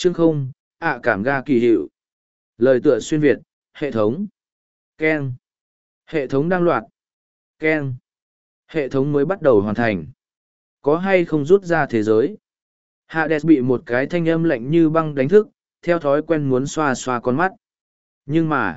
Chương không, cảm ga kỳ hiệu. Lời tựa xuyên Việt, hệ thống. Ken. Hệ thống đang loạt. Ken. Hệ thống mới bắt đầu hoàn thành. Có hay không rút ra thế giới? Hades bị một cái thanh âm lạnh như băng đánh thức, theo thói quen muốn xoa xoa con mắt. Nhưng mà...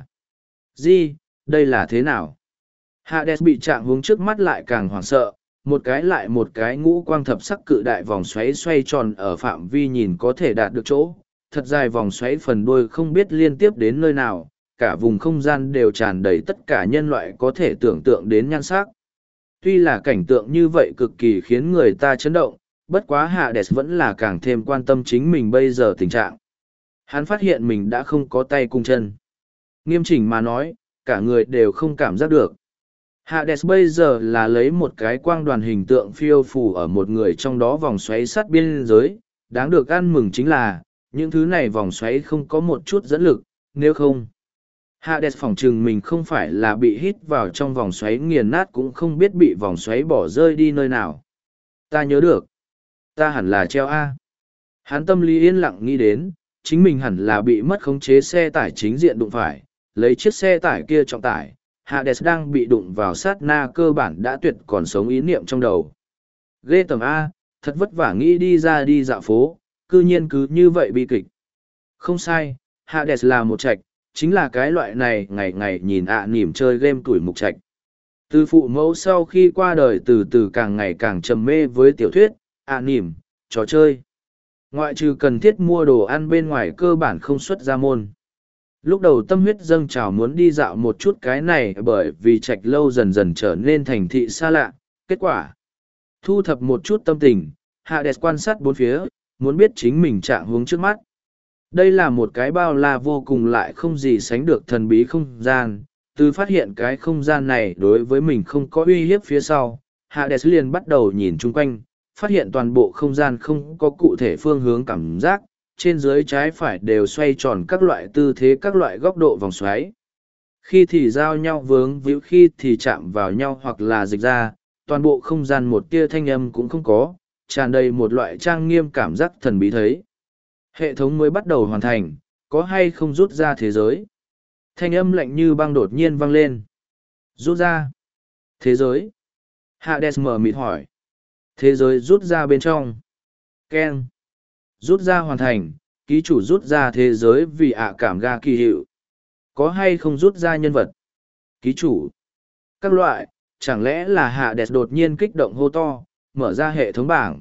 đây là thế nào? Hades bị chạm hướng trước mắt lại càng hoảng sợ, một cái lại một cái ngũ quang thập sắc cự đại vòng xoáy xoay tròn ở phạm vi nhìn có thể đạt được chỗ, thật dài vòng xoáy phần đuôi không biết liên tiếp đến nơi nào, cả vùng không gian đều tràn đầy tất cả nhân loại có thể tưởng tượng đến nhan sắc. Tuy là cảnh tượng như vậy cực kỳ khiến người ta chấn động, bất quá Hades vẫn là càng thêm quan tâm chính mình bây giờ tình trạng. Hắn phát hiện mình đã không có tay cùng chân. Nghiêm chỉnh mà nói, cả người đều không cảm giác được. Hades bây giờ là lấy một cái quang đoàn hình tượng phiêu phù ở một người trong đó vòng xoáy sát biên giới. Đáng được ăn mừng chính là, những thứ này vòng xoáy không có một chút dẫn lực, nếu không. Hades phỏng chừng mình không phải là bị hít vào trong vòng xoáy nghiền nát cũng không biết bị vòng xoáy bỏ rơi đi nơi nào. Ta nhớ được. Ta hẳn là treo A. Hắn tâm lý yên lặng nghĩ đến, chính mình hẳn là bị mất khống chế xe tải chính diện đụng phải, lấy chiếc xe tải kia trọng tải. Hades đang bị đụng vào sát na cơ bản đã tuyệt còn sống ý niệm trong đầu. Ghê tầm A, thật vất vả nghĩ đi ra đi dạo phố, cư nhiên cứ như vậy bi kịch. Không sai, Hades là một trạch, chính là cái loại này ngày ngày nhìn nỉm chơi game tuổi mục trạch. Từ phụ mẫu sau khi qua đời từ từ càng ngày càng trầm mê với tiểu thuyết, nỉm, trò chơi. Ngoại trừ cần thiết mua đồ ăn bên ngoài cơ bản không xuất ra môn. Lúc đầu tâm huyết dâng trào muốn đi dạo một chút cái này bởi vì trạch lâu dần dần trở nên thành thị xa lạ. Kết quả, thu thập một chút tâm tình, Hades quan sát bốn phía, muốn biết chính mình trạng hướng trước mắt. Đây là một cái bao la vô cùng lại không gì sánh được thần bí không gian. Từ phát hiện cái không gian này đối với mình không có uy hiếp phía sau, Hades liền bắt đầu nhìn chung quanh, phát hiện toàn bộ không gian không có cụ thể phương hướng cảm giác, trên dưới trái phải đều xoay tròn các loại tư thế các loại góc độ vòng xoáy. Khi thì giao nhau vướng víu khi thì chạm vào nhau hoặc là dịch ra, toàn bộ không gian một tia thanh âm cũng không có, tràn đầy một loại trang nghiêm cảm giác thần bí thấy. Hệ thống mới bắt đầu hoàn thành, có hay không rút ra thế giới? Thanh âm lạnh như băng đột nhiên vang lên. Rút ra. Thế giới. Hades mở mịt hỏi. Thế giới rút ra bên trong. Ken. Rút ra hoàn thành, ký chủ rút ra thế giới vì cảm ga kỳ hiệu. Có hay không rút ra nhân vật? Ký chủ. Các loại, chẳng lẽ là Hades đột nhiên kích động hô to, mở ra hệ thống bảng.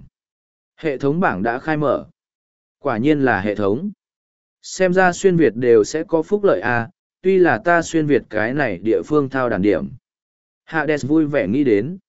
Hệ thống bảng đã khai mở. Quả nhiên là hệ thống. Xem ra xuyên Việt đều sẽ có phúc lợi tuy là ta xuyên Việt cái này địa phương thao đàn điểm. Hades vui vẻ nghĩ đến.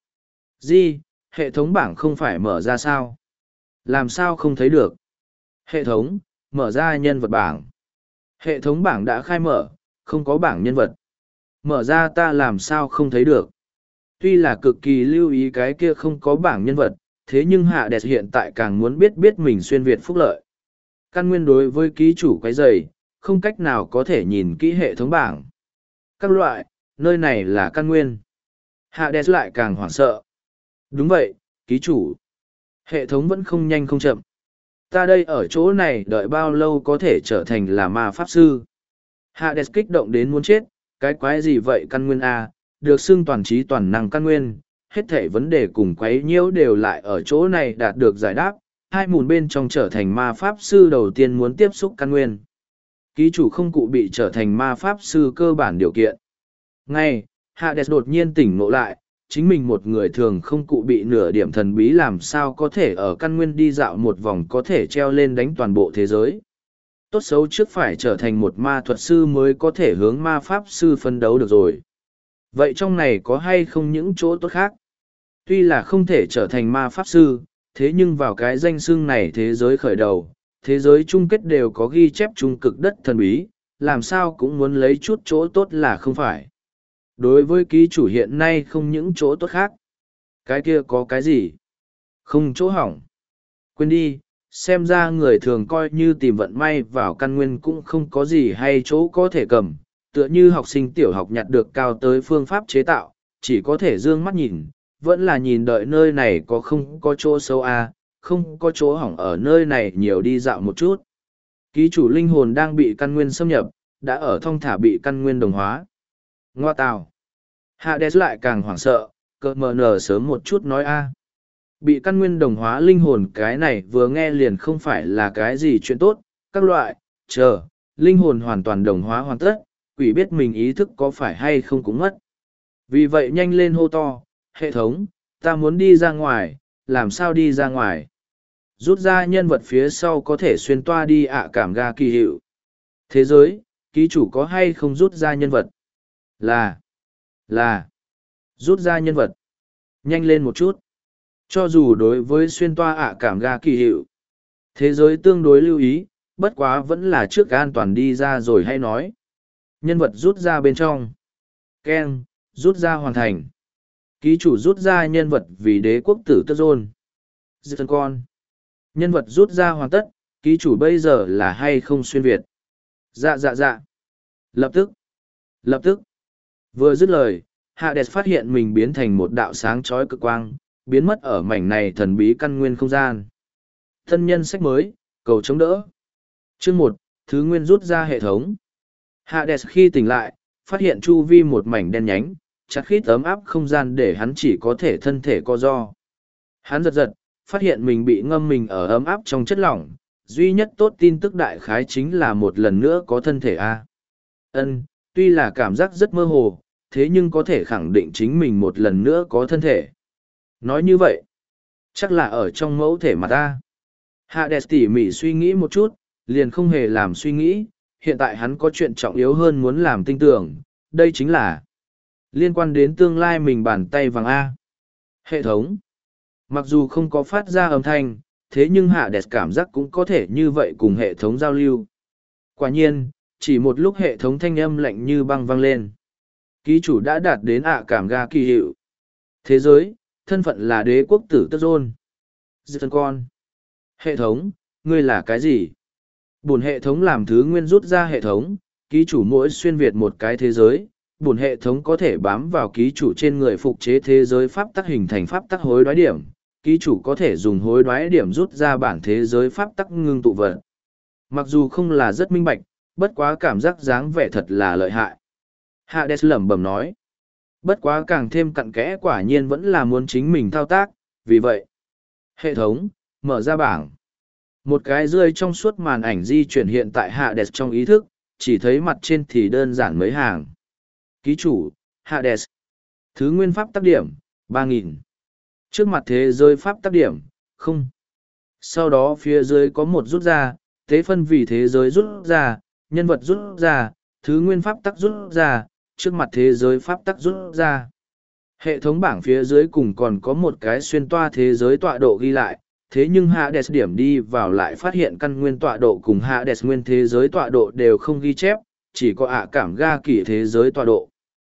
Hệ thống bảng không phải mở ra sao? Làm sao không thấy được? Hệ thống, mở ra nhân vật bảng. Hệ thống bảng đã khai mở, không có bảng nhân vật. Mở ra ta làm sao không thấy được? Tuy là cực kỳ lưu ý cái kia không có bảng nhân vật, thế nhưng Hades hiện tại càng muốn biết mình xuyên Việt phúc lợi. Căn nguyên đối với ký chủ quấy rầy, không cách nào có thể nhìn kỹ hệ thống bảng. Các loại, nơi này là căn nguyên. Hades lại càng hoảng sợ. Đúng vậy, ký chủ. Hệ thống vẫn không nhanh không chậm. Ta đây ở chỗ này đợi bao lâu có thể trở thành là ma pháp sư. Hades kích động đến muốn chết, cái quái gì vậy căn nguyên được xưng toàn trí toàn năng căn nguyên, hết thể vấn đề cùng quấy nhiễu đều lại ở chỗ này đạt được giải đáp, hai mùn bên trong trở thành ma pháp sư đầu tiên muốn tiếp xúc căn nguyên. Ký chủ không cụ bị trở thành ma pháp sư cơ bản điều kiện. Ngay, Hades đột nhiên tỉnh ngộ lại, chính mình một người thường không cụ bị nửa điểm thần bí làm sao có thể ở căn nguyên đi dạo một vòng có thể treo lên đánh toàn bộ thế giới. Tốt xấu trước phải trở thành một ma thuật sư mới có thể hướng ma pháp sư phân đấu được rồi. Vậy trong này có hay không những chỗ tốt khác? Tuy là không thể trở thành ma pháp sư, thế nhưng vào cái danh xưng này thế giới khởi đầu, thế giới chung kết đều có ghi chép trung cực đất thần bí, làm sao cũng muốn lấy chút chỗ tốt là không phải. Đối với ký chủ hiện nay không những chỗ tốt khác. Cái kia có cái gì? Không chỗ hỏng. Quên đi, xem ra người thường coi như tìm vận may vào căn nguyên cũng không có gì hay chỗ có thể cầm. Tựa như học sinh tiểu học nhặt được cao tới phương pháp chế tạo, chỉ có thể dương mắt nhìn, vẫn là nhìn đợi nơi này có không có chỗ xấu không có chỗ hỏng ở nơi này nhiều đi dạo một chút. Ký chủ linh hồn đang bị căn nguyên xâm nhập, đã ở thong thả bị căn nguyên đồng hóa. Ngoa tào. Hades lại càng hoảng sợ, cợt mờ nở sớm một chút nói a. Bị căn nguyên đồng hóa linh hồn cái này vừa nghe liền không phải là cái gì chuyện tốt, các loại, linh hồn hoàn toàn đồng hóa hoàn tất, quỷ biết mình ý thức có phải hay không cũng mất. Vì vậy nhanh lên hô to, hệ thống, ta muốn đi ra ngoài, làm sao đi ra ngoài? Rút ra nhân vật phía sau có thể xuyên toa đi ạ cảm ga kỳ hiệu. Thế giới, ký chủ có hay không rút ra nhân vật? Là, rút ra nhân vật. Nhanh lên một chút. Cho dù đối với xuyên toa ạ cảm ga kỳ hiệu, thế giới tương đối lưu ý, bất quá vẫn là trước an toàn đi ra rồi hay nói. Nhân vật rút ra bên trong. Ken, rút ra hoàn thành. Ký chủ rút ra nhân vật vì đế quốc tử Tất Dôn. Dư con. Nhân vật rút ra hoàn tất, ký chủ bây giờ là hay không xuyên Việt. Dạ. Lập tức. Vừa dứt lời, Hades phát hiện mình biến thành một đạo sáng chói cực quang, biến mất ở mảnh này thần bí căn nguyên không gian. Thân nhân sách mới, cầu chống đỡ. Chương 1, thứ nguyên rút ra hệ thống. Hades khi tỉnh lại, phát hiện chu vi một mảnh đen nhánh, chặt khít ấm áp không gian để hắn chỉ có thể thân thể co ro. Hắn giật, phát hiện mình bị ngâm mình ở ấm áp trong chất lỏng, duy nhất tốt tin tức đại khái chính là một lần nữa có thân thể A. Tuy là cảm giác rất mơ hồ, thế nhưng có thể khẳng định chính mình một lần nữa có thân thể. Nói như vậy, chắc là ở trong mẫu thể mà ta. Hades tỉ mỉ suy nghĩ một chút, liền không hề làm suy nghĩ, hiện tại hắn có chuyện trọng yếu hơn muốn làm tinh tưởng, đây chính là liên quan đến tương lai mình bàn tay vàng A. Hệ thống. Mặc dù không có phát ra âm thanh, thế nhưng Hades cảm giác cũng có thể như vậy cùng hệ thống giao lưu. Quả nhiên, chỉ một lúc hệ thống thanh âm lạnh như băng vang lên. Ký chủ đã đạt đến ạ cảm ga kỳ hiệu. Thế giới, thân phận là đế quốc tử Tất Dôn. Dư thân con. Hệ thống, ngươi là cái gì? Bổn hệ thống làm thứ nguyên rút ra hệ thống, ký chủ mỗi xuyên việt một cái thế giới. Bổn hệ thống có thể bám vào ký chủ trên người phục chế thế giới pháp tắc hình thành pháp tắc hối đoái điểm. Ký chủ có thể dùng hối đoái điểm rút ra bản thế giới pháp tắc ngưng tụ vật. Mặc dù không là rất minh bạch, bất quá cảm giác dáng vẻ thật là lợi hại. Hades lẩm bẩm nói. Bất quá càng thêm cặn kẽ quả nhiên vẫn là muốn chính mình thao tác, vì vậy. Hệ thống, mở ra bảng. Một cái rơi trong suốt màn ảnh di chuyển hiện tại Hades trong ý thức, chỉ thấy mặt trên thì đơn giản mấy hàng. Ký chủ, Hades. Thứ nguyên pháp tác điểm, 3.000. Trước mặt thế giới pháp tác điểm, không. Sau đó phía dưới có một rút ra, thế phân vì thế giới rút ra, nhân vật rút ra, thứ nguyên pháp tắc rút ra, trước mặt thế giới pháp tắc rút ra. Hệ thống bảng phía dưới cùng còn có một cái xuyên toa thế giới tọa độ ghi lại, thế nhưng Hades điểm đi vào lại phát hiện căn nguyên tọa độ cùng Hades nguyên thế giới tọa độ đều không ghi chép, chỉ có ạ cảm ga kỳ thế giới tọa độ.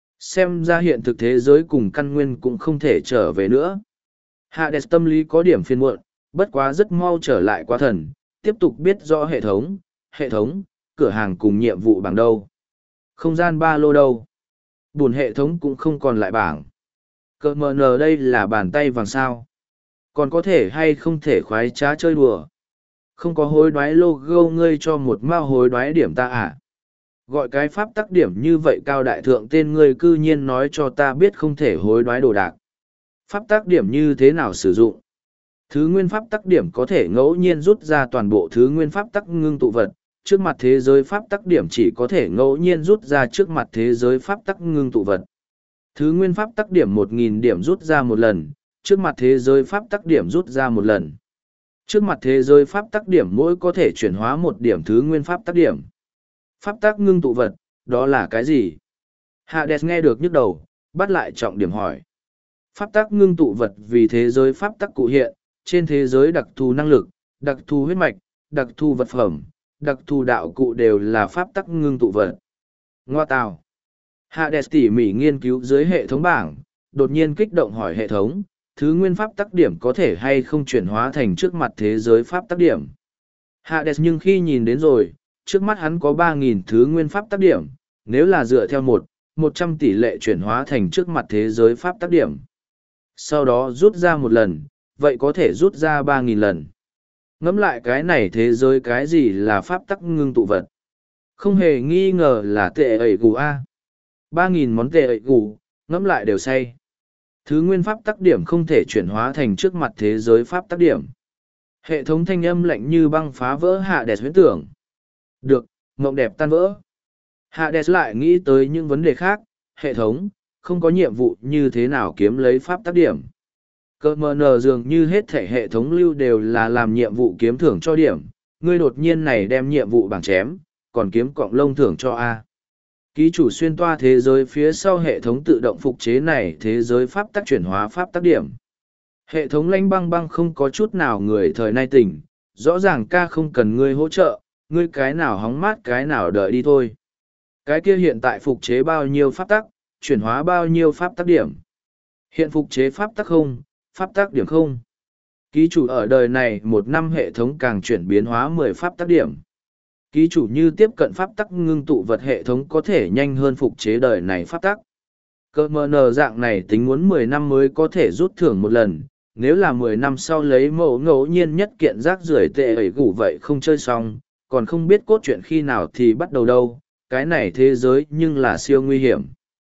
Xem ra hiện thực thế giới cùng căn nguyên cũng không thể trở về nữa. Hades tâm lý có điểm phiền muộn, bất quá rất mau trở lại quá thần, tiếp tục biết rõ hệ thống, cửa hàng cùng nhiệm vụ bảng đâu. Không gian ba lô đâu. Buồn hệ thống cũng không còn lại bảng. Cờ mờ nờ đây là bàn tay vàng sao. Còn có thể hay không thể khoái trá chơi đùa. Không có hối đoái logo ngươi cho một mao hối đoái điểm ta à. Gọi cái pháp tắc điểm như vậy cao đại thượng tên ngươi cư nhiên nói cho ta biết không thể hối đoái đồ đạc. Pháp tắc điểm như thế nào sử dụng? Thứ nguyên pháp tắc điểm có thể ngẫu nhiên rút ra toàn bộ thứ nguyên pháp tắc ngưng tụ vật, trước mặt thế giới pháp tắc điểm chỉ có thể ngẫu nhiên rút ra trước mặt thế giới pháp tắc ngưng tụ vật. Thứ nguyên pháp tắc điểm 1.000 điểm rút ra một lần, trước mặt thế giới pháp tắc điểm rút ra một lần. Trước mặt thế giới pháp tắc điểm mỗi có thể chuyển hóa một điểm thứ nguyên pháp tắc điểm. Pháp tắc ngưng tụ vật, đó là cái gì? Hades nghe được nhức đầu, bắt lại trọng điểm hỏi. Pháp tắc ngưng tụ vật vì thế giới pháp tắc cụ hiện, trên thế giới đặc thù năng lực, đặc thù huyết mạch, đặc thù vật phẩm, đặc thù đạo cụ đều là pháp tắc ngưng tụ vật. Ngoa tào. Hades tỉ mỉ nghiên cứu dưới hệ thống bảng, đột nhiên kích động hỏi hệ thống, thứ nguyên pháp tắc điểm có thể hay không chuyển hóa thành trước mặt thế giới pháp tắc điểm. Hades nhưng khi nhìn đến rồi, trước mắt hắn có 3.000 thứ nguyên pháp tắc điểm, nếu là dựa theo 100 tỷ lệ chuyển hóa thành trước mặt thế giới pháp tắc điểm. Sau đó rút ra một lần, vậy có thể rút ra 3.000 lần. Ngẫm lại cái này thế giới cái gì là pháp tắc ngưng tụ vật. Không hề nghi ngờ là tệ ẩy gù A. 3.000 món tệ ẩy gù, ngẫm lại đều say. Thứ nguyên pháp tắc điểm không thể chuyển hóa thành trước mặt thế giới pháp tắc điểm. Hệ thống thanh âm lạnh như băng phá vỡ Hades huyễn tưởng. Được, mộng đẹp tan vỡ. Hades lại nghĩ tới những vấn đề khác. Hệ thống, không có nhiệm vụ như thế nào kiếm lấy pháp tắc điểm. Cơ mờ nờ dường như hết thể hệ thống lưu đều là làm nhiệm vụ kiếm thưởng cho điểm. Ngươi đột nhiên này đem nhiệm vụ bảng chém, còn kiếm cọng lông thưởng cho A. Ký chủ xuyên toa thế giới phía sau hệ thống tự động phục chế này thế giới pháp tắc chuyển hóa pháp tắc điểm. Hệ thống lanh băng băng không có chút nào người thời nay tỉnh, rõ ràng ca không cần ngươi hỗ trợ, ngươi cái nào hóng mát cái nào đợi đi thôi. Cái kia hiện tại phục chế bao nhiêu pháp tắc, chuyển hóa bao nhiêu pháp tắc điểm. Hiện phục chế pháp tắc không, pháp tắc điểm không. Ký chủ ở đời này một năm hệ thống càng chuyển biến hóa 10 pháp tắc điểm. Ký chủ như tiếp cận pháp tắc ngưng tụ vật hệ thống có thể nhanh hơn phục chế đời này pháp tắc. Cơ mờ nờ dạng này tính muốn 10 năm mới có thể rút thưởng một lần, nếu là 10 năm sau lấy mẫu ngẫu nhiên nhất kiện rác rưởi tệ ẩy gủ vậy không chơi xong, còn không biết cốt truyện khi nào thì bắt đầu đâu, cái này thế giới nhưng là siêu nguy hiểm.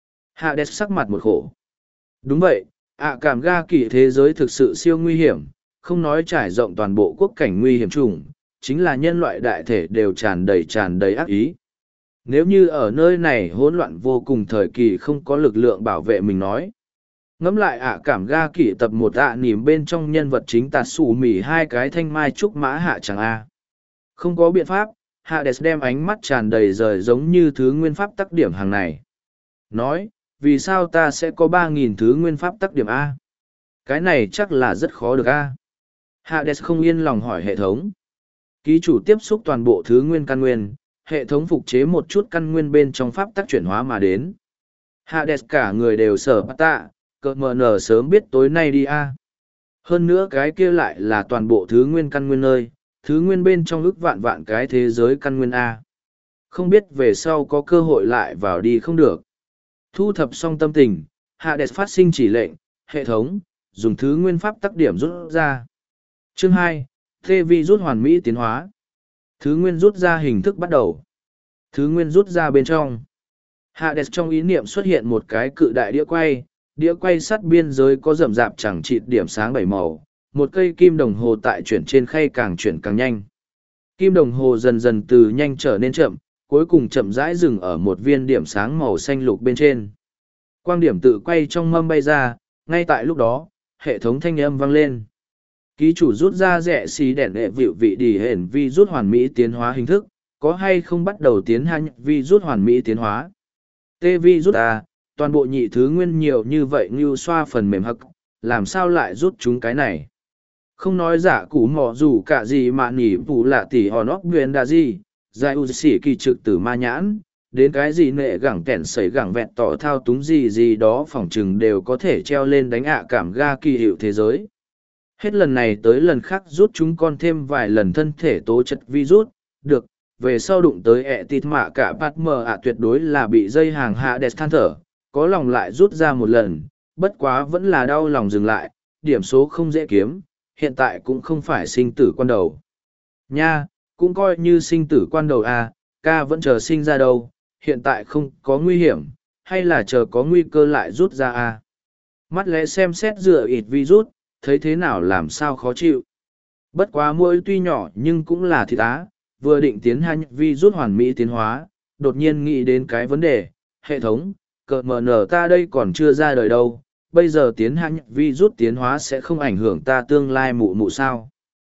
Hades sắc mặt một khổ. Đúng vậy, cảm ga kỳ thế giới thực sự siêu nguy hiểm, không nói trải rộng toàn bộ quốc cảnh nguy hiểm trùng, chính là nhân loại đại thể đều tràn đầy ác ý. Nếu như ở nơi này hỗn loạn vô cùng thời kỳ không có lực lượng bảo vệ mình nói. Ngẫm lại cảm ga kỳ tập một nỉm bên trong nhân vật chính tạt xù mỉ hai cái thanh mai trúc mã hạ chẳng A. Không có biện pháp, Hades đem ánh mắt tràn đầy rời giống như thứ nguyên pháp tắc điểm hàng này. Nói, vì sao ta sẽ có 3.000 thứ nguyên pháp tắc điểm A? Cái này chắc là rất khó được A. Hades không yên lòng hỏi hệ thống. Ký chủ tiếp xúc toàn bộ thứ nguyên căn nguyên, hệ thống phục chế một chút căn nguyên bên trong pháp tắc chuyển hóa mà đến. Hades cả người đều sở bắt tạ, cợt mờ nở sớm biết tối nay đi A. Hơn nữa cái kia lại là toàn bộ thứ nguyên căn nguyên nơi, thứ nguyên bên trong ức vạn vạn cái thế giới căn nguyên A. Không biết về sau có cơ hội lại vào đi không được. Thu thập xong tâm tình, Hades phát sinh chỉ lệnh, hệ thống, dùng thứ nguyên pháp tắc điểm rút ra. Chương 2, Thê vi rút hoàn mỹ tiến hóa. Thứ nguyên rút ra hình thức bắt đầu. Thứ nguyên rút ra bên trong. Hades trong ý niệm xuất hiện một cái cự đại đĩa quay sắt biên giới có rậm rạp chẳng chịt điểm sáng bảy màu, một cây kim đồng hồ tại chuyển trên khay càng chuyển càng nhanh. Kim đồng hồ dần dần từ nhanh trở nên chậm, cuối cùng chậm rãi dừng ở một viên điểm sáng màu xanh lục bên trên. Quang điểm tự quay trong mâm bay ra, ngay tại lúc đó, hệ thống thanh âm vang lên. Ký chủ rút ra rẽ xí đèn đệ vịu vị đi hển vi rút hoàn mỹ tiến hóa hình thức, có hay không bắt đầu tiến hành vi rút hoàn mỹ tiến hóa. Tê vi rút toàn bộ nhị thứ nguyên nhiều như vậy như xoa phần mềm hắc, làm sao lại rút chúng cái này. Không nói giả củ mỏ dù cả gì mà nỉ phụ lạ tỉ hòn óc nguyên đa gì, dài u sĩ kỳ trực tử ma nhãn, đến cái gì nệ gẳng kẻn sấy gẳng vẹn tỏ thao túng gì đó phỏng chừng đều có thể treo lên đánh cảm ga kỳ hiệu thế giới. Hết lần này tới lần khác rút chúng con thêm vài lần thân thể tố chất virus, được, về sau đụng tới tịt mạ cả bát mờ tuyệt đối là bị dây hàng Hades than thở, có lòng lại rút ra một lần, bất quá vẫn là đau lòng dừng lại, điểm số không dễ kiếm, hiện tại cũng không phải sinh tử quan đầu. Nha, cũng coi như sinh tử quan đầu ca vẫn chờ sinh ra đâu, hiện tại không có nguy hiểm, hay là chờ có nguy cơ lại rút ra Mắt lẽ xem xét dựa ít virus, thấy thế nào làm sao khó chịu. Bất quá mỗi tuy nhỏ nhưng cũng là thịt á, vừa định tiến hành virus hoàn mỹ tiến hóa, đột nhiên nghĩ đến cái vấn đề, hệ thống, cờ mờ nở ta đây còn chưa ra đời đâu, bây giờ tiến hành virus tiến hóa sẽ không ảnh hưởng ta tương lai mụ sao.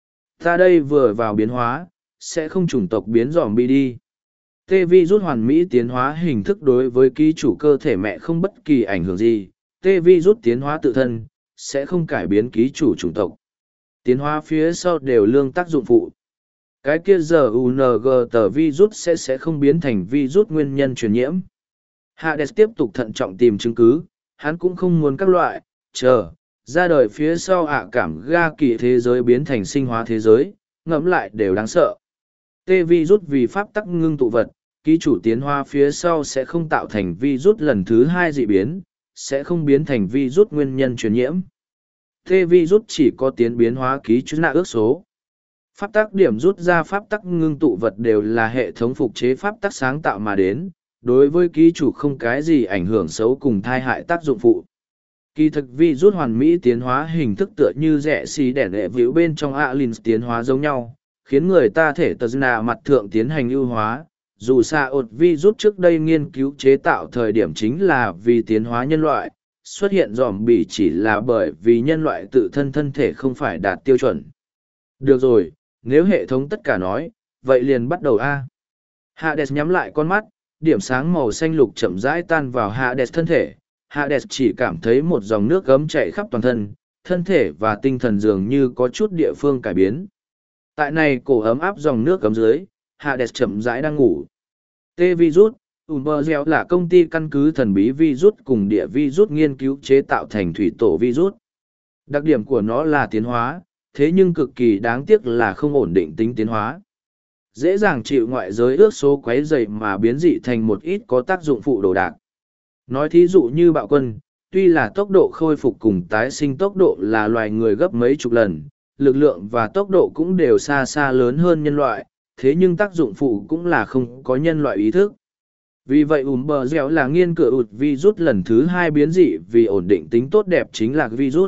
Ta đây vừa vào biến hóa, sẽ không chủng tộc biến zombie đi. Tê virus hoàn mỹ tiến hóa hình thức đối với ký chủ cơ thể mẹ không bất kỳ ảnh hưởng gì, tê virus tiến hóa tự thân, sẽ không cải biến ký chủ chủng tộc. Tiến hóa phía sau đều lương tác dụng phụ. Cái kia giờ UNG tờ virus sẽ không biến thành virus nguyên nhân truyền nhiễm. Hades tiếp tục thận trọng tìm chứng cứ, hắn cũng không muốn các loại, ra đời phía sau cảm ga kỳ thế giới biến thành sinh hóa thế giới, ngẫm lại đều đáng sợ. Tê virus vì pháp tắc ngưng tụ vật, ký chủ tiến hóa phía sau sẽ không tạo thành virus lần thứ 2 dị biến, sẽ không biến thành virus nguyên nhân truyền nhiễm. Tê virus chỉ có tiến biến hóa ký chủ nạ ước số. Pháp tắc điểm rút ra pháp tắc ngưng tụ vật đều là hệ thống phục chế pháp tắc sáng tạo mà đến, đối với ký chủ không cái gì ảnh hưởng xấu cùng thai hại tác dụng phụ. Kỳ thực vi rút hoàn mỹ tiến hóa hình thức tựa như rẻ xì đẻ đệ víu bên trong Alins tiến hóa giống nhau, khiến người ta thể tờ nà mặt thượng tiến hành ưu hóa. Dù xa ột vi rút trước đây nghiên cứu chế tạo thời điểm chính là vì tiến hóa nhân loại, xuất hiện dòm bỉ chỉ là bởi vì nhân loại tự thân thân thể không phải đạt tiêu chuẩn. Được rồi, nếu hệ thống tất cả nói, vậy liền bắt đầu A. Hades nhắm lại con mắt, điểm sáng màu xanh lục chậm rãi tan vào Hades thân thể. Hades chỉ cảm thấy một dòng nước gấm chạy khắp toàn thân, thân thể và tinh thần dường như có chút địa phương cải biến. Tại này cổ ấm áp dòng nước gấm dưới, Hades chậm rãi đang ngủ. T-Virus, Umbergel là công ty căn cứ thần bí virus cùng địa virus nghiên cứu chế tạo thành thủy tổ virus. Đặc điểm của nó là tiến hóa, thế nhưng cực kỳ đáng tiếc là không ổn định tính tiến hóa. Dễ dàng chịu ngoại giới ước số quấy dày mà biến dị thành một ít có tác dụng phụ đồ đạc. Nói thí dụ như bạo quân, tuy là tốc độ khôi phục cùng tái sinh tốc độ là loài người gấp mấy chục lần, lực lượng và tốc độ cũng đều xa xa lớn hơn nhân loại, thế nhưng tác dụng phụ cũng là không có nhân loại ý thức. Vì vậy Umbergel là nghiên cứu virus lần thứ 2 biến dị vì ổn định tính tốt đẹp chính là virus.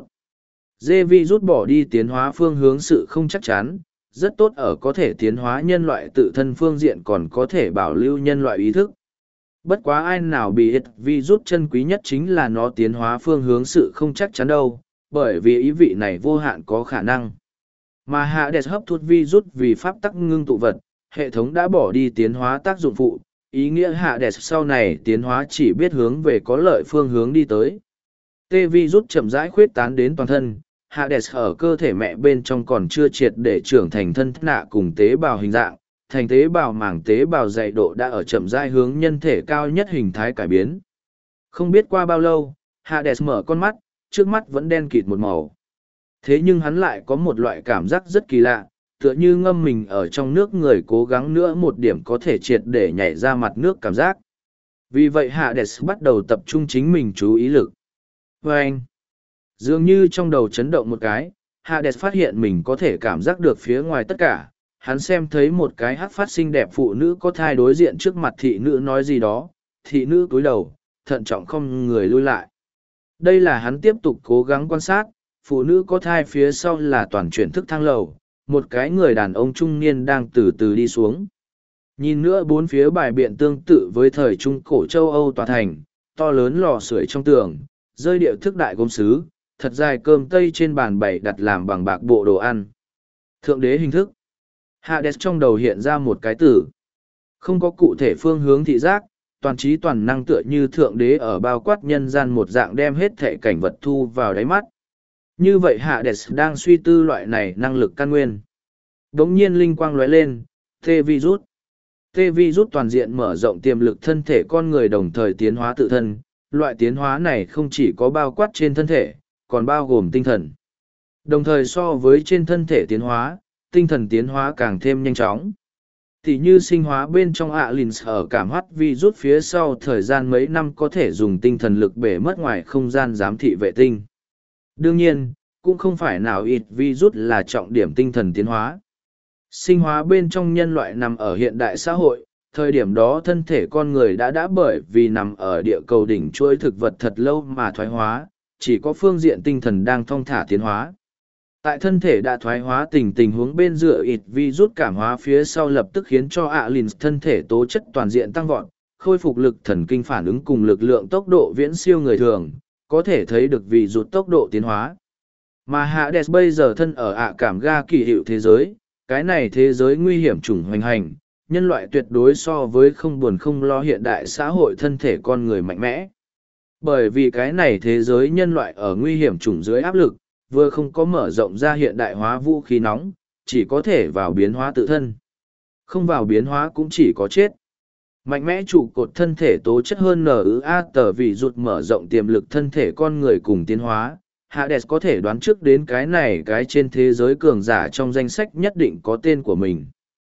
D-virus bỏ đi tiến hóa phương hướng sự không chắc chắn, rất tốt ở có thể tiến hóa nhân loại tự thân phương diện còn có thể bảo lưu nhân loại ý thức. Bất quá ai nào bị ít virus chân quý nhất chính là nó tiến hóa phương hướng sự không chắc chắn đâu, bởi vì ý vị này vô hạn có khả năng. Mà Hades hấp thụ virus vì pháp tắc ngưng tụ vật, hệ thống đã bỏ đi tiến hóa tác dụng phụ, ý nghĩa Hades sau này tiến hóa chỉ biết hướng về có lợi phương hướng đi tới. T-virus chậm rãi khuyết tán đến toàn thân, Hades ở cơ thể mẹ bên trong còn chưa triệt để trưởng thành thân nạ cùng tế bào hình dạng, thành tế bào màng tế bào dày độ đã ở chậm rãi hướng nhân thể cao nhất hình thái cải biến. Không biết qua bao lâu, Hades mở con mắt, trước mắt vẫn đen kịt một màu. Thế nhưng hắn lại có một loại cảm giác rất kỳ lạ, tựa như ngâm mình ở trong nước người cố gắng nữa một điểm có thể triệt để nhảy ra mặt nước cảm giác. Vì vậy Hades bắt đầu tập trung chính mình chú ý lực. Vâng! Dường như trong đầu chấn động một cái, Hades phát hiện mình có thể cảm giác được phía ngoài tất cả. Hắn xem thấy một cái hắc phát xinh đẹp phụ nữ có thai đối diện trước mặt thị nữ nói gì đó, thị nữ cúi đầu, thận trọng không người lui lại. Đây là hắn tiếp tục cố gắng quan sát, phụ nữ có thai phía sau là toàn chuyển thức thang lầu, một cái người đàn ông trung niên đang từ từ đi xuống. Nhìn nữa bốn phía bài biện tương tự với thời Trung Cổ châu Âu tòa thành, to lớn lò sưởi trong tường, rơi điệu thức đại gốm sứ, thật dài cơm tây trên bàn bày đặt làm bằng bạc bộ đồ ăn. Thượng đế hình thức. Hades trong đầu hiện ra một cái từ. Không có cụ thể phương hướng thị giác, toàn trí toàn năng tựa như thượng đế ở bao quát nhân gian một dạng đem hết thể cảnh vật thu vào đáy mắt. Như vậy Hades đang suy tư loại này năng lực căn nguyên. Đống nhiên linh quang lóe lên, T-virus. T-virus toàn diện mở rộng tiềm lực thân thể con người đồng thời tiến hóa tự thân. Loại tiến hóa này không chỉ có bao quát trên thân thể, còn bao gồm tinh thần. Đồng thời so với trên thân thể tiến hóa, tinh thần tiến hóa càng thêm nhanh chóng. Tỷ như sinh hóa bên trong Alins ở cảm hoát virus phía sau thời gian mấy năm có thể dùng tinh thần lực bể mất ngoài không gian giám thị vệ tinh. Đương nhiên, cũng không phải nào ít virus là trọng điểm tinh thần tiến hóa. Sinh hóa bên trong nhân loại nằm ở hiện đại xã hội, thời điểm đó thân thể con người đã bởi vì nằm ở địa cầu đỉnh chuỗi thực vật thật lâu mà thoái hóa, chỉ có phương diện tinh thần đang thong thả tiến hóa. Tại thân thể đã thoái hóa tình huống bên dựa ít virus cảm hóa phía sau lập tức khiến cho Alins thân thể tố chất toàn diện tăng vọt, khôi phục lực thần kinh phản ứng cùng lực lượng tốc độ viễn siêu người thường, có thể thấy được vì rụt tốc độ tiến hóa. Mà Hades bây giờ thân ở cảm ga kỳ hiệu thế giới, cái này thế giới nguy hiểm chủng hoành hành, nhân loại tuyệt đối so với không buồn không lo hiện đại xã hội thân thể con người mạnh mẽ. Bởi vì cái này thế giới nhân loại ở nguy hiểm chủng dưới áp lực, vừa không có mở rộng ra hiện đại hóa vũ khí nóng, chỉ có thể vào biến hóa tự thân. Không vào biến hóa cũng chỉ có chết. Mạnh mẽ trụ cột thân thể tố chất hơn NUA tờ vì rụt mở rộng tiềm lực thân thể con người cùng tiến hóa. Hades có thể đoán trước đến cái trên thế giới cường giả trong danh sách nhất định có tên của mình.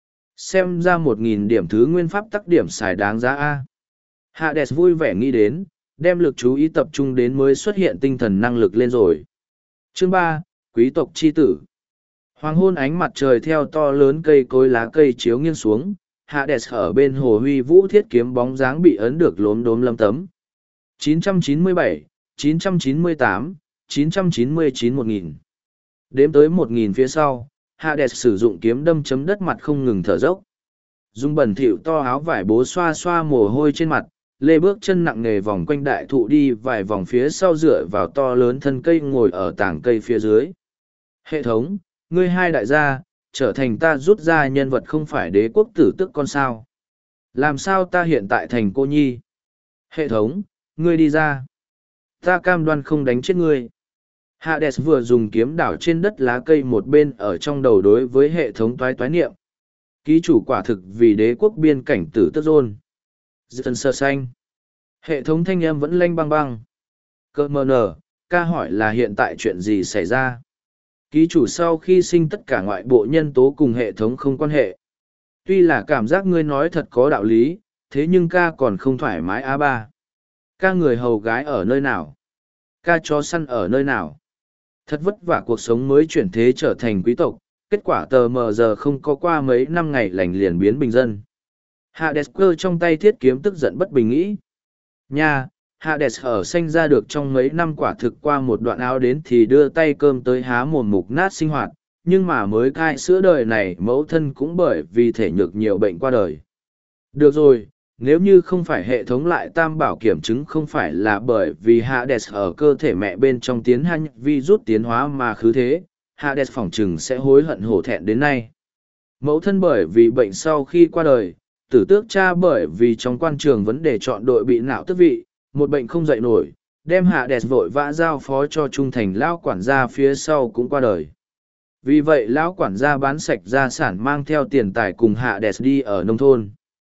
Xem ra 1.000 điểm thứ nguyên pháp tắc điểm xài đáng giá A. Hades vui vẻ nghĩ đến, đem lực chú ý tập trung đến mới xuất hiện tinh thần năng lực lên rồi. Chương 3, Quý tộc chi tử. Hoàng hôn ánh mặt trời theo to lớn cây cối lá cây chiếu nghiêng xuống, Hades ở bên hồ huy vũ thiết kiếm bóng dáng bị ấn được lốm đốm lấm tấm. 997, 998, 999 1000. Đếm tới 1000 phía sau, Hades sử dụng kiếm đâm chấm đất mặt không ngừng thở dốc. Dùng bẩn thỉu to áo vải bố xoa xoa mồ hôi trên mặt, lê bước chân nặng nề vòng quanh đại thụ đi vài vòng phía sau dựa vào to lớn thân cây ngồi ở tảng cây phía dưới. Hệ thống, ngươi hai đại gia, trở thành ta rút ra nhân vật không phải đế quốc tử tức con sao. Làm sao ta hiện tại thành cô nhi? Hệ thống, ngươi đi ra. Ta cam đoan không đánh chết ngươi. Hades vừa dùng kiếm đảo trên đất lá cây một bên ở trong đầu đối với hệ thống toái toái niệm. Ký chủ quả thực vì đế quốc biên cảnh tử tức rôn. Dần sơ xanh. Hệ thống thanh âm vẫn lanh băng băng. Cơ mờ nở, ca hỏi là hiện tại chuyện gì xảy ra. Ký chủ sau khi sinh tất cả ngoại bộ nhân tố cùng hệ thống không quan hệ. Tuy là cảm giác ngươi nói thật có đạo lý, thế nhưng ca còn không thoải mái á ba. Ca người hầu gái ở nơi nào? Ca chó săn ở nơi nào? Thật vất vả cuộc sống mới chuyển thế trở thành quý tộc, kết quả tờ mờ giờ không có qua mấy năm ngày lành liền biến bình dân. Hades cơ trong tay thiết kiếm tức giận bất bình nghĩ. Nha, Hades ở sanh ra được trong mấy năm quả thực qua một đoạn áo đến thì đưa tay cơm tới há mồm mục nát sinh hoạt, nhưng mà mới cai sữa đời này mẫu thân cũng bởi vì thể nhược nhiều bệnh qua đời. Được rồi, nếu như không phải hệ thống lại tam bảo kiểm chứng không phải là bởi vì Hades ở cơ thể mẹ bên trong tiến hành virus tiến hóa mà khứ thế, Hades phỏng chừng sẽ hối hận hổ thẹn đến nay. Mẫu thân bởi vì bệnh sau khi qua đời, tử tước cha bởi vì trong quan trường vấn đề chọn đội bị não tước vị, một bệnh không dậy nổi, đem Hades vội vã giao phó cho trung thành lão quản gia phía sau cũng qua đời. Vì vậy lão quản gia bán sạch gia sản mang theo tiền tài cùng Hades đi ở nông thôn.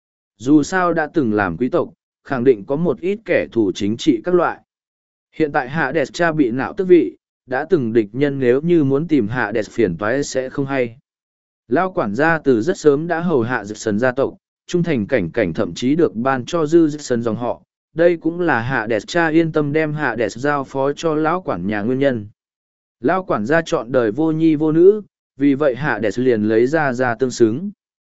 Dù sao đã từng làm quý tộc, khẳng định có một ít kẻ thù chính trị các loại. Hiện tại Hades cha bị não tước vị, đã từng địch nhân nếu như muốn tìm Hades phiền toái sẽ không hay. Lão quản gia từ rất sớm đã hầu hạ Jackson gia tộc, trung thành cảnh cảnh thậm chí được ban cho dư Jackson dòng họ. Đây cũng là Hades cha yên tâm đem Hades giao phó cho lão quản nhà nguyên nhân. Lão quản gia chọn đời vô nhi vô nữ, vì vậy Hades liền lấy ra tương xứng.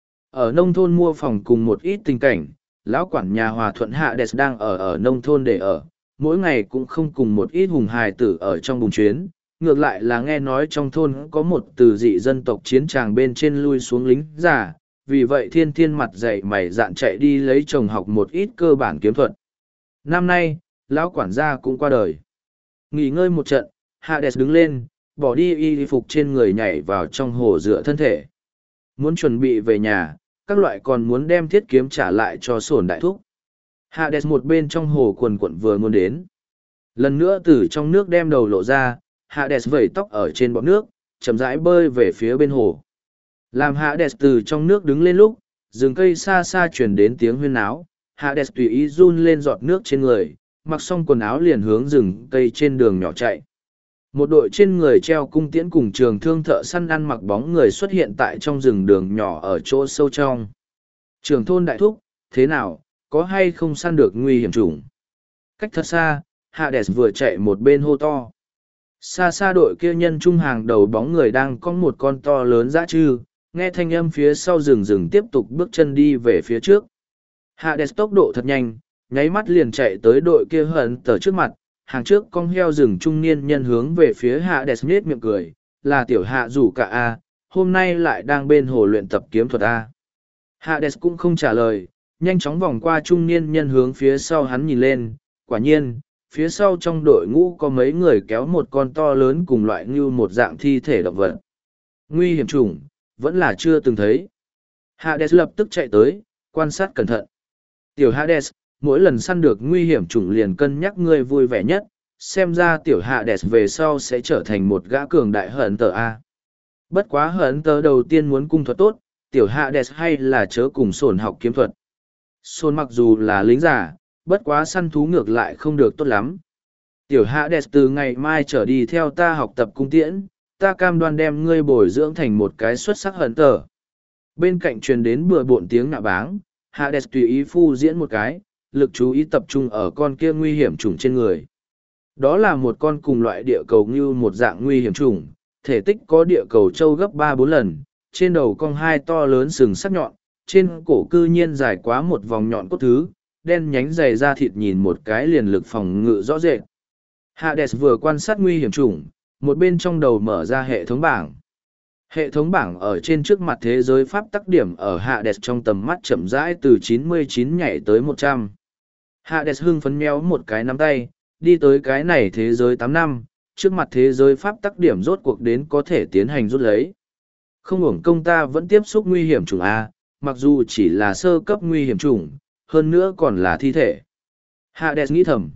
Ở nông thôn mua phòng cùng một ít tình cảnh, lão quản nhà hòa thuận Hades đang ở nông thôn để ở, mỗi ngày cũng không cùng một ít hùng hài tử ở trong bùng chuyến, ngược lại là nghe nói trong thôn có một từ dị dân tộc chiến tràng bên trên lui xuống lính già, vì vậy thiên thiên mặt dậy mày dạn chạy đi lấy chồng học một ít cơ bản kiếm thuật. Năm nay, lão quản gia cũng qua đời. Nghỉ ngơi một trận, Hades đứng lên, bỏ đi y phục trên người nhảy vào trong hồ rửa thân thể. Muốn chuẩn bị về nhà, các loại còn muốn đem thiết kiếm trả lại cho sổn đại thúc. Hades một bên trong hồ quần quận vừa muốn đến. Lần nữa từ trong nước đem đầu lộ ra, Hades vẩy tóc ở trên bọt nước, chậm rãi bơi về phía bên hồ. Làm Hades từ trong nước đứng lên lúc, rừng cây xa xa chuyển đến tiếng huyên náo. Hades tùy ý run lên giọt nước trên người, mặc xong quần áo liền hướng rừng cây trên đường nhỏ chạy. Một đội trên người treo cung tiễn cùng trường thương thợ săn ăn mặc bóng người xuất hiện tại trong rừng đường nhỏ ở chỗ sâu trong. Trường thôn đại thúc, thế nào, có hay không săn được nguy hiểm chủng? Cách thật xa, Hades vừa chạy một bên hô to. Xa xa đội kia nhân trung hàng đầu bóng người đang có một con to lớn dã trư, nghe thanh âm phía sau rừng tiếp tục bước chân đi về phía trước. Hades tốc độ thật nhanh, nháy mắt liền chạy tới đội kia hận tờ trước mặt, hàng trước con heo rừng trung niên nhân hướng về phía Hades nhếch miệng cười, là tiểu hạ rủ cả A, hôm nay lại đang bên hồ luyện tập kiếm thuật A. Hades cũng không trả lời, nhanh chóng vòng qua trung niên nhân hướng phía sau hắn nhìn lên, quả nhiên, phía sau trong đội ngũ có mấy người kéo một con to lớn cùng loại như một dạng thi thể động vật. Nguy hiểm chủng, vẫn là chưa từng thấy. Hades lập tức chạy tới, quan sát cẩn thận. Tiểu Hades, mỗi lần săn được nguy hiểm chủng liền cân nhắc ngươi vui vẻ nhất, xem ra tiểu Hades về sau sẽ trở thành một gã cường đại hận tờ A. Bất quá hận tờ đầu tiên muốn cung thuật tốt, tiểu Hades hay là chớ cùng sổn học kiếm thuật. Sổn mặc dù là lính giả, bất quá săn thú ngược lại không được tốt lắm. Tiểu Hades từ ngày mai trở đi theo ta học tập cung tiễn, ta cam đoan đem ngươi bồi dưỡng thành một cái xuất sắc hận tờ. Bên cạnh truyền đến bừa bộn tiếng nạ báng, Hades tùy ý phu diễn một cái, lực chú ý tập trung ở con kia nguy hiểm trùng trên người. Đó là một con cùng loại địa cầu như một dạng nguy hiểm trùng, Thể tích có địa cầu châu gấp 3-4 lần, trên đầu cong hai to lớn sừng sắc nhọn, trên cổ cư nhiên dài quá một vòng nhọn cốt thứ, đen nhánh dày da thịt nhìn một cái liền lực phòng ngự rõ rệt. Hades vừa quan sát nguy hiểm chủng, một bên trong đầu mở ra hệ thống bảng. Hệ thống bảng ở trên trước mặt thế giới pháp tắc điểm ở Hades trong tầm mắt chậm rãi từ 99 nhảy tới 100. Hades hưng phấn méo một cái nắm tay, đi tới cái này thế giới 8 năm, trước mặt thế giới pháp tắc điểm rốt cuộc đến có thể tiến hành rút lấy. Không uổng công ta vẫn tiếp xúc nguy hiểm chủng A, mặc dù chỉ là sơ cấp nguy hiểm chủng, hơn nữa còn là thi thể. Hades nghĩ thầm.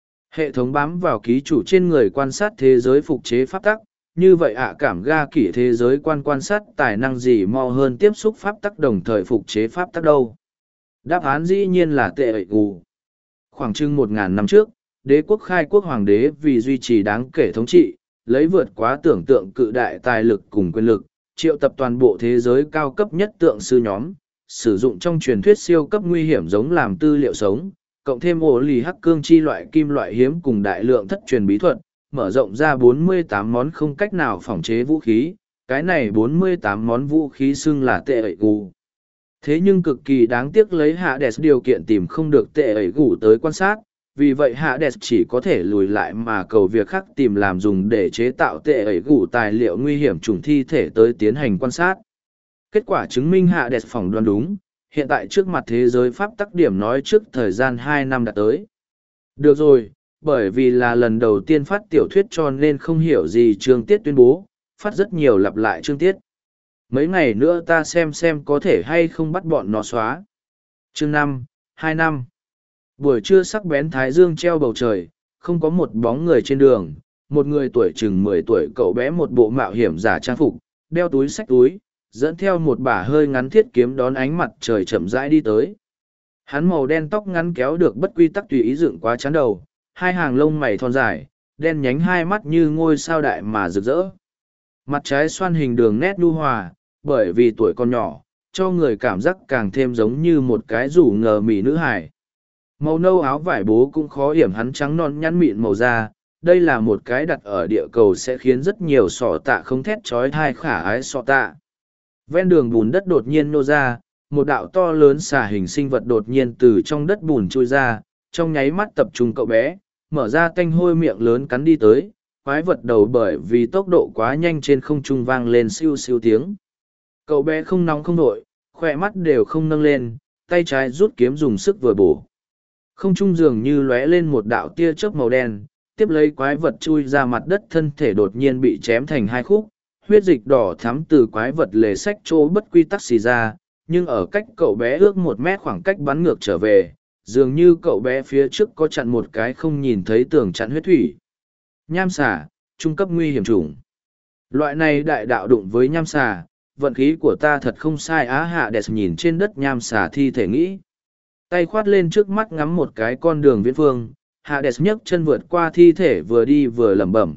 Hệ thống bám vào ký chủ trên người quan sát thế giới phục chế pháp tắc, như vậy cảm ga kỷ thế giới quan sát tài năng gì mo hơn tiếp xúc pháp tắc đồng thời phục chế pháp tắc đâu. Đáp án dĩ nhiên là tệ ẩy gù. Khoảng chừng 1.000 năm trước, đế quốc khai quốc hoàng đế vì duy trì đáng kể thống trị, lấy vượt quá tưởng tượng cự đại tài lực cùng quyền lực, triệu tập toàn bộ thế giới cao cấp nhất tượng sư nhóm, sử dụng trong truyền thuyết siêu cấp nguy hiểm giống làm tư liệu sống, cộng thêm ổ lì hắc cương chi loại kim loại hiếm cùng đại lượng thất truyền bí thuật, mở rộng ra 48 món không cách nào phòng chế vũ khí, cái này 48 món vũ khí xưng là tệ ẩy gù. Thế nhưng cực kỳ đáng tiếc lấy Hades điều kiện tìm không được tệ ẩy gù tới quan sát, vì vậy Hades chỉ có thể lùi lại mà cầu việc khác tìm làm dùng để chế tạo tệ ẩy gù tài liệu nguy hiểm trùng thi thể tới tiến hành quan sát. Kết quả chứng minh Hades phỏng đoán đúng, hiện tại trước mặt thế giới pháp tắc điểm nói trước thời gian 2 năm đã tới. Được rồi, bởi vì là lần đầu tiên phát tiểu thuyết cho nên không hiểu gì chương tiết tuyên bố, phát rất nhiều lặp lại chương tiết. Mấy ngày nữa ta xem có thể hay không bắt bọn nó xóa. Chương 5, 2 năm. Buổi trưa sắc bén thái dương treo bầu trời, không có một bóng người trên đường, một người tuổi chừng 10 tuổi cậu bé một bộ mạo hiểm giả trang phục, đeo túi xách túi, dẫn theo một bả hơi ngắn thiết kiếm đón ánh mặt trời chậm rãi đi tới. Hắn màu đen tóc ngắn kéo được bất quy tắc tùy ý dựng quá chán đầu, hai hàng lông mày thon dài, đen nhánh hai mắt như ngôi sao đại mà rực rỡ. Mặt trái xoan hình đường nét nhu hòa, bởi vì tuổi còn nhỏ, cho người cảm giác càng thêm giống như một cái rủ ngờ mỉ nữ hài. Màu nâu áo vải bố cũng khó hiểm hắn trắng non nhăn mịn màu da, đây là một cái đặt ở địa cầu sẽ khiến rất nhiều sọ tạ không thét trói thai khả ái sọ tạ. Ven đường bùn đất đột nhiên nô ra, một đạo to lớn xà hình sinh vật đột nhiên từ trong đất bùn trôi ra, trong nháy mắt tập trung cậu bé, mở ra tanh hôi miệng lớn cắn đi tới, quái vật đầu bởi vì tốc độ quá nhanh trên không trung vang lên siêu siêu tiếng. Cậu bé không nóng không nổi, khỏe mắt đều không nâng lên, tay trái rút kiếm dùng sức vừa bổ. Không trung dường như lóe lên một đạo tia chớp màu đen, tiếp lấy quái vật chui ra mặt đất thân thể đột nhiên bị chém thành hai khúc, huyết dịch đỏ thắm từ quái vật lề sách chỗ bất quy tắc xì ra, nhưng ở cách cậu bé ước 1 mét khoảng cách bắn ngược trở về, dường như cậu bé phía trước có chặn một cái không nhìn thấy tường chặn huyết thủy. Nham xà, trung cấp nguy hiểm chủng. Loại này đại đạo đụng với nham xà, vận khí của ta thật không sai á. Hades nhìn trên đất nham xà thi thể nghĩ. Tay khoát lên trước mắt ngắm một cái con đường viễn phương, Hades nhấc chân vượt qua thi thể vừa đi vừa lẩm bẩm.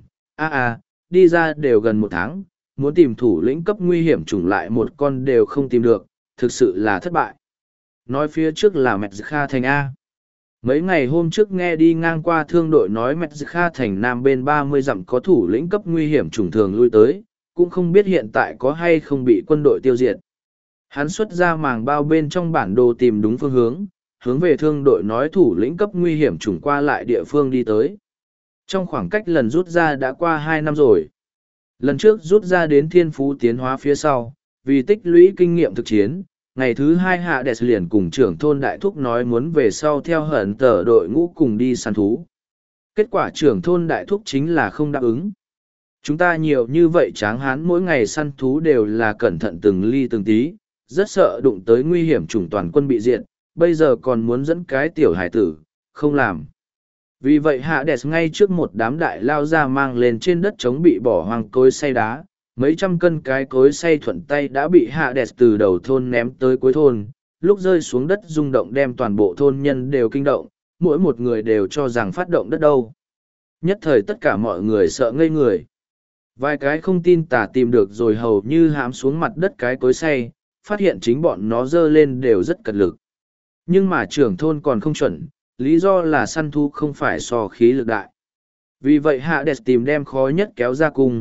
Đi ra đều gần 1 tháng, muốn tìm thủ lĩnh cấp nguy hiểm chủng lại một con đều không tìm được, thực sự là thất bại. Nói phía trước là Mẹt Kha Thành A. Mấy ngày hôm trước nghe đi ngang qua thương đội nói Mẹt Kha Thành Nam bên 30 dặm có thủ lĩnh cấp nguy hiểm chủng thường lui tới, cũng không biết hiện tại có hay không bị quân đội tiêu diệt. Hắn xuất ra màng bao bên trong bản đồ tìm đúng phương hướng về thương đội nói thủ lĩnh cấp nguy hiểm chủng qua lại địa phương đi tới. Trong khoảng cách lần rút ra đã qua 2 năm rồi. Lần trước rút ra đến thiên phú tiến hóa phía sau, vì tích lũy kinh nghiệm thực chiến, ngày thứ 2 Hades liền cùng trưởng thôn đại thúc nói muốn về sau theo hận tờ đội ngũ cùng đi săn thú. Kết quả trưởng thôn đại thúc chính là không đáp ứng. Chúng ta nhiều như vậy tráng hán mỗi ngày săn thú đều là cẩn thận từng ly từng tí, rất sợ đụng tới nguy hiểm chủng toàn quân bị diệt, bây giờ còn muốn dẫn cái tiểu hải tử, không làm. Vì vậy Hades ngay trước một đám đại lao ra mang lên trên đất trống bị bỏ hoang cối xay đá, mấy trăm cân cái cối xay thuận tay đã bị Hades từ đầu thôn ném tới cuối thôn, lúc rơi xuống đất rung động đem toàn bộ thôn nhân đều kinh động, mỗi một người đều cho rằng phát động đất đâu. Nhất thời tất cả mọi người sợ ngây người. Vài cái không tin tả tìm được rồi hầu như hãm xuống mặt đất cái cối xay, phát hiện chính bọn nó dơ lên đều rất cật lực. Nhưng mà trưởng thôn còn không chuẩn, lý do là săn thu không phải so khí lực đại. Vì vậy Hades tìm đem khó nhất kéo ra cung,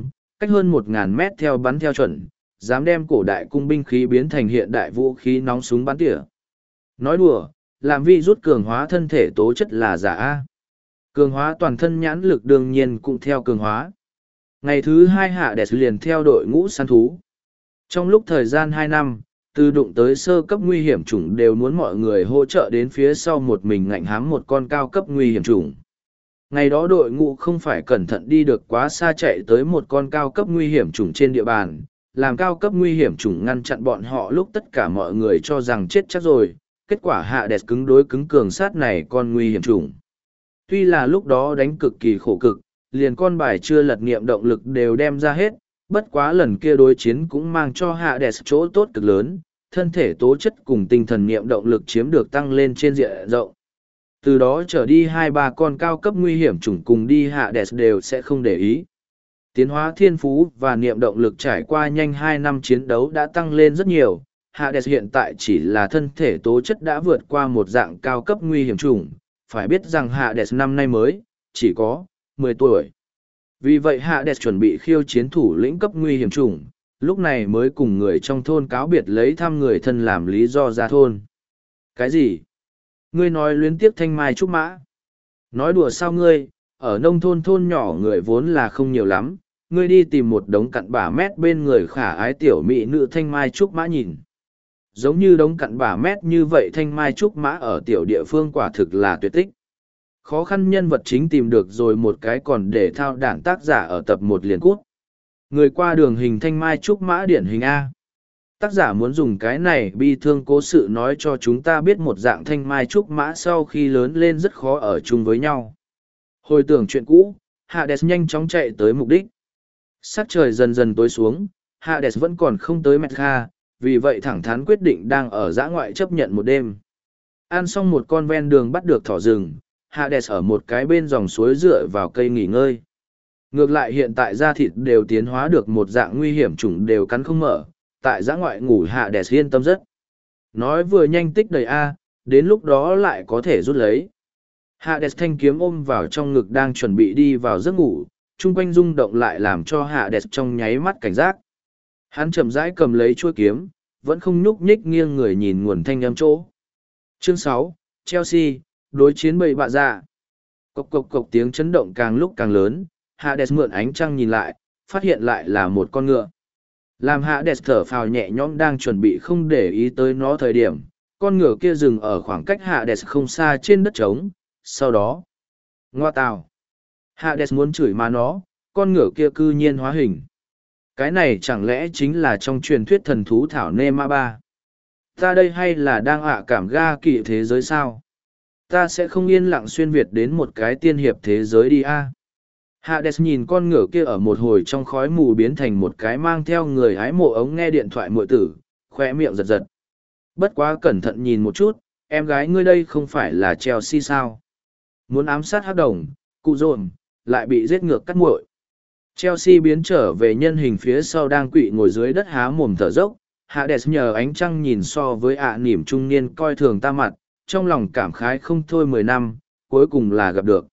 cách hơn 1.000 mét theo bắn theo chuẩn, dám đem cổ đại cung binh khí biến thành hiện đại vũ khí nóng súng bắn tỉa. Nói đùa, làm vi rút cường hóa thân thể tố chất là giả A. Cường hóa toàn thân nhãn lực đương nhiên cũng theo cường hóa. Ngày thứ 2 Hades liền theo đội ngũ săn thú. Trong lúc thời gian 2 năm, từ đụng tới sơ cấp nguy hiểm chủng đều muốn mọi người hỗ trợ đến phía sau một mình ngạnh hám một con cao cấp nguy hiểm chủng. Ngày đó đội ngũ không phải cẩn thận đi được quá xa chạy tới một con cao cấp nguy hiểm chủng trên địa bàn, làm cao cấp nguy hiểm chủng ngăn chặn bọn họ lúc tất cả mọi người cho rằng chết chắc rồi, kết quả Hades cứng đối cứng cường sát này con nguy hiểm chủng. Tuy là lúc đó đánh cực kỳ khổ cực, liền con bài chưa lật nghiệm động lực đều đem ra hết, bất quá lần kia đối chiến cũng mang cho Hades chỗ tốt cực lớn, thân thể tố chất cùng tinh thần nghiệm động lực chiếm được tăng lên trên diện rộng. Từ đó trở đi 2-3 con cao cấp nguy hiểm chủng cùng đi Hades đều sẽ không để ý. Tiến hóa thiên phú và niệm động lực trải qua nhanh 2 năm chiến đấu đã tăng lên rất nhiều. Hades hiện tại chỉ là thân thể tố chất đã vượt qua một dạng cao cấp nguy hiểm chủng. Phải biết rằng Hades năm nay mới, chỉ có 10 tuổi. Vì vậy Hades chuẩn bị khiêu chiến thủ lĩnh cấp nguy hiểm chủng, lúc này mới cùng người trong thôn cáo biệt lấy thăm người thân làm lý do ra thôn. Cái gì? Ngươi nói luyến tiếc thanh mai trúc mã? Nói đùa sao ngươi, ở nông thôn nhỏ người vốn là không nhiều lắm, ngươi đi tìm một đống cặn bả mét bên người khả ái tiểu mỹ nữ thanh mai trúc mã nhìn. Giống như đống cặn bả mét như vậy thanh mai trúc mã ở tiểu địa phương quả thực là tuyệt tích. Khó khăn nhân vật chính tìm được rồi một cái còn để thao đảng tác giả ở tập 1 liền cút. Người qua đường hình thanh mai trúc mã điển hình A. Tác giả muốn dùng cái này bi thương cố sự nói cho chúng ta biết một dạng thanh mai trúc mã sau khi lớn lên rất khó ở chung với nhau. Hồi tưởng chuyện cũ, Hades nhanh chóng chạy tới mục đích. Sắc trời dần dần tối xuống, Hades vẫn còn không tới Mecca, vì vậy thẳng thắn quyết định đang ở dã ngoại chấp nhận một đêm. Ăn xong một con ven đường bắt được thỏ rừng, Hades ở một cái bên dòng suối dựa vào cây nghỉ ngơi. Ngược lại hiện tại da thịt đều tiến hóa được một dạng nguy hiểm chủng đều cắn không mở, tại dã ngoại ngủ Hades yên tâm rất. Nói vừa nhanh tích đầy A, đến lúc đó lại có thể rút lấy. Hades thanh kiếm ôm vào trong ngực đang chuẩn bị đi vào giấc ngủ, chung quanh rung động lại làm cho Hades trong nháy mắt cảnh giác. Hắn chậm rãi cầm lấy chuôi kiếm, vẫn không nhúc nhích nghiêng người nhìn nguồn thanh âm chỗ. Chương 6, Chelsea, đối chiến bầy bạ dạ. Cộc cộc cộc tiếng chấn động càng lúc càng lớn, Hades mượn ánh trăng nhìn lại, phát hiện lại là một con ngựa. Làm Hades thở phào nhẹ nhõm đang chuẩn bị không để ý tới nó thời điểm, con ngựa kia dừng ở khoảng cách Hades không xa trên đất trống, sau đó. Ngoa tào. Hades muốn chửi mà nó, con ngựa kia cư nhiên hóa hình. Cái này chẳng lẽ chính là trong truyền thuyết thần thú thảo Nema ba? Ta đây hay là đang cảm ga kỵ thế giới sao? Ta sẽ không yên lặng xuyên Việt đến một cái tiên hiệp thế giới đi a. Hades nhìn con ngựa kia ở một hồi trong khói mù biến thành một cái mang theo người hái mộ ống nghe điện thoại muội tử, khoe miệng giật giật. Bất quá cẩn thận nhìn một chút, em gái ngươi đây không phải là Chelsea sao? Muốn ám sát hắc đồng, cụ dồn, lại bị giết ngược cắt muội. Chelsea biến trở về nhân hình phía sau đang quỵ ngồi dưới đất há mồm thở dốc. Hades nhờ ánh trăng nhìn so với nỉm trung niên coi thường ta mặt, trong lòng cảm khái không thôi 10 năm, cuối cùng là gặp được.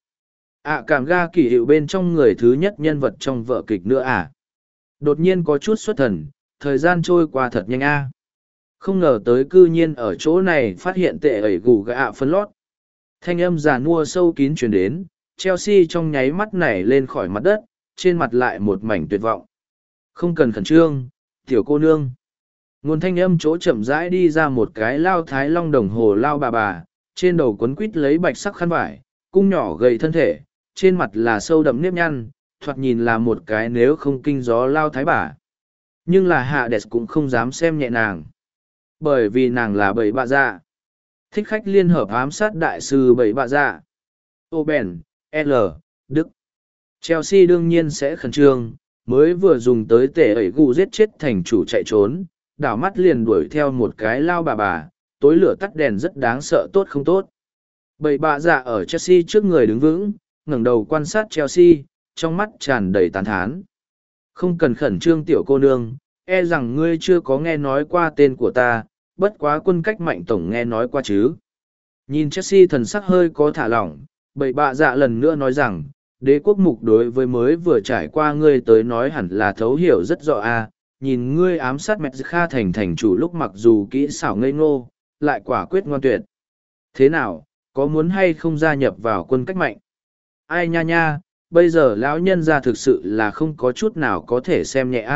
Cảm ga kỳ hiệu bên trong người thứ nhất nhân vật trong vở kịch nữa à. Đột nhiên có chút xuất thần, thời gian trôi qua thật nhanh a. Không ngờ tới cư nhiên ở chỗ này phát hiện tệ ẩy gù gạ phân lót. Thanh âm già nua sâu kín truyền đến, Chelsea trong nháy mắt nảy lên khỏi mặt đất, trên mặt lại một mảnh tuyệt vọng. Không cần khẩn trương, tiểu cô nương. Nguồn thanh âm chỗ chậm rãi đi ra một cái lao thái long đồng hồ lao bà, trên đầu quấn quít lấy bạch sắc khăn vải, cung nhỏ gầy thân thể, trên mặt là sâu đậm nếp nhăn, thoạt nhìn là một cái nếu không kinh gió lao thái bà. Nhưng là Hades cũng không dám xem nhẹ nàng. Bởi vì nàng là bầy bạ dạ. Thích khách liên hợp ám sát đại sư bầy bạ dạ. Ô bèn, L, Đức. Chelsea đương nhiên sẽ khẩn trương, mới vừa dùng tới tể ẩy gù giết chết thành chủ chạy trốn, đảo mắt liền đuổi theo một cái lao bà, tối lửa tắt đèn rất đáng sợ tốt không tốt. Bầy bạ dạ ở Chelsea trước người đứng vững, ngẩng đầu quan sát Chelsea, trong mắt tràn đầy tán thán. Không cần khẩn trương tiểu cô nương, e rằng ngươi chưa có nghe nói qua tên của ta, bất quá quân cách mạnh tổng nghe nói qua chứ. Nhìn Chelsea thần sắc hơi có thả lỏng, bầy bạ dạ lần nữa nói rằng, đế quốc mục đối với mới vừa trải qua ngươi tới nói hẳn là thấu hiểu rất rõ nhìn ngươi ám sát mẹ Kha thành chủ lúc mặc dù kỹ xảo ngây ngô, lại quả quyết ngoan tuyệt. Thế nào, có muốn hay không gia nhập vào quân cách mạnh? Ai nha nha, bây giờ lão nhân ra thực sự là không có chút nào có thể xem nhẹ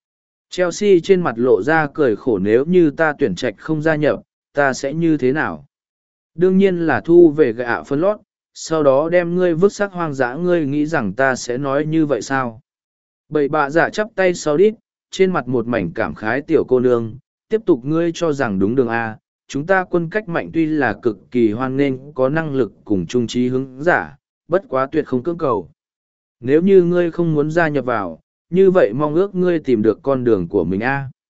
Chelsea trên mặt lộ ra cười khổ, nếu như ta tuyển trạch không gia nhập, ta sẽ như thế nào? Đương nhiên là thu về gạ phân lót, sau đó đem ngươi vứt xác hoang dã. Ngươi nghĩ rằng ta sẽ nói như vậy sao? Bậy bạ giả chắp tay sau đít, trên mặt một mảnh cảm khái. Tiểu cô nương, tiếp tục, ngươi cho rằng đúng đường chúng ta quân cách mạnh tuy là cực kỳ hoan nghênh có năng lực cùng trung trí hướng giả, bất quá tuyệt không cưỡng cầu. Nếu như ngươi không muốn gia nhập vào, như vậy mong ước ngươi tìm được con đường của mình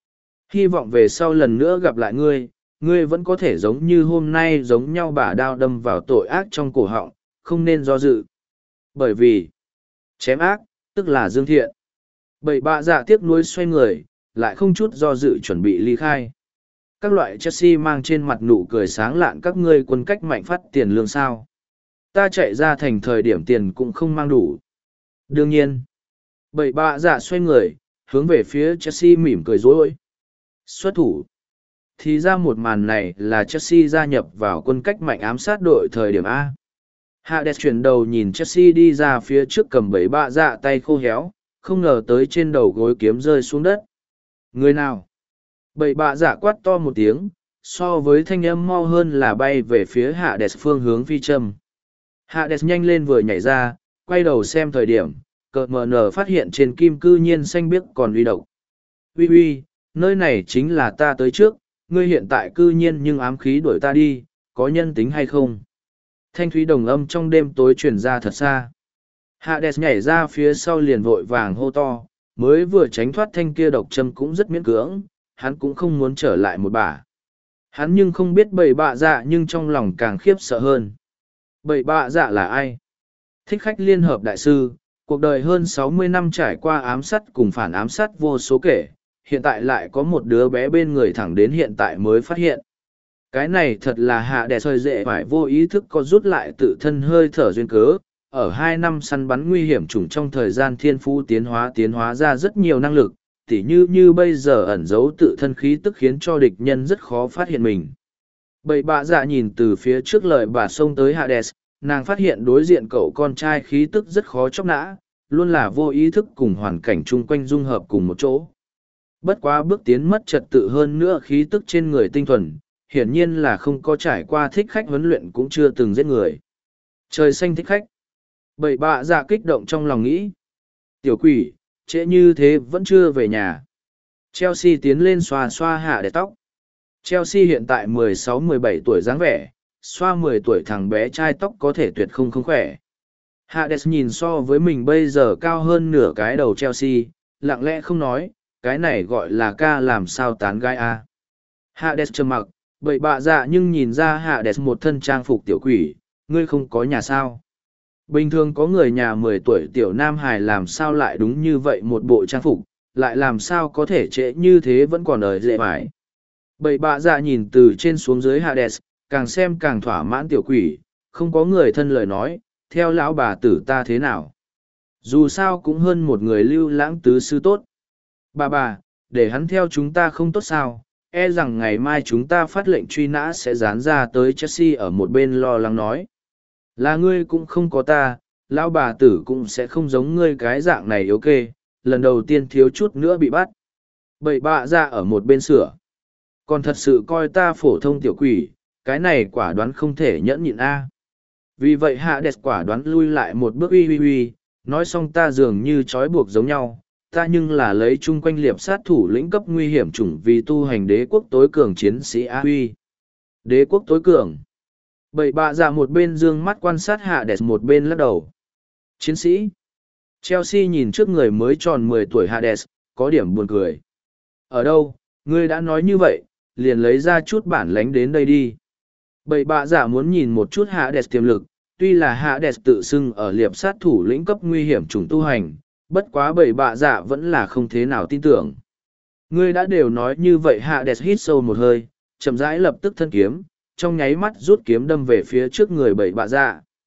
Hy vọng về sau lần nữa gặp lại ngươi vẫn có thể giống như hôm nay giống nhau bả đao đâm vào tội ác trong cổ họng, không nên do dự. Bởi vì, chém ác, tức là dương thiện. Bậy bạ dạ tiếc nuối xoay người, lại không chút do dự chuẩn bị ly khai. Các loại Chelsea mang trên mặt nụ cười sáng lạn. Các ngươi quân cách mạnh phát tiền lương sao? Ta chạy ra thành thời điểm tiền cũng không mang đủ. Đương nhiên. Bậy bạ dạ xoay người, hướng về phía Chelsea mỉm cười dối. Xuất thủ. Thì ra một màn này là Chelsea gia nhập vào quân cách mạnh ám sát đội thời điểm A. Hades chuyển đầu nhìn Chelsea đi ra phía trước cầm bậy bạ dạ tay khô héo, không ngờ tới trên đầu gối kiếm rơi xuống đất. Người nào? Bậy bạ dạ quát to một tiếng, so với thanh âm mau hơn là bay về phía Hades phương hướng phi châm. Hades nhanh lên vừa nhảy ra, quay đầu xem thời điểm, cờ mờ nở phát hiện trên kim cư nhiên xanh biếc còn uy độc. Uy uy, nơi này chính là ta tới trước, ngươi hiện tại cư nhiên nhưng ám khí đuổi ta đi, có nhân tính hay không? Thanh thúy đồng âm trong đêm tối truyền ra thật xa. Hades nhảy ra phía sau liền vội vàng hô to, mới vừa tránh thoát thanh kia độc châm cũng rất miễn cưỡng, hắn cũng không muốn trở lại một bả. Hắn nhưng không biết bậy bạ dạ nhưng trong lòng càng khiếp sợ hơn. Bậy bạ dạ là ai? Thích khách liên hợp đại sư, cuộc đời hơn 60 năm trải qua ám sát cùng phản ám sát vô số kể, hiện tại lại có một đứa bé bên người thẳng đến hiện tại mới phát hiện. Cái này thật là hạ đẻ hơi dễ phải vô ý thức có rút lại tự thân hơi thở duyên cớ. Ở 2 năm săn bắn nguy hiểm chủng trong thời gian thiên phú tiến hóa ra rất nhiều năng lực, tỉ như bây giờ ẩn giấu tự thân khí tức khiến cho địch nhân rất khó phát hiện mình. Bậy bạ dạ nhìn từ phía trước lời bà xông tới Hades, nàng phát hiện đối diện cậu con trai khí tức rất khó chóc nã, luôn là vô ý thức cùng hoàn cảnh chung quanh dung hợp cùng một chỗ. Bất quá bước tiến mất trật tự hơn nữa khí tức trên người tinh thuần, hiển nhiên là không có trải qua thích khách huấn luyện cũng chưa từng giết người. Trời xanh thích khách. Bậy bạ dạ kích động trong lòng nghĩ. Tiểu quỷ, trễ như thế vẫn chưa về nhà. Chelsea tiến lên xoa xoa hạ để tóc. Chelsea hiện tại 16-17 tuổi dáng vẻ, xoa 10 tuổi thằng bé trai tóc có thể tuyệt không khỏe. Hades nhìn so với mình bây giờ cao hơn nửa cái đầu Chelsea, lặng lẽ không nói, cái này gọi là ca làm sao tán gái Hades trầm mặc, bậy bạ dạ nhưng nhìn ra Hades một thân trang phục tiểu quỷ, ngươi không có nhà sao? Bình thường có người nhà 10 tuổi tiểu nam hài làm sao lại đúng như vậy một bộ trang phục, lại làm sao có thể trễ như thế vẫn còn ở dễ mãi. Bậy bạ dạ nhìn từ trên xuống dưới Hades, càng xem càng thỏa mãn tiểu quỷ, không có người thân lời nói, theo lão bà tử ta thế nào. Dù sao cũng hơn một người lưu lãng tứ sư tốt. Bà, để hắn theo chúng ta không tốt sao, e rằng ngày mai chúng ta phát lệnh truy nã sẽ dán ra tới Chelsea ở một bên lo lắng nói. Là ngươi cũng không có ta, lão bà tử cũng sẽ không giống ngươi cái dạng này yếu kê, lần đầu tiên thiếu chút nữa bị bắt. Bậy bạ ra ở một bên sửa. Còn thật sự coi ta phổ thông tiểu quỷ, cái này quả đoán không thể nhẫn nhịn Vì vậy hạ đẹp quả đoán lui lại một bước uy, nói xong ta dường như trói buộc giống nhau, ta nhưng là lấy chung quanh liệp sát thủ lĩnh cấp nguy hiểm chủng vì tu hành đế quốc tối cường chiến sĩ uy. Đế quốc tối cường. Bậy bạ dạ một bên dương mắt quan sát hạ đẹp một bên lắc đầu. Chiến sĩ. Chelsea nhìn trước người mới tròn 10 tuổi Hades, có điểm buồn cười. Ở đâu, ngươi đã nói như vậy, liền lấy ra chút bản lánh đến đây đi. Bậy bạ giả muốn nhìn một chút Hades tiềm lực, tuy là Hades tự xưng ở liệp sát thủ lĩnh cấp nguy hiểm chủng tu hành, bất quá bậy bạ giả vẫn là không thế nào tin tưởng. Ngươi đã đều nói như vậy Hades hít sâu một hơi, chậm rãi lập tức thân kiếm, trong nháy mắt rút kiếm đâm về phía trước người bậy bạ giả.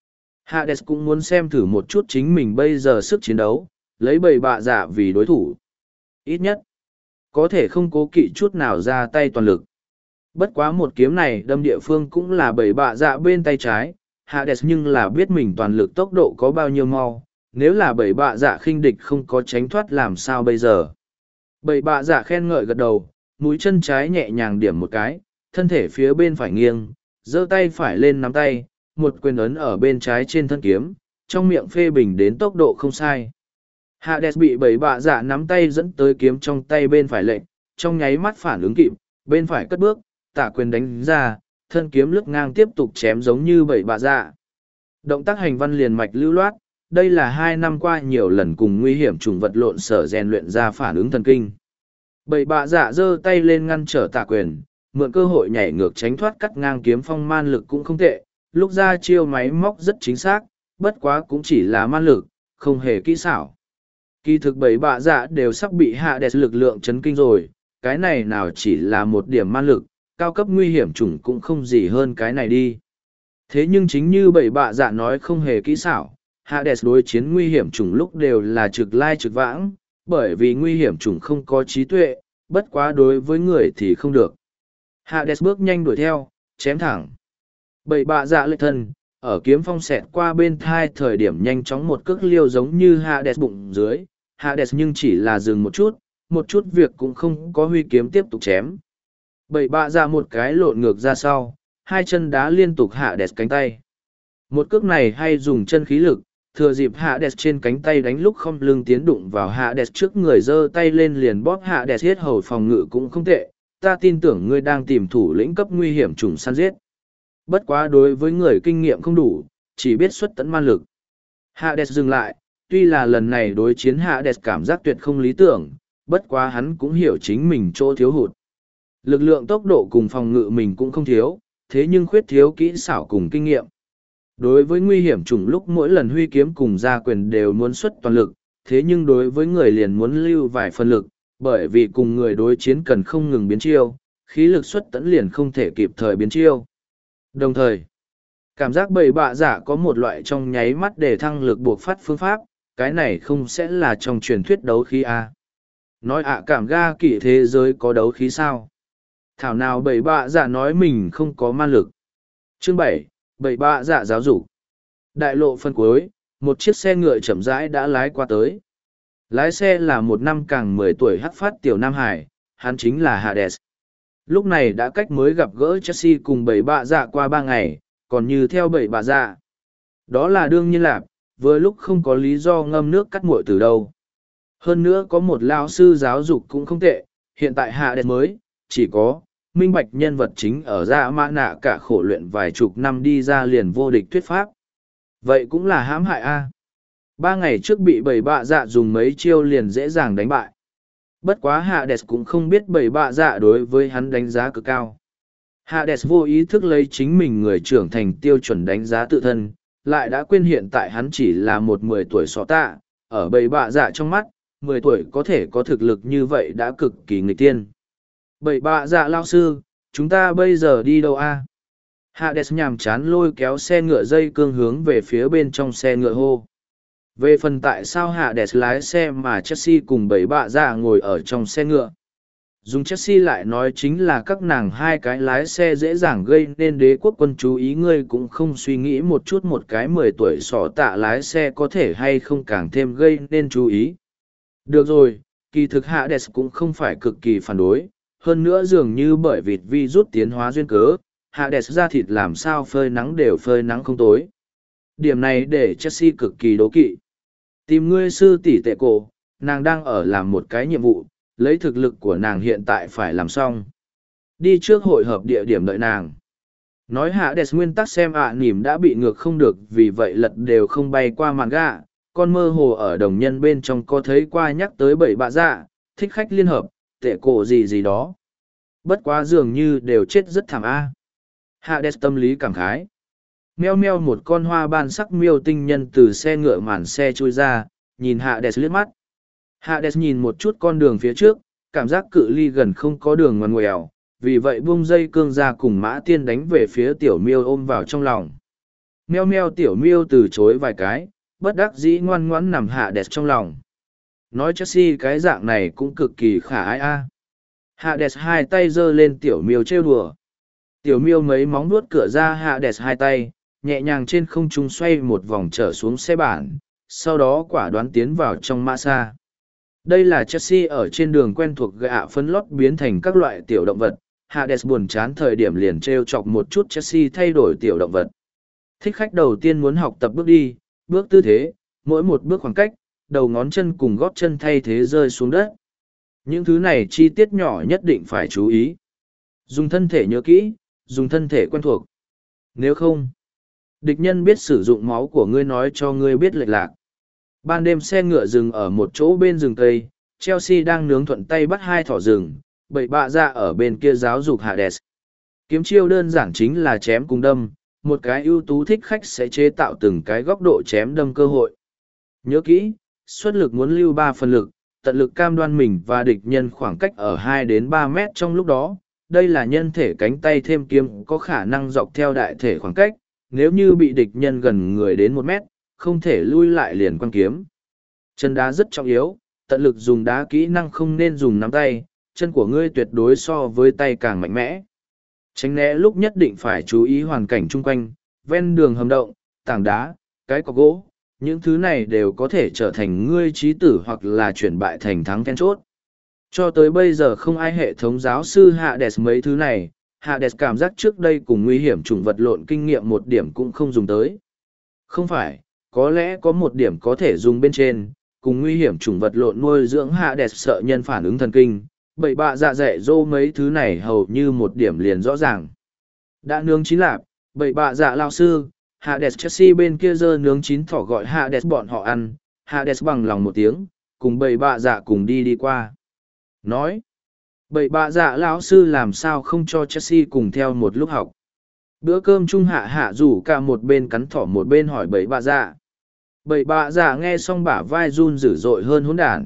Hades cũng muốn xem thử một chút chính mình bây giờ sức chiến đấu, lấy bầy bạ dạ vì đối thủ. Ít nhất, có thể không cố kỵ chút nào ra tay toàn lực. Bất quá một kiếm này đâm địa phương cũng là bầy bạ dạ bên tay trái, Hades nhưng là biết mình toàn lực tốc độ có bao nhiêu mau, nếu là bầy bạ dạ khinh địch không có tránh thoát làm sao bây giờ. Bầy bạ dạ khen ngợi gật đầu, mũi chân trái nhẹ nhàng điểm một cái, thân thể phía bên phải nghiêng, giơ tay phải lên nắm tay, một quyền ấn ở bên trái trên thân kiếm, trong miệng phê bình đến tốc độ không sai. Hades bị bầy bạ dạ nắm tay dẫn tới kiếm trong tay bên phải lệnh, trong nháy mắt phản ứng kịp, bên phải cất bước, tả quyền đánh ra, thân kiếm lướt ngang tiếp tục chém giống như bầy bạ dạ. Động tác hành văn liền mạch lưu loát, đây là 2 năm qua nhiều lần cùng nguy hiểm trùng vật lộn sở rèn luyện ra phản ứng thần kinh. Bầy bạ dạ giơ tay lên ngăn trở tả quyền, mượn cơ hội nhảy ngược tránh thoát cắt ngang kiếm phong man lực cũng không tệ, lúc ra chiêu máy móc rất chính xác, bất quá cũng chỉ là man lực, không hề kỹ xảo. Kỳ thực bầy bạ dạ đều sắp bị Hades lực lượng chấn kinh rồi, cái này nào chỉ là một điểm man lực, cao cấp nguy hiểm chủng cũng không gì hơn cái này đi. Thế nhưng chính như bầy bạ dạ nói không hề kỹ xảo, Hades đối chiến nguy hiểm chủng lúc đều là trực lai trực vãng, bởi vì nguy hiểm chủng không có trí tuệ, bất quá đối với người thì không được. Hades bước nhanh đuổi theo, chém thẳng. Bầy bạ dạ lệ thân, ở kiếm phong xẹt qua bên thai thời điểm nhanh chóng một cước liêu giống như Hades bụng dưới. Hades nhưng chỉ là dừng một chút việc cũng không có, huy kiếm tiếp tục chém. Bầy bạ dạ một cái lộn ngược ra sau, hai chân đá liên tục Hades cánh tay. Một cước này hay dùng chân khí lực, thừa dịp Hades trên cánh tay đánh lúc không lưng tiến đụng vào Hades trước người giơ tay lên liền bóp Hades hết hầu phòng ngự cũng không tệ, ta tin tưởng ngươi đang tìm thủ lĩnh cấp nguy hiểm trùng săn giết. Bất quá đối với người kinh nghiệm không đủ, chỉ biết xuất tận man lực. Hades dừng lại, tuy là lần này đối chiến Hades cảm giác tuyệt không lý tưởng, bất quá hắn cũng hiểu chính mình chỗ thiếu hụt. Lực lượng tốc độ cùng phòng ngự mình cũng không thiếu, thế nhưng khuyết thiếu kỹ xảo cùng kinh nghiệm. Đối với nguy hiểm chủng lúc mỗi lần huy kiếm cùng ra quyền đều muốn xuất toàn lực, thế nhưng đối với người liền muốn lưu vài phần lực, bởi vì cùng người đối chiến cần không ngừng biến chiêu, khí lực xuất tẫn liền không thể kịp thời biến chiêu. Đồng thời, cảm giác bầy bạ giả có một loại trong nháy mắt để thăng lực buộc phát phương pháp, cái này không sẽ là trong truyền thuyết đấu khí A. Nói cảm ga kỷ thế giới có đấu khí sao? Thảo nào bầy bạ giả nói mình không có man lực. Chương 7, bầy bạ dạ giáo dục. Đại lộ phân cuối, một chiếc xe ngựa chậm rãi đã lái qua tới. Lái xe là một năm càng 10 tuổi hắc phát tiểu Nam Hải, hắn chính là Hades. Lúc này đã cách mới gặp gỡ Chelsea cùng bầy bạ dạ qua 3 ngày, còn như theo bầy bạ dạ. Đó là đương nhiên lạc, vừa lúc không có lý do ngâm nước cắt muội từ đâu. Hơn nữa có một lao sư giáo dục cũng không tệ, hiện tại Hades mới, chỉ có minh bạch nhân vật chính ở Dạ Mã Nạ cả khổ luyện vài chục năm đi ra liền vô địch thuyết pháp. Vậy cũng là hãm hại a. 3 ngày trước bị bầy bạ dạ dùng mấy chiêu liền dễ dàng đánh bại. Bất quá Hades cũng không biết bầy bạ dạ đối với hắn đánh giá cực cao. Hades vô ý thức lấy chính mình người trưởng thành tiêu chuẩn đánh giá tự thân, lại đã quên hiện tại hắn chỉ là một 10 tuổi sọ tạ, ở bầy bạ dạ trong mắt, 10 tuổi có thể có thực lực như vậy đã cực kỳ nghịch tiên. Bầy bạ dạ lao sư, chúng ta bây giờ đi đâu a? Hades nhàm chán lôi kéo xe ngựa dây cương hướng về phía bên trong xe ngựa hô. Về phần tại sao Hades lái xe mà Chelsea cùng bầy bạ dạ ngồi ở trong xe ngựa. Dùng Chelsea lại nói chính là các nàng hai cái lái xe dễ dàng gây nên đế quốc quân chú ý, ngươi cũng không suy nghĩ một chút một cái 10 tuổi sỏ tạ lái xe có thể hay không càng thêm gây nên chú ý. Được rồi, kỳ thực Hades cũng không phải cực kỳ phản đối, hơn nữa dường như bởi vịt vi rút tiến hóa duyên cớ, Hades ra thịt làm sao phơi nắng đều phơi nắng không tối. Điểm này để Chelsea cực kỳ đố kỵ. Tìm ngươi sư tỷ tệ cổ, nàng đang ở làm một cái nhiệm vụ, lấy thực lực của nàng hiện tại phải làm xong. Đi trước hội hợp địa điểm đợi nàng. Nói Hades nguyên tắc xem nỉm đã bị ngược không được, vì vậy lật đều không bay qua màn gạ, con mơ hồ ở đồng nhân bên trong có thấy qua nhắc tới bầy bạ dạ, thích khách liên hợp, tệ cổ gì gì đó. Bất quá dường như đều chết rất thảm a. Hades tâm lý cảm khái. Meo meo một con hoa ban sắc miêu tinh nhân từ xe ngựa màn xe chui ra, nhìn Hades liếc mắt. Hades nhìn một chút con đường phía trước, cảm giác cự ly gần không có đường ngoằn ngoèo, vì vậy buông dây cương ra cùng mã tiên đánh về phía tiểu miêu ôm vào trong lòng. Meo meo tiểu miêu từ chối vài cái, bất đắc dĩ ngoan ngoãn nằm Hades trong lòng. Nói Chelsea cái dạng này cũng cực kỳ khả ái a. Hades hai tay giơ lên tiểu miêu trêu đùa. Tiểu miêu mấy móng nuốt cửa ra Hades hai tay, nhẹ nhàng trên không trung xoay một vòng trở xuống xe bản, sau đó quả đoán tiến vào trong mã xa. Đây là Chelsea ở trên đường quen thuộc gạ phấn lót biến thành các loại tiểu động vật. Hades buồn chán thời điểm liền trêu chọc một chút Chelsea thay đổi tiểu động vật. Thích khách đầu tiên muốn học tập bước đi, bước tư thế, mỗi một bước khoảng cách, đầu ngón chân cùng gót chân thay thế rơi xuống đất. Những thứ này chi tiết nhỏ nhất định phải chú ý. Dùng thân thể nhớ kỹ, dùng thân thể quen thuộc. Nếu không, địch nhân biết sử dụng máu của ngươi nói cho ngươi biết lệch lạc. Ban đêm xe ngựa dừng ở một chỗ bên rừng cây, Chelsea đang nướng thuận tay bắt hai thỏ rừng, bậy bạ ra ở bên kia giáo dục Hades. Kiếm chiêu đơn giản chính là chém cùng đâm, một cái ưu tú thích khách sẽ chế tạo từng cái góc độ chém đâm cơ hội. Nhớ kỹ, xuất lực muốn lưu 3 phần lực, tận lực cam đoan mình và địch nhân khoảng cách ở 2 đến 3 mét trong lúc đó. Đây là nhân thể cánh tay thêm kiếm có khả năng dọc theo đại thể khoảng cách, nếu như bị địch nhân gần người đến 1 mét, không thể lui lại liền quăng kiếm. Chân đá rất trọng yếu, tận lực dùng đá kỹ năng không nên dùng nắm tay, chân của ngươi tuyệt đối so với tay càng mạnh mẽ. Tránh né lúc nhất định phải chú ý hoàn cảnh chung quanh, ven đường hầm động, tảng đá, cái cọc gỗ, những thứ này đều có thể trở thành ngươi chí tử hoặc là chuyển bại thành thắng then chốt. Cho tới bây giờ không ai hệ thống giáo sư Hades mấy thứ này, Hades cảm giác trước đây cùng nguy hiểm chủng vật lộn kinh nghiệm một điểm cũng không dùng tới. Không phải, có lẽ có một điểm có thể dùng bên trên, cùng nguy hiểm chủng vật lộn nuôi dưỡng Hades sợ nhân phản ứng thần kinh, bậy bạ dạ dạy dỗ mấy thứ này hầu như một điểm liền rõ ràng. Đã nướng chín lạp, bậy bạ dạ lao sư, Hades Chelsea bên kia dơ nướng chín thỏ gọi Hades bọn họ ăn, Hades bằng lòng một tiếng, cùng bậy bạ dạ cùng đi qua. Nói, bậy bạ dạ lão sư làm sao không cho Chelsea cùng theo một lúc học. Bữa cơm chung hạ rủ cả một bên cắn thỏ một bên hỏi bậy bạ dạ. Bậy bạ dạ nghe xong bả vai run dữ dội hơn hỗn đản.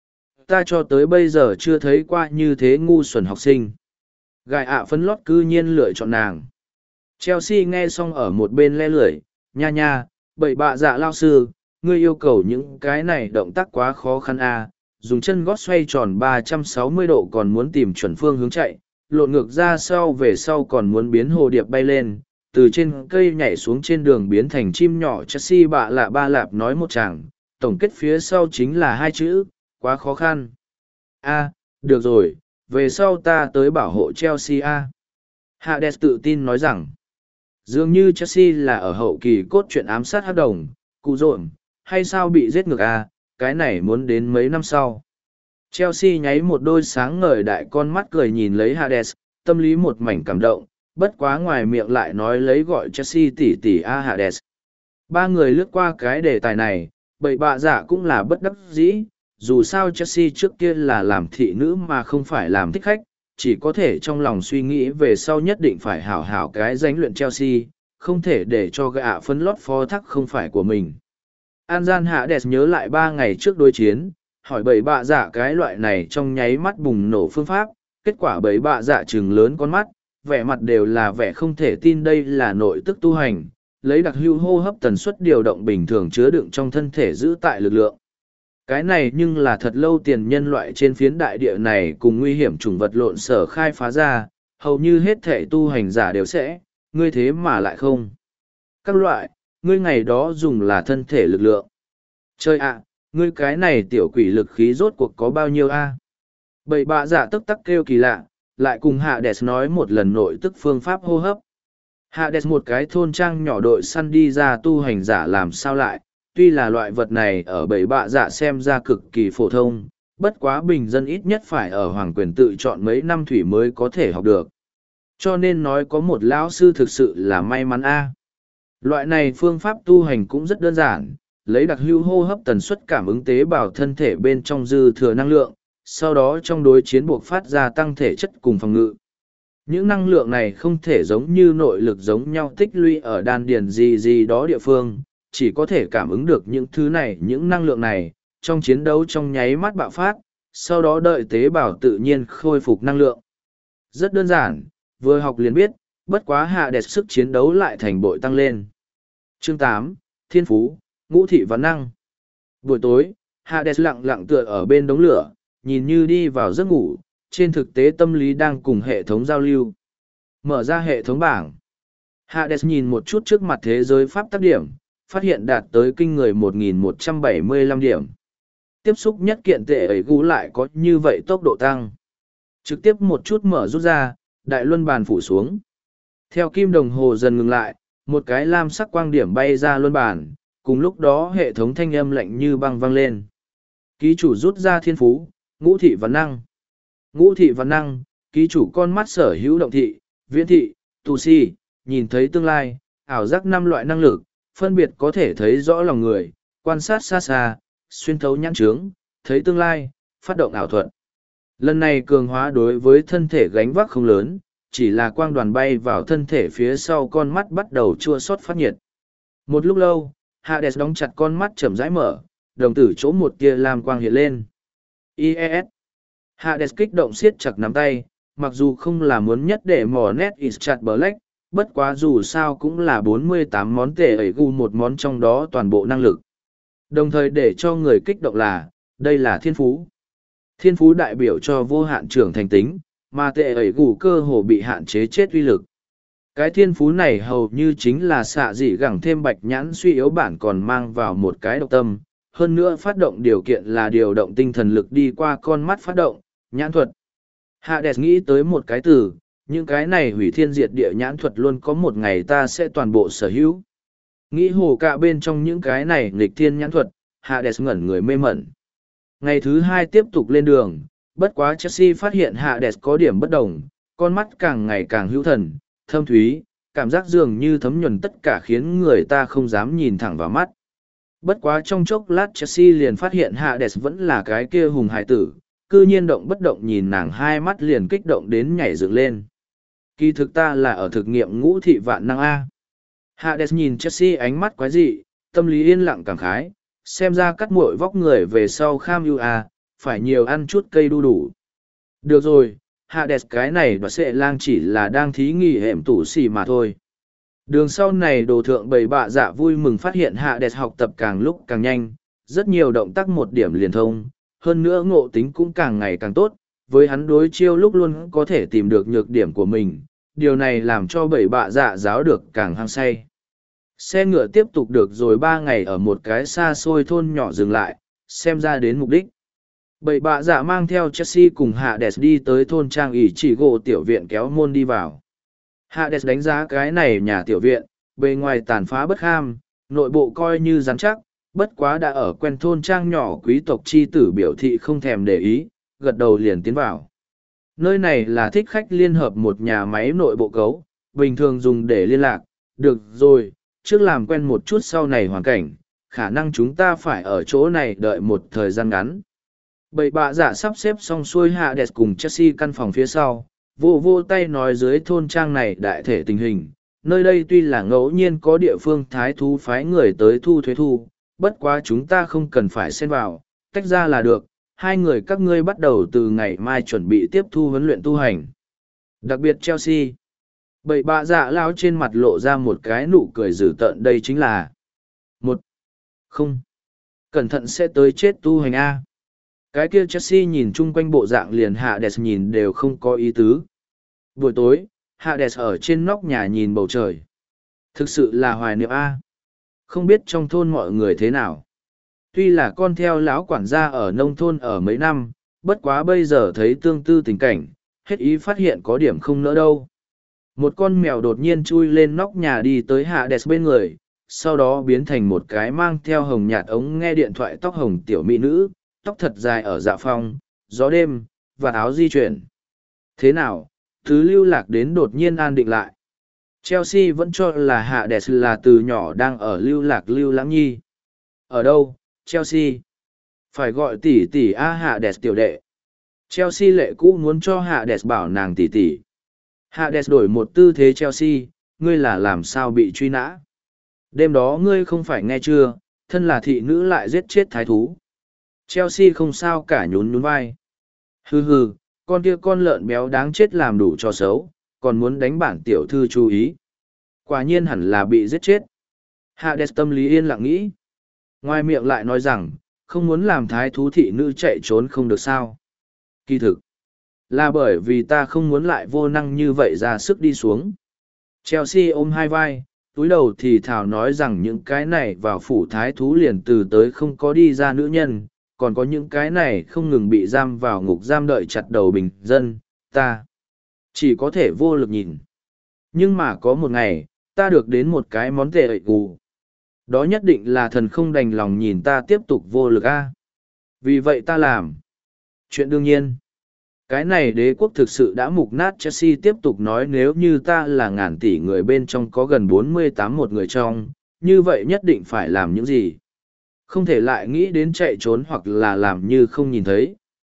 Ta cho tới bây giờ chưa thấy qua như thế ngu xuẩn học sinh. Gài phấn lót cư nhiên lựa chọn nàng. Chelsea nghe xong ở một bên le lưỡi, nha nha, bậy bạ dạ lao sư, ngươi yêu cầu những cái này động tác quá khó khăn à, dùng chân gót xoay tròn 360 độ còn muốn tìm chuẩn phương hướng chạy, lộn ngược ra sau về sau còn muốn biến hồ điệp bay lên, từ trên cây nhảy xuống trên đường biến thành chim nhỏ. Chelsea bạ lạ ba lạp nói một chàng, tổng kết phía sau chính là 2 chữ, quá khó khăn. Được rồi, về sau ta tới bảo hộ Chelsea. Hades tự tin nói rằng, dường như Chelsea là ở hậu kỳ cốt truyện ám sát hắc đồng, cụ rộn, hay sao bị giết ngược cái này muốn đến mấy năm sau. Chelsea nháy một đôi sáng ngời đại con mắt cười nhìn lấy Hades, tâm lý một mảnh cảm động, bất quá ngoài miệng lại nói lấy gọi Chelsea tỷ tỷ Hades. Ba người lướt qua cái đề tài này, bậy bạ dạ cũng là bất đắc dĩ, dù sao Chelsea trước kia là làm thị nữ mà không phải làm thích khách, chỉ có thể trong lòng suy nghĩ về sau nhất định phải hảo hảo cái danh luyện Chelsea, không thể để cho gạ phấn lót phó thác không phải của mình. An gian Hades nhớ lại 3 ngày trước đối chiến, hỏi bậy bạ dạ cái loại này trong nháy mắt bùng nổ phương pháp, kết quả bậy bạ dạ trừng lớn con mắt, vẻ mặt đều là vẻ không thể tin đây là nội tức tu hành, lấy đặc hữu hô hấp tần suất điều động bình thường chứa đựng trong thân thể giữ tại lực lượng. Cái này nhưng là thật lâu tiền nhân loại trên phiến đại địa này cùng nguy hiểm chủng vật lộn sở khai phá ra, hầu như hết thể tu hành giả đều sẽ, ngươi thế mà lại không. Các loại, ngươi ngày đó dùng là thân thể lực lượng. Chơi ạ, ngươi cái này tiểu quỷ lực khí rốt cuộc có bao nhiêu Bậy bạ dạ tức tắc kêu kỳ lạ, lại cùng Hades nói một lần nội tức phương pháp hô hấp. Hades một cái thôn trang nhỏ đội săn đi ra tu hành giả làm sao lại, tuy là loại vật này ở bầy bạ dạ xem ra cực kỳ phổ thông, bất quá bình dân ít nhất phải ở hoàng quyền tự chọn mấy năm thủy mới có thể học được. Cho nên nói có một lão sư thực sự là may mắn Loại này phương pháp tu hành cũng rất đơn giản, lấy đặc hữu hô hấp tần suất cảm ứng tế bào thân thể bên trong dư thừa năng lượng, sau đó trong đối chiến buộc phát ra tăng thể chất cùng phòng ngự. Những năng lượng này không thể giống như nội lực giống nhau tích lũy ở đan điền gì đó địa phương, chỉ có thể cảm ứng được những thứ này, những năng lượng này, trong chiến đấu trong nháy mắt bạo phát, sau đó đợi tế bào tự nhiên khôi phục năng lượng. Rất đơn giản, vừa học liền biết, bất quá Hades sức chiến đấu lại thành bội tăng lên. Chương 8, Thiên Phú, Ngũ Thị Văn Năng. Buổi tối, Hades lặng lặng tựa ở bên đống lửa, nhìn như đi vào giấc ngủ, trên thực tế tâm lý đang cùng hệ thống giao lưu. Mở ra hệ thống bảng. Hades nhìn một chút trước mặt thế giới pháp tắc điểm, phát hiện đạt tới kinh người 1.175 điểm. Tiếp xúc nhất kiện tệ ấy gú lại có như vậy tốc độ tăng. Trực tiếp một chút mở rút ra, đại luân bàn phủ xuống. Theo kim đồng hồ dần ngừng lại, một cái lam sắc quang điểm bay ra luân bàn, cùng lúc đó hệ thống thanh âm lạnh như băng vang lên. Ký chủ rút ra thiên phú, Ngũ Thị Văn Năng. Ngũ Thị Văn Năng, ký chủ con mắt sở hữu động thị, viễn thị, tu si, nhìn thấy tương lai, ảo giác 5 loại năng lực, phân biệt có thể thấy rõ lòng người, quan sát xa xa, xuyên thấu nhãn trướng, thấy tương lai, phát động ảo thuật. Lần này cường hóa đối với thân thể gánh vác không lớn, chỉ là quang đoàn bay vào thân thể phía sau con mắt bắt đầu chua xót phát nhiệt. Một lúc lâu, Hades đóng chặt con mắt chậm rãi mở, đồng tử chỗ một tia lam quang hiện lên. IES. Hades kích động siết chặt nắm tay, mặc dù không là muốn nhất để mò nét is chặt black, bất quá dù sao cũng là 48 món tệ ấy gu một món trong đó toàn bộ năng lực. Đồng thời để cho người kích động là, đây là thiên phú. Thiên phú đại biểu cho vô hạn trưởng thành tính, mà tệ ấy gu cơ hồ bị hạn chế chết uy lực. Cái thiên phú này hầu như chính là xạ dị gẳng thêm bạch nhãn suy yếu bản còn mang vào một cái độc tâm. Hơn nữa phát động điều kiện là điều động tinh thần lực đi qua con mắt phát động, nhãn thuật. Hades nghĩ tới một cái từ, những cái này hủy thiên diệt địa nhãn thuật luôn có một ngày ta sẽ toàn bộ sở hữu. Nghĩ hồ cạ bên trong những cái này nghịch thiên nhãn thuật, Hades ngẩn người mê mẩn. Ngày thứ hai tiếp tục lên đường, bất quá Chelsea phát hiện Hades có điểm bất đồng, con mắt càng ngày càng hữu thần, thâm thúy, cảm giác dường như thấm nhuần tất cả khiến người ta không dám nhìn thẳng vào mắt. Bất quá trong chốc lát Chelsea liền phát hiện Hades vẫn là cái kia hùng hải tử, cư nhiên động bất động nhìn nàng hai mắt liền kích động đến nhảy dựng lên. Kỳ thực ta là ở thực nghiệm Ngũ Thị Vạn Năng A. Hades nhìn Chelsea ánh mắt quái dị, tâm lý yên lặng cảm khái, xem ra cắt muội vóc người về sau kham ưu A, phải nhiều ăn chút cây đu đủ. Được rồi, Hades cái này và sẽ lang chỉ là đang thí nghỉ hẻm tủ xì mà thôi. Đường sau này đồ thượng bầy bạ dạ vui mừng phát hiện Hades học tập càng lúc càng nhanh, rất nhiều động tác một điểm liền thông, hơn nữa ngộ tính cũng càng ngày càng tốt, với hắn đối chiêu lúc luôn có thể tìm được nhược điểm của mình, điều này làm cho bầy bạ dạ giáo được càng hăng say. Xe ngựa tiếp tục được rồi 3 ngày ở một cái xa xôi thôn nhỏ dừng lại, xem ra đến mục đích. Bầy bạ dạ mang theo Chelsea cùng Hades đi tới thôn trang ỷ chỉ gỗ tiểu viện kéo môn đi vào. Hades đánh giá cái này nhà tiểu viện, bề ngoài tàn phá bất kham, nội bộ coi như rắn chắc, bất quá đã ở quen thôn trang nhỏ quý tộc chi tử biểu thị không thèm để ý, gật đầu liền tiến vào. Nơi này là thích khách liên hợp một nhà máy nội bộ cấu, bình thường dùng để liên lạc, được rồi, trước làm quen một chút sau này hoàn cảnh, khả năng chúng ta phải ở chỗ này đợi một thời gian ngắn. Bầy bạ dạ sắp xếp xong xuôi Hades cùng Chelsea căn phòng phía sau, vô tay nói dưới thôn trang này đại thể tình hình, nơi đây tuy là ngẫu nhiên có địa phương thái thú phái người tới thu thuế thu, bất quá chúng ta không cần phải xen vào, tách ra là được, hai người các ngươi bắt đầu từ ngày mai chuẩn bị tiếp thu huấn luyện tu hành. Đặc biệt Chelsea, bầy bạ dạ lao trên mặt lộ ra một cái nụ cười dữ tợn, đây chính là không, cẩn thận sẽ tới chết tu hành A. Cái kia Chelsea nhìn chung quanh bộ dạng liền Hades nhìn đều không có ý tứ. Buổi tối, Hades ở trên nóc nhà nhìn bầu trời. Thực sự là hoài niệm A. Không biết trong thôn mọi người thế nào. Tuy là con theo lão quản gia ở nông thôn ở mấy năm, bất quá bây giờ thấy tương tư tình cảnh, hết ý phát hiện có điểm không nỡ đâu. Một con mèo đột nhiên chui lên nóc nhà đi tới Hades bên người, sau đó biến thành một cái mang theo hồng nhạt ống nghe điện thoại tóc hồng tiểu mỹ nữ, tóc thật dài ở dạ phong, gió đêm, và áo di chuyển. Thế nào, thứ lưu lạc đến đột nhiên an định lại. Chelsea vẫn cho là Hades là từ nhỏ đang ở lưu lạc lưu lãng nhi. Ở đâu, Chelsea? Phải gọi tỷ tỷ A Hades tiểu đệ. Chelsea lệ cũ muốn cho Hades bảo nàng tỷ tỷ. Hades đổi một tư thế Chelsea, ngươi là làm sao bị truy nã? Đêm đó ngươi không phải nghe chưa, thân là thị nữ lại giết chết thái thú. Chelsea không sao cả nhún vai. Hừ, con kia con lợn béo đáng chết làm đủ trò xấu, còn muốn đánh bản tiểu thư chú ý. Quả nhiên hẳn là bị giết chết. Hades tâm lý yên lặng nghĩ. Ngoài miệng lại nói rằng, không muốn làm thái thú thị nữ chạy trốn không được sao. Kỳ thực, là bởi vì ta không muốn lại vô năng như vậy ra sức đi xuống. Chelsea ôm hai vai, túi đầu thì thảo nói rằng những cái này vào phủ thái thú liền từ tới không có đi ra nữ nhân, còn có những cái này không ngừng bị giam vào ngục giam đợi chặt đầu bình dân, ta chỉ có thể vô lực nhìn. Nhưng mà có một ngày, ta được đến một cái món tệ ệ gù. Đó nhất định là thần không đành lòng nhìn ta tiếp tục vô lực a. Vì vậy ta làm. Chuyện đương nhiên. Cái này đế quốc thực sự đã mục nát. Chelsea tiếp tục nói, nếu như ta là ngàn tỷ người bên trong có gần 48 một người trong, như vậy nhất định phải làm những gì? Không thể lại nghĩ đến chạy trốn hoặc là làm như không nhìn thấy.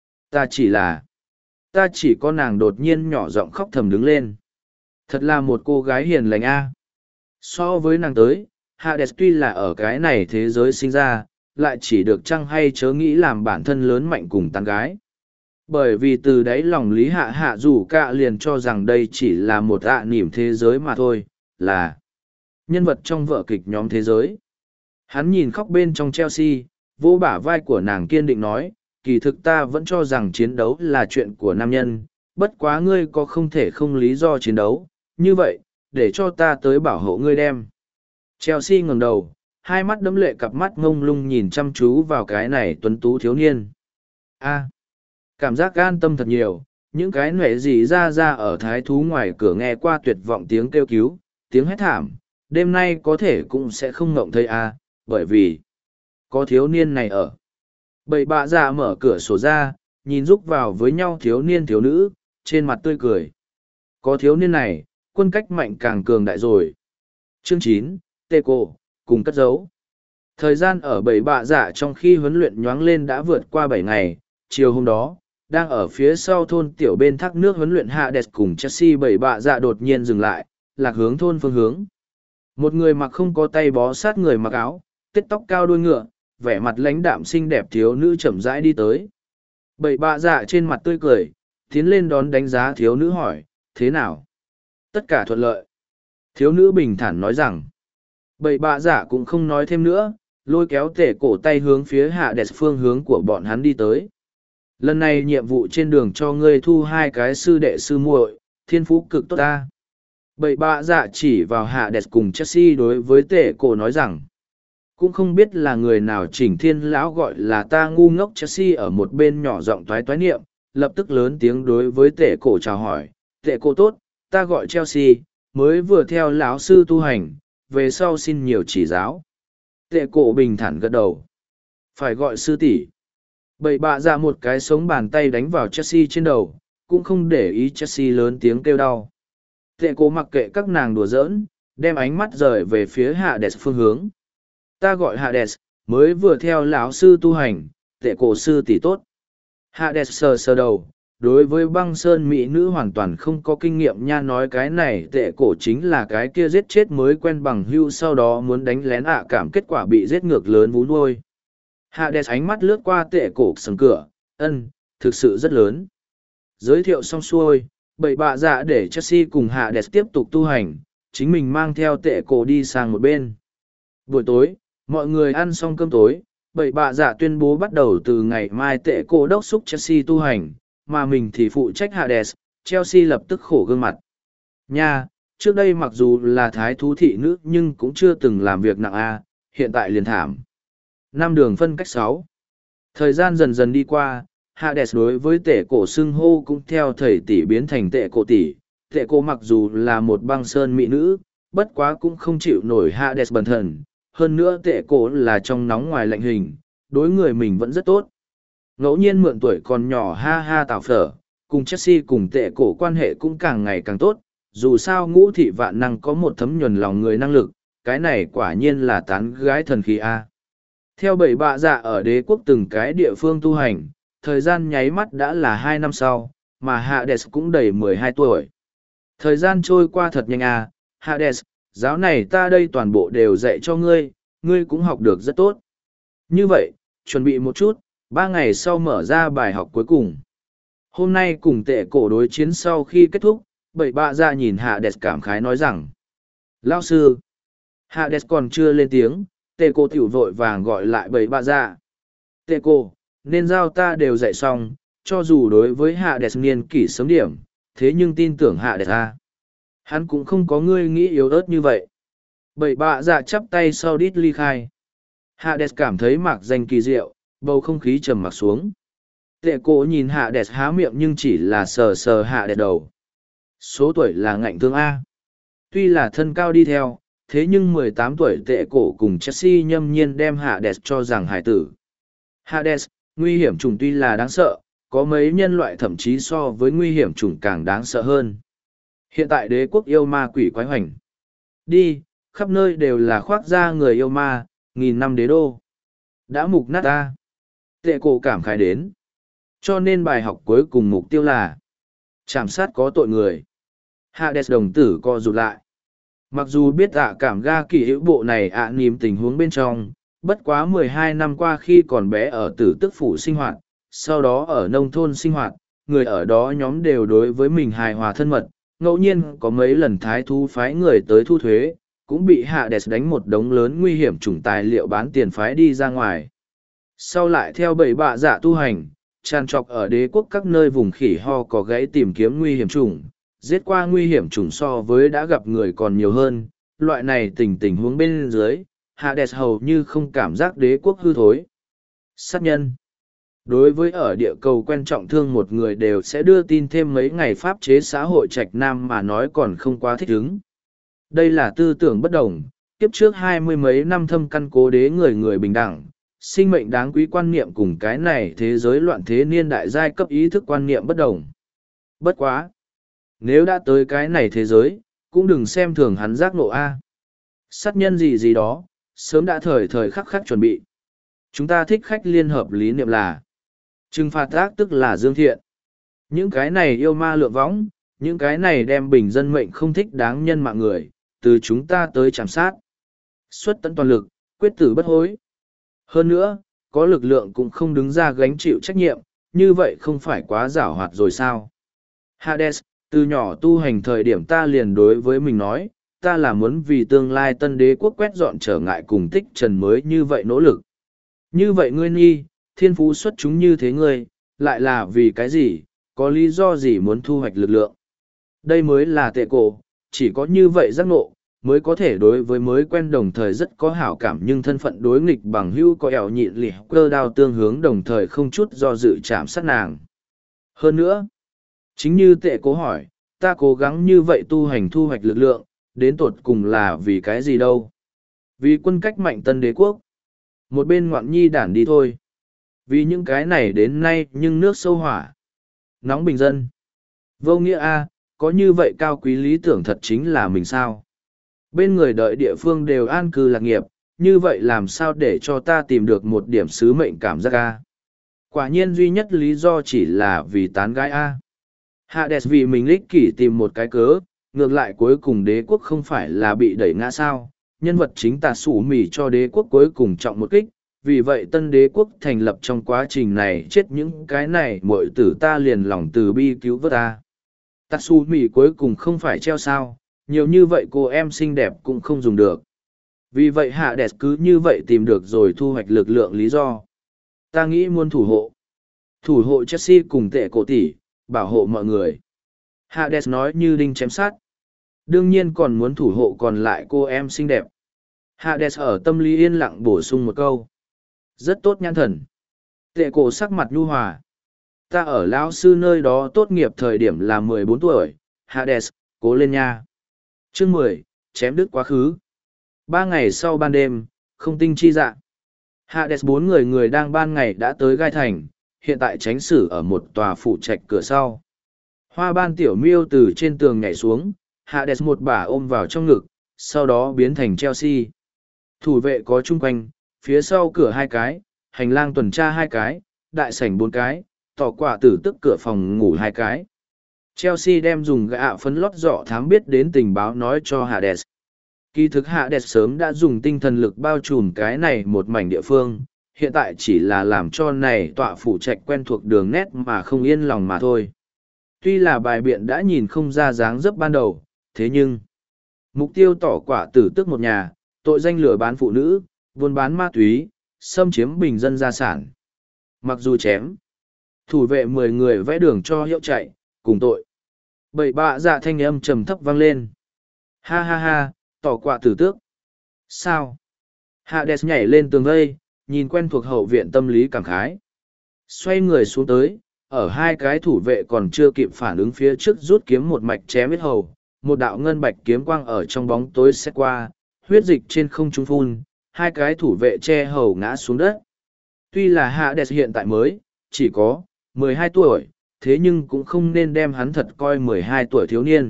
Ta chỉ có nàng đột nhiên nhỏ giọng khóc thầm đứng lên. Thật là một cô gái hiền lành a. So với nàng tới, Hades tuy là ở cái này thế giới sinh ra, lại chỉ được chăng hay chớ nghĩ làm bản thân lớn mạnh cùng tán gái. Bởi vì từ đấy lòng lý hạ dù cả liền cho rằng đây chỉ là một nỉm thế giới mà thôi, là nhân vật trong vở kịch nhóm thế giới. Hắn nhìn khóc bên trong Chelsea, vỗ bả vai của nàng kiên định nói, kỳ thực ta vẫn cho rằng chiến đấu là chuyện của nam nhân, bất quá ngươi có không thể không lý do chiến đấu, như vậy, để cho ta tới bảo hộ ngươi đem. Chelsea ngẩng đầu, hai mắt đẫm lệ, cặp mắt ngông lung nhìn chăm chú vào cái này tuấn tú thiếu niên. Cảm giác an tâm thật nhiều, những cái nhuệ gì ra ở thái thú ngoài cửa nghe qua tuyệt vọng tiếng kêu cứu, tiếng hét thảm, đêm nay có thể cũng sẽ không ngộng thấy bởi vì có thiếu niên này ở. Bậy bạ già mở cửa sổ ra, nhìn rúc vào với nhau thiếu niên thiếu nữ, trên mặt tươi cười. Có thiếu niên này, quân cách mạnh càng cường đại rồi. Chương 9, Tê Cô, cùng cất giấu. Thời gian ở bầy bạ dạ trong khi huấn luyện nhoáng lên đã vượt qua 7 ngày, chiều hôm đó, đang ở phía sau thôn tiểu bên thác nước huấn luyện Hades cùng Chelsea bầy bạ dạ đột nhiên dừng lại, lạc hướng thôn phương hướng. Một người mặc không có tay bó sát người mặc áo, tết tóc cao đuôi ngựa, vẻ mặt lãnh đạm xinh đẹp thiếu nữ chậm rãi đi tới. Bầy bạ dạ trên mặt tươi cười, tiến lên đón đánh giá thiếu nữ hỏi, thế nào? Tất cả thuận lợi. Thiếu nữ bình thản nói rằng, bầy bạ dạ cũng không nói thêm nữa, lôi kéo tể cổ tay hướng phía Hades phương hướng của bọn hắn đi tới. Lần này nhiệm vụ trên đường cho ngươi thu 2 cái sư đệ sư muội, thiên phú cực tốt ta. Bậy bạ dạ chỉ vào Hades cùng Chelsea đối với tể cổ nói rằng, cũng không biết là người nào chỉnh thiên lão gọi là ta ngu ngốc. Chelsea ở một bên nhỏ giọng toái toái niệm, lập tức lớn tiếng đối với tể cổ chào hỏi, tể cổ tốt, ta gọi Chelsea, mới vừa theo lão sư tu hành, về sau xin nhiều chỉ giáo. Tệ cổ bình thản gật đầu. Phải gọi sư tỷ. Bậy bạ ra một cái sống bàn tay đánh vào Chelsea trên đầu, cũng không để ý Chelsea lớn tiếng kêu đau. Tệ cổ mặc kệ các nàng đùa giỡn, đem ánh mắt rời về phía Hades phương hướng. Ta gọi Hades, mới vừa theo lão sư tu hành, tệ cổ sư tỷ tốt. Hades sờ sờ đầu, đối với băng sơn mỹ nữ hoàn toàn không có kinh nghiệm nha, nói cái này tệ cổ chính là cái kia giết chết mới quen bằng hưu sau đó muốn đánh lén cảm kết quả bị giết ngược lớn vú nuôi. Hades ánh mắt lướt qua tệ cổ sừng cửa, thực sự rất lớn. Giới thiệu xong xuôi, bậy bạ dạ để Chelsea cùng Hades tiếp tục tu hành, chính mình mang theo tệ cổ đi sang một bên. Buổi tối, mọi người ăn xong cơm tối, bậy bạ dạ tuyên bố bắt đầu từ ngày mai tệ cổ đốc xúc Chelsea tu hành, mà mình thì phụ trách Hades. Chelsea lập tức khổ gương mặt. Nha, trước đây mặc dù là thái thú thị nữ nhưng cũng chưa từng làm việc nặng hiện tại liền thảm. 5 đường phân cách 6. Thời gian dần dần đi qua, Hades đối với tệ cổ xưng hô cũng theo thầy tỷ biến thành tệ cổ tỷ. Tệ cổ mặc dù là một băng sơn mỹ nữ, bất quá cũng không chịu nổi Hades bần thần. Hơn nữa tệ cổ là trong nóng ngoài lạnh hình, đối người mình vẫn rất tốt. Ngẫu nhiên mượn tuổi còn nhỏ ha tào phở, cùng Chelsea cùng tệ cổ quan hệ cũng càng ngày càng tốt, dù sao ngũ thị vạn năng có một thấm nhuần lòng người năng lực, cái này quả nhiên là tán gái thần khí a. Theo bậy bạ dạ ở đế quốc từng cái địa phương tu hành, thời gian nháy mắt đã là 2 năm sau, mà Hades cũng đầy 12 tuổi. Thời gian trôi qua thật nhanh Hades, giáo này ta đây toàn bộ đều dạy cho ngươi, ngươi cũng học được rất tốt. Như vậy, chuẩn bị một chút, 3 ngày sau mở ra bài học cuối cùng. Hôm nay cùng tệ cổ đối chiến sau khi kết thúc, bậy bạ ra nhìn Hades cảm khái nói rằng, Lao sư, Hades còn chưa lên tiếng, tệ cô tiểu vội vàng gọi lại bầy bạ dạ. Tệ cô, nên giao ta đều dạy xong, cho dù đối với Hades niên kỷ sớm điểm, thế nhưng tin tưởng Hades ta. Hắn cũng không có ngươi nghĩ yếu ớt như vậy. Bầy bạ dạ chắp tay sau đít ly khai. Hades cảm thấy mạc danh kỳ diệu, bầu không khí trầm mặc xuống. Tệ cô nhìn Hades há miệng nhưng chỉ là sờ sờ Hades đầu. Số tuổi là ngạnh thương A. Tuy là thân cao đi theo, thế nhưng 18 tuổi tệ cổ cùng Chelsea nhâm nhiên đem Hades cho rằng hải tử. Hades, nguy hiểm trùng tuy là đáng sợ, có mấy nhân loại thậm chí so với nguy hiểm trùng càng đáng sợ hơn. Hiện tại đế quốc yêu ma quỷ quái hoành. Đi, khắp nơi đều là khoác da người yêu ma, nghìn năm đế đô. Đã mục nát ta. Tệ cổ cảm khái đến. Cho nên bài học cuối cùng mục tiêu là chảm sát có tội người. Hades đồng tử co rụt lại. Mặc dù biết cảm ga kỳ hữu bộ này nìm tình huống bên trong, bất quá 12 năm qua khi còn bé ở tử tức phủ sinh hoạt, sau đó ở nông thôn sinh hoạt, người ở đó nhóm đều đối với mình hài hòa thân mật, ngẫu nhiên có mấy lần thái thú phái người tới thu thuế, cũng bị Hades đánh một đống lớn nguy hiểm chủng tài liệu bán tiền phái đi ra ngoài. Sau lại theo bầy bạ dạ tu hành, tràn trọc ở đế quốc các nơi vùng khỉ ho có gãy tìm kiếm nguy hiểm chủng, giết qua nguy hiểm chủng so với đã gặp người còn nhiều hơn, loại này tình huống bên dưới, Hades hầu như không cảm giác đế quốc hư thối. Sát nhân. Đối với ở địa cầu quen trọng thương một người đều sẽ đưa tin thêm mấy ngày pháp chế xã hội trạch nam mà nói còn không quá thích ứng. Đây là tư tưởng bất đồng, tiếp trước 20 mấy năm thâm căn cố đế người người bình đẳng, sinh mệnh đáng quý quan niệm cùng cái này thế giới loạn thế niên đại giai cấp ý thức quan niệm bất đồng. Bất quá. Nếu đã tới cái này thế giới, cũng đừng xem thường hắn giác nộ A. Sát nhân gì đó, sớm đã thời khắc khắc chuẩn bị. Chúng ta thích khách liên hợp lý niệm là trừng phạt ác tức là dương thiện. Những cái này yêu ma lượng võng, những cái này đem bình dân mệnh không thích đáng nhân mạng người, từ chúng ta tới chạm sát. Xuất tận toàn lực, quyết tử bất hối. Hơn nữa, có lực lượng cũng không đứng ra gánh chịu trách nhiệm, như vậy không phải quá giảo hoạt rồi sao? Hades, từ nhỏ tu hành thời điểm ta liền đối với mình nói, ta là muốn vì tương lai tân đế quốc quét dọn trở ngại cùng tích trần mới như vậy nỗ lực. Như vậy ngươi nghi, thiên phú xuất chúng như thế ngươi, lại là vì cái gì, có lý do gì muốn thu hoạch lực lượng. Đây mới là tệ cổ, chỉ có như vậy giác ngộ, mới có thể đối với mới quen đồng thời rất có hảo cảm nhưng thân phận đối nghịch bằng hữu có ẻo nhịn lỉ cơ đao tương hướng đồng thời không chút do dự chạm sát nàng. Hơn nữa, chính như tệ cố hỏi, ta cố gắng như vậy tu hành thu hoạch lực lượng, đến tột cùng là vì cái gì đâu? Vì quân cách mạnh tân đế quốc. Một bên ngoạn nhi đản đi thôi. Vì những cái này đến nay nhưng nước sâu hỏa. Nóng bình dân. Vô nghĩa a, có như vậy cao quý lý tưởng thật chính là mình sao? Bên người đợi địa phương đều an cư lạc nghiệp, như vậy làm sao để cho ta tìm được một điểm sứ mệnh cảm giác a? Quả nhiên duy nhất lý do chỉ là vì tán gái a. Hades vì mình lích kỷ tìm một cái cớ, ngược lại cuối cùng đế quốc không phải là bị đẩy ngã sao, nhân vật chính tà sủ mỉ cho đế quốc cuối cùng trọng một kích, vì vậy tân đế quốc thành lập trong quá trình này chết những cái này muội tử ta liền lòng từ bi cứu vớt ta. Tà sủ mỉ cuối cùng không phải treo sao, nhiều như vậy cô em xinh đẹp cũng không dùng được. Vì vậy Hades cứ như vậy tìm được rồi thu hoạch lực lượng lý do. Ta nghĩ muốn thủ hộ. Thủ hộ Chelsea cùng tệ cổ tỷ, bảo hộ mọi người. Hades nói như đinh chém sát. Đương nhiên còn muốn thủ hộ còn lại cô em xinh đẹp. Hades ở tâm lý yên lặng bổ sung một câu. Rất tốt nhãn thần. Tệ cổ sắc mặt nhu hòa. Ta ở lão sư nơi đó tốt nghiệp thời điểm là 14 tuổi. Hades, cố lên nha. Chương 10, chém đứt quá khứ. 3 ngày sau ban đêm, không tinh chi dạ. Hades 4 người đang ban ngày đã tới Gai Thành, hiện tại tránh xử ở một tòa phủ trạch cửa sau. Hoa ban tiểu miêu từ trên tường nhảy xuống, Hades một bà ôm vào trong ngực, sau đó biến thành Chelsea. Thủ vệ có chung quanh, phía sau cửa 2 cái, hành lang tuần tra 2 cái, đại sảnh 4 cái, tỏ quả tử tức cửa phòng ngủ 2 cái. Chelsea đem dùng gạ phấn lót dọ thám biết đến tình báo nói cho Hades. Kỳ thực Hades sớm đã dùng tinh thần lực bao trùm cái này một mảnh địa phương, hiện tại chỉ là làm cho này tọa phủ trạch quen thuộc đường nét mà không yên lòng mà thôi. Tuy là bài biện đã nhìn không ra dáng dấp ban đầu, thế nhưng mục tiêu tỏ quả tử tức một nhà, Tội danh lừa bán phụ nữ, buôn bán ma túy, xâm chiếm bình dân gia sản. Mặc dù chém, thủ vệ 10 người vẽ đường cho hiệu chạy, cùng tội. Bậy bạ dạ thanh âm trầm thấp vang lên. Ha ha ha, tỏ quạ tử tước. Sao? Hades nhảy lên tường vây, nhìn quen thuộc hậu viện tâm lý cảm khái. Xoay người xuống tới, ở hai cái thủ vệ còn chưa kịp phản ứng phía trước rút kiếm một mạch chém hết hầu. Một đạo ngân bạch kiếm quang ở trong bóng tối xét qua, huyết dịch trên không trung phun, hai cái thủ vệ che hầu ngã xuống đất. Tuy là Hades hiện tại mới, chỉ có 12 tuổi, thế nhưng cũng không nên đem hắn thật coi 12 tuổi thiếu niên.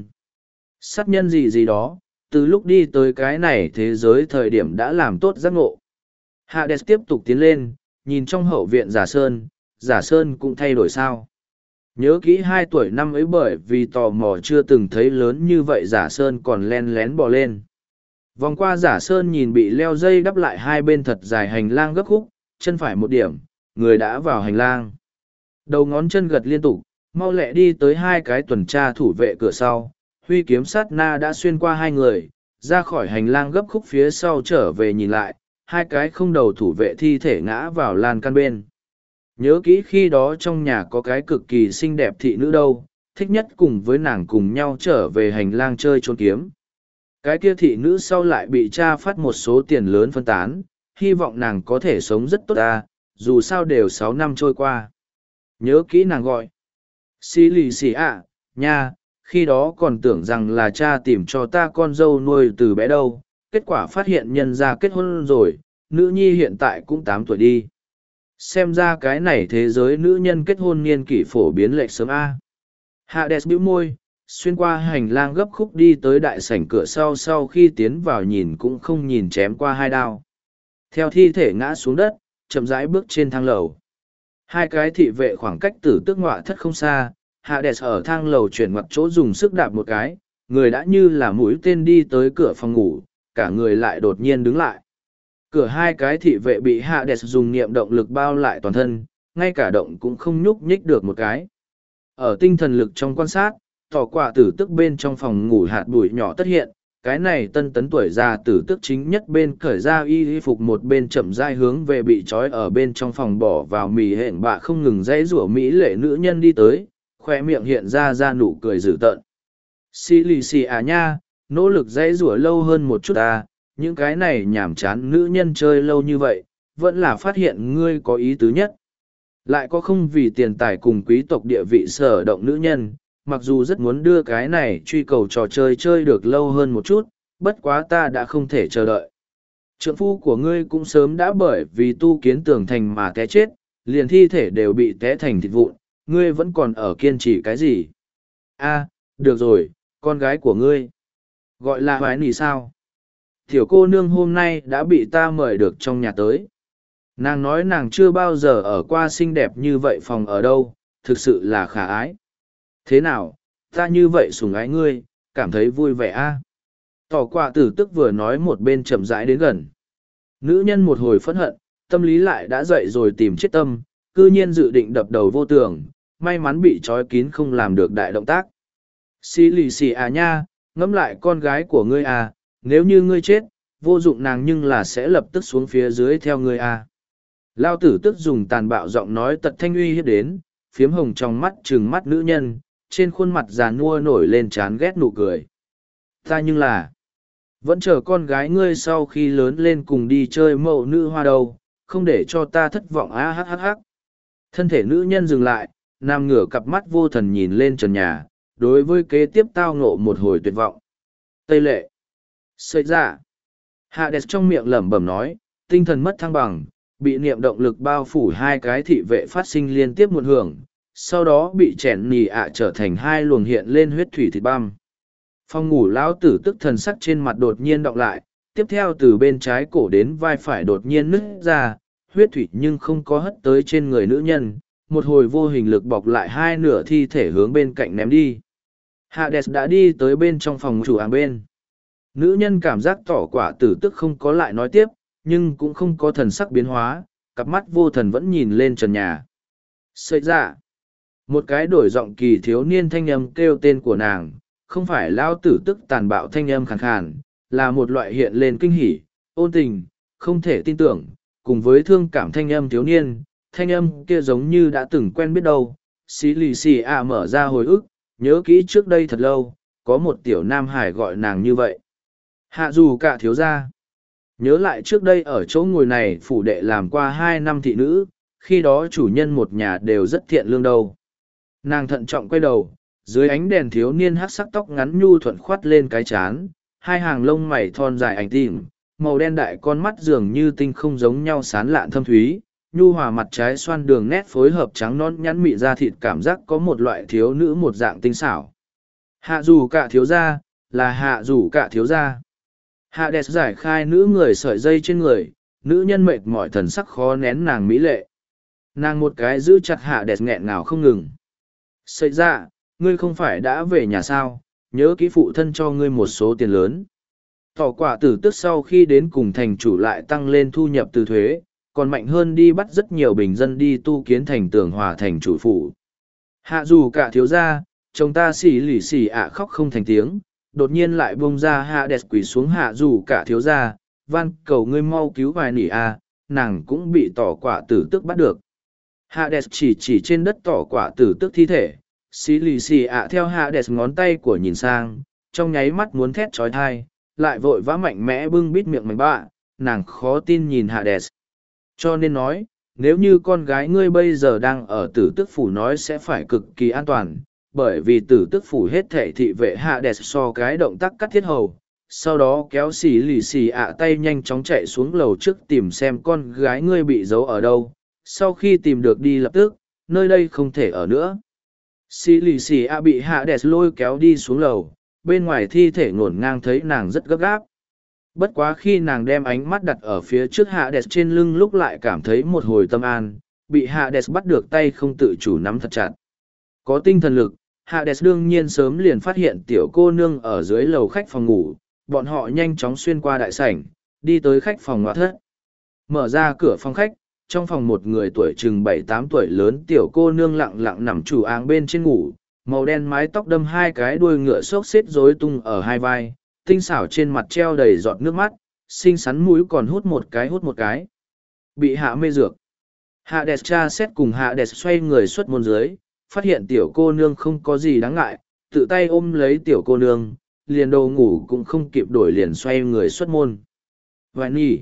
Sát nhân gì gì đó, từ lúc đi tới cái này thế giới thời điểm đã làm tốt giác ngộ. Hades tiếp tục tiến lên, nhìn trong hậu viện Giả Sơn cũng thay đổi sao. Nhớ kỹ 2 tuổi năm ấy bởi vì tò mò chưa từng thấy lớn như vậy Giả Sơn còn len lén bò lên. Vòng qua Giả Sơn nhìn bị leo dây đắp lại hai bên thật dài hành lang gấp khúc, chân phải một điểm, người đã vào hành lang. Đầu ngón chân gật liên tục, mau lẹ đi tới hai cái tuần tra thủ vệ cửa sau, huy kiếm sát na đã xuyên qua hai người, ra khỏi hành lang gấp khúc phía sau trở về nhìn lại, hai cái không đầu thủ vệ thi thể ngã vào lan can bên. Nhớ kỹ khi đó trong nhà có cái cực kỳ xinh đẹp thị nữ đâu, thích nhất cùng với nàng cùng nhau trở về hành lang chơi trốn kiếm. Cái kia thị nữ sau lại bị cha phát một số tiền lớn phân tán, hy vọng nàng có thể sống rất tốt ta, dù sao đều 6 năm trôi qua. Nhớ kỹ nàng gọi. Xì lì xì ạ, nha, khi đó còn tưởng rằng là cha tìm cho ta con dâu nuôi từ bé đâu, kết quả phát hiện nhân ra kết hôn rồi, nữ nhi hiện tại cũng 8 tuổi đi. Xem ra cái này thế giới nữ nhân kết hôn niên kỷ phổ biến lệch sớm A. Hades bĩu môi, xuyên qua hành lang gấp khúc đi tới đại sảnh cửa sau khi tiến vào nhìn cũng không nhìn chém qua hai đao. Theo thi thể ngã xuống đất, chậm rãi bước trên thang lầu. Hai cái thị vệ khoảng cách tử tước ngọa thất không xa, Hades ở thang lầu chuyển ngoặt chỗ dùng sức đạp một cái, người đã như là mũi tên đi tới cửa phòng ngủ, cả người lại đột nhiên đứng lại. Cửa hai cái thị vệ bị Hades dùng niệm động lực bao lại toàn thân, ngay cả động cũng không nhúc nhích được một cái. Ở tinh thần lực trong quan sát, tỏ quả tử tức bên trong phòng ngủ hạt bụi nhỏ tất hiện, cái này tân tấn tuổi già tử tức chính nhất bên cởi ra y phục một bên chậm rãi hướng về bị trói ở bên trong phòng bỏ vào mì hẹn bạ không ngừng dãy rủa mỹ lệ nữ nhân đi tới, khoe miệng hiện ra nụ cười dữ tợn. Xì lì xì à nha, nỗ lực dãy rủa lâu hơn một chút à, những cái này nhảm chán nữ nhân chơi lâu như vậy, vẫn là phát hiện ngươi có ý tứ nhất. Lại có không vì tiền tài cùng quý tộc địa vị sở động nữ nhân, mặc dù rất muốn đưa cái này truy cầu trò chơi chơi được lâu hơn một chút, bất quá ta đã không thể chờ đợi. Trượng phu của ngươi cũng sớm đã bởi vì tu kiến tường thành mà té chết, liền thi thể đều bị té thành thịt vụn, ngươi vẫn còn ở kiên trì cái gì? A, được rồi, con gái của ngươi. Gọi là Hoài Nì sao? Tiểu cô nương hôm nay đã bị ta mời được trong nhà tới. Nàng nói nàng chưa bao giờ ở qua xinh đẹp như vậy phòng ở đâu, thực sự là khả ái. Thế nào, ta như vậy sủng ái ngươi, cảm thấy vui vẻ a? Tỏ quả tử tức vừa nói một bên chậm rãi đến gần. Nữ nhân một hồi phẫn hận, tâm lý lại đã dậy rồi tìm chết tâm, cư nhiên dự định đập đầu vô tường, may mắn bị trói kín không làm được đại động tác. Xì lì xì à nha, ngẫm lại con gái của ngươi à, nếu như ngươi chết, vô dụng nàng nhưng là sẽ lập tức xuống phía dưới theo ngươi à. Lao tử tức dùng tàn bạo giọng nói tật thanh uy hiếp đến, phiếm hồng trong mắt trừng mắt nữ nhân, trên khuôn mặt già nua nổi lên chán ghét nụ cười. Ta nhưng là, vẫn chờ con gái ngươi sau khi lớn lên cùng đi chơi mẫu nữ hoa đầu, không để cho ta thất vọng á hắc hắc hắc. Thân thể nữ nhân dừng lại, nằm ngửa cặp mắt vô thần nhìn lên trần nhà, đối với kế tiếp tao ngộ một hồi tuyệt vọng. Tây lệ. Xảy ra. Hades trong miệng lẩm bẩm nói, tinh thần mất thăng bằng, bị niệm động lực bao phủ hai cái thị vệ phát sinh liên tiếp một hưởng, sau đó bị chèn nì ạ trở thành hai luồng hiện lên huyết thủy thịt băm. Phòng ngủ lão tử tức thần sắc trên mặt đột nhiên đọng lại, tiếp theo từ bên trái cổ đến vai phải đột nhiên nứt ra, huyết thủy nhưng không có hất tới trên người nữ nhân, một hồi vô hình lực bọc lại hai nửa thi thể hướng bên cạnh ném đi. Hades đã đi tới bên trong phòng chủ hàng bên. Nữ nhân cảm giác tỏ quả tử tức không có lại nói tiếp, nhưng cũng không có thần sắc biến hóa, cặp mắt vô thần vẫn nhìn lên trần nhà. Xảy ra, một cái đổi giọng kỳ thiếu niên thanh âm kêu tên của nàng, không phải lao tử tức tàn bạo thanh âm khàn khàn, là một loại hiện lên kinh hỉ. ôn tình, không thể tin tưởng, cùng với thương cảm thanh âm thiếu niên, thanh âm kia giống như đã từng quen biết đâu. Xí lì xì ạ mở ra hồi ức, nhớ kỹ trước đây thật lâu, có một tiểu nam hải gọi nàng như vậy. Hạ dù cả thiếu gia. Nhớ lại trước đây ở chỗ ngồi này phủ đệ làm qua 2 năm thị nữ, khi đó chủ nhân một nhà đều rất thiện lương đâu. Nàng thận trọng quay đầu, dưới ánh đèn thiếu niên hát sắc tóc ngắn nhu thuận khoát lên cái chán, hai hàng lông mày thon dài ảnh tỉm, màu đen đại con mắt dường như tinh không giống nhau sán lạn thâm thúy, nhu hòa mặt trái xoan đường nét phối hợp trắng non nhắn mị da thịt cảm giác có một loại thiếu nữ một dạng tinh xảo. Hạ dù cả thiếu gia, là hạ dù cả thiếu gia. Hạ đẹp giải khai nữ người sợi dây trên người, nữ nhân mệt mỏi thần sắc khó nén nàng mỹ lệ. Nàng một cái giữ chặt hạ đẹp nghẹn ngào không ngừng. Sợi ra, ngươi không phải đã về nhà sao, nhớ kỹ phụ thân cho ngươi một số tiền lớn. Tỏ quả tử tức sau khi đến cùng thành chủ lại tăng lên thu nhập từ thuế, còn mạnh hơn đi bắt rất nhiều bình dân đi tu kiến thành tường hòa thành chủ phủ. Hạ dù cả thiếu gia, chồng ta xỉ lì xỉ ạ khóc không thành tiếng, đột nhiên lại bông ra hạ đẹp quỳ xuống hạ dù cả thiếu gia, van cầu ngươi mau cứu vài nỉ a, nàng cũng bị tỏ quả tử tức bắt được. Hạ đẹp chỉ trên đất tỏ quả tử tức thi thể, xì lì xì ạ theo hạ đẹp ngón tay của nhìn sang, trong nháy mắt muốn thét trói thai, lại vội vã mạnh mẽ bưng bít miệng mạnh bạ, nàng khó tin nhìn hạ đẹp. Cho nên nói, nếu như con gái ngươi bây giờ đang ở tử tức phủ nói sẽ phải cực kỳ an toàn, bởi vì tử tức phủ hết thể thị vệ hạ đẹp so cái động tác cắt thiết hầu, sau đó kéo xì lì xì ạ tay nhanh chóng chạy xuống lầu trước tìm xem con gái ngươi bị giấu ở đâu, sau khi tìm được đi lập tức, nơi đây không thể ở nữa. Xì lì xì ạ bị hạ đẹp lôi kéo đi xuống lầu, bên ngoài thi thể ngổn ngang thấy nàng rất gấp gáp. Bất quá khi nàng đem ánh mắt đặt ở phía trước hạ đẹp trên lưng lúc lại cảm thấy một hồi tâm an, bị hạ đẹp bắt được tay không tự chủ nắm thật chặt. Có tinh thần lực, hạ đẹp đương nhiên sớm liền phát hiện tiểu cô nương ở dưới lầu khách phòng ngủ, bọn họ nhanh chóng xuyên qua đại sảnh, đi tới khách phòng ngoại thất. Mở ra cửa phòng khách, trong phòng một người tuổi chừng 7-8 tuổi lớn tiểu cô nương lặng lặng nằm chủ áng bên trên ngủ, màu đen mái tóc đâm hai cái đuôi ngựa xốc xếp rối tung ở hai vai, tinh xảo trên mặt treo đầy giọt nước mắt, xinh xắn mũi còn hút một cái. Bị hạ mê dược. Hạ đẹp tra xét cùng hạ đẹp xoay người xuất môn dưới, phát hiện tiểu cô nương không có gì đáng ngại, tự tay ôm lấy tiểu cô nương, liền đồ ngủ cũng không kịp đổi liền xoay người xuất môn. Vậy nhỉ?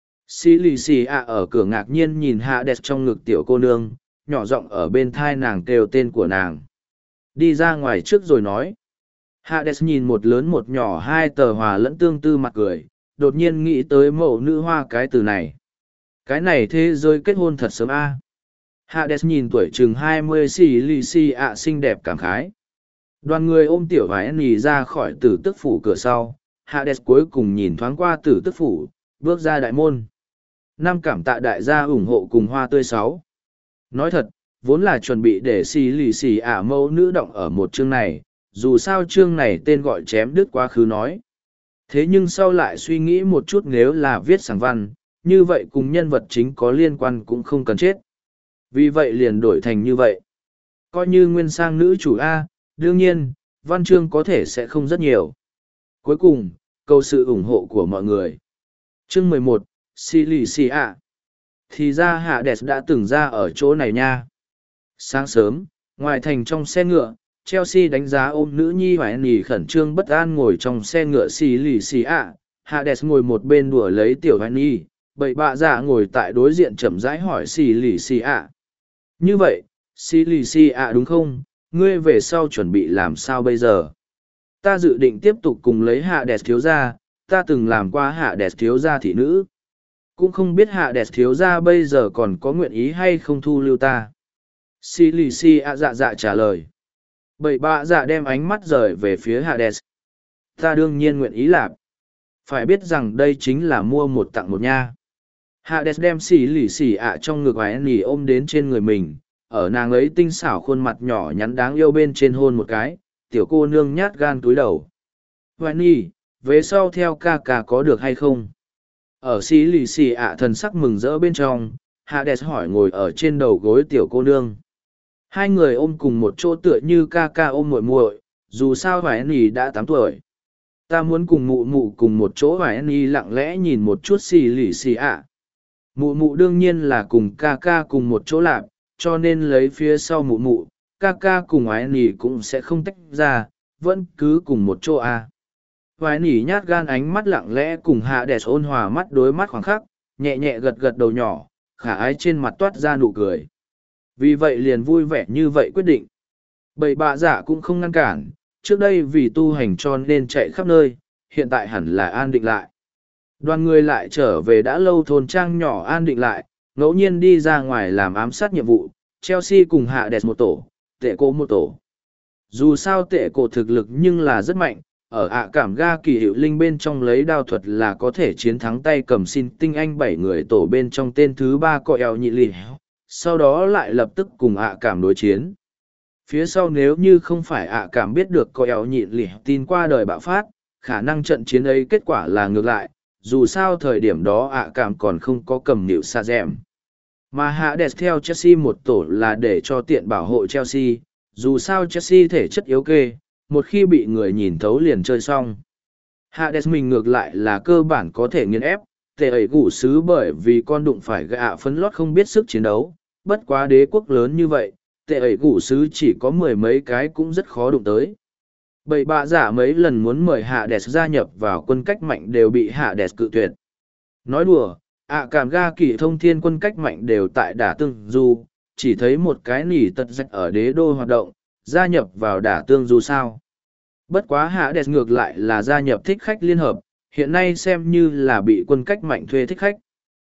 Xì lì xì ạ ở cửa ngạc nhiên nhìn hạ đẹp trong ngực tiểu cô nương, nhỏ giọng ở bên thai nàng kêu tên của nàng. Đi ra ngoài trước rồi nói. Hạ đẹp nhìn một lớn một nhỏ hai tờ hòa lẫn tương tư mặt cười, đột nhiên nghĩ tới mẫu nữ hoa cái từ này. Cái này thế giới kết hôn thật sớm a. Hạ đẹp nhìn tuổi chừng 20 xì lì xì ạ xinh đẹp cảm khái. Đoàn người ôm tiểu vải nì ra khỏi tử tức phủ cửa sau, hạ đẹp cuối cùng nhìn thoáng qua tử tức phủ, bước ra đại môn. Năm cảm tạ đại gia ủng hộ cùng hoa tươi 6. Nói thật, vốn là chuẩn bị để xì lì xì ả mẫu nữ động ở một chương này, dù sao chương này tên gọi chém đứt quá khứ nói. Thế nhưng sau lại suy nghĩ một chút nếu là viết sáng văn, như vậy cùng nhân vật chính có liên quan cũng không cần chết. Vì vậy liền đổi thành như vậy. Coi như nguyên sang nữ chủ A, đương nhiên, văn chương có thể sẽ không rất nhiều. Cuối cùng, cầu sự ủng hộ của mọi người. Chương 11, xì lì xì ạ. Thì ra hạ đẹp đã từng ra ở chỗ này nha. Sáng sớm, ngoài thành trong xe ngựa, Chelsea đánh giá ôm nữ nhi hoài nỉ khẩn trương bất an ngồi trong xe ngựa xì lì xì ạ. Hạ đẹp ngồi một bên đùa lấy tiểu hoài nỉ, bậy bạ giả ngồi tại đối diện chậm rãi hỏi xì lì xì ạ. Như vậy, xì lì xì ạ đúng không? Ngươi về sau chuẩn bị làm sao bây giờ? Ta dự định tiếp tục cùng lấy hạ đẹp thiếu gia, ta từng làm qua hạ đẹp thiếu gia thị nữ. Cũng không biết hạ đẹp thiếu gia bây giờ còn có nguyện ý hay không thu lưu ta. Xì lì xì ạ dạ dạ trả lời. Bậy bạ dạ đem ánh mắt rời về phía hạ đẹp. Ta đương nhiên nguyện ý làm. Phải biết rằng đây chính là mua một tặng một nha. Hạ đẹp đem xì lì xì ạ trong ngực hoài nỉ ôm đến trên người mình, ở nàng ấy tinh xảo khuôn mặt nhỏ nhắn đáng yêu bên trên hôn một cái, tiểu cô nương nhát gan túi đầu. Hoài nỉ, về sau theo ca ca có được hay không? Ở xì lì xì ạ thần sắc mừng rỡ bên trong, hạ đẹp hỏi ngồi ở trên đầu gối tiểu cô nương. Hai người ôm cùng một chỗ tựa như ca ca ôm muội muội, dù sao hoài nỉ đã 8 tuổi. Ta muốn cùng mụ mụ cùng một chỗ và Annie lặng lẽ nhìn một chút xì lì xì ạ. Mụ mụ đương nhiên là cùng ca ca cùng một chỗ làm, cho nên lấy phía sau mụ mụ, ca ca cùng Annie cũng sẽ không tách ra, vẫn cứ cùng một chỗ à. Vài nỉ nhát gan ánh mắt lặng lẽ cùng hạ đẹp ôn hòa mắt đối mắt khoảng khắc, nhẹ nhẹ gật gật đầu nhỏ, khả ái trên mặt toát ra nụ cười. Vì vậy liền vui vẻ như vậy quyết định. Bậy bạ giả cũng không ngăn cản, trước đây vì tu hành cho nên chạy khắp nơi, hiện tại hẳn là an định lại. Đoàn người lại trở về đã lâu thôn trang nhỏ an định lại, ngẫu nhiên đi ra ngoài làm ám sát nhiệm vụ, Chelsea cùng hạ đẹp một tổ, tệ cô một tổ. Dù sao tệ cổ thực lực nhưng là rất mạnh, ở cảm ga kỳ hiệu linh bên trong lấy đao thuật là có thể chiến thắng tay cầm xin tinh anh 7 người tổ bên trong tên thứ 3 có eo nhị lì, sau đó lại lập tức cùng cảm đối chiến. Phía sau nếu như không phải cảm biết được có eo nhị lì tin qua đời bạo phát, khả năng trận chiến ấy kết quả là ngược lại, dù sao thời điểm đó cảm còn không có cầm nịu xa dẹm. Mà hạ đẹp theo Chelsea một tổ là để cho tiện bảo hộ Chelsea, dù sao Chelsea thể chất yếu kê, một khi bị người nhìn thấu liền chơi xong. Hades mình ngược lại là cơ bản có thể nghiền ép, tệ ấy gủ xứ bởi vì con đụng phải gạ phấn lót không biết sức chiến đấu, bất quá đế quốc lớn như vậy, tệ ấy gủ xứ chỉ có 10 mấy cái cũng rất khó đụng tới. Bậy bạ giả mấy lần muốn mời Hades gia nhập vào quân cách mạnh đều bị Hades cự tuyệt. Nói đùa, cảm ga kỳ thông thiên quân cách mạnh đều tại đả tương du, chỉ thấy một cái nỉ tật rạch ở đế đô hoạt động, gia nhập vào đả tương du sao. Bất quá hạ đẹp ngược lại là gia nhập thích khách liên hợp, hiện nay xem như là bị quân cách mạnh thuê thích khách.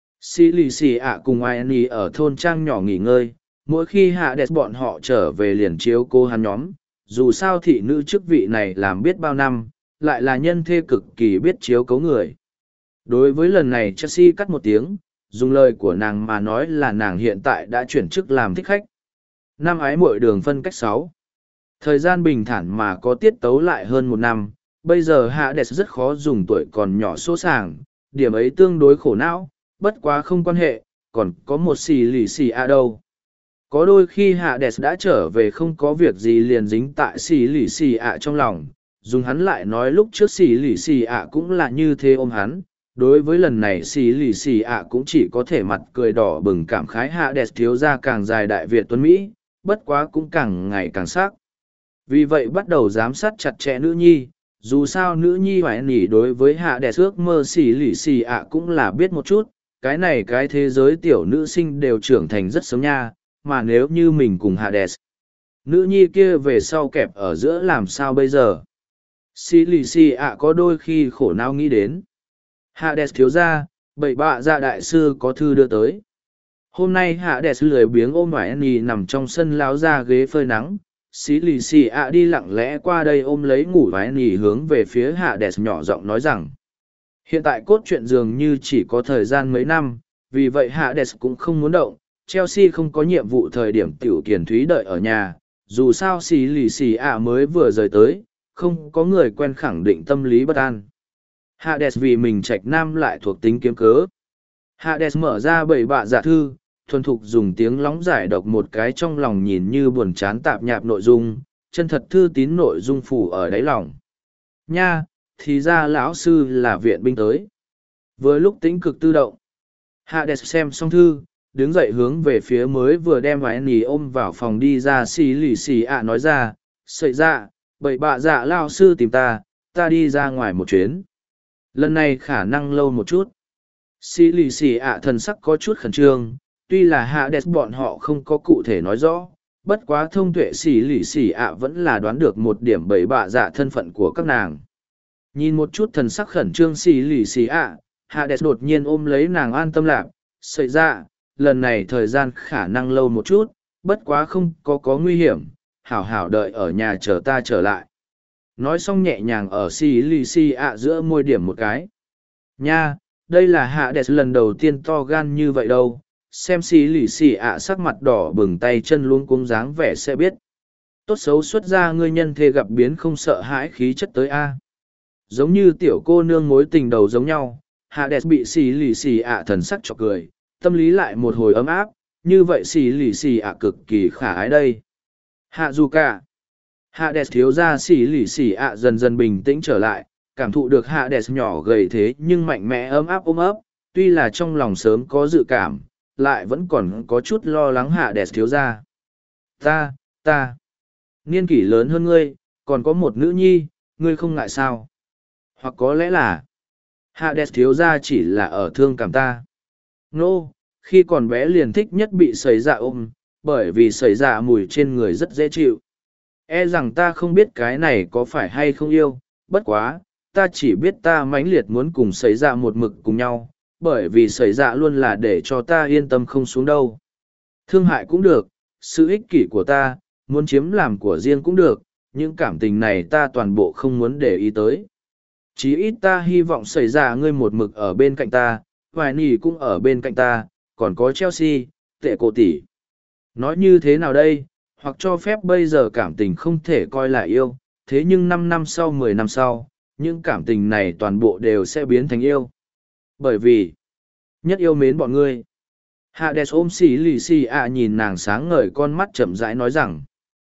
Xì lì xì ạ cùng Annie ở thôn trang nhỏ nghỉ ngơi, mỗi khi hạ đẹp bọn họ trở về liền chiếu cô hắn nhóm, dù sao thị nữ chức vị này làm biết bao năm, lại là nhân thê cực kỳ biết chiếu cấu người. Đối với lần này Chelsea cắt một tiếng, dùng lời của nàng mà nói là nàng hiện tại đã chuyển chức làm thích khách. Năm ái muội đường phân cách 6. Thời gian bình thản mà có tiết tấu lại hơn một năm, bây giờ Hades rất khó dùng tuổi còn nhỏ số sàng, điểm ấy tương đối khổ não, bất quá không quan hệ, còn có một xì lì xì a đâu. Có đôi khi Hades đã trở về không có việc gì liền dính tại xì lì xì a trong lòng, dùng hắn lại nói lúc trước xì lì xì a cũng là như thế ôm hắn. Đối với lần này xì lì xì ạ cũng chỉ có thể mặt cười đỏ bừng cảm khái Hades thiếu ra càng dài đại Việt tuấn Mỹ, bất quá cũng càng ngày càng sắc. Vì vậy bắt đầu giám sát chặt chẽ nữ nhi, dù sao nữ nhi phải nỉ đối với Hades ước mơ xì lì xì ạ cũng là biết một chút, cái này cái thế giới tiểu nữ sinh đều trưởng thành rất sớm nha, mà nếu như mình cùng Hades, nữ nhi kia về sau kẹp ở giữa làm sao bây giờ? Xì lì xì ạ có đôi khi khổ não nghĩ đến. Hades thiếu ra, bậy bạ dạ đại sư có thư đưa tới. Hôm nay Hades lười biếng ôm phải Annie nằm trong sân láo ra ghế phơi nắng. Xí lì xì ạ đi lặng lẽ qua đây ôm lấy ngủ vái nỉ hướng về phía Hades nhỏ giọng nói rằng hiện tại cốt truyện dường như chỉ có thời gian mấy năm, vì vậy Hades cũng không muốn động. Chelsea không có nhiệm vụ thời điểm tiểu kiền thúy đợi ở nhà, dù sao xí lì xì ạ mới vừa rời tới, không có người quen khẳng định tâm lý bất an. Hades vì mình trạch nam lại thuộc tính kiếm cớ. Hades mở ra bảy bạ giả thư, thuần thục dùng tiếng lóng giải đọc một cái trong lòng nhìn như buồn chán tạp nhạp nội dung, chân thật thư tín nội dung phủ ở đáy lòng. Nha, thì ra lão sư là viện binh tới. Vừa lúc tĩnh cực tự động, Hades xem xong thư, đứng dậy hướng về phía mới vừa đem vài nì ôm vào phòng đi ra xì lì xì ạ nói ra, sợi dạ, bảy bạ dạ lão sư tìm ta đi ra ngoài một chuyến. Lần này khả năng lâu một chút. Xì lì xì ạ thần sắc có chút khẩn trương, tuy là Hades bọn họ không có cụ thể nói rõ, bất quá thông tuệ xì lì xì ạ vẫn là đoán được một điểm bảy bạ dạ thân phận của các nàng. Nhìn một chút thần sắc khẩn trương xì lì xì ạ, Hades đột nhiên ôm lấy nàng an tâm lạc, sợi dạ, lần này thời gian khả năng lâu một chút, bất quá không có nguy hiểm, hảo hảo đợi ở nhà chờ ta trở lại. Nói xong nhẹ nhàng ở xì lì xì ạ giữa môi điểm một cái. Nha, đây là Hades lần đầu tiên to gan như vậy đâu, xem xì lì xì ạ sắc mặt đỏ bừng tay chân luống cuống dáng vẻ sẽ biết. Tốt xấu xuất ra ngươi nhân thê gặp biến không sợ hãi khí chất tới a. Giống như tiểu cô nương mối tình đầu giống nhau, Hades bị xì lì xì ạ thần sắc chọc cười, tâm lý lại một hồi ấm áp, như vậy xì lì xì ạ cực kỳ khả ái đây. Hạ dù cả. Hades thiếu ra xì lì xì ạ dần dần bình tĩnh trở lại, cảm thụ được Hades nhỏ gầy thế nhưng mạnh mẽ ấm áp ôm ấp, tuy là trong lòng sớm có dự cảm, lại vẫn còn có chút lo lắng Hades thiếu ra. Ta, niên kỷ lớn hơn ngươi, còn có một nữ nhi, ngươi không ngại sao? Hoặc có lẽ là, Hades thiếu ra chỉ là ở thương cảm ta. Nô, khi còn bé liền thích nhất bị sấy dạ ôm, bởi vì sấy dạ mùi trên người rất dễ chịu. E rằng ta không biết cái này có phải hay không yêu, bất quá, ta chỉ biết ta mãnh liệt muốn cùng sấy dạ một mực cùng nhau, bởi vì sấy dạ luôn là để cho ta yên tâm không xuống đâu. Thương hại cũng được, sự ích kỷ của ta, muốn chiếm làm của riêng cũng được, những cảm tình này ta toàn bộ không muốn để ý tới. Chí ít ta hy vọng xảy ra ngươi một mực ở bên cạnh ta, vài nỉ cũng ở bên cạnh ta, còn có Chelsea, tệ cổ tỷ. Nói như thế nào đây, hoặc cho phép bây giờ cảm tình không thể coi là yêu, thế nhưng 5 năm sau 10 năm sau, những cảm tình này toàn bộ đều sẽ biến thành yêu. Bởi vì, nhất yêu mến bọn ngươi. Hades ôm xì lì xì ạ nhìn nàng sáng ngời con mắt chậm rãi nói rằng.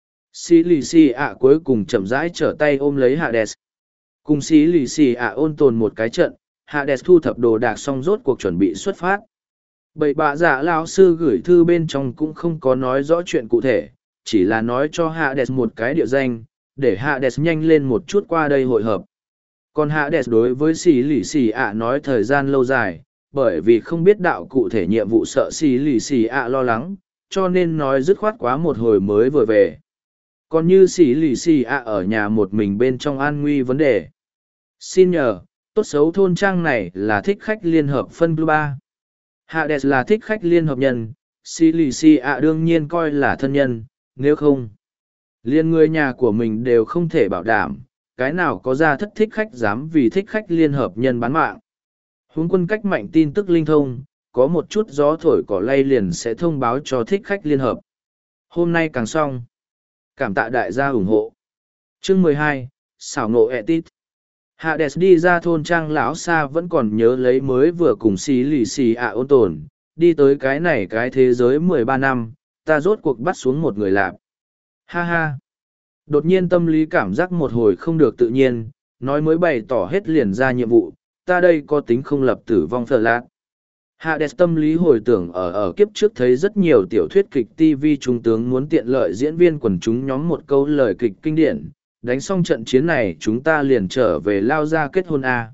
Xì lì xì ạ cuối cùng chậm rãi trở tay ôm lấy Hades. Cùng xì lì xì ạ ôn tồn một cái trận, Hades thu thập đồ đạc xong rốt cuộc chuẩn bị xuất phát. Bậy bạ giả lão sư gửi thư bên trong cũng không có nói rõ chuyện cụ thể, chỉ là nói cho Hades một cái địa danh, để Hades nhanh lên một chút qua đây hội hợp. Còn Hades đối với xì lì xì ạ nói thời gian lâu dài, bởi vì không biết đạo cụ thể nhiệm vụ sợ xì lì xì ạ lo lắng, cho nên nói dứt khoát quá một hồi mới vừa về. Còn như xì lì xì ạ ở nhà một mình bên trong an nguy vấn đề. Xin nhờ, tốt xấu thôn trang này là thích khách liên hợp phân blue 3. Hades là thích khách liên hợp nhân, xì lì xì ạ đương nhiên coi là thân nhân, nếu không, liên người nhà của mình đều không thể bảo đảm, cái nào có ra thất thích khách dám vì thích khách liên hợp nhân bán mạng. Huống quân cách mạnh tin tức linh thông, có một chút gió thổi cỏ lay liền sẽ thông báo cho thích khách liên hợp. Hôm nay càng xong. Cảm tạ đại gia ủng hộ. Chương 12, xảo nộ Etit. Hades đi ra thôn trang lão xa vẫn còn nhớ lấy mới vừa cùng xì lì xì ạ ôn tồn, đi tới cái này cái thế giới 13 năm, ta rốt cuộc bắt xuống một người lạp. Ha ha. Đột nhiên tâm lý cảm giác một hồi không được tự nhiên, nói mới bày tỏ hết liền ra nhiệm vụ, ta đây có tính không lập tử vong phở lạc. Hades tâm lý hồi tưởng ở kiếp trước thấy rất nhiều tiểu thuyết kịch TV trung tướng muốn tiện lợi diễn viên quần chúng nhóm một câu lời kịch kinh điển, đánh xong trận chiến này chúng ta liền trở về lao ra kết hôn A.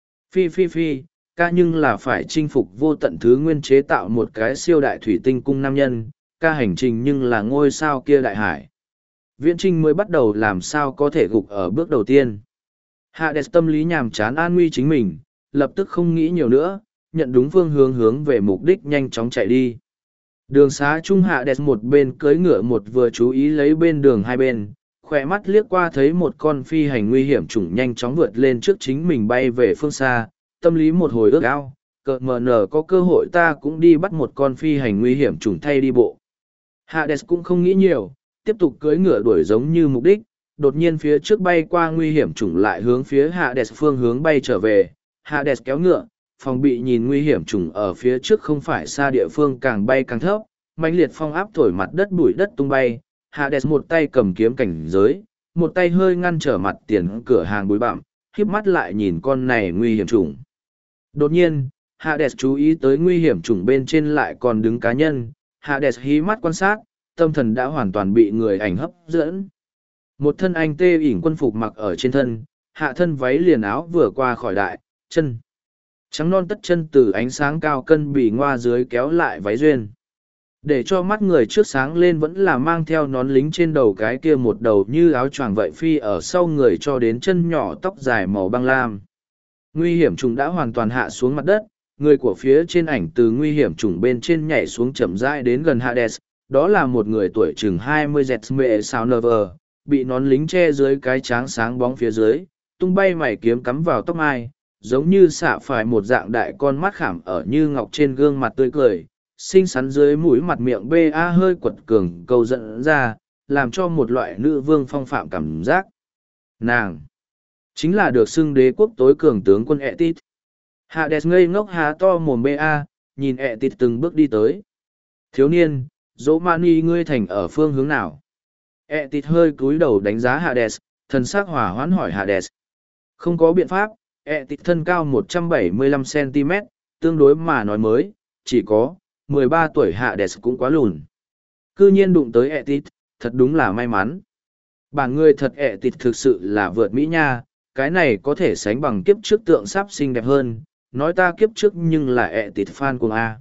Phi, ca nhưng là phải chinh phục vô tận thứ nguyên chế tạo một cái siêu đại thủy tinh cung nam nhân, ca hành trình nhưng là ngôi sao kia đại hải. Viễn Trinh mới bắt đầu làm sao có thể gục ở bước đầu tiên. Hades tâm lý nhàm chán an nguy chính mình, lập tức không nghĩ nhiều nữa, nhận đúng phương hướng hướng về mục đích nhanh chóng chạy đi. Đường xá trung Hades một bên cưỡi ngựa một vừa chú ý lấy bên đường hai bên, khỏe mắt liếc qua thấy một con phi hành nguy hiểm chủng nhanh chóng vượt lên trước chính mình bay về phương xa, tâm lý một hồi ước ao, cợt mờ nở có cơ hội ta cũng đi bắt một con phi hành nguy hiểm chủng thay đi bộ. Hades cũng không nghĩ nhiều, tiếp tục cưỡi ngựa đuổi giống như mục đích, đột nhiên phía trước bay qua nguy hiểm chủng lại hướng phía Hades phương hướng bay trở về, Hades kéo ngựa, phòng bị nhìn nguy hiểm chủng ở phía trước không phải xa địa phương càng bay càng thấp, mãnh liệt phong áp thổi mặt đất bụi đất tung bay, Hades một tay cầm kiếm cảnh giới, một tay hơi ngăn trở mặt tiền cửa hàng bụi bặm, híp mắt lại nhìn con này nguy hiểm chủng. Đột nhiên, Hades chú ý tới nguy hiểm chủng bên trên lại còn đứng cá nhân, Hades hí mắt quan sát, tâm thần đã hoàn toàn bị người ảnh hấp dẫn. Một thân anh tê ỉn quân phục mặc ở trên thân, hạ thân váy liền áo vừa qua khỏi đại, chân. Trắng non tất chân từ ánh sáng cao cân bì ngoa dưới kéo lại váy duyên. Để cho mắt người trước sáng lên vẫn là mang theo nón lính trên đầu cái kia một đầu như áo choàng vậy phi ở sau người cho đến chân nhỏ tóc dài màu băng lam. Nguy hiểm trùng đã hoàn toàn hạ xuống mặt đất, người của phía trên ảnh từ nguy hiểm trùng bên trên nhảy xuống chậm rãi đến gần Hades. Đó là một người tuổi chừng 20 Zetsme Saunover, bị nón lính che dưới cái tráng sáng bóng phía dưới, tung bay mảy kiếm cắm vào tóc mai, giống như xạ phải một dạng đại con mắt khảm ở như ngọc trên gương mặt tươi cười, xinh xắn dưới mũi mặt miệng ba hơi quật cường câu dẫn ra, làm cho một loại nữ vương phong phạm cảm giác. Nàng chính là được xưng đế quốc tối cường tướng quân Etit. Hades ngây ngốc há to mồm ba, nhìn Etit từng bước đi tới. Thiếu niên, dỗ mani ngươi thành ở phương hướng nào? Etit hơi cúi đầu đánh giá Hades, thần sắc hỏa hoãn hỏi Hades. Không có biện pháp, Etit thân cao 175cm, tương đối mà nói mới, chỉ có 13 tuổi Hades cũng quá lùn. Cư nhiên đụng tới Etit, thật đúng là may mắn. Bản người thật Etit thực sự là vượt mỹ nha, cái này có thể sánh bằng kiếp trước tượng sắp xinh đẹp hơn, nói ta kiếp trước nhưng là Etit fan cùng A.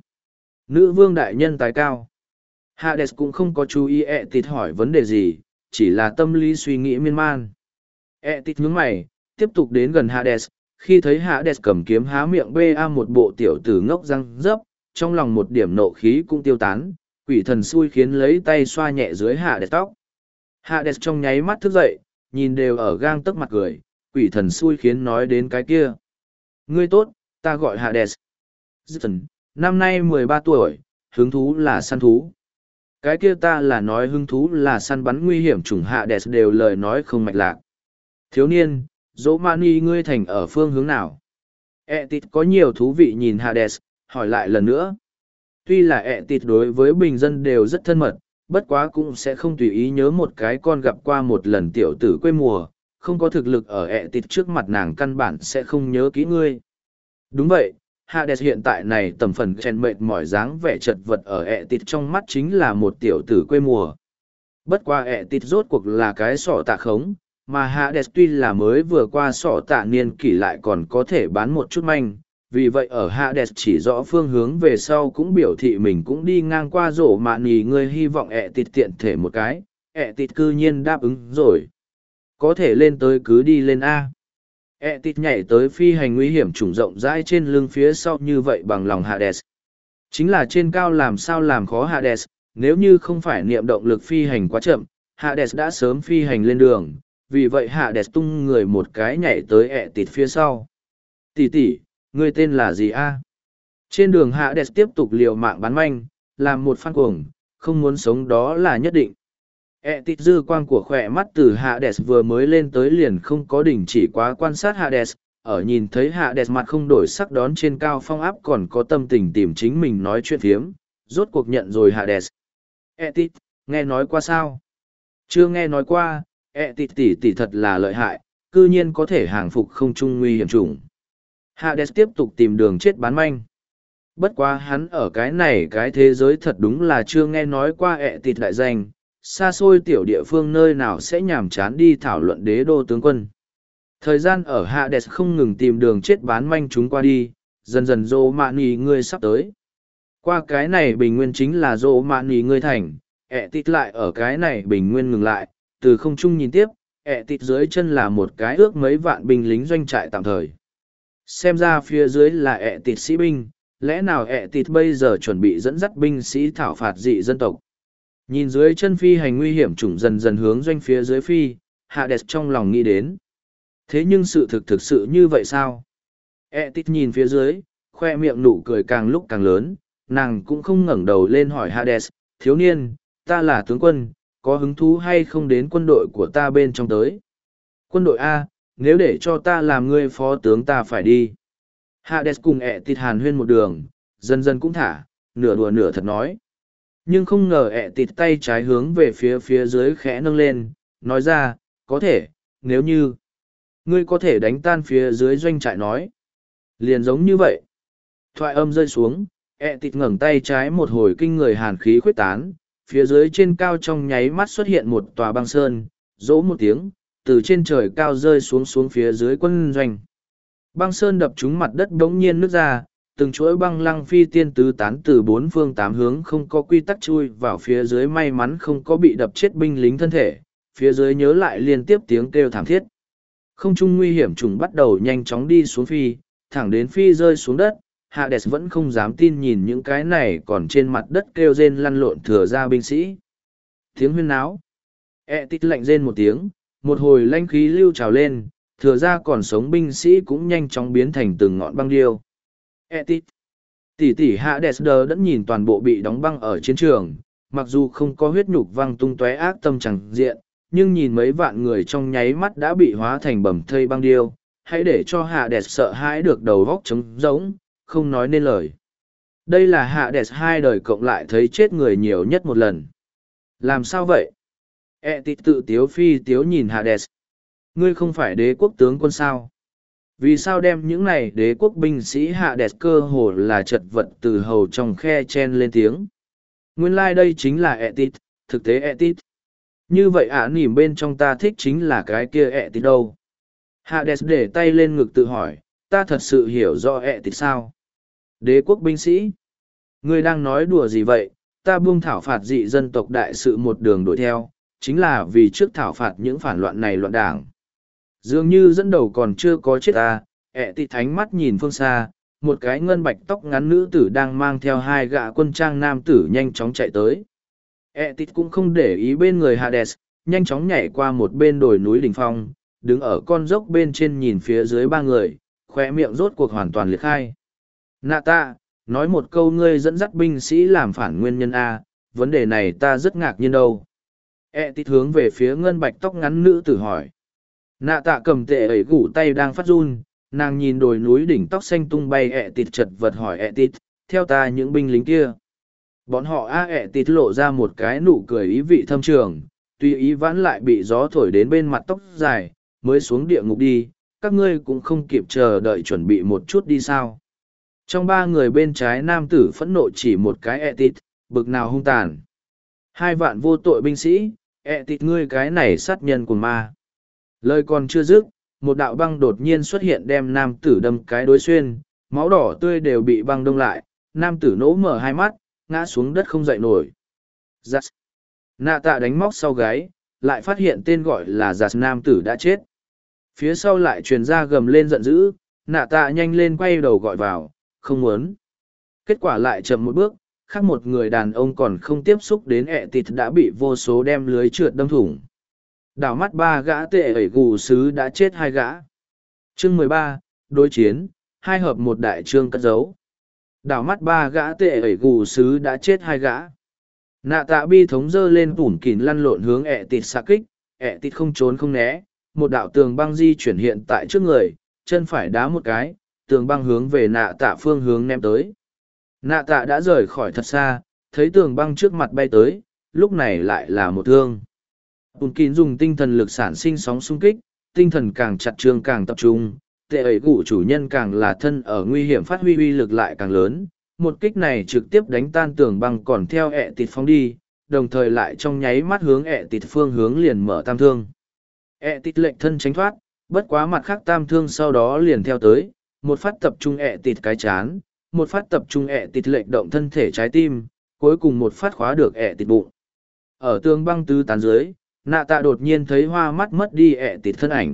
Nữ vương đại nhân tài cao. Hades cũng không có chú ý Etit hỏi vấn đề gì, chỉ là tâm lý suy nghĩ miên man. Etit nhướng mày, tiếp tục đến gần Hades, khi thấy Hades cầm kiếm há miệng ba một bộ tiểu tử ngốc răng dấp, trong lòng một điểm nộ khí cũng tiêu tán, quỷ thần xui khiến lấy tay xoa nhẹ dưới Hades tóc. Hades trong nháy mắt thức dậy, nhìn đều ở gang tấc mặt cười, quỷ thần xui khiến nói đến cái kia. Ngươi tốt, ta gọi Hades. Thần, năm nay 13 tuổi, hứng thú là săn thú. Cái kia ta là nói hứng thú là săn bắn nguy hiểm chủng Hades đều lời nói không mạch lạc. Thiếu niên, dỗ mani ngươi thành ở phương hướng nào? Etit có nhiều thú vị nhìn Hades, hỏi lại lần nữa. Tuy là Etit đối với bình dân đều rất thân mật, bất quá cũng sẽ không tùy ý nhớ một cái con gặp qua một lần tiểu tử quê mùa, không có thực lực ở Etit trước mặt nàng căn bản sẽ không nhớ kỹ ngươi. Đúng vậy, Hades hiện tại này tầm phần chen mệt mỏi dáng vẻ chật vật ở Etit trong mắt chính là một tiểu tử quê mùa. Bất qua Etit rốt cuộc là cái sọ tạ khống, mà Hades tuy là mới vừa qua sọ tạ niên kỷ lại còn có thể bán một chút manh, vì vậy ở Hades chỉ rõ phương hướng về sau cũng biểu thị mình cũng đi ngang qua rổ mạn nhì ngươi hy vọng Etit tiện thể một cái, Etit cư nhiên đáp ứng rồi. Có thể lên tới cứ đi lên A. Etit nhảy tới phi hành nguy hiểm trùng rộng rãi trên lưng phía sau như vậy bằng lòng Hades. Chính là trên cao làm sao làm khó Hades, nếu như không phải niệm động lực phi hành quá chậm, Hades đã sớm phi hành lên đường, vì vậy Hades tung người một cái nhảy tới Etit phía sau. Tỷ tỷ, ngươi tên là gì a? Trên đường Hades tiếp tục liều mạng bán manh, làm một phan cuồng, không muốn sống đó là nhất định. Etit dư quang của khỏe mắt từ Hades vừa mới lên tới liền không có đình chỉ quá quan sát Hades, ở nhìn thấy Hades mặt không đổi sắc đón trên cao phong áp còn có tâm tình tìm chính mình nói chuyện phiếm, rốt cuộc nhận rồi Hades. Etit, nghe nói qua sao? Chưa nghe nói qua, Etit tỷ thật là lợi hại, cư nhiên có thể hàng phục không trung nguy hiểm chủng. Hades tiếp tục tìm đường chết bán manh. Bất quá hắn ở cái này cái thế giới thật đúng là chưa nghe nói qua Etit đại danh, xa xôi tiểu địa phương nơi nào sẽ nhàm chán đi thảo luận đế đô tướng quân. Thời gian ở Hades không ngừng tìm đường chết bán manh chúng qua đi, dần dần dô mạn ý ngươi sắp tới. Qua cái này bình nguyên chính là dô mạn ý ngươi thành, Etit lại ở cái này bình nguyên ngừng lại, từ không trung nhìn tiếp, Etit dưới chân là một cái ước mấy vạn binh lính doanh trại tạm thời. Xem ra phía dưới là Etit sĩ binh, lẽ nào Etit bây giờ chuẩn bị dẫn dắt binh sĩ thảo phạt dị dân tộc. Nhìn dưới chân phi hành nguy hiểm chủng dần dần hướng doanh phía dưới phi, Hades trong lòng nghĩ đến. Thế nhưng sự thực sự như vậy sao? Etit nhìn phía dưới, khoe miệng nụ cười càng lúc càng lớn, nàng cũng không ngẩng đầu lên hỏi Hades, thiếu niên, ta là tướng quân, có hứng thú hay không đến quân đội của ta bên trong tới? Quân đội A, nếu để cho ta làm ngươi phó tướng ta phải đi. Hades cùng Etit hàn huyên một đường, dần dần cũng thả, nửa đùa nửa thật nói. Nhưng không ngờ Etit tay trái hướng về phía dưới khẽ nâng lên, nói ra, có thể, nếu như ngươi có thể đánh tan phía dưới doanh trại nói. Liền giống như vậy. Thoại âm rơi xuống, Etit ngẩng tay trái một hồi kinh người hàn khí khuếch tán, phía dưới trên cao trong nháy mắt xuất hiện một tòa băng sơn, rỗ một tiếng, từ trên trời cao rơi xuống phía dưới quân doanh. Băng sơn đập trúng mặt đất bỗng nhiên nứt ra, từng chuỗi băng lăng phi tiên tứ tán từ bốn phương tám hướng không có quy tắc chui vào phía dưới, may mắn không có bị đập chết binh lính thân thể, phía dưới nhớ lại liên tiếp tiếng kêu thảm thiết. Không trung nguy hiểm trùng bắt đầu nhanh chóng đi xuống phi, thẳng đến phi rơi xuống đất, Hades vẫn không dám tin nhìn những cái này còn trên mặt đất kêu rên lăn lộn thừa ra binh sĩ. Tiếng huyên náo. Etit lạnh rên một tiếng, một hồi lanh khí lưu trào lên, thừa ra còn sống binh sĩ cũng nhanh chóng biến thành từng ngọn băng điêu. Etit. Tỷ Hades đờ đẫn nhìn toàn bộ bị đóng băng ở chiến trường, mặc dù không có huyết nhục văng tung tóe ác tâm chẳng diện, nhưng nhìn mấy vạn người trong nháy mắt đã bị hóa thành bầm thây băng điêu, hãy để cho Hades sợ hãi được đầu vóc trống rỗng, không nói nên lời. Đây là Hades hai đời cộng lại thấy chết người nhiều nhất một lần. Làm sao vậy? Etit tự tiếu phi tiếu nhìn Hades. Ngươi không phải đế quốc tướng quân sao? Vì sao đem những này đế quốc binh sĩ hạ đẹp cơ hồ là chật vật từ hầu trong khe chen lên tiếng. Nguyên lai、đây chính là Etit, thực tế Etit. Như vậy nỉm bên trong ta thích chính là cái kia Etit đâu. Hades để tay lên ngực tự hỏi, ta thật sự hiểu rõ Etit sao? Đế quốc binh sĩ? Ngươi đang nói đùa gì vậy? Ta buông thảo phạt dị dân tộc đại sự một đường đuổi theo, chính là vì trước thảo phạt những phản loạn này loạn đảng. Dường như dẫn đầu còn chưa có chết ta, Etit thánh mắt nhìn phương xa, một cái ngân bạch tóc ngắn nữ tử đang mang theo hai gã quân trang nam tử nhanh chóng chạy tới. Etit cũng không để ý bên người Hades, nhanh chóng nhảy qua một bên đồi núi đỉnh phong, đứng ở con dốc bên trên nhìn phía dưới ba người, khóe miệng rốt cuộc hoàn toàn liệt khai. Nata, nói một câu ngươi dẫn dắt binh sĩ làm phản nguyên nhân A, vấn đề này ta rất ngạc nhiên đâu. Etit hướng về phía ngân bạch tóc ngắn nữ tử hỏi. Nata cầm tệ ấy gủ tay đang phát run, nàng nhìn đồi núi đỉnh tóc xanh tung bay Etit chật vật hỏi Etit, theo ta những binh lính kia. Bọn họ Etit lộ ra một cái nụ cười ý vị thâm trường, tuy ý vãn lại bị gió thổi đến bên mặt tóc dài, mới xuống địa ngục đi, các ngươi cũng không kịp chờ đợi chuẩn bị một chút đi sao. Trong ba người bên trái nam tử phẫn nộ chỉ một cái Etit, bực nào hung tàn. 2 vạn vô tội binh sĩ, Etit ngươi cái này sát nhân của ma. Lời còn chưa dứt, một đạo băng đột nhiên xuất hiện đem nam tử đâm cái đối xuyên, máu đỏ tươi đều bị băng đông lại, nam tử nỗ mở hai mắt, ngã xuống đất không dậy nổi. Giặt. Nạ tạ đánh móc sau gáy, lại phát hiện tên gọi là giặt nam tử đã chết. Phía sau lại truyền ra gầm lên giận dữ, nạ tạ nhanh lên quay đầu gọi vào, không muốn. Kết quả lại chậm một bước, khác một người đàn ông còn không tiếp xúc đến Etit đã bị vô số đem lưới trượt đâm thủng. Đảo mắt 3 gã tệ ẩy gù sứ đã chết 2 gã. Chương 13, đối chiến, 2 hợp 1 đại chương cất giấu. Đảo mắt 3 gã tệ ẩy gù sứ đã chết 2 gã. Nạ tạ bi thống dơ lên tủn kỉn lăn lộn hướng Etit xạ kích, Etit không trốn không né, một đạo tường băng di chuyển hiện tại trước người, chân phải đá một cái, tường băng hướng về nạ tạ phương hướng ném tới. Nạ tạ đã rời khỏi thật xa, thấy tường băng trước mặt bay tới, lúc này lại là một thương. Tùn kín dùng tinh thần lực sản sinh sóng xung kích, tinh thần càng chặt chương càng tập trung, tệ ấy gụ chủ nhân càng là thân ở nguy hiểm phát huy uy lực lại càng lớn. Một kích này trực tiếp đánh tan tường băng còn theo Etit phóng đi, đồng thời lại trong nháy mắt hướng Etit phương hướng liền mở tam thương. Etit lệnh thân tránh thoát, bất quá mặt khác tam thương sau đó liền theo tới, một phát tập trung Etit cái chán, một phát tập trung Etit lệnh động thân thể trái tim, cuối cùng một phát khóa được Etit bụng. Ở tường băng tứ tán dưới, nạ tạ đột nhiên thấy hoa mắt mất đi Etit thân ảnh.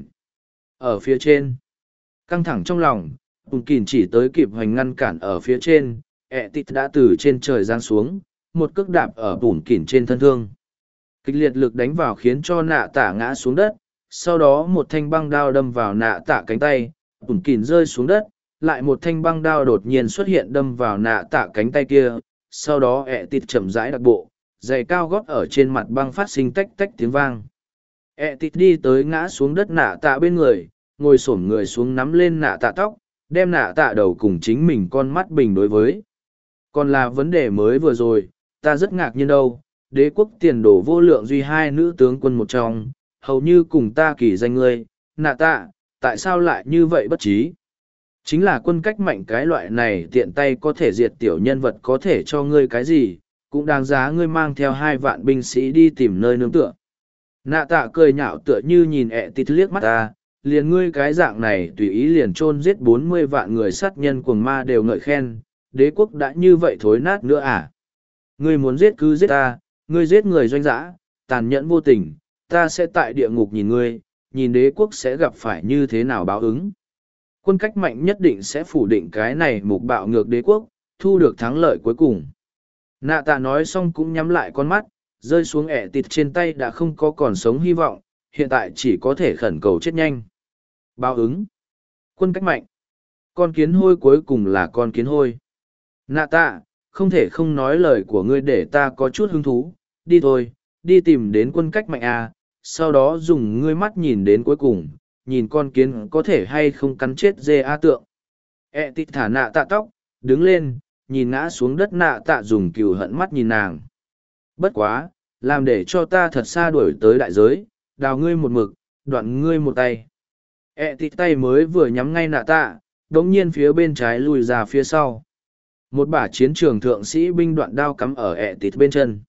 Ở phía trên, căng thẳng trong lòng, Tùng Kỳn chỉ tới kịp hoành ngăn cản ở phía trên, Etit đã từ trên trời giáng xuống, một cước đạp ở Tùng Kỳn trên thân thương. Kịch liệt lực đánh vào khiến cho nạ tạ ngã xuống đất, sau đó một thanh băng đao đâm vào nạ tạ cánh tay, Tùng Kỳn rơi xuống đất, lại một thanh băng đao đột nhiên xuất hiện đâm vào nạ tạ cánh tay kia, sau đó Etit chậm rãi đặc bộ, giày cao gót ở trên mặt băng phát sinh tách tách tiếng vang. Etit đi tới ngã xuống đất nạ tạ bên người, ngồi xổm người xuống nắm lên nạ tạ tóc, đem nạ tạ đầu cùng chính mình con mắt bình đối với. Còn là vấn đề mới vừa rồi, ta rất ngạc nhiên đâu, đế quốc tiền đổ vô lượng duy 2 nữ tướng quân một trong, hầu như cùng ta kỳ danh ngươi, nạ tạ, tại sao lại như vậy bất trí? Chính là quân cách mạnh cái loại này tiện tay có thể diệt tiểu nhân vật có thể cho ngươi cái gì, cũng đáng giá ngươi mang theo 2 vạn binh sĩ đi tìm nơi nương tựa. Nạ tạ cười nhạo tựa như nhìn Etit liếc mắt ta, liền ngươi cái dạng này tùy ý liền chôn giết 40 vạn người sát nhân cuồng ma đều ngợi khen, đế quốc đã như vậy thối nát nữa à? Ngươi muốn giết cứ giết ta, ngươi giết người doanh dã, tàn nhẫn vô tình, ta sẽ tại địa ngục nhìn ngươi, nhìn đế quốc sẽ gặp phải như thế nào báo ứng. Quân cách mạnh nhất định sẽ phủ định cái này mục bạo ngược đế quốc, thu được thắng lợi cuối cùng. Nạ tạ nói xong cũng nhắm lại con mắt, rơi xuống Etit trên tay đã không có còn sống hy vọng, hiện tại chỉ có thể khẩn cầu chết nhanh. Báo ứng. Quân cách mạnh. Con kiến hôi cuối cùng là con kiến hôi. Nạ tạ, không thể không nói lời của ngươi để ta có chút hứng thú, đi thôi, đi tìm đến quân cách mạnh à, sau đó dùng ngươi mắt nhìn đến cuối cùng, nhìn con kiến có thể hay không cắn chết dê a tượng. Etit thả nạ tạ tóc, đứng lên, nhìn ngã xuống đất nạ tạ dùng cừu hận mắt nhìn nàng. Bất quá, làm để cho ta thật xa đuổi tới đại giới, đào ngươi một mực, đoạn ngươi một tay. Tịt tay mới vừa nhắm ngay nạ tạ, đống nhiên phía bên trái lùi ra phía sau. Một bả chiến trường thượng sĩ binh đoạn đao cắm ở Tịt bên chân.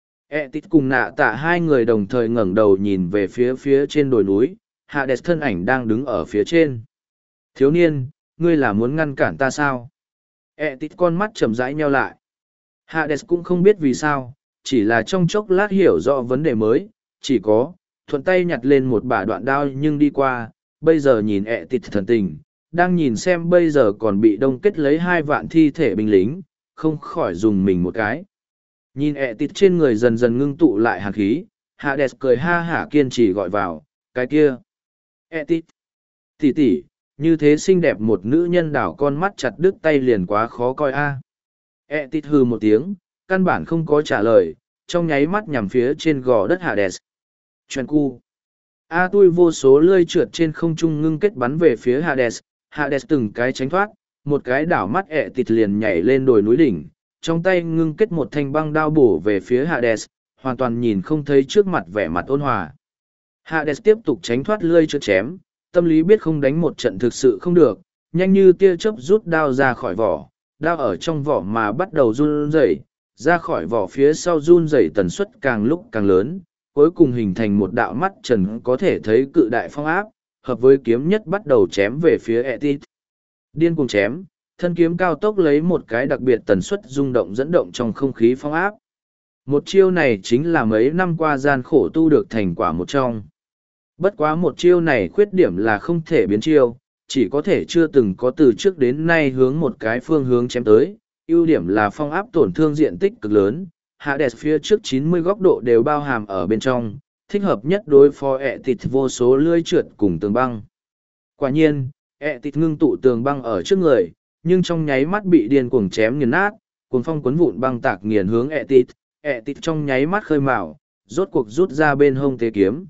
Tịt cùng nạ tạ hai người đồng thời ngẩng đầu nhìn về phía trên đồi núi, Hades thân ảnh đang đứng ở phía trên. Thiếu niên, ngươi là muốn ngăn cản ta sao? Tịt con mắt chầm rãi nheo lại. Hades cũng không biết vì sao, chỉ là trong chốc lát hiểu rõ vấn đề mới, chỉ có, thuận tay nhặt lên một bả đoạn đao nhưng đi qua, bây giờ nhìn Tịt thần tình, đang nhìn xem bây giờ còn bị đông kết lấy 2 vạn thi thể binh lính, không khỏi dùng mình một cái. Nhìn Tịt trên người dần dần ngưng tụ lại hàn khí, Hades cười ha hả kiên trì gọi vào, cái kia. Tịt, tỷ, như thế xinh đẹp một nữ nhân đảo con mắt chặt đứt tay liền quá khó coi a. Tịt hừ một tiếng, căn bản không có trả lời, trong nháy mắt nhằm phía trên gò đất Hades. Chuyện cu. Tui vô số lươi trượt trên không trung ngưng kết bắn về phía Hades, Hades từng cái tránh thoát, một cái đảo mắt Tịt liền nhảy lên đồi núi đỉnh, trong tay ngưng kết một thanh băng đao bổ về phía Hades, hoàn toàn nhìn không thấy trước mặt vẻ mặt ôn hòa. Hades tiếp tục tránh thoát lươi trượt chém, tâm lý biết không đánh một trận thực sự không được, nhanh như tia chớp rút đao ra khỏi vỏ, đao ở trong vỏ mà bắt đầu run rẩy, ra khỏi vỏ phía sau run rẩy tần suất càng lúc càng lớn, cuối cùng hình thành một đạo mắt trần có thể thấy cự đại phong áp, hợp với kiếm nhất bắt đầu chém về phía Tịt. Điên cuồng chém, thân kiếm cao tốc lấy một cái đặc biệt tần suất rung động dẫn động trong không khí phong áp. Một chiêu này chính là mấy năm qua gian khổ tu được thành quả một trong. Bất quá một chiêu này khuyết điểm là không thể biến chiêu, chỉ có thể chưa từng có từ trước đến nay hướng một cái phương hướng chém tới. Ưu điểm là phong áp tổn thương diện tích cực lớn, Hades phía trước 90 góc độ đều bao hàm ở bên trong, thích hợp nhất đối phó Tịt vô số lưỡi trượt cùng tường băng. Quả nhiên, Tịt ngưng tụ tường băng ở trước người, nhưng trong nháy mắt bị điên cuồng chém nghiền nát, cuồng phong cuốn vụn băng tạc nghiền hướng Tịt. Tịt trong nháy mắt khơi mào, rốt cuộc rút ra bên hông tế kiếm.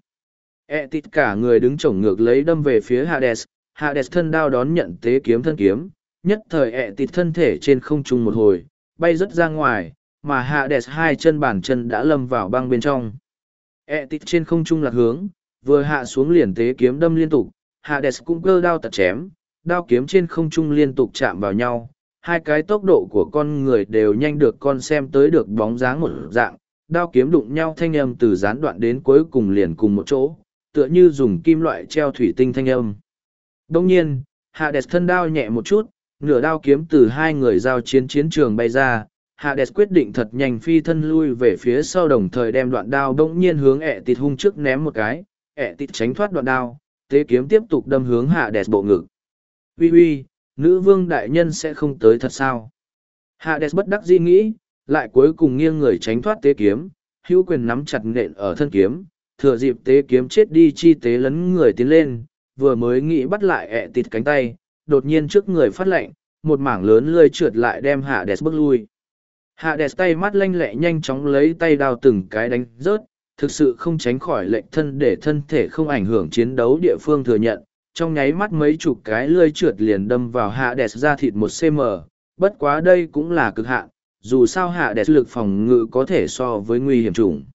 Tịt cả người đứng chổng ngược lấy đâm về phía Hades, Hades thân đao đón nhận tế kiếm thân kiếm, nhất thời Tịt thân thể trên không trung một hồi, bay rất ra ngoài, mà Hades hai chân bàn chân đã lâm vào băng bên trong. Tịt trên không trung lạc hướng, vừa hạ xuống liền tế kiếm đâm liên tục, Hades cũng cơ đao tật chém, đao kiếm trên không trung liên tục chạm vào nhau, hai cái tốc độ của con người đều nhanh được con xem tới được bóng dáng một dạng, đao kiếm đụng nhau thanh âm từ gián đoạn đến cuối cùng liền cùng một chỗ, tựa như dùng kim loại treo thủy tinh thanh âm. Đông nhiên, Hades thân đao nhẹ một chút, nửa đao kiếm từ hai người giao chiến trường bay ra, Hades quyết định thật nhanh phi thân lui về phía sau đồng thời đem đoạn đao đông nhiên hướng Tịt hung trước ném một cái, Tịt tránh thoát đoạn đao, tế kiếm tiếp tục đâm hướng Hades bộ ngực. Uy, nữ vương đại nhân sẽ không tới thật sao? Hades bất đắc dĩ nghĩ, lại cuối cùng nghiêng người tránh thoát tế kiếm, hữu quyền nắm chặt nện ở thân kiếm, thừa dịp tế kiếm chết đi chi tế lấn người tiến lên, vừa mới nghĩ bắt lại Tịt cánh tay, đột nhiên trước người phát lệnh, một mảng lớn lươi trượt lại đem Hades bước lui. Hades tay mắt lanh lẹ nhanh chóng lấy tay đao từng cái đánh rớt, thực sự không tránh khỏi lệnh thân để thân thể không ảnh hưởng chiến đấu địa phương thừa nhận, trong nháy mắt mấy chục cái lươi trượt liền đâm vào Hades ra thịt 1 cm, bất quá đây cũng là cực hạn, dù sao Hades lực phòng ngự có thể so với nguy hiểm chủng.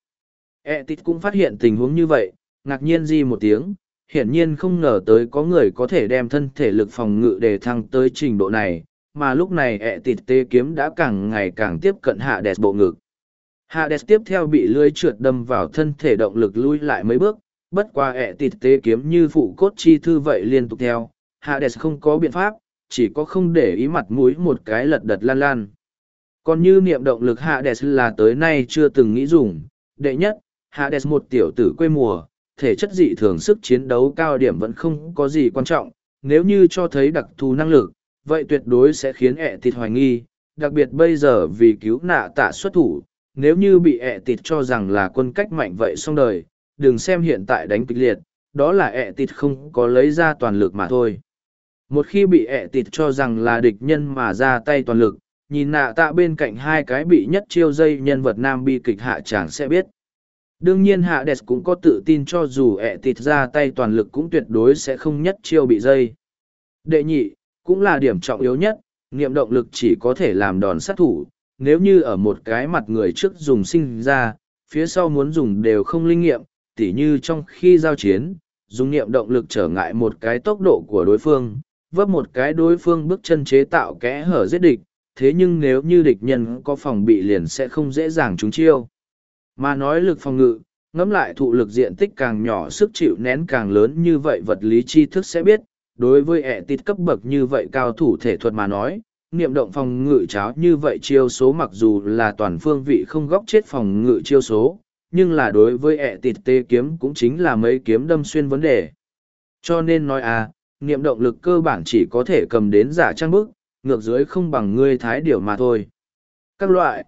Tịt cũng phát hiện tình huống như vậy, ngạc nhiên di một tiếng, hiển nhiên không ngờ tới có người có thể đem thân thể lực phòng ngự để thăng tới trình độ này, mà lúc này Tịt tế kiếm đã càng ngày càng tiếp cận Hades bộ ngực. Hades tiếp theo bị lưới trượt đâm vào thân thể động lực lui lại mấy bước, bất qua Tịt tế kiếm như phụ cốt chi thư vậy liên tục theo, Hades không có biện pháp, chỉ có không để ý mặt mũi một cái lật đật lan lan. Còn như niệm động lực Hades là tới nay chưa từng nghĩ dùng, đệ nhất, Hades một tiểu tử quê mùa, thể chất dị thường sức chiến đấu cao điểm vẫn không có gì quan trọng, nếu như cho thấy đặc thù năng lực, vậy tuyệt đối sẽ khiến Tịt hoài nghi, đặc biệt bây giờ vì cứu nạ tạ xuất thủ, nếu như bị Tịt cho rằng là quân cách mạnh vậy xong đời, đừng xem hiện tại đánh kịch liệt, đó là Tịt không có lấy ra toàn lực mà thôi. Một khi bị Tịt cho rằng là địch nhân mà ra tay toàn lực, nhìn nạ tạ bên cạnh hai cái bị nhất chiêu dây nhân vật nam bi kịch hạ chẳng sẽ biết. Đương nhiên Hades cũng có tự tin cho dù Tịt ra tay toàn lực cũng tuyệt đối sẽ không nhất chiêu bị dây. Đệ nhị, cũng là điểm trọng yếu nhất, niệm động lực chỉ có thể làm đòn sát thủ, nếu như ở một cái mặt người trước dùng sinh ra, phía sau muốn dùng đều không linh nghiệm, tỉ như trong khi giao chiến, dùng niệm động lực trở ngại một cái tốc độ của đối phương, vấp một cái đối phương bước chân chế tạo kẽ hở giết địch, thế nhưng nếu như địch nhân có phòng bị liền sẽ không dễ dàng trúng chiêu. Mà nói lực phòng ngự, ngẫm lại thụ lực diện tích càng nhỏ sức chịu nén càng lớn như vậy vật lý tri thức sẽ biết, đối với ẹ tít cấp bậc như vậy cao thủ thể thuật mà nói, niệm động phòng ngự cháo như vậy chiêu số mặc dù là toàn phương vị không góc chết phòng ngự chiêu số, nhưng là đối với ẹ tít tê kiếm cũng chính là mấy kiếm đâm xuyên vấn đề. Cho nên nói niệm động lực cơ bản chỉ có thể cầm đến giả trang bức, ngược dưới không bằng ngươi thái điều mà thôi. Các loại,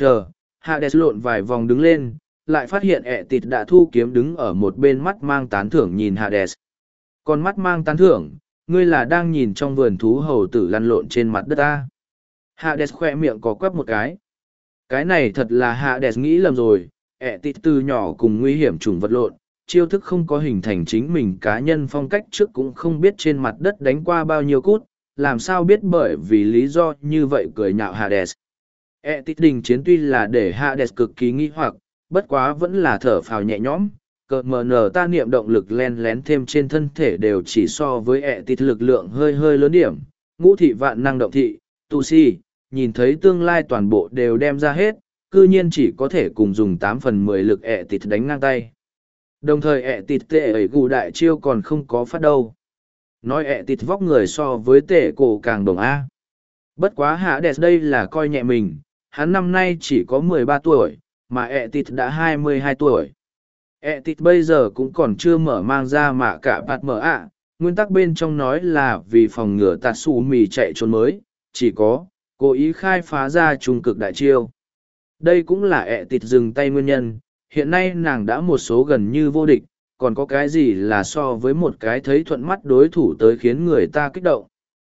Hades lộn vài vòng đứng lên, lại phát hiện ẹ tịt đã thu kiếm đứng ở một bên mắt mang tán thưởng nhìn Hades. Còn mắt mang tán thưởng, ngươi là đang nhìn trong vườn thú hầu tử lăn lộn trên mặt đất ta. Hades khoe miệng có quắp một cái. Cái này thật là Hades nghĩ lầm rồi, ẹ tịt từ nhỏ cùng nguy hiểm trùng vật lộn, chiêu thức không có hình thành chính mình cá nhân phong cách trước cũng không biết trên mặt đất đánh qua bao nhiêu cút, làm sao biết bởi vì lý do như vậy cười nhạo Hades. Tít đình chiến tuy là để Hades cực kỳ nghi hoặc, bất quá vẫn là thở phào nhẹ nhõm, cờ mờ nở ta niệm động lực len lén thêm trên thân thể đều chỉ so với Tít lực lượng hơi hơi lớn điểm, ngũ thị vạn năng động thị, tu si, nhìn thấy tương lai toàn bộ đều đem ra hết, cư nhiên chỉ có thể cùng dùng 8/10 lực Tít đánh ngang tay. Đồng thời Tít tệ ấy gù đại chiêu còn không có phát đâu. Nói tịt vóc người so với tệ cổ càng đồng A. Bất quá Hades đây là coi nhẹ mình, hắn năm nay chỉ có 13 tuổi, mà tịt đã 22 tuổi. Tịt bây giờ cũng còn chưa mở mang ra mà cả bạt mở nguyên tắc bên trong nói là vì phòng ngừa tạt xù mì chạy trốn mới, chỉ có, cố ý khai phá ra trung cực đại chiêu. Đây cũng là tịt dừng tay nguyên nhân, hiện nay nàng đã một số gần như vô địch, còn có cái gì là so với một cái thấy thuận mắt đối thủ tới khiến người ta kích động.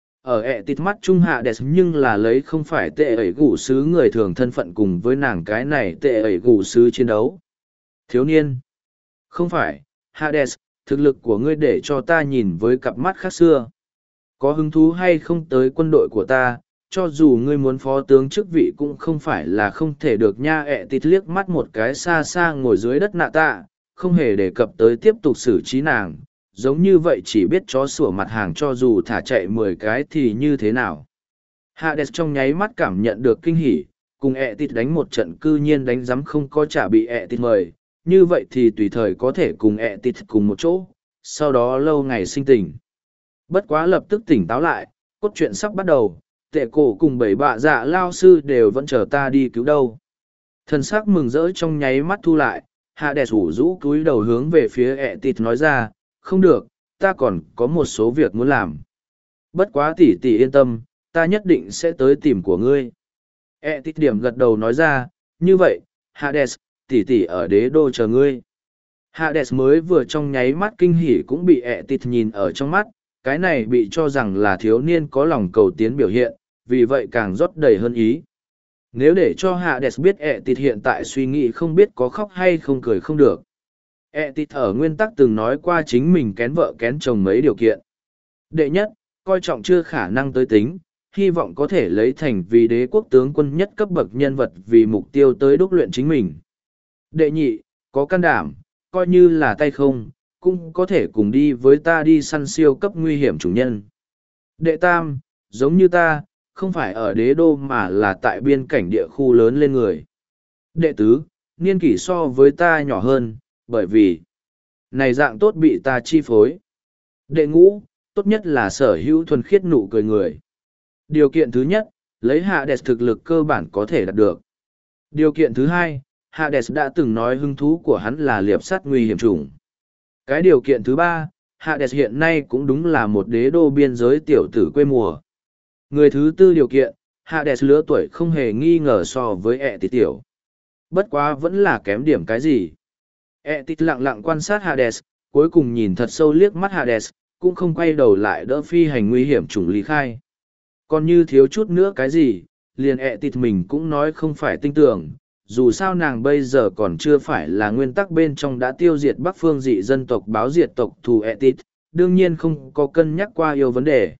Ở tịt mắt trung Hades nhưng là lấy không phải tệ ẩy gủ sứ người thường thân phận cùng với nàng cái này tệ ẩy gủ sứ chiến đấu. Thiếu niên. Không phải, Hades, thực lực của ngươi để cho ta nhìn với cặp mắt khác xưa. Có hứng thú hay không tới quân đội của ta, cho dù ngươi muốn phó tướng chức vị cũng không phải là không thể được nha. Tịt liếc mắt một cái xa xa ngồi dưới đất nạ tạ, không hề đề cập tới tiếp tục xử trí nàng, giống như vậy chỉ biết chó sủa mặt hàng cho dù thả chạy 10 cái thì như thế nào. Hades trong nháy mắt cảm nhận được kinh hỉ, cùng Tít đánh một trận cư nhiên đánh giấm không có trả bị Tít mời, như vậy thì tùy thời có thể cùng Tít cùng một chỗ, sau đó lâu ngày sinh tình. Bất quá lập tức tỉnh táo lại, cốt truyện sắp bắt đầu, tệ cổ cùng 7 bạ dạ lao sư đều vẫn chờ ta đi cứu đâu. Thần sắc mừng rỡ trong nháy mắt thu lại, Hades ủ rũ cúi đầu hướng về phía Tít nói ra, không được, ta còn có một số việc muốn làm. Bất quá tỷ tỷ yên tâm, ta nhất định sẽ tới tìm của ngươi. Tít điểm gật đầu nói ra, như vậy, Hades, tỷ tỷ ở đế đô chờ ngươi. Hades mới vừa trong nháy mắt kinh hỉ cũng bị Tít nhìn ở trong mắt, cái này bị cho rằng là thiếu niên có lòng cầu tiến biểu hiện, vì vậy càng rót đầy hơn ý. Nếu để cho Hades biết Tít hiện tại suy nghĩ không biết có khóc hay không cười không được. Tít ở nguyên tắc từng nói qua chính mình kén vợ kén chồng mấy điều kiện. Đệ nhất, coi trọng chưa khả năng tới tính, hy vọng có thể lấy thành vì đế quốc tướng quân nhất cấp bậc nhân vật vì mục tiêu tới đúc luyện chính mình. Đệ nhị, có can đảm, coi như là tay không, cũng có thể cùng đi với ta đi săn siêu cấp nguy hiểm chủ nhân. Đệ tam, giống như ta, không phải ở đế đô mà là tại biên cảnh địa khu lớn lên người. Đệ tứ, niên kỷ so với ta nhỏ hơn, bởi vì này dạng tốt bị ta chi phối. Đệ ngũ, tốt nhất là sở hữu thuần khiết nụ cười người. Điều kiện thứ nhất, lấy Hades thực lực cơ bản có thể đạt được. Điều kiện thứ hai, Hades đã từng nói hứng thú của hắn là liệp sắt nguy hiểm chủng. Cái điều kiện thứ ba, Hades hiện nay cũng đúng là một đế đô biên giới tiểu tử quê mùa. Người thứ tư điều kiện, Hades lứa tuổi không hề nghi ngờ so với Tít tiểu. Bất quá vẫn là kém điểm cái gì. Tít lặng lặng quan sát Hades, cuối cùng nhìn thật sâu liếc mắt Hades, cũng không quay đầu lại đỡ phi hành nguy hiểm chủng ly khai. Còn như thiếu chút nữa cái gì, liền Tít mình cũng nói không phải tin tưởng, dù sao nàng bây giờ còn chưa phải là nguyên tắc bên trong đã tiêu diệt Bắc phương dị dân tộc báo diệt tộc thù Tít, đương nhiên không có cân nhắc qua yêu vấn đề.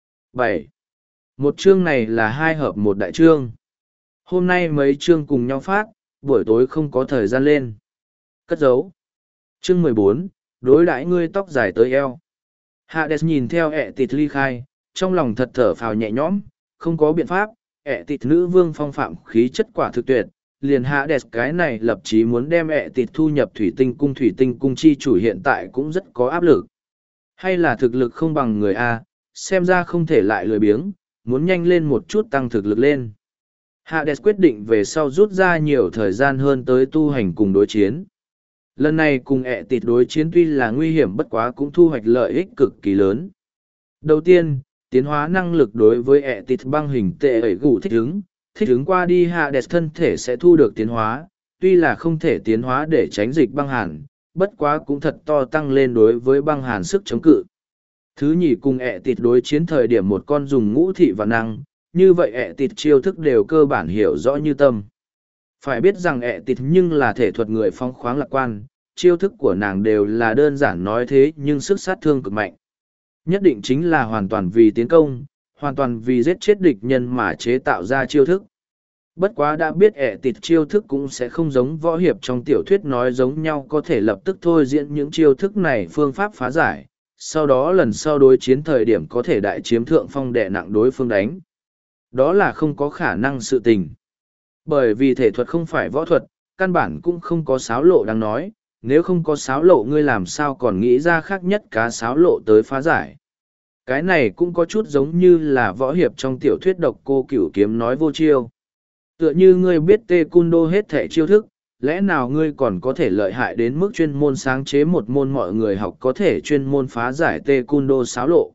7. Một chương này là 2 hợp một đại chương. Hôm nay mấy chương cùng nhau phát, buổi tối không có thời gian lên. Cất dấu. Chương 14, đối đãi ngươi tóc dài tới eo. Hades nhìn theo ẹ tịt ly khai, trong lòng thật thở phào nhẹ nhõm, không có biện pháp, ẹ tịt nữ vương phong phạm khí chất quả thực tuyệt, liền Hades cái này lập chí muốn đem ẹ tịt thu nhập thủy tinh cung chi chủ hiện tại cũng rất có áp lực. Hay là thực lực không bằng người A, xem ra không thể lại lười biếng, muốn nhanh lên một chút tăng thực lực lên. Hades quyết định về sau rút ra nhiều thời gian hơn tới tu hành cùng đối chiến. Lần này cùng ẹ tịt đối chiến tuy là nguy hiểm bất quá cũng thu hoạch lợi ích cực kỳ lớn. Đầu tiên, tiến hóa năng lực đối với ẹ tịt băng hình tệ ẩy gù thích ứng qua đi Hades thân thể sẽ thu được tiến hóa, tuy là không thể tiến hóa để tránh dịch băng hàn, bất quá cũng thật to tăng lên đối với băng hàn sức chống cự. Thứ nhì cùng ẹ tịt đối chiến thời điểm một con dùng ngũ thị và năng, như vậy ẹ tịt chiêu thức đều cơ bản hiểu rõ như tâm. Phải biết rằng ẹ tịt nhưng là thể thuật người phóng khoáng lạc quan, chiêu thức của nàng đều là đơn giản nói thế nhưng sức sát thương cực mạnh. Nhất định chính là hoàn toàn vì tiến công, hoàn toàn vì giết chết địch nhân mà chế tạo ra chiêu thức. Bất quá đã biết ẹ tịt chiêu thức cũng sẽ không giống võ hiệp trong tiểu thuyết nói giống nhau có thể lập tức thôi diễn những chiêu thức này phương pháp phá giải, sau đó lần sau đối chiến thời điểm có thể đại chiếm thượng phong đè nặng đối phương đánh. Đó là không có khả năng sự tình. Bởi vì thể thuật không phải võ thuật, căn bản cũng không có xáo lộ đáng nói, nếu không có xáo lộ ngươi làm sao còn nghĩ ra khác nhất cá xáo lộ tới phá giải. Cái này cũng có chút giống như là võ hiệp trong tiểu thuyết độc cô cửu kiếm nói vô chiêu. Tựa như ngươi biết taekwondo hết thể chiêu thức, lẽ nào ngươi còn có thể lợi hại đến mức chuyên môn sáng chế một môn mọi người học có thể chuyên môn phá giải taekwondo xáo lộ.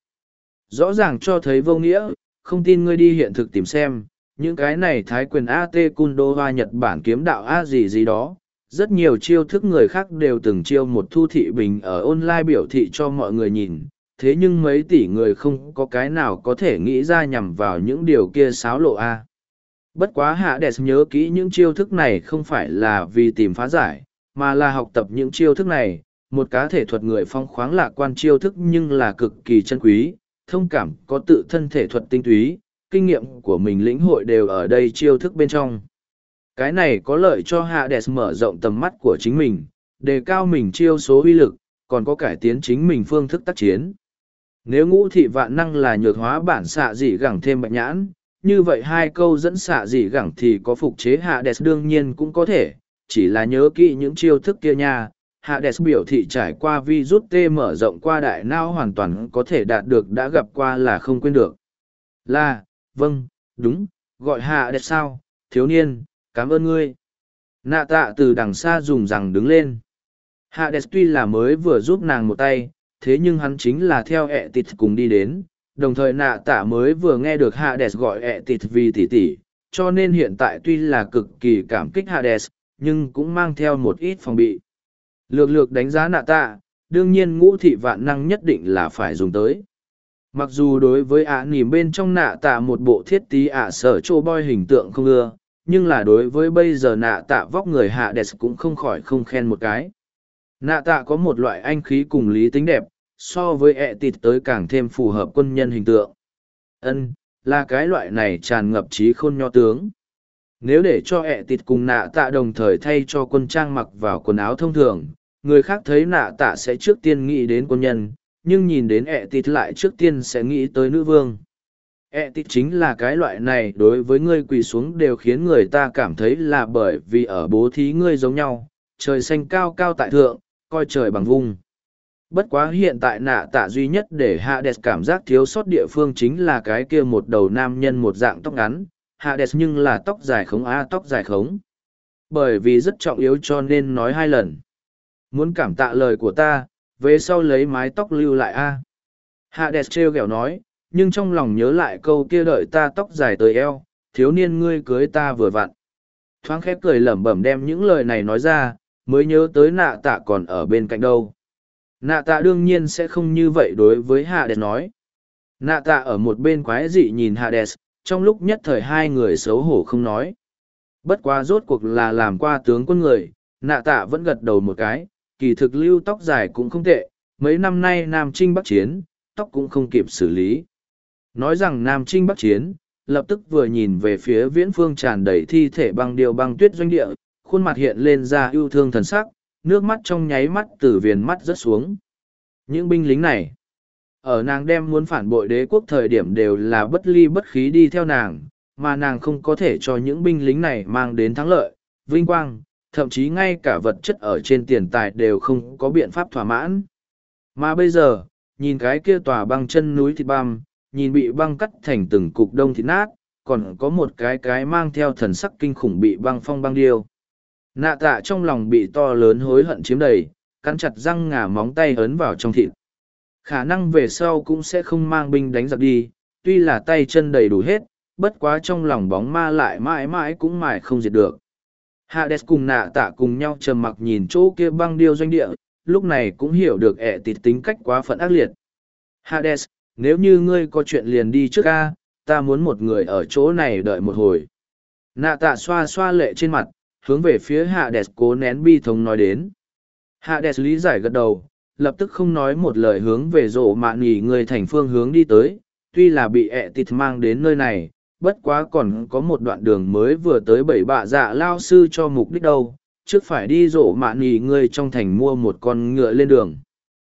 Rõ ràng cho thấy vô nghĩa, không tin ngươi đi hiện thực tìm xem, những cái này thái quyền A taekwondo hoa Nhật Bản kiếm đạo A gì gì đó. Rất nhiều chiêu thức người khác đều từng chiêu một thu thị bình ở online biểu thị cho mọi người nhìn, thế nhưng mấy tỷ người không có cái nào có thể nghĩ ra nhằm vào những điều kia xáo lộ A. Bất quá Hades nhớ kỹ những chiêu thức này không phải là vì tìm phá giải, mà là học tập những chiêu thức này, một cá thể thuật người phong khoáng lạc quan chiêu thức nhưng là cực kỳ chân quý, thông cảm có tự thân thể thuật tinh túy, kinh nghiệm của mình lĩnh hội đều ở đây chiêu thức bên trong. Cái này có lợi cho Hades mở rộng tầm mắt của chính mình, đề cao mình chiêu số uy lực, còn có cải tiến chính mình phương thức tác chiến. Nếu ngũ thị vạn năng là nhược hóa bản xạ dị gẳng thêm bạch nhãn, như vậy hai câu dẫn xạ dị gẳng thì có phục chế Hades đương nhiên cũng có thể, chỉ là nhớ kỹ những chiêu thức kia nha. Hades biểu thị trải qua virus T mở rộng qua đại não hoàn toàn có thể đạt được đã gặp qua là không quên được. Là, vâng, đúng, gọi Hades sao, thiếu niên, cảm ơn ngươi. Nạ tạ từ đằng xa dùng rằng đứng lên. Hades tuy là mới vừa giúp nàng một tay, thế nhưng hắn chính là theo ẹ tịt cùng đi đến, đồng thời nạ tạ mới vừa nghe được Hades gọi ẹ tịt vì tỷ tỷ, cho nên hiện tại tuy là cực kỳ cảm kích Hades, nhưng cũng mang theo một ít phòng bị. Lược lược đánh giá nạ tạ, đương nhiên ngũ thị vạn năng nhất định là phải dùng tới. Mặc dù đối với nỉm bên trong nạ tạ một bộ thiết tí sở trô boy hình tượng không ưa, nhưng là đối với bây giờ nạ tạ vóc người Hades cũng không khỏi không khen một cái. Nạ tạ có một loại anh khí cùng lý tính đẹp, so với ẹ tịt tới càng thêm phù hợp quân nhân hình tượng. Là cái loại này tràn ngập trí khôn nho tướng. Nếu để cho ẹ tịt cùng nạ tạ đồng thời thay cho quân trang mặc vào quần áo thông thường, người khác thấy nạ tạ sẽ trước tiên nghĩ đến quân nhân, nhưng nhìn đến ẹ tịt lại trước tiên sẽ nghĩ tới nữ vương. Ẹ tịt chính là cái loại này đối với ngươi quỳ xuống đều khiến người ta cảm thấy là bởi vì ở bố thí ngươi giống nhau, trời xanh cao cao tại thượng, coi trời bằng vung. Bất quá hiện tại nạ tạ duy nhất để Hades cảm giác thiếu sót địa phương chính là cái kia một đầu nam nhân một dạng tóc ngắn, Hades nhưng là tóc dài khống tóc dài khống. Bởi vì rất trọng yếu cho nên nói 2 lần. Muốn cảm tạ lời của ta, về sau lấy mái tóc lưu lại Hades trêu ghẹo nói, nhưng trong lòng nhớ lại câu kia đợi ta tóc dài tới eo, thiếu niên ngươi cưới ta vừa vặn. Thoáng khép cười lẩm bẩm đem những lời này nói ra, mới nhớ tới nạ tạ còn ở bên cạnh đâu. Nạ tạ đương nhiên sẽ không như vậy đối với Hades nói. Nạ tạ ở một bên quái dị nhìn Hades, trong lúc nhất thời hai người xấu hổ không nói. Bất quá rốt cuộc là làm qua tướng quân người, nạ tạ vẫn gật đầu một cái, kỳ thực lưu tóc dài cũng không tệ, mấy năm nay Nam Trinh Bắc Chiến, tóc cũng không kịp xử lý. Nói rằng Nam Trinh Bắc Chiến, lập tức vừa nhìn về phía viễn phương tràn đầy thi thể băng điêu băng tuyết doanh địa, khuôn mặt hiện lên ra yêu thương thần sắc, nước mắt trong nháy mắt từ viền mắt rớt xuống. Những binh lính này, ở nàng đem muốn phản bội đế quốc thời điểm đều là bất ly bất khí đi theo nàng, mà nàng không có thể cho những binh lính này mang đến thắng lợi, vinh quang, thậm chí ngay cả vật chất ở trên tiền tài đều không có biện pháp thỏa mãn. Mà bây giờ, nhìn cái kia tòa băng chân núi thịt băm, nhìn bị băng cắt thành từng cục đông thịt nát, còn có một cái mang theo thần sắc kinh khủng bị băng phong băng điêu. Nạ tạ trong lòng bị to lớn hối hận chiếm đầy, cắn chặt răng ngà móng tay ấn vào trong thịt. Khả năng về sau cũng sẽ không mang binh đánh giặc đi, tuy là tay chân đầy đủ hết, bất quá trong lòng bóng ma lại mãi mãi cũng mãi không diệt được. Hades cùng nạ tạ cùng nhau trầm mặc nhìn chỗ kia băng điêu doanh địa, lúc này cũng hiểu được ẹ tịt tính cách quá phận ác liệt. Hades, nếu như ngươi có chuyện liền đi trước ca, ta muốn một người ở chỗ này đợi một hồi. Nạ tạ xoa xoa lệ trên mặt, hướng về phía Hades cố nén bi thống nói đến. Hades lý giải gật đầu, lập tức không nói một lời hướng về rộ mạ nghỉ người thành phương hướng đi tới, tuy là bị ẹ tịt mang đến nơi này, bất quá còn có một đoạn đường mới vừa tới bảy bạ dạ lao sư cho mục đích đâu, trước phải đi rộ mạ nghỉ người trong thành mua một con ngựa lên đường.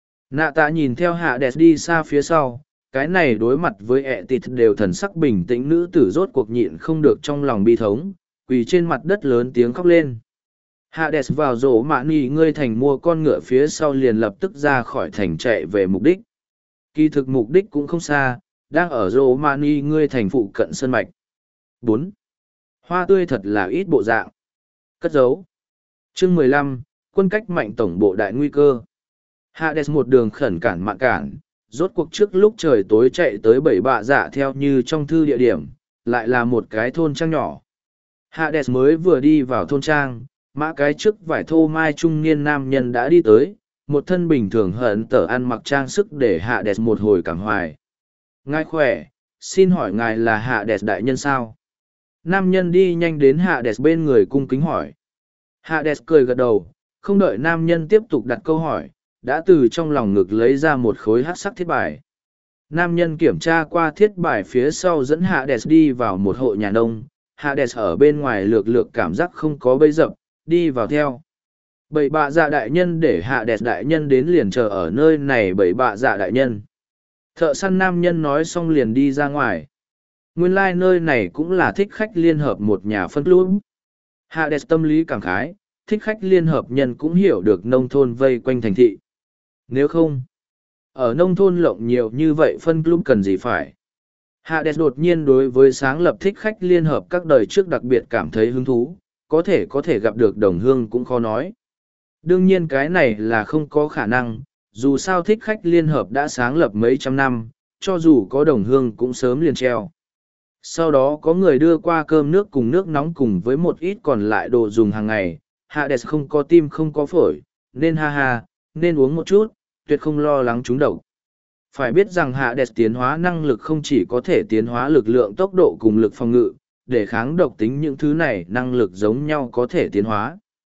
Nạ tạ nhìn theo Hades đi xa phía sau, cái này đối mặt với ẹ tịt đều thần sắc bình tĩnh nữ tử rốt cuộc nhịn không được trong lòng bi thống, quỳ trên mặt đất lớn tiếng khóc lên. Hades vào rổ mạ nì ngươi thành mua con ngựa phía sau liền lập tức ra khỏi thành chạy về mục đích. Kỳ thực mục đích cũng không xa, đang ở rổ mạ nì ngươi thành phụ cận sơn mạch. 4. Hoa tươi thật là ít bộ dạng. Cất giấu. Chương 15, quân cách mạnh tổng bộ đại nguy cơ. Hades một đường khẩn cản mạn cản, rốt cuộc trước lúc trời tối chạy tới bảy bạ dạ theo như trong thư địa điểm, lại là một cái thôn trang nhỏ. Hades mới vừa đi vào thôn trang, mã cái trước vải thô mai trung niên nam nhân đã đi tới, một thân bình thường hận tở ăn mặc trang sức để Hades một hồi cảm hoài. Ngài khỏe, xin hỏi ngài là Hades đại nhân sao? Nam nhân đi nhanh đến Hades bên người cung kính hỏi. Hades cười gật đầu, không đợi nam nhân tiếp tục đặt câu hỏi, đã từ trong lòng ngực lấy ra một khối hắc sắc thiết bài. Nam nhân kiểm tra qua thiết bài phía sau dẫn Hades đi vào một hộ nhà nông. Hades ở bên ngoài lược lược cảm giác không có bấy dập, đi vào theo. Bảy bạ dạ đại nhân để Hades đại nhân đến liền chờ ở nơi này bảy bạ dạ đại nhân. Thợ săn nam nhân nói xong liền đi ra ngoài. Nguyên lai nơi này cũng là thích khách liên hợp một nhà phân club. Hades tâm lý cảm khái, thích khách liên hợp nhân cũng hiểu được nông thôn vây quanh thành thị. Nếu không, ở nông thôn lộng nhiều như vậy phân club cần gì phải. Hades đột nhiên đối với sáng lập thích khách liên hợp các đời trước đặc biệt cảm thấy hứng thú, có thể gặp được đồng hương cũng khó nói. Đương nhiên cái này là không có khả năng, dù sao thích khách liên hợp đã sáng lập mấy trăm năm, cho dù có đồng hương cũng sớm liền treo. Sau đó có người đưa qua cơm nước cùng nước nóng cùng với một ít còn lại đồ dùng hàng ngày, Hades không có tim không có phổi, nên nên uống một chút, tuyệt không lo lắng trúng độc. Phải biết rằng Hades tiến hóa năng lực không chỉ có thể tiến hóa lực lượng tốc độ cùng lực phòng ngự, để kháng độc tính những thứ này năng lực giống nhau có thể tiến hóa.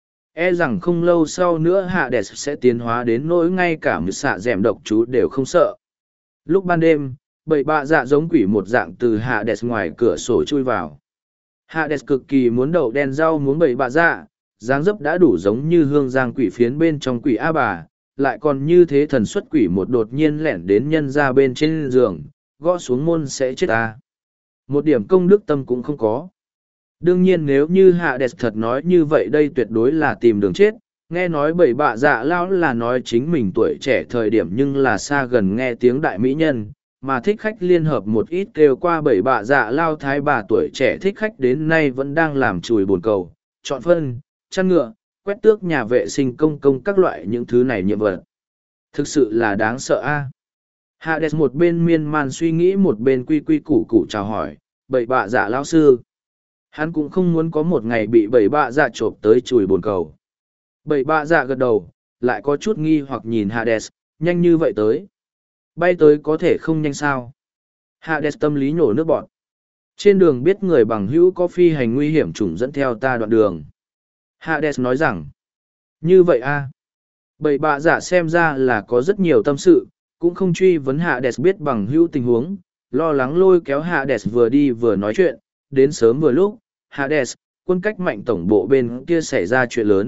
E rằng không lâu sau nữa Hades sẽ tiến hóa đến nỗi ngay cả một xạ dẻm độc chú đều không sợ. Lúc ban đêm, bảy bạ dạ giống quỷ một dạng từ Hades ngoài cửa sổ chui vào. Hades cực kỳ muốn đậu đen rau muốn bảy bạ dạ, dáng dấp đã đủ giống như hương giang quỷ phiến bên trong quỷ A bà, lại còn như thế thần xuất quỷ một đột nhiên lẻn đến nhân ra bên trên giường, gõ xuống môn sẽ chết ta. Một điểm công đức tâm cũng không có. Đương nhiên nếu như Hades thật nói như vậy đây tuyệt đối là tìm đường chết, nghe nói bảy bạ dạ lao là nói chính mình tuổi trẻ thời điểm nhưng là xa gần nghe tiếng đại mỹ nhân, mà thích khách liên hợp một ít kêu qua bảy bạ dạ lao thái bà tuổi trẻ thích khách đến nay vẫn đang làm chùi bồn cầu, chọn phân, chăn ngựa, quét tước nhà vệ sinh công các loại những thứ này nhiệm vật. Thực sự là đáng sợ a. Hades một bên miên man suy nghĩ một bên quy quy củ củ chào hỏi, bảy bạ dạ lão sư. Hắn cũng không muốn có một ngày bị bảy bạ dạ trộm tới chùi bồn cầu. Bảy bạ dạ gật đầu, lại có chút nghi hoặc nhìn Hades, nhanh như vậy tới. Bay tới có thể không nhanh sao. Hades tâm lý nhổ nước bọt. Trên đường biết người bằng hữu có phi hành nguy hiểm chủng dẫn theo ta đoạn đường. Hades nói rằng, như vậy a. Bảy bạ dạ xem ra là có rất nhiều tâm sự, cũng không truy vấn Hades biết bằng hữu tình huống, lo lắng lôi kéo Hades vừa đi vừa nói chuyện, đến sớm vừa lúc, Hades, quân cách mạnh tổng bộ bên kia xảy ra chuyện lớn,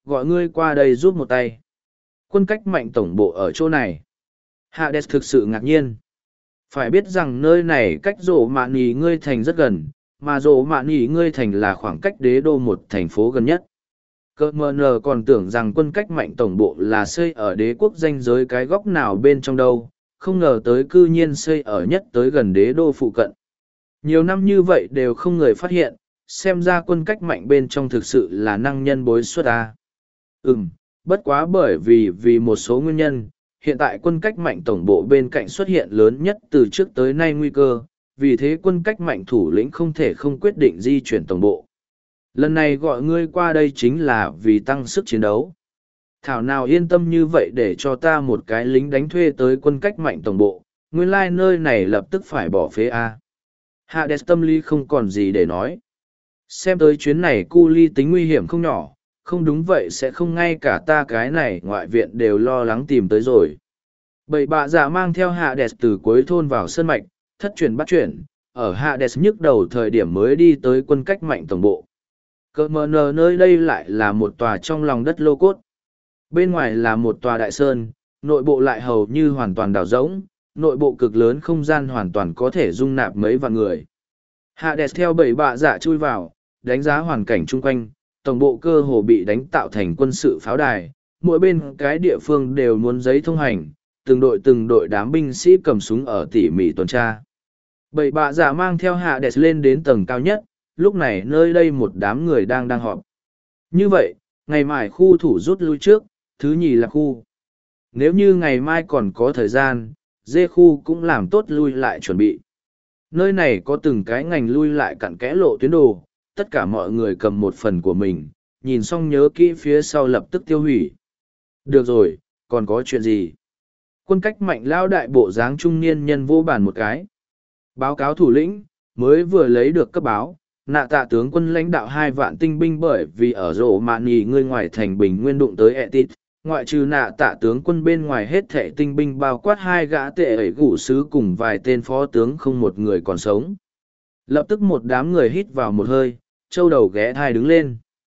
gọi ngươi qua đây giúp một tay. Quân cách mạnh tổng bộ ở chỗ này. Hades thực sự ngạc nhiên. Phải biết rằng nơi này cách rổ mạn nhì ngươi thành rất gần, mà rổ mạn nhì ngươi thành là khoảng cách đế đô một thành phố gần nhất. Cơ mờ nờ còn tưởng rằng quân cách mạnh tổng bộ là xây ở đế quốc ranh giới cái góc nào bên trong đâu, không ngờ tới cư nhiên xây ở nhất tới gần đế đô phụ cận. Nhiều năm như vậy đều không người phát hiện, xem ra quân cách mạnh bên trong thực sự là năng nhân bối xuất à. Bất quá bởi vì một số nguyên nhân, hiện tại quân cách mạnh tổng bộ bên cạnh xuất hiện lớn nhất từ trước tới nay nguy cơ, vì thế quân cách mạnh thủ lĩnh không thể không quyết định di chuyển tổng bộ. Lần này gọi ngươi qua đây chính là vì tăng sức chiến đấu. Thảo nào yên tâm như vậy để cho ta một cái lính đánh thuê tới quân cách mạnh tổng bộ, nguyên lai nơi này lập tức phải bỏ phế A. Hades tâm lý không còn gì để nói. Xem tới chuyến này cu ly tính nguy hiểm không nhỏ, không đúng vậy sẽ không ngay cả ta cái này ngoại viện đều lo lắng tìm tới rồi. Bậy bạ giả mang theo Hades từ cuối thôn vào sân mạch, thất chuyển bắt chuyển, ở Hades nhức đầu thời điểm mới đi tới quân cách mạnh tổng bộ. Cơ mờ nờ nơi đây lại là một tòa trong lòng đất lô cốt. Bên ngoài là một tòa đại sơn, nội bộ lại hầu như hoàn toàn đảo rỗng, nội bộ cực lớn không gian hoàn toàn có thể dung nạp mấy vạn người. Hades theo bầy bạ dạ chui vào, đánh giá hoàn cảnh chung quanh, tổng bộ cơ hồ bị đánh tạo thành quân sự pháo đài, mỗi bên cái địa phương đều muốn giấy thông hành, từng đội đám binh sĩ cầm súng ở tỉ mỉ tuần tra. Bầy bạ dạ mang theo Hades lên đến tầng cao nhất, lúc này nơi đây một đám người đang họp. Như vậy, ngày mai khu thủ rút lui trước, thứ nhì là khu. Nếu như ngày mai còn có thời gian, dê khu cũng làm tốt lui lại chuẩn bị. Nơi này có từng cái ngành lui lại cặn kẽ lộ tuyến đồ, tất cả mọi người cầm một phần của mình, nhìn xong nhớ kỹ phía sau lập tức tiêu hủy. Được rồi, còn có chuyện gì? Quân cách mạnh lao đại bộ dáng trung niên nhân vô bàn một cái. Báo cáo thủ lĩnh, mới vừa lấy được cấp báo, nạ tạ tướng quân lãnh đạo 2 vạn tinh binh bởi vì ở rổ mạn nhì ngươi ngoài thành bình nguyên đụng tới Etit, ngoại trừ nạ tạ tướng quân bên ngoài hết thệ tinh binh bao quát 2 gã tệ ẩy gủ sứ cùng vài tên phó tướng không một người còn sống. Lập tức một đám người hít vào một hơi, châu đầu ghé thai đứng lên.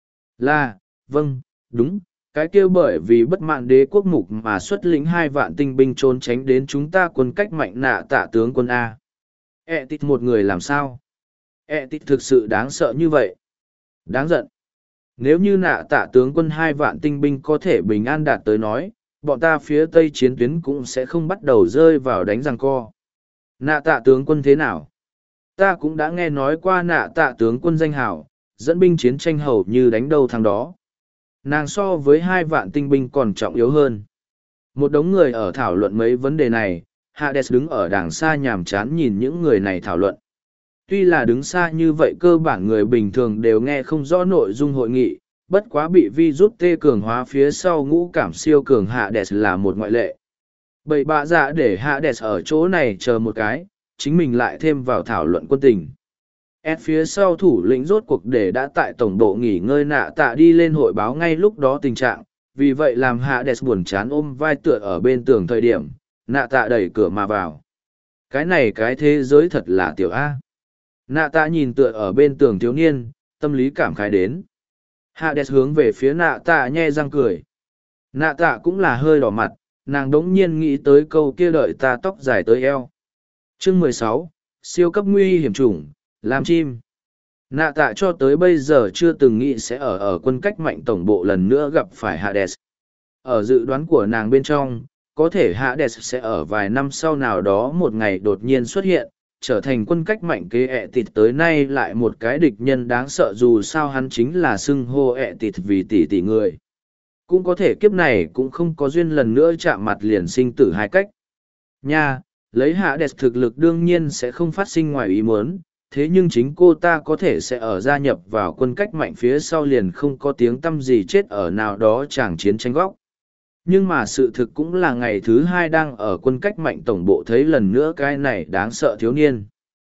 Vâng, đúng, cái kêu bởi vì bất mãn đế quốc mục mà xuất lĩnh 2 vạn tinh binh trốn tránh đến chúng ta quân cách mạnh nạ tạ tướng quân A. Etit một người làm sao? Etit thực sự đáng sợ như vậy. Đáng giận. Nếu như nạ tạ tướng quân 2 vạn tinh binh có thể bình an đạt tới nói, bọn ta phía tây chiến tuyến cũng sẽ không bắt đầu rơi vào đánh giằng co. Nạ tạ tướng quân thế nào? Ta cũng đã nghe nói qua nạ tạ tướng quân danh hào, dẫn binh chiến tranh hầu như đánh đâu thằng đó. Nàng so với 2 vạn tinh binh còn trọng yếu hơn. Một đống người ở thảo luận mấy vấn đề này, Hades đứng ở đàng xa nhàm chán nhìn những người này thảo luận. Tuy là đứng xa như vậy cơ bản người bình thường đều nghe không rõ nội dung hội nghị, bất quá bị virus tê cường hóa phía sau ngũ cảm siêu cường Hades là một ngoại lệ. Bậy bạ dạ để Hades ở chỗ này chờ một cái, chính mình lại thêm vào thảo luận quân tình. Phía sau thủ lĩnh rốt cuộc để đã tại tổng bộ nghỉ ngơi nạ tạ đi lên hội báo ngay lúc đó tình trạng, vì vậy làm Hades buồn chán ôm vai tựa ở bên tường thời điểm, nạ tạ đẩy cửa mà vào. Cái này cái thế giới thật là tiểu A. Nạ tạ nhìn tựa ở bên tường thiếu niên, tâm lý cảm khái đến. Hades hướng về phía nạ tạ nhe răng cười. Nạ tạ cũng là hơi đỏ mặt, nàng đống nhiên nghĩ tới câu kia đợi ta tóc dài tới eo. Chương 16, siêu cấp nguy hiểm chủng, làm chim. Nạ tạ cho tới bây giờ chưa từng nghĩ sẽ ở quân cách mạnh tổng bộ lần nữa gặp phải Hades. Ở dự đoán của nàng bên trong, có thể Hades sẽ ở vài năm sau nào đó một ngày đột nhiên xuất hiện, trở thành quân cách mạnh kế ẹ tịt tới nay lại một cái địch nhân đáng sợ dù sao hắn chính là xưng hô ẹ tịt vì tỷ người. Cũng có thể kiếp này cũng không có duyên lần nữa chạm mặt liền sinh tử hai cách. Nha, lấy Hades thực lực đương nhiên sẽ không phát sinh ngoài ý muốn, thế nhưng chính cô ta có thể sẽ ở gia nhập vào quân cách mạnh phía sau liền không có tiếng tăm gì chết ở nào đó chẳng chiến tranh góc. Nhưng mà sự thực cũng là ngày thứ 2 đang ở quân cách mạnh tổng bộ thấy lần nữa cái này đáng sợ thiếu niên.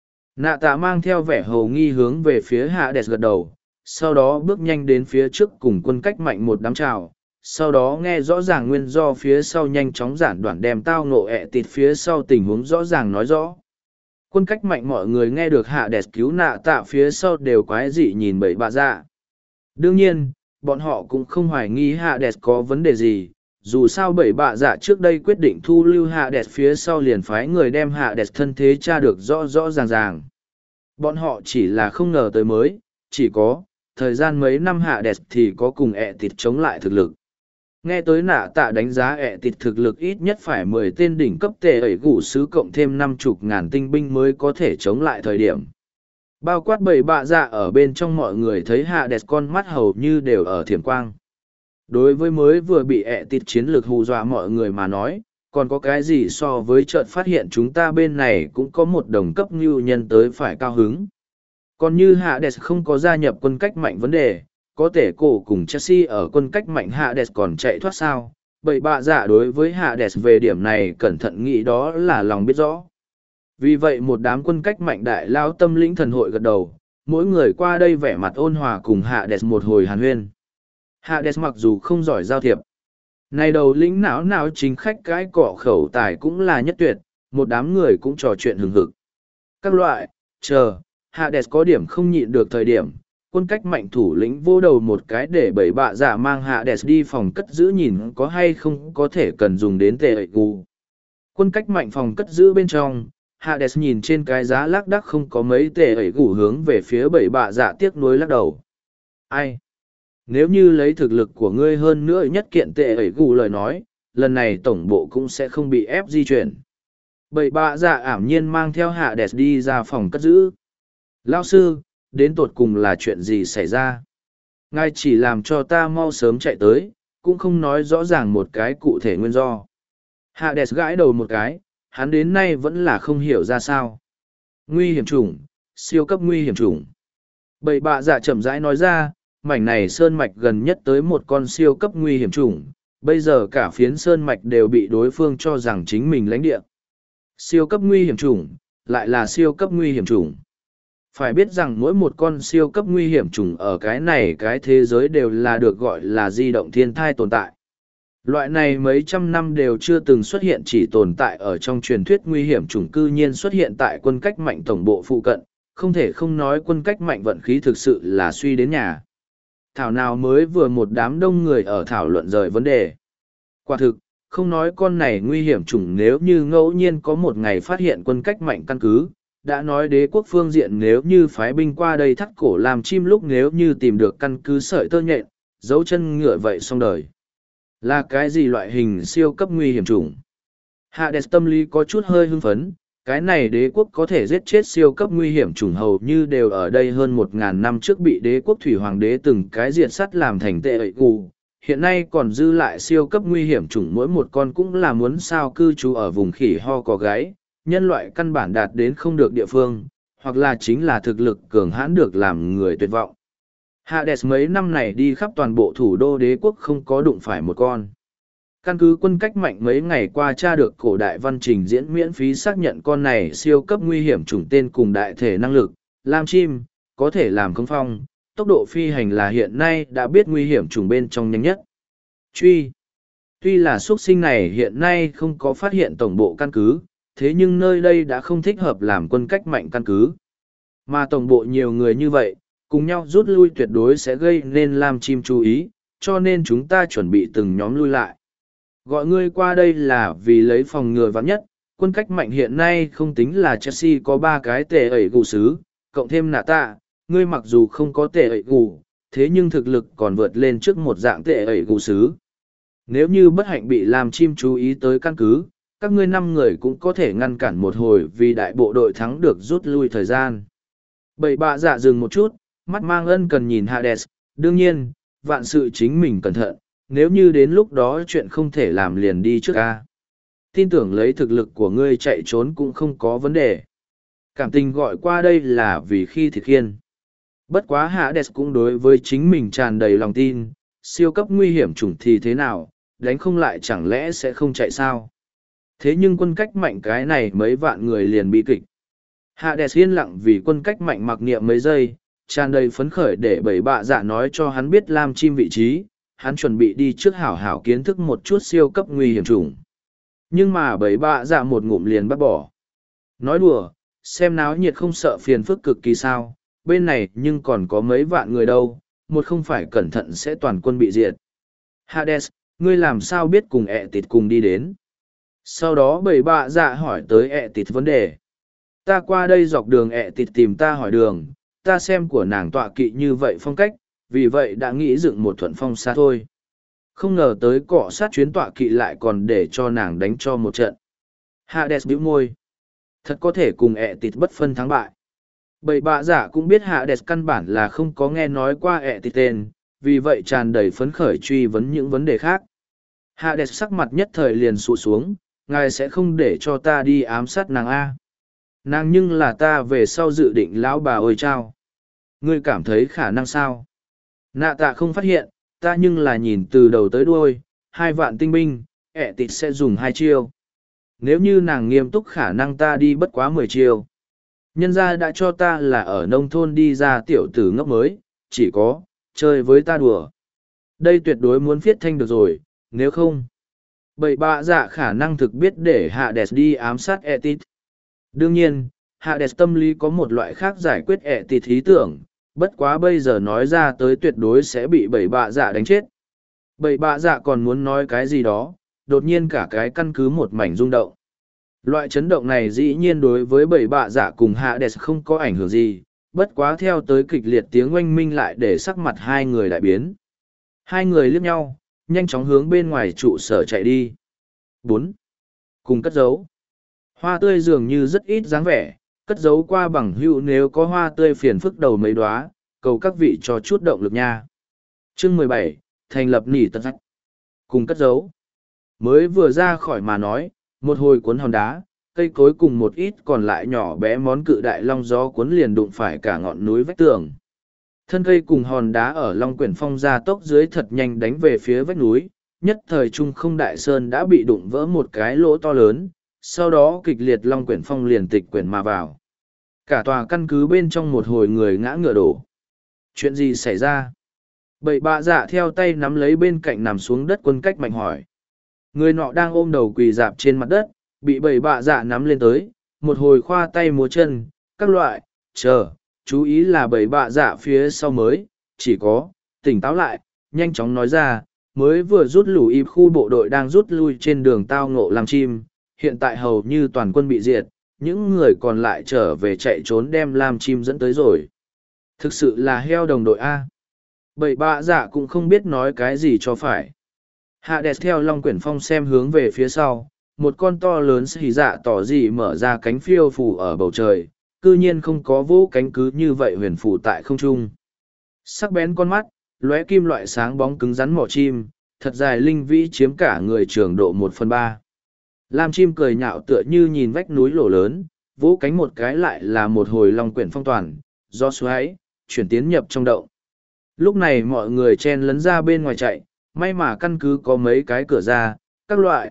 Nạ tạ mang theo vẻ hầu nghi hướng về phía Hades gật đầu, sau đó bước nhanh đến phía trước cùng quân cách mạnh một đám chào, sau đó nghe rõ ràng nguyên do phía sau nhanh chóng giản đoạn đem tao ngộ ẹ tịt phía sau tình huống rõ ràng nói rõ. Quân cách mạnh mọi người nghe được Hades cứu nạ tạ phía sau đều quái dị nhìn bậy bạ dạ. Đương nhiên, Bọn họ cũng không hoài nghi Hades có vấn đề gì, dù sao bảy bạ dạ trước đây quyết định thu lưu Hades phía sau liền phái người đem Hades thân thế tra được rõ rõ ràng ràng. Bọn họ chỉ là không ngờ tới mới, chỉ có, thời gian mấy năm Hades thì có cùng ẹ tịt chống lại thực lực. Nghe tới nạ tạ đánh giá ẹ tịt thực lực ít nhất phải 10 tên đỉnh cấp tệ ẩy gủ sứ cộng thêm 50.000 tinh binh mới có thể chống lại thời điểm. Bao quát bảy bạ dạ ở bên trong mọi người thấy Hades con mắt hầu như đều ở thiểm quang. Đối với mới vừa bị ẹ tịt chiến lược hù dọa mọi người mà nói, còn có cái gì so với chợt phát hiện chúng ta bên này cũng có một đồng cấp như nhân tới phải cao hứng. Còn như Hades không có gia nhập quân cách mạnh vấn đề, có thể cổ cùng Chelsea ở quân cách mạnh Hades còn chạy thoát sao. Bảy bạ dạ đối với Hades về điểm này cẩn thận nghĩ đó là lòng biết rõ. Vì vậy một đám quân cách mạnh đại lao tâm lĩnh thần hội gật đầu, mỗi người qua đây vẻ mặt ôn hòa cùng Hades một hồi hàn huyên. Hades mặc dù không giỏi giao thiệp, này đầu lĩnh não chính khách cái cọ khẩu tài cũng là nhất tuyệt, một đám người cũng trò chuyện hừng hực. Các loại, chờ, Hades có điểm không nhịn được thời điểm, quân cách mạnh thủ lĩnh vô đầu một cái để bảy bạ giả mang Hades đi phòng cất giữ nhìn có hay không có thể cần dùng đến tệ ẩy gù. Quân cách mạnh phòng cất giữ bên trong, Hades nhìn trên cái giá lác đác không có mấy tệ ẩy gù hướng về phía bảy bạ giả tiếc nuối lắc đầu. Ai? Nếu như lấy thực lực của ngươi hơn nữa nhất kiện tệ ẩy gù lời nói, lần này tổng bộ cũng sẽ không bị ép di chuyển. Bảy bạ giả ảm nhiên mang theo Hades đi ra phòng cất giữ. Lao sư, đến tột cùng là chuyện gì xảy ra? Ngài chỉ làm cho ta mau sớm chạy tới, cũng không nói rõ ràng một cái cụ thể nguyên do. Hades gãi đầu một cái, hắn đến nay vẫn là không hiểu ra sao. Nguy hiểm chủng, siêu cấp nguy hiểm chủng. Bảy bạ dạ chậm rãi nói ra, mảnh này sơn mạch gần nhất tới một con siêu cấp nguy hiểm chủng, bây giờ cả phiến sơn mạch đều bị đối phương cho rằng chính mình lãnh địa. Siêu cấp nguy hiểm chủng, lại là siêu cấp nguy hiểm chủng. Phải biết rằng mỗi một con siêu cấp nguy hiểm chủng ở cái này cái thế giới đều là được gọi là di động thiên thai tồn tại. Loại này mấy trăm năm đều chưa từng xuất hiện chỉ tồn tại ở trong truyền thuyết nguy hiểm chủng cư nhiên xuất hiện tại quân cách mạnh tổng bộ phụ cận, không thể không nói quân cách mạnh vận khí thực sự là suy đến nhà. Thảo nào mới vừa một đám đông người ở thảo luận rời vấn đề. Quả thực, không nói con này nguy hiểm chủng nếu như ngẫu nhiên có một ngày phát hiện quân cách mạnh căn cứ, đã nói đế quốc phương diện nếu như phái binh qua đây thắt cổ làm chim lúc nếu như tìm được căn cứ sợi tơ nhện, dấu chân ngựa vậy xong đời. Là cái gì loại hình siêu cấp nguy hiểm chủng? Hades tâm lý có chút hơi hưng phấn, cái này đế quốc có thể giết chết siêu cấp nguy hiểm chủng hầu như đều ở đây hơn 1.000 năm trước bị đế quốc thủy hoàng đế từng cái diệt sắt làm thành tệ ẩy gù. Hiện nay còn dư lại siêu cấp nguy hiểm chủng mỗi một con cũng là muốn sao cư trú ở vùng khỉ ho có gáy, nhân loại căn bản đạt đến không được địa phương, hoặc là chính là thực lực cường hãn được làm người tuyệt vọng. Hades mấy năm này đi khắp toàn bộ thủ đô đế quốc không có đụng phải một con. Căn cứ quân cách mạnh mấy ngày qua tra được cổ đại văn trình diễn miễn phí xác nhận con này siêu cấp nguy hiểm chủng tên cùng đại thể năng lực, lam chim, có thể làm khống phong, tốc độ phi hành là hiện nay đã biết nguy hiểm chủng bên trong nhanh nhất. Tuy là xuất sinh này hiện nay không có phát hiện tổng bộ căn cứ, thế nhưng nơi đây đã không thích hợp làm quân cách mạnh căn cứ. Mà tổng bộ nhiều người như vậy, cùng nhau rút lui tuyệt đối sẽ gây nên lam chim chú ý, cho nên chúng ta chuẩn bị từng nhóm lui lại. Gọi ngươi qua đây là vì lấy phòng ngừa vắng nhất, quân cách mạnh hiện nay không tính là Chelsea có 3 cái tệ ẩy gù sứ, cộng thêm nạ tạ, ngươi mặc dù không có tệ ẩy gù, thế nhưng thực lực còn vượt lên trước một dạng tệ ẩy gù sứ. Nếu như bất hạnh bị làm chim chú ý tới căn cứ, các ngươi 5 người cũng có thể ngăn cản một hồi vì đại bộ đội thắng được rút lui thời gian. Bảy bạ dạ dừng một chút, mắt mang ân cần nhìn Hades, đương nhiên, vạn sự chính mình cẩn thận, nếu như đến lúc đó chuyện không thể làm liền đi trước ca. Tin tưởng lấy thực lực của ngươi chạy trốn cũng không có vấn đề. Cảm tình gọi qua đây là vì khi thịt khiên. Bất quá Hades cũng đối với chính mình tràn đầy lòng tin, siêu cấp nguy hiểm chủng thì thế nào, đánh không lại chẳng lẽ sẽ không chạy sao. Thế nhưng quân cách mạnh cái này mấy vạn người liền bị kịch. Hades yên lặng vì quân cách mạnh mặc niệm mấy giây, tràn đầy phấn khởi để bảy bạ dạ nói cho hắn biết lam chim vị trí, hắn chuẩn bị đi trước hảo hảo kiến thức một chút siêu cấp nguy hiểm chủng. Nhưng mà bảy bạ dạ một ngụm liền bắt bỏ. Nói đùa, xem náo nhiệt không sợ phiền phức cực kỳ sao, bên này nhưng còn có mấy vạn người đâu, một không phải cẩn thận sẽ toàn quân bị diệt. Hades, ngươi làm sao biết cùng ẹ tịt cùng đi đến? Sau đó bảy bạ dạ hỏi tới ẹ tịt vấn đề. Ta qua đây dọc đường ẹ tịt tìm ta hỏi đường, ta xem của nàng tọa kỵ như vậy phong cách, vì vậy đã nghĩ dựng một thuận phong xa thôi. Không ngờ tới cọ sát chuyến tọa kỵ lại còn để cho nàng đánh cho một trận. Hades bĩu môi. Thật có thể cùng ẹ tịt bất phân thắng bại. Bảy bạ giả cũng biết Hades căn bản là không có nghe nói qua ẹ tịt tên, vì vậy tràn đầy phấn khởi truy vấn những vấn đề khác. Hades sắc mặt nhất thời liền sụ xuống, ngài sẽ không để cho ta đi ám sát nàng A. Nàng nhưng là ta về sau dự định lão bà ôi chao. Ngươi cảm thấy khả năng sao? Nạ tạ không phát hiện, ta nhưng là nhìn từ đầu tới đuôi, 2 vạn tinh binh, ẹ tịt sẽ dùng 2 chiêu. Nếu như nàng nghiêm túc khả năng ta đi bất quá 10 chiêu. Nhân gia đã cho ta là ở nông thôn đi ra tiểu tử ngốc mới, chỉ có, chơi với ta đùa. Đây tuyệt đối muốn viết thanh được rồi, nếu không. Bậy bạ dạ khả năng thực biết để Hades đi ám sát Etit. Đương nhiên, Hades tâm lý có một loại khác giải quyết Etit ý tưởng, bất quá bây giờ nói ra tới tuyệt đối sẽ bị bậy bạ dạ đánh chết. Bậy bạ dạ còn muốn nói cái gì đó, đột nhiên cả cái căn cứ một mảnh rung động. Loại chấn động này dĩ nhiên đối với bầy bạ giả cùng Hades không có ảnh hưởng gì, bất quá theo tới kịch liệt tiếng oanh minh lại để sắc mặt hai người đại biến. Hai người liếc nhau, nhanh chóng hướng bên ngoài trụ sở chạy đi. 4. Cùng cất giấu. Hoa tươi dường như rất ít dáng vẻ, cất giấu qua bằng hữu nếu có hoa tươi phiền phức đầu mấy đóa, cầu các vị cho chút động lực nha. Chương 17, thành lập nỉ tật rách. Cùng cất giấu. Mới vừa ra khỏi mà nói, một hồi cuốn hòn đá, cây cối cùng một ít còn lại nhỏ bé món cự đại long gió cuốn liền đụng phải cả ngọn núi vách tường. Thân cây cùng hòn đá ở Long Quyển Phong ra tốc dưới thật nhanh đánh về phía vách núi, nhất thời trung không đại sơn đã bị đụng vỡ một cái lỗ to lớn, sau đó kịch liệt Long Quyển Phong liền tịch quyển mà vào. Cả tòa căn cứ bên trong một hồi người ngã ngựa đổ. Chuyện gì xảy ra? Bậy bạ dạ theo tay nắm lấy bên cạnh nằm xuống đất Quân Cách Mạnh hỏi. Người nọ đang ôm đầu quỳ dạp trên mặt đất, bị bầy bạ dạ nắm lên tới, một hồi khoa tay múa chân, các loại, chú ý là bầy bạ dạ phía sau mới, chỉ có, tỉnh táo lại, nhanh chóng nói ra, mới vừa rút lùi khu bộ đội đang rút lui trên đường tao ngộ làm chim, hiện tại hầu như toàn quân bị diệt, những người còn lại trở về chạy trốn đem làm chim dẫn tới rồi. Thực sự là heo đồng đội A. Bầy bạ dạ cũng không biết nói cái gì cho phải. Hades theo Long Quyển Phong xem hướng về phía sau, một con to lớn xì dạ tỏ dị mở ra cánh phiêu phủ ở bầu trời, cư nhiên không có vũ cánh cứ như vậy huyền phủ tại không trung. Sắc bén con mắt, lóe kim loại sáng bóng cứng rắn mỏ chim, thật dài linh vĩ chiếm cả người trường độ 1/3. Lam chim cười nhạo tựa như nhìn vách núi lỗ lớn, vũ cánh một cái lại là một hồi Long Quyển Phong toàn, do xoáy, chuyển tiến nhập trong động. Lúc này mọi người chen lấn ra bên ngoài chạy. May mà căn cứ có mấy cái cửa ra, các loại,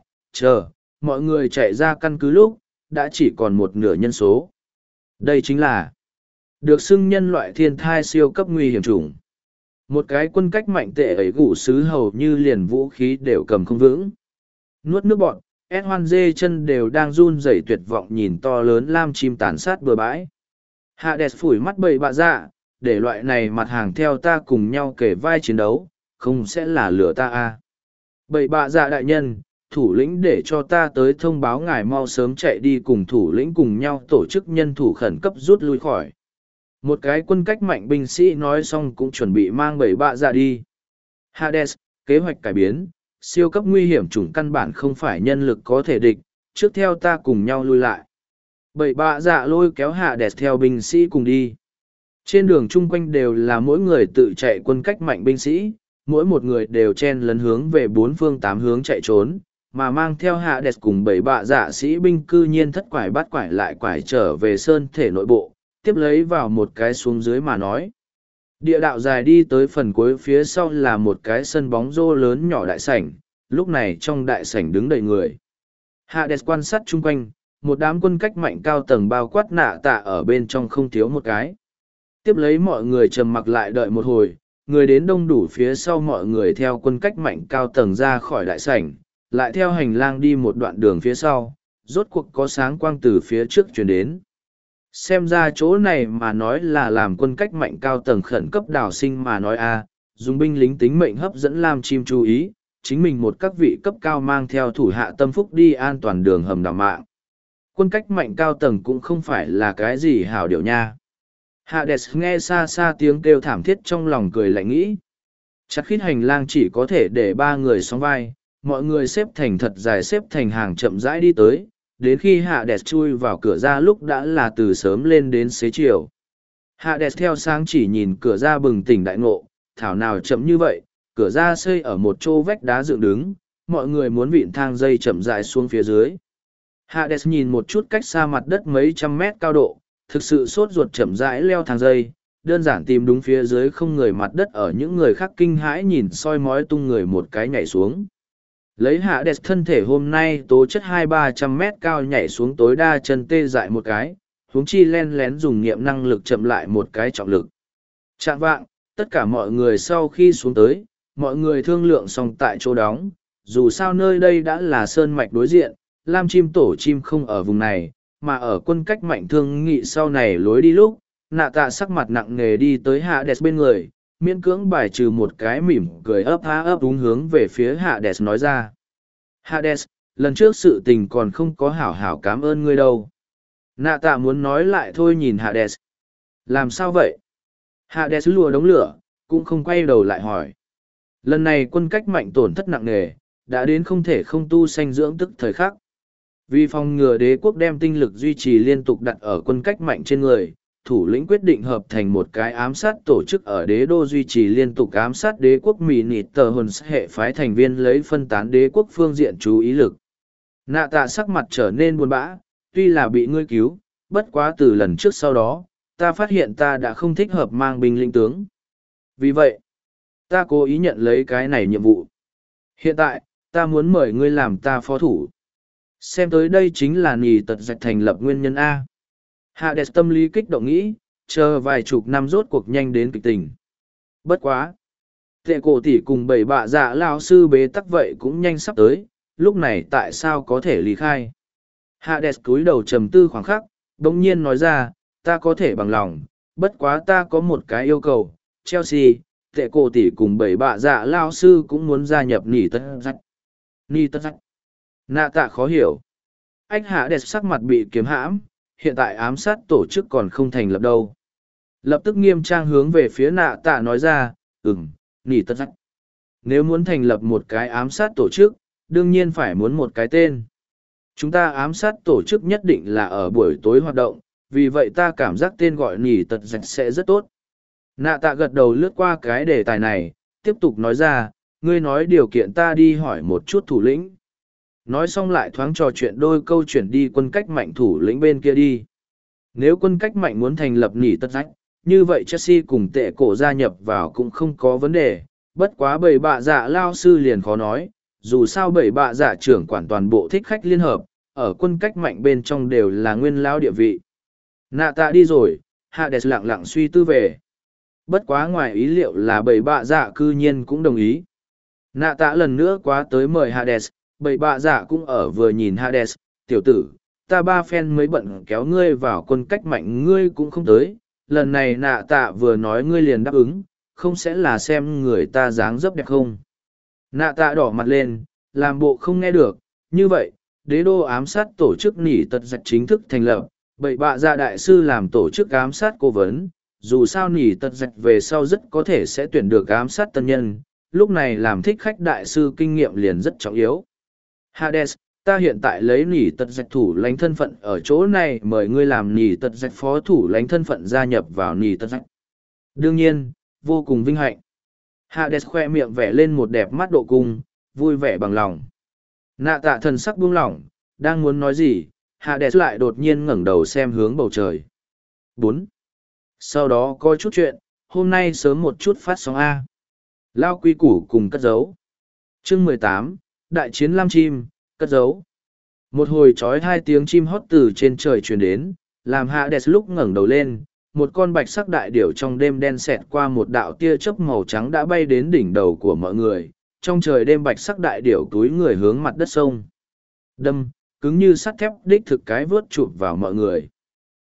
mọi người chạy ra căn cứ lúc, đã chỉ còn một nửa nhân số. Đây chính là được xưng nhân loại thiên thai siêu cấp nguy hiểm chủng. Một cái Quân Cách Mạnh tệ ấy gủ sứ hầu như liền vũ khí đều cầm không vững. Nuốt nước bọn, ét hoan dê chân đều đang run rẩy tuyệt vọng nhìn to lớn lam chim tàn sát bừa bãi. Hades phủi mắt bầy bạ dạ, để loại này mặt hàng theo ta cùng nhau kể vai chiến đấu. Không sẽ là lửa ta à. Bậy bạ dạ đại nhân, thủ lĩnh để cho ta tới thông báo ngài mau sớm chạy đi cùng thủ lĩnh cùng nhau tổ chức nhân thủ khẩn cấp rút lui khỏi. Một cái Quân Cách Mạnh binh sĩ nói xong cũng chuẩn bị mang bậy bạ dạ đi. Hades, kế hoạch cải biến, siêu cấp nguy hiểm chủng căn bản không phải nhân lực có thể địch, trước theo ta cùng nhau lui lại. Bậy bạ dạ lôi kéo Hades theo binh sĩ cùng đi. Trên đường chung quanh đều là mỗi người tự chạy Quân Cách Mạnh binh sĩ. Mỗi một người đều chen lấn hướng về 4 phương 8 hướng chạy trốn, mà mang theo Hades cùng 7 bạ dạ sĩ binh cư nhiên thất quải bắt quải lại quải trở về sơn thể nội bộ, tiếp lấy vào một cái xuống dưới mà nói. Địa đạo dài đi tới phần cuối phía sau là một cái sân bóng rô lớn nhỏ đại sảnh, lúc này trong đại sảnh đứng đầy người. Hades quan sát chung quanh, một đám Quân Cách Mạnh cao tầng bao quát nạ tạ ở bên trong không thiếu một cái. Tiếp lấy mọi người trầm mặc lại đợi một hồi. Người đến đông đủ phía sau mọi người theo Quân Cách Mạnh cao tầng ra khỏi đại sảnh, lại theo hành lang đi một đoạn đường phía sau, rốt cuộc có sáng quang từ phía trước chuyển đến. Xem ra chỗ này mà nói là làm quân cách mạnh cao tầng khẩn cấp đào sinh mà nói a, dùng binh lính tính mệnh hấp dẫn Lam Chim chú ý, chính mình một các vị cấp cao mang theo thủ hạ tâm phúc đi an toàn đường hầm đào mạng. Quân cách mạnh cao tầng cũng không phải là cái gì hảo điệu nha. Hades nghe xa xa tiếng kêu thảm thiết trong lòng cười lạnh nghĩ. Chặt khít hành lang chỉ có thể để ba người sóng vai, mọi người xếp thành thật dài xếp thành hàng chậm rãi đi tới, đến khi Hades chui vào cửa ra lúc đã là từ sớm lên đến xế chiều. Hades theo sáng chỉ nhìn cửa ra bừng tỉnh đại ngộ, thảo nào chậm như vậy, cửa ra xây ở một chỗ vách đá dựng đứng, mọi người muốn vịn thang dây chậm rãi xuống phía dưới. Hades nhìn một chút cách xa mặt đất mấy trăm mét cao độ, thực sự sốt ruột chậm rãi leo thang dây, đơn giản tìm đúng phía dưới không người mặt đất ở những người khác kinh hãi nhìn soi mói tung người một cái nhảy xuống. Lấy Hades thân thể hôm nay tố chất 200-300 mét cao nhảy xuống tối đa chân tê dại một cái, huống chi len lén dùng nghiệm năng lực chậm lại một cái trọng lực. Chạm vạng, tất cả mọi người sau khi xuống tới, mọi người thương lượng xong tại chỗ đóng, dù sao nơi đây đã là sơn mạch đối diện, Lam Chim tổ chim không ở vùng này, mà ở quân cách mạnh thương nghị sau này lối đi lúc, nạ tạ sắc mặt nặng nề đi tới Hades bên người, miễn cưỡng bài trừ một cái mỉm cười ấp há ấp đúng hướng về phía Hades nói ra. Hades, lần trước sự tình còn không có hảo hảo cảm ơn ngươi đâu. Nạ tạ muốn nói lại thôi nhìn Hades. Làm sao vậy? Hades lùa đống lửa, cũng không quay đầu lại hỏi. Lần này quân cách mạnh tổn thất nặng nề, đã đến không thể không tu sanh dưỡng tức thời khắc. Vì phòng ngừa đế quốc đem tinh lực duy trì liên tục đặt ở quân cách mạnh trên người, thủ lĩnh quyết định hợp thành một cái ám sát tổ chức ở đế đô duy trì liên tục ám sát đế quốc Mỹ Nịt Tờ Hồn hệ phái thành viên lấy phân tán đế quốc phương diện chú ý lực. Nạ tạ sắc mặt trở nên buồn bã, tuy là bị ngươi cứu, bất quá từ lần trước sau đó, ta phát hiện ta đã không thích hợp mang binh linh tướng. Vì vậy, ta cố ý nhận lấy cái này nhiệm vụ. Hiện tại, ta muốn mời ngươi làm ta phó thủ. Xem tới đây chính là nì tật dạch thành lập nguyên nhân A. Hades tâm lý kích động nghĩ, chờ vài chục năm rốt cuộc nhanh đến kịch tình. Bất quá. Tệ cổ tỷ cùng bảy bạ dạ lao sư bế tắc vậy cũng nhanh sắp tới, lúc này tại sao có thể lý khai. Hades cúi đầu trầm tư khoảng khắc, bỗng nhiên nói ra, ta có thể bằng lòng, bất quá ta có một cái yêu cầu, Chelsea, tệ cổ tỷ cùng bảy bạ dạ lao sư cũng muốn gia nhập nỉ tất rách. Nỉ tất rách. Nạ tạ khó hiểu. Anh Hades sắc mặt bị kiếm hãm, hiện tại ám sát tổ chức còn không thành lập đâu. Lập tức nghiêm trang hướng về phía nạ tạ nói ra, nỉ tất rách. Nếu muốn thành lập một cái ám sát tổ chức, đương nhiên phải muốn một cái tên. Chúng ta ám sát tổ chức nhất định là ở buổi tối hoạt động, vì vậy ta cảm giác tên gọi nỉ tật rạch sẽ rất tốt. Nạ tạ gật đầu lướt qua cái đề tài này, tiếp tục nói ra, ngươi nói điều kiện ta đi hỏi một chút thủ lĩnh. Nói xong lại thoáng trò chuyện đôi câu chuyển đi quân cách mạnh thủ lĩnh bên kia đi. Nếu quân cách mạnh muốn thành lập nỉ tất rách, như vậy Chelsea cùng tệ cổ gia nhập vào cũng không có vấn đề, bất quá bảy bạ dạ lao sư liền khó nói, dù sao bảy bạ dạ trưởng quản toàn bộ thích khách liên hợp, ở quân cách mạnh bên trong đều là nguyên lao địa vị. Nạ tạ đi rồi, Hades lặng lặng suy tư về. Bất quá ngoài ý liệu là bảy bạ dạ cư nhiên cũng đồng ý. Nạ tạ lần nữa quá tới mời Hades, bảy bạ dạ cũng ở vừa nhìn Hades, tiểu tử, ta ba phen mới bận kéo ngươi vào quân cách mạnh ngươi cũng không tới, lần này nạ tạ vừa nói ngươi liền đáp ứng, không sẽ là xem người ta dáng dấp đẹp không. Nạ tạ đỏ mặt lên, làm bộ không nghe được, như vậy, đế đô ám sát tổ chức nỉ tật dạch chính thức thành lập, bảy bạ dạ đại sư làm tổ chức ám sát cố vấn, dù sao nỉ tật dạch về sau rất có thể sẽ tuyển được ám sát tân nhân, lúc này làm thích khách đại sư kinh nghiệm liền rất trọng yếu. Hades, ta hiện tại lấy nỉ tật dạch thủ lãnh thân phận ở chỗ này mời ngươi làm nỉ tật dạch phó thủ lãnh thân phận gia nhập vào nỉ tật dạch. Đương nhiên, vô cùng vinh hạnh. Hades khoe miệng vẽ lên một đẹp mắt độ cung, vui vẻ bằng lòng. Nạ tạ thần sắc buông lỏng, đang muốn nói gì, Hades lại đột nhiên ngẩng đầu xem hướng bầu trời. 4. Sau đó có chút chuyện, hôm nay sớm một chút phát sóng A. Lao quy củ cùng cất giấu. Chương 18, Đại chiến Lam Chim, cất giấu. Một hồi trói hai tiếng chim hót từ trên trời truyền đến, làm Hades lúc ngẩng đầu lên, một con bạch sắc đại điểu trong đêm đen xẹt qua một đạo tia chớp màu trắng đã bay đến đỉnh đầu của mọi người, trong trời đêm bạch sắc đại điểu túi người hướng mặt đất sông. Đâm, cứng như sắt thép đích thực cái vớt chụp vào mọi người.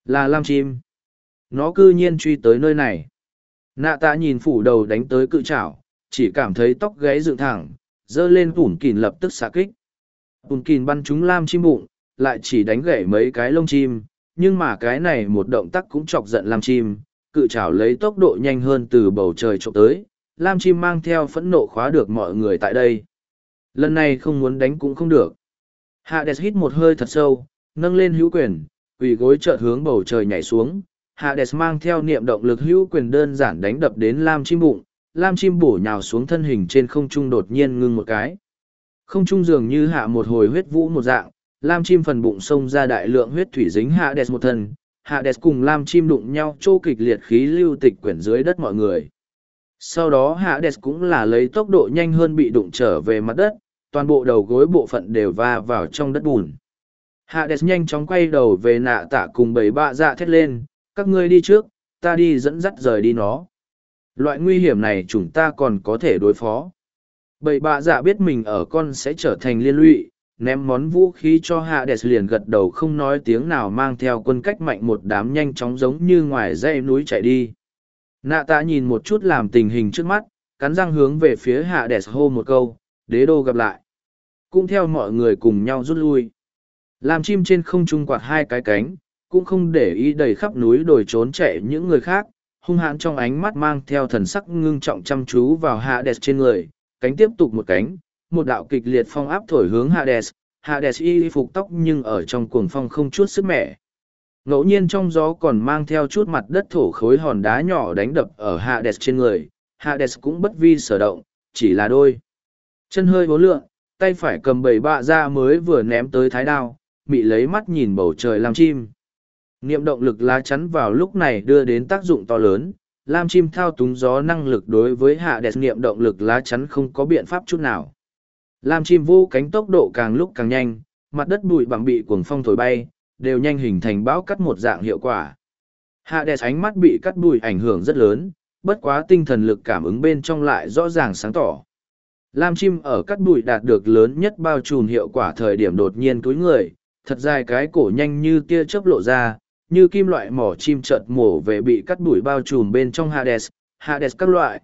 Là lam chim. Nó cư nhiên truy tới nơi này. Nạ tạ nhìn phủ đầu đánh tới cự trảo, chỉ cảm thấy tóc gáy dựng thẳng, dơ lên tủn kìn lập tức xạ kích. Tủn kìn bắn trúng lam chim bụng, lại chỉ đánh gãy mấy cái lông chim, nhưng mà cái này một động tác cũng chọc giận lam chim, cự trảo lấy tốc độ nhanh hơn từ bầu trời trộm tới, lam chim mang theo phẫn nộ khóa được mọi người tại đây. Lần này không muốn đánh cũng không được. Hades hít một hơi thật sâu, nâng lên hữu quyền, quỳ gối chợt hướng bầu trời nhảy xuống. Hades mang theo niệm động lực hữu quyền đơn giản đánh đập đến lam chim bụng, lam chim bổ nhào xuống thân hình trên không trung đột nhiên ngưng một cái. Không trung dường như hạ một hồi huyết vũ một dạng, lam chim phần bụng xông ra đại lượng huyết thủy dính Hades một thân. Hades cùng lam chim đụng nhau trô kịch liệt khí lưu tịch quyển dưới đất mọi người. Sau đó Hades cũng là lấy tốc độ nhanh hơn bị đụng trở về mặt đất, toàn bộ đầu gối bộ phận đều va vào trong đất bùn. Hades nhanh chóng quay đầu về nạ tạ cùng bầy bạ dạ thét lên, các ngươi đi trước, ta đi dẫn dắt rời đi nó. Loại nguy hiểm này chúng ta còn có thể đối phó. Bầy bạ dạ biết mình ở con sẽ trở thành liên lụy, ném món vũ khí cho Hades liền gật đầu không nói tiếng nào mang theo quân cách mạnh một đám nhanh chóng giống như ngoài dãy núi chạy đi. Nạ tạ nhìn một chút làm tình hình trước mắt, cắn răng hướng về phía Hades hô một câu, đế đô gặp lại. Cũng theo mọi người cùng nhau rút lui. Làm chim trên không trung quạt hai cái cánh, cũng không để ý đầy khắp núi đồi trốn chạy những người khác, hung hãn trong ánh mắt mang theo thần sắc ngưng trọng chăm chú vào Hades trên người, cánh tiếp tục một cánh, một đạo kịch liệt phong áp thổi hướng Hades, Hades y phục tóc nhưng ở trong cuồng phong không chút sức mẻ. Ngẫu nhiên trong gió còn mang theo chút mặt đất thổ khối hòn đá nhỏ đánh đập ở Hades trên người, Hades cũng bất vi sở động, chỉ là đôi chân hơi bốn lượn, tay phải cầm bầy bạ ra mới vừa ném tới thái đao, mị lấy mắt nhìn bầu trời làm chim. Niệm động lực lá chắn vào lúc này đưa đến tác dụng to lớn, lam chim thao túng gió năng lực đối với Hades niệm động lực lá chắn không có biện pháp chút nào. Lam chim vô cánh tốc độ càng lúc càng nhanh, mặt đất bụi bặm bị cuồng phong thổi bay, đều nhanh hình thành bão cắt một dạng hiệu quả. Hades ánh mắt bị cắt bụi ảnh hưởng rất lớn, bất quá tinh thần lực cảm ứng bên trong lại rõ ràng sáng tỏ. Lam chim ở cắt bụi đạt được lớn nhất bao trùm hiệu quả thời điểm đột nhiên cúi người, thật dài cái cổ nhanh như tia chớp lộ ra, như kim loại mỏ chim chợt mổ về bị cắt bụi bao trùm bên trong Hades. Hades các loại,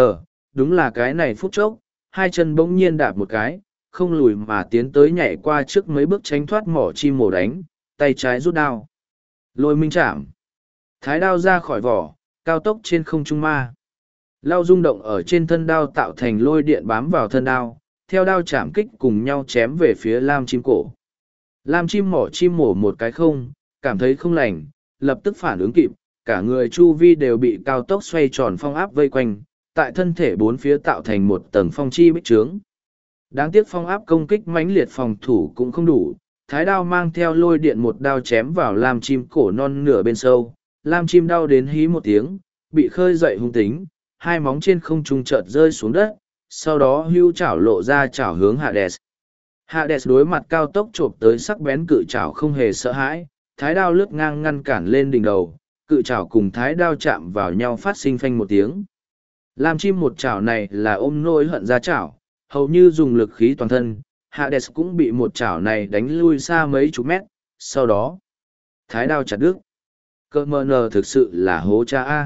đúng là cái này phút chốc, hai chân bỗng nhiên đạp một cái, không lùi mà tiến tới nhảy qua trước mấy bước tránh thoát mỏ chim mổ đánh, tay trái rút đao. Lôi minh chạm. Thái đao ra khỏi vỏ, cao tốc trên không trung ma. Lao rung động ở trên thân đao tạo thành lôi điện bám vào thân đao, theo đao chạm kích cùng nhau chém về phía lam chim cổ. Lam chim mỏ chim mổ một cái không, cảm thấy không lành, lập tức phản ứng kịp, cả người chu vi đều bị cao tốc xoay tròn phong áp vây quanh, tại thân thể bốn phía tạo thành một tầng phong chi bích trướng. Đáng tiếc phong áp công kích mãnh liệt phòng thủ cũng không đủ, thái đao mang theo lôi điện một đao chém vào lam chim cổ non nửa bên sâu, lam chim đau đến hí một tiếng, bị khơi dậy hung tính, hai móng trên không trung chợt rơi xuống đất, sau đó hưu chảo lộ ra chảo hướng Hades. Hades đối mặt cao tốc chộp tới sắc bén cự chảo không hề sợ hãi, thái đao lướt ngang ngăn cản lên đỉnh đầu, cự chảo cùng thái đao chạm vào nhau phát sinh phanh một tiếng. Lam chim một chảo này là ôm nỗi hận ra chảo, hầu như dùng lực khí toàn thân, Hades cũng bị một chảo này đánh lui xa mấy chục mét, sau đó thái đao chặt đứt. Cơ mờ nờ thực sự là hố cha A.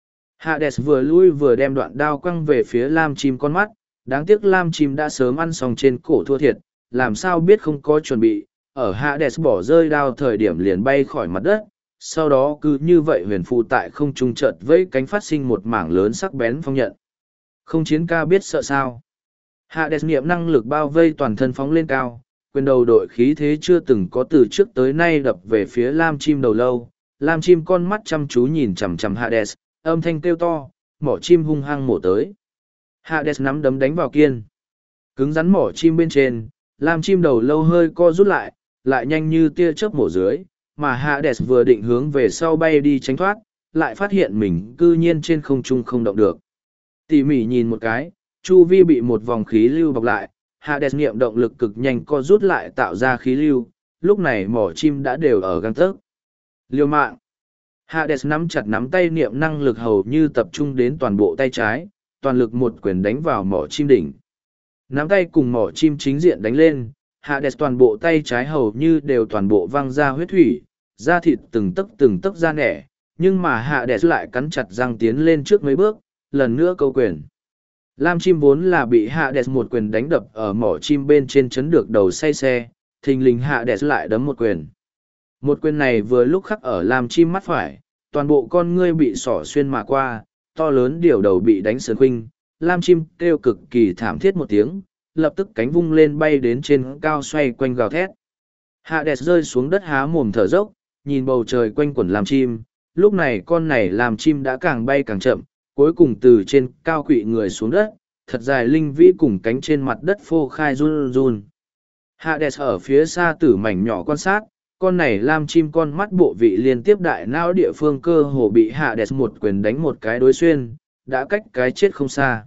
Hades vừa lui vừa đem đoạn đao quăng về phía lam chim con mắt, đáng tiếc lam chim đã sớm ăn xong trên cổ thua thiệt, làm sao biết không có chuẩn bị, ở Hades bỏ rơi đao thời điểm liền bay khỏi mặt đất, sau đó cứ như vậy huyền phù tại không trung chợt vẫy cánh phát sinh một mảng lớn sắc bén phong nhận. Không chiến ca biết sợ sao. Hades niệm năng lực bao vây toàn thân phóng lên cao, quyền đầu đội khí thế chưa từng có từ trước tới nay đập về phía lam chim đầu lâu, lam chim con mắt chăm chú nhìn chằm chằm Hades, âm thanh kêu to, mỏ chim hung hăng mổ tới. Hades nắm đấm đánh vào kiên. Cứng rắn mỏ chim bên trên, lam chim đầu lâu hơi co rút lại nhanh như tia chớp mổ dưới, mà Hades vừa định hướng về sau bay đi tránh thoát, lại phát hiện mình cư nhiên trên không trung không động được. Tỉ mỉ nhìn một cái, chu vi bị một vòng khí lưu bọc lại, Hades niệm động lực cực nhanh co rút lại tạo ra khí lưu, lúc này mỏ chim đã đều ở gang tấc. Liều mạng. Hades nắm chặt nắm tay niệm năng lực hầu như tập trung đến toàn bộ tay trái, toàn lực một quyền đánh vào mỏ chim đỉnh. Nắm tay cùng mỏ chim chính diện đánh lên, Hades toàn bộ tay trái hầu như đều toàn bộ văng ra huyết thủy, da thịt từng tấc da nẻ, nhưng mà Hades lại cắn chặt răng tiến lên trước mấy bước, lần nữa câu quyền. Lam chim vốn là bị Hades một quyền đánh đập ở mỏ chim bên trên chấn được đầu say xe, thình lình Hades lại đấm một quyền. Một quyền này vừa lúc khắc ở Lam chim mắt phải, toàn bộ con ngươi bị xỏ xuyên mà qua, to lớn điều đầu bị đánh sườn khuynh, Lam chim kêu cực kỳ thảm thiết một tiếng, lập tức cánh vung lên bay đến trên cao xoay quanh gào thét. Hades rơi xuống đất há mồm thở dốc, nhìn bầu trời quanh quẩn Lam chim, lúc này con này Lam chim đã càng bay càng chậm, cuối cùng từ trên cao quỵ người xuống đất, thật dài linh vĩ cùng cánh trên mặt đất phô khai run run. Hades ở phía xa tử mảnh nhỏ quan sát, con này Lam chim con mắt bộ vị liên tiếp đại não địa phương cơ hồ bị Hades một quyền đánh một cái đối xuyên, đã cách cái chết không xa.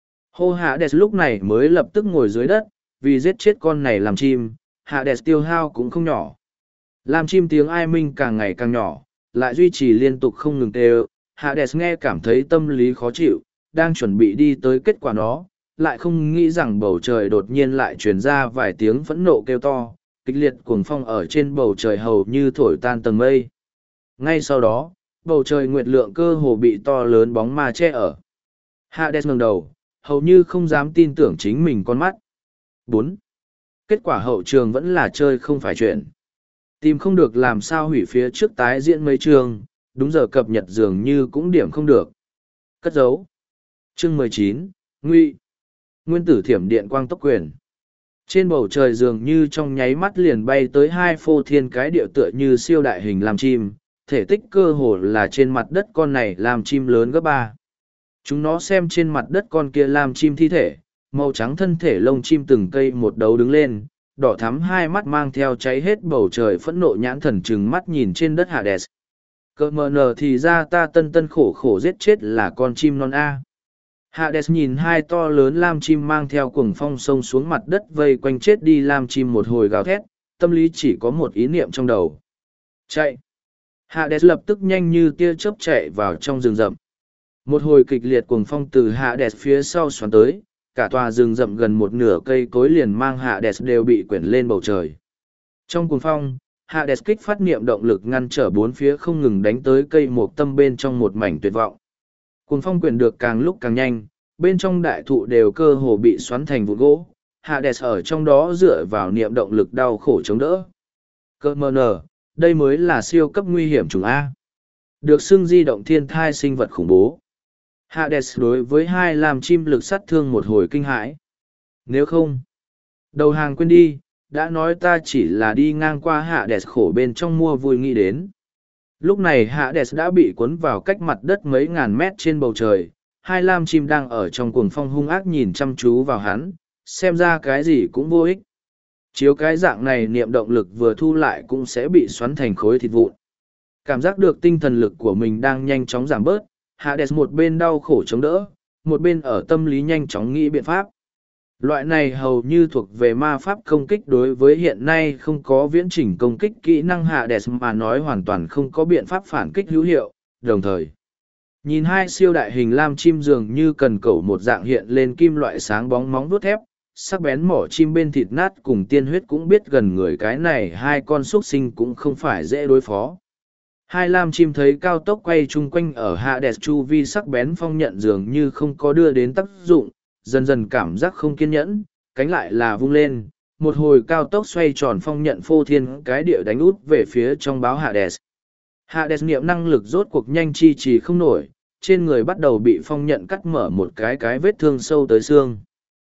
Hô Hades lúc này mới lập tức ngồi dưới đất, vì giết chết con này Lam chim, Hades tiêu hao cũng không nhỏ. Lam chim tiếng ai minh càng ngày càng nhỏ, lại duy trì liên tục không ngừng đều. Hades nghe cảm thấy tâm lý khó chịu, đang chuẩn bị đi tới kết quả đó, lại không nghĩ rằng bầu trời đột nhiên lại truyền ra vài tiếng phẫn nộ kêu to, kịch liệt cuồng phong ở trên bầu trời hầu như thổi tan tầng mây. Ngay sau đó, bầu trời nguyệt lượng cơ hồ bị to lớn bóng ma che ở. Hades ngẩng đầu, hầu như không dám tin tưởng chính mình con mắt. 4. Kết quả hậu trường vẫn là chơi không phải chuyện. Tìm không được làm sao hủy phía trước tái diễn mấy trường, đúng giờ cập nhật dường như cũng điểm không được. Cất dấu. Chương 19, Nguy. Nguyên tử thiểm điện quang tốc quyền. Trên bầu trời dường như trong nháy mắt liền bay tới hai phô thiên cái điệu tựa như siêu đại hình lam chim, thể tích cơ hồ là trên mặt đất con này lam chim lớn gấp 3. Chúng nó xem trên mặt đất con kia lam chim thi thể, màu trắng thân thể lông chim từng cây một đấu đứng lên, đỏ thắm hai mắt mang theo cháy hết bầu trời phẫn nộ nhãn thần trừng mắt nhìn trên đất Hades. Cơ mờ nờ thì ra ta tân khổ khổ giết chết là con chim non A. Hades nhìn hai to lớn lam chim mang theo cuồng phong sông xuống mặt đất vây quanh chết đi lam chim một hồi gào thét, tâm lý chỉ có một ý niệm trong đầu. Chạy! Hades lập tức nhanh như tia chớp chạy vào trong rừng rậm. Một hồi kịch liệt cuồng phong từ Hades phía sau xoắn tới, cả tòa rừng rậm gần một nửa cây cối liền mang Hades đều bị quyển lên bầu trời. Trong cuồng phong, Hades kích phát niệm động lực ngăn trở bốn phía không ngừng đánh tới cây mộc tâm bên trong một mảnh tuyệt vọng. Cuồng phong quyển được càng lúc càng nhanh, bên trong đại thụ đều cơ hồ bị xoắn thành vụn gỗ. Hades ở trong đó dựa vào niệm động lực đau khổ chống đỡ. Cơ mờ nở, đây mới là siêu cấp nguy hiểm chủng A. Được xưng di động thiên thai sinh vật khủng bố. Hades đối với hai lam chim lực sát thương một hồi kinh hãi. Nếu không, đầu hàng quên đi, đã nói ta chỉ là đi ngang qua Hades khổ bên trong mua vui nghĩ đến. Lúc này Hades đã bị cuốn vào cách mặt đất mấy ngàn mét trên bầu trời, hai lam chim đang ở trong cuồng phong hung ác nhìn chăm chú vào hắn, xem ra cái gì cũng vô ích. Chiếu cái dạng này niệm động lực vừa thu lại cũng sẽ bị xoắn thành khối thịt vụn. Cảm giác được tinh thần lực của mình đang nhanh chóng giảm bớt, Hades một bên đau khổ chống đỡ, một bên ở tâm lý nhanh chóng nghĩ biện pháp. Loại này hầu như thuộc về ma pháp công kích đối với hiện nay không có viễn chỉnh công kích kỹ năng Hades mà nói hoàn toàn không có biện pháp phản kích hữu hiệu, đồng thời. Nhìn hai siêu đại hình lam chim dường như cần cẩu một dạng hiện lên kim loại sáng bóng móng vuốt thép, sắc bén mỏ chim bên thịt nát cùng tiên huyết cũng biết gần người cái này hai con xúc sinh cũng không phải dễ đối phó. Hai lam chim thấy cao tốc quay chung quanh ở Hades chu vi sắc bén phong nhận dường như không có đưa đến tác dụng, dần dần cảm giác không kiên nhẫn, cánh lại là vung lên, một hồi cao tốc xoay tròn phong nhận phô thiên cái địa đánh út về phía trong báo Hades. Hades niệm năng lực rốt cuộc nhanh chi trì không nổi, trên người bắt đầu bị phong nhận cắt mở một cái vết thương sâu tới xương.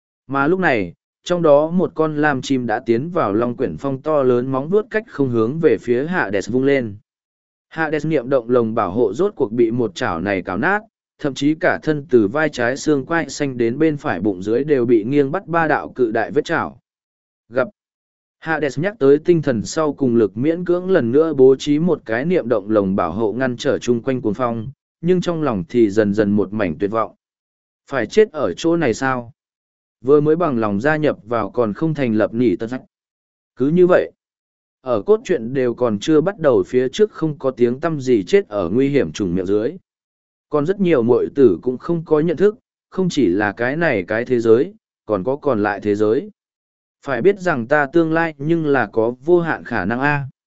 Mà lúc này, trong đó một con lam chim đã tiến vào long quyển phong to lớn móng vuốt cách không hướng về phía Hades vung lên. Hades niệm động lồng bảo hộ rốt cuộc bị một chảo này cào nát, thậm chí cả thân từ vai trái xương quai xanh đến bên phải bụng dưới đều bị nghiêng bắt ba đạo cự đại vết chảo. Gặp Hades nhắc tới tinh thần sau cùng lực miễn cưỡng lần nữa bố trí một cái niệm động lồng bảo hộ ngăn trở chung quanh cuồng phong, nhưng trong lòng thì dần dần một mảnh tuyệt vọng. Phải chết ở chỗ này sao? Vừa mới bằng lòng gia nhập vào còn không thành lập nỉ tân sách. Cứ như vậy, ở cốt truyện đều còn chưa bắt đầu phía trước không có tiếng tăm gì chết ở nguy hiểm trùng miệng dưới. Còn rất nhiều muội tử cũng không có nhận thức, không chỉ là cái này cái thế giới, còn có còn lại thế giới. Phải biết rằng ta tương lai nhưng là có vô hạn khả năng A.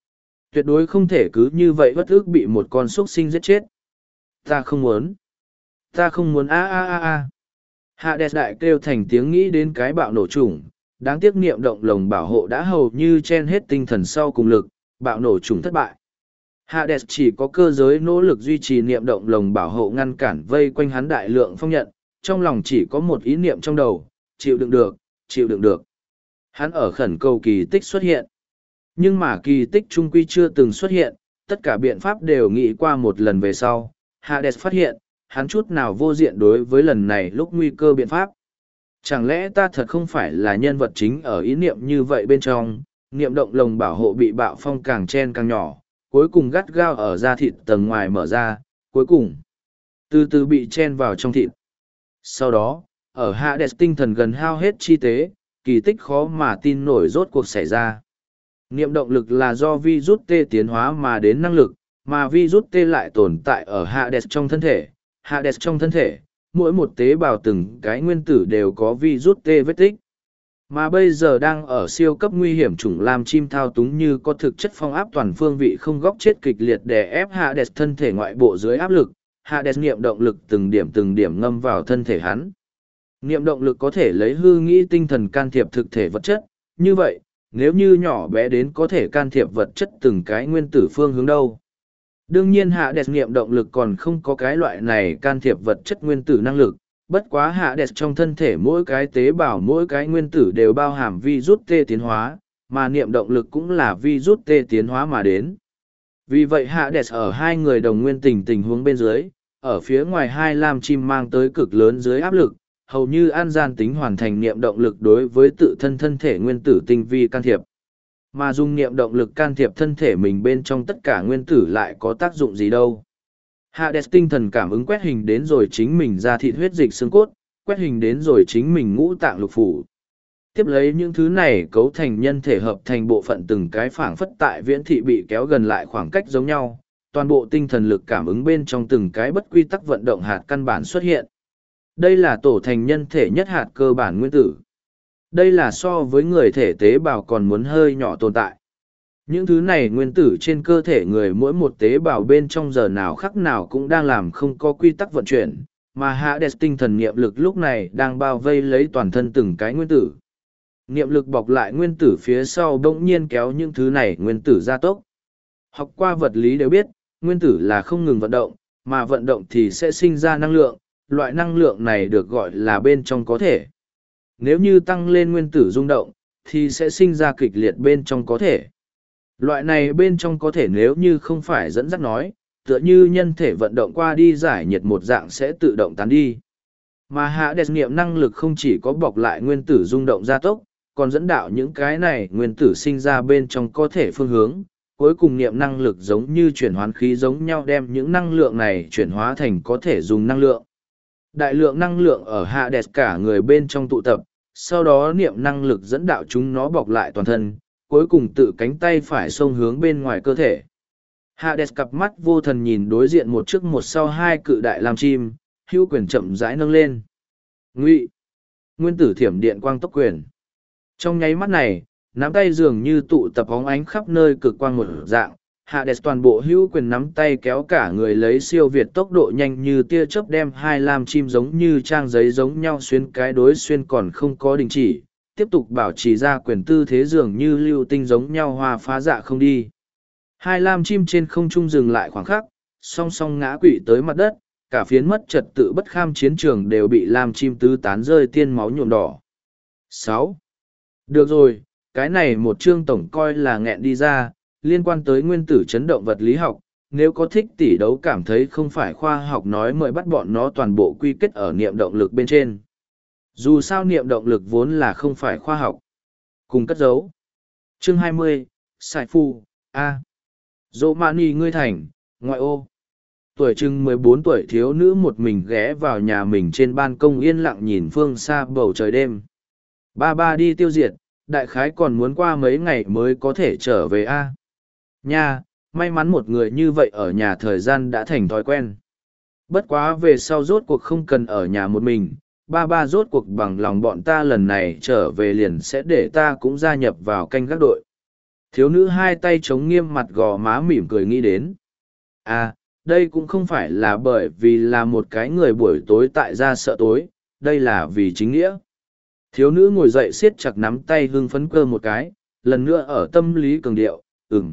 Tuyệt đối không thể cứ như vậy bất ức bị một con súc sinh giết chết. Ta không muốn. Ta không muốn a a a a. Hades đại kêu thành tiếng nghĩ đến cái bạo nổ chủng. Đáng tiếc niệm động lồng bảo hộ đã hầu như chen hết tinh thần sau cùng lực, bạo nổ chủng thất bại. Hades chỉ có cơ giới nỗ lực duy trì niệm động lồng bảo hộ ngăn cản vây quanh hắn đại lượng phong nhận, trong lòng chỉ có một ý niệm trong đầu, chịu đựng được, chịu đựng được. Hắn ở khẩn cầu kỳ tích xuất hiện. Nhưng mà kỳ tích trung quy chưa từng xuất hiện, tất cả biện pháp đều nghĩ qua một lần về sau. Hades phát hiện, hắn chút nào vô diện đối với lần này lúc nguy cơ biện pháp. Chẳng lẽ ta thật không phải là nhân vật chính ở ý niệm như vậy bên trong, niệm động lồng bảo hộ bị bạo phong càng chen càng nhỏ, cuối cùng gắt gao ở da thịt tầng ngoài mở ra, cuối cùng từ từ bị chen vào trong thịt. Sau đó, ở Hades tinh thần gần hao hết chi tế, kỳ tích khó mà tin nổi rốt cuộc xảy ra. Niệm động lực là do virus T tiến hóa mà đến năng lực, mà virus T lại tồn tại ở Hades trong thân thể. Hades trong thân thể, mỗi một tế bào từng cái nguyên tử đều có virus T vết tích. Mà bây giờ đang ở siêu cấp nguy hiểm chủng lam chim thao túng như có thực chất phong áp toàn phương vị không góc chết kịch liệt đè ép Hades thân thể ngoại bộ dưới áp lực. Hades niệm động lực từng điểm ngâm vào thân thể hắn. Niệm động lực có thể lấy hư nghĩ tinh thần can thiệp thực thể vật chất, như vậy, nếu như nhỏ bé đến có thể can thiệp vật chất từng cái nguyên tử phương hướng đâu. Đương nhiên Hades niệm động lực còn không có cái loại này can thiệp vật chất nguyên tử năng lực, bất quá Hades trong thân thể mỗi cái tế bào mỗi cái nguyên tử đều bao hàm virus T tiến hóa, mà niệm động lực cũng là virus T tiến hóa mà đến. Vì vậy Hades ở hai người đồng nguyên tình huống bên dưới, ở phía ngoài hai lam chim mang tới cực lớn dưới áp lực, hầu như an gian tính hoàn thành niệm động lực đối với tự thân thân thể nguyên tử tinh vi can thiệp. Mà dùng niệm động lực can thiệp thân thể mình bên trong tất cả nguyên tử lại có tác dụng gì đâu. Hades tinh thần cảm ứng quét hình đến rồi chính mình ra thịt huyết dịch xương cốt, quét hình đến rồi chính mình ngũ tạng lục phủ. Tiếp lấy những thứ này cấu thành nhân thể hợp thành bộ phận từng cái phảng phất tại viễn thị bị kéo gần lại khoảng cách giống nhau, toàn bộ tinh thần lực cảm ứng bên trong từng cái bất quy tắc vận động hạt căn bản xuất hiện. Đây là tổ thành nhân thể nhất hạt cơ bản nguyên tử. Đây là so với người thể tế bào còn muốn hơi nhỏ tồn tại. Những thứ này nguyên tử trên cơ thể người mỗi một tế bào bên trong giờ nào khắc nào cũng đang làm không có quy tắc vận chuyển, mà Hades tinh thần niệm lực lúc này đang bao vây lấy toàn thân từng cái nguyên tử. Niệm lực bọc lại nguyên tử phía sau bỗng nhiên kéo những thứ này nguyên tử ra tốc. Học qua vật lý đều biết, nguyên tử là không ngừng vận động, mà vận động thì sẽ sinh ra năng lượng, loại năng lượng này được gọi là bên trong có thể. Nếu như tăng lên nguyên tử rung động, thì sẽ sinh ra kịch liệt bên trong có thể. Loại này bên trong có thể nếu như không phải dẫn dắt nói, tựa như nhân thể vận động qua đi giải nhiệt một dạng sẽ tự động tán đi. Mà Hades niệm năng lực không chỉ có bọc lại nguyên tử rung động gia tốc, còn dẫn đạo những cái này nguyên tử sinh ra bên trong có thể phương hướng. Cuối cùng niệm năng lực giống như chuyển hoán khí giống nhau đem những năng lượng này chuyển hóa thành có thể dùng năng lượng. Đại lượng năng lượng ở Hades cả người bên trong tụ tập, sau đó niệm năng lực dẫn đạo chúng nó bọc lại toàn thân, cuối cùng tự cánh tay phải xông hướng bên ngoài cơ thể. Hades cặp mắt vô thần nhìn đối diện một trước một sau hai cự đại lam chim, hữu quyền chậm rãi nâng lên. Ngụy! Nguyên tử thiểm điện quang tốc quyền. Trong nháy mắt này, nắm tay dường như tụ tập bóng ánh khắp nơi cực quang một dạng, Hades toàn bộ hữu quyền nắm tay kéo cả người lấy siêu việt tốc độ nhanh như tia chớp đem hai lam chim giống như trang giấy giống nhau xuyên cái đối xuyên còn không có đình chỉ, tiếp tục bảo trì ra quyền tư thế dường như lưu tinh giống nhau hoa phá dạ không đi. Hai lam chim trên không trung dừng lại khoảng khắc, song song ngã quỵ tới mặt đất, cả phiến mất trật tự bất kham chiến trường đều bị lam chim tứ tán rơi tiên máu nhuộm đỏ. 6. Được rồi, cái này một chương tổng coi là nghẹn đi ra, liên quan tới nguyên tử chấn động vật lý học, nếu có thích tỷ đấu cảm thấy không phải khoa học nói mời bắt bọn nó toàn bộ quy kết ở niệm động lực bên trên. Dù sao niệm động lực vốn là không phải khoa học. Cùng cất giấu. Chương 20, Sài Phu, A. Dỗ Mani ngươi thành, ngoại ô. Tuổi chừng 14 tuổi thiếu nữ một mình ghé vào nhà mình trên ban công yên lặng nhìn phương xa bầu trời đêm. Ba đi tiêu diệt, đại khái còn muốn qua mấy ngày mới có thể trở về A. Nha, may mắn một người như vậy ở nhà thời gian đã thành thói quen. Bất quá về sau rốt cuộc không cần ở nhà một mình, ba rốt cuộc bằng lòng bọn ta lần này trở về liền sẽ để ta cũng gia nhập vào canh gác đội. Thiếu nữ hai tay chống nghiêm mặt gò má mỉm cười nghĩ đến. À, đây cũng không phải là bởi vì là một cái người buổi tối tại gia sợ tối, đây là vì chính nghĩa. Thiếu nữ ngồi dậy siết chặt nắm tay hưng phấn cơ một cái, lần nữa ở tâm lý cường điệu,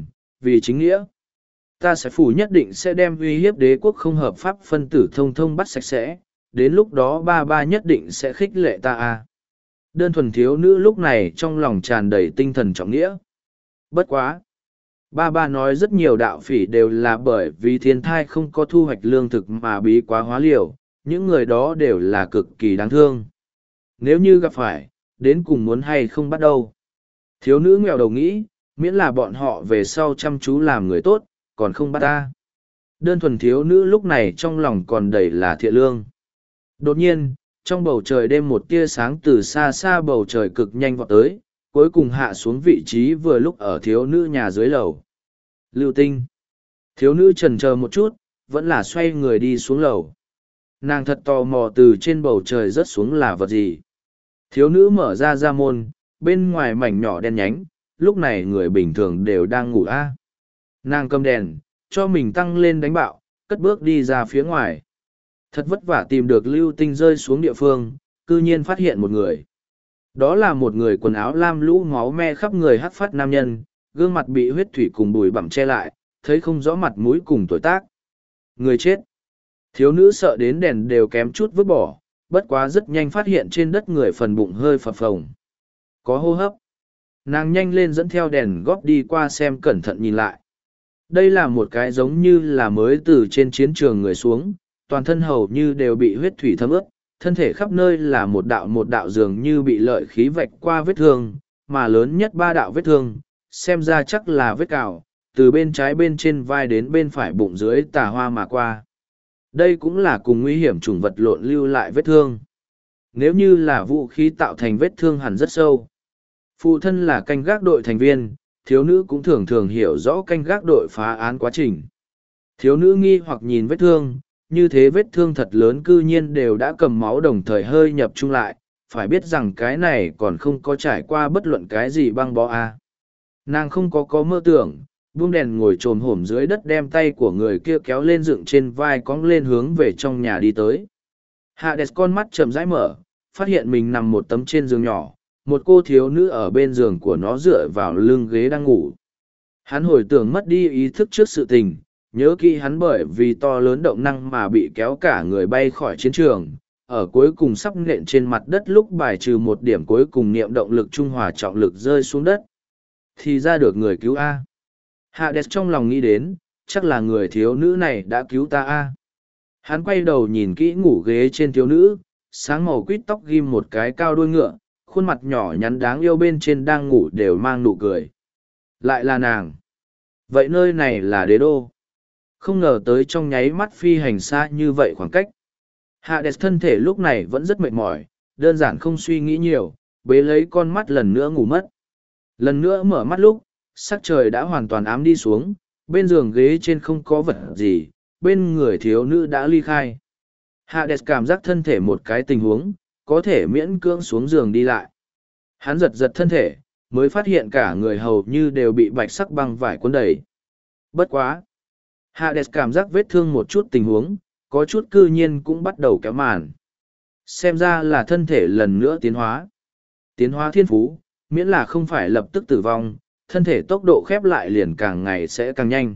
vì chính nghĩa. Ta sẽ phủ nhất định sẽ đem uy hiếp đế quốc không hợp pháp phân tử thông thông bắt sạch sẽ, đến lúc đó ba ba nhất định sẽ khích lệ ta a. Đơn thuần thiếu nữ lúc này trong lòng tràn đầy tinh thần trọng nghĩa. Bất quá. Ba ba nói rất nhiều đạo phỉ đều là bởi vì thiên thai không có thu hoạch lương thực mà bí quá hóa liều, những người đó đều là cực kỳ đáng thương. Nếu như gặp phải, đến cùng muốn hay không bắt đầu. Thiếu nữ nghèo đầu nghĩ, miễn là bọn họ về sau chăm chú làm người tốt, còn không bắt ta. Đơn thuần thiếu nữ lúc này trong lòng còn đầy là thiện lương. Đột nhiên, trong bầu trời đêm một tia sáng từ xa xa bầu trời cực nhanh vọt tới, cuối cùng hạ xuống vị trí vừa lúc ở thiếu nữ nhà dưới lầu. Lưu tinh. Thiếu nữ chần chờ một chút, vẫn là xoay người đi xuống lầu. Nàng thật tò mò từ trên bầu trời rớt xuống là vật gì. Thiếu nữ mở ra môn, bên ngoài mảnh nhỏ đen nhánh, lúc này người bình thường đều đang ngủ a. Nàng cầm đèn, cho mình tăng lên đánh bạo, cất bước đi ra phía ngoài. Thật vất vả tìm được lưu tinh rơi xuống địa phương, cư nhiên phát hiện một người. Đó là một người quần áo lam lũ máu me khắp người hắt phát nam nhân, gương mặt bị huyết thủy cùng bùi bặm che lại, thấy không rõ mặt mũi cùng tuổi tác. Người chết. Thiếu nữ sợ đến đèn đều kém chút vứt bỏ, bất quá rất nhanh phát hiện trên đất người phần bụng hơi phập phồng. Có hô hấp. Nàng nhanh lên dẫn theo đèn góp đi qua xem cẩn thận nhìn lại. Đây là một cái giống như là mới từ trên chiến trường người xuống, toàn thân hầu như đều bị huyết thủy thấm ướt, thân thể khắp nơi là một đạo dường như bị lợi khí vạch qua vết thương, mà lớn nhất ba đạo vết thương, xem ra chắc là vết cào, từ bên trái bên trên vai đến bên phải bụng dưới tà hoa mà qua. Đây cũng là cùng nguy hiểm chủng vật lộn lưu lại vết thương. Nếu như là vũ khí tạo thành vết thương hẳn rất sâu. Phụ thân là canh gác đội thành viên, thiếu nữ cũng thường thường hiểu rõ canh gác đội phá án quá trình. Thiếu nữ nghi hoặc nhìn vết thương, như thế vết thương thật lớn cư nhiên đều đã cầm máu đồng thời hơi nhập chung lại, phải biết rằng cái này còn không có trải qua bất luận cái gì băng bó a. Nàng không có mơ tưởng, buông đèn ngồi trồm hổm dưới đất đem tay của người kia kéo lên dựng trên vai cong lên hướng về trong nhà đi tới. Hades con mắt chậm rãi mở, phát hiện mình nằm một tấm trên giường nhỏ, một cô thiếu nữ ở bên giường của nó dựa vào lưng ghế đang ngủ. Hắn hồi tưởng mất đi ý thức trước sự tình, nhớ kỹ hắn bởi vì to lớn động năng mà bị kéo cả người bay khỏi chiến trường, ở cuối cùng sắp nện trên mặt đất lúc bài trừ một điểm cuối cùng niệm động lực trung hòa trọng lực rơi xuống đất. Thì ra được người cứu A. Hades trong lòng nghĩ đến, chắc là người thiếu nữ này đã cứu ta A. Hắn quay đầu nhìn kỹ ngủ ghế trên thiếu nữ, sáng màu quýt tóc ghim một cái cao đuôi ngựa, khuôn mặt nhỏ nhắn đáng yêu bên trên đang ngủ đều mang nụ cười. Lại là nàng. Vậy nơi này là đế đô. Không ngờ tới trong nháy mắt phi hành xa như vậy khoảng cách. Hades thân thể lúc này vẫn rất mệt mỏi, đơn giản không suy nghĩ nhiều, bế lấy con mắt lần nữa ngủ mất. Lần nữa mở mắt lúc, sắc trời đã hoàn toàn ám đi xuống, bên giường ghế trên không có vật gì, bên người thiếu nữ đã ly khai. Hades cảm giác thân thể một cái tình huống, có thể miễn cưỡng xuống giường đi lại. Hắn giật giật thân thể, mới phát hiện cả người hầu như đều bị bạch sắc băng vải cuốn đầy. Bất quá. Hades cảm giác vết thương một chút tình huống, có chút cư nhiên cũng bắt đầu kéo màn. Xem ra là thân thể lần nữa tiến hóa. Tiến hóa thiên phú, miễn là không phải lập tức tử vong, thân thể tốc độ khép lại liền càng ngày sẽ càng nhanh.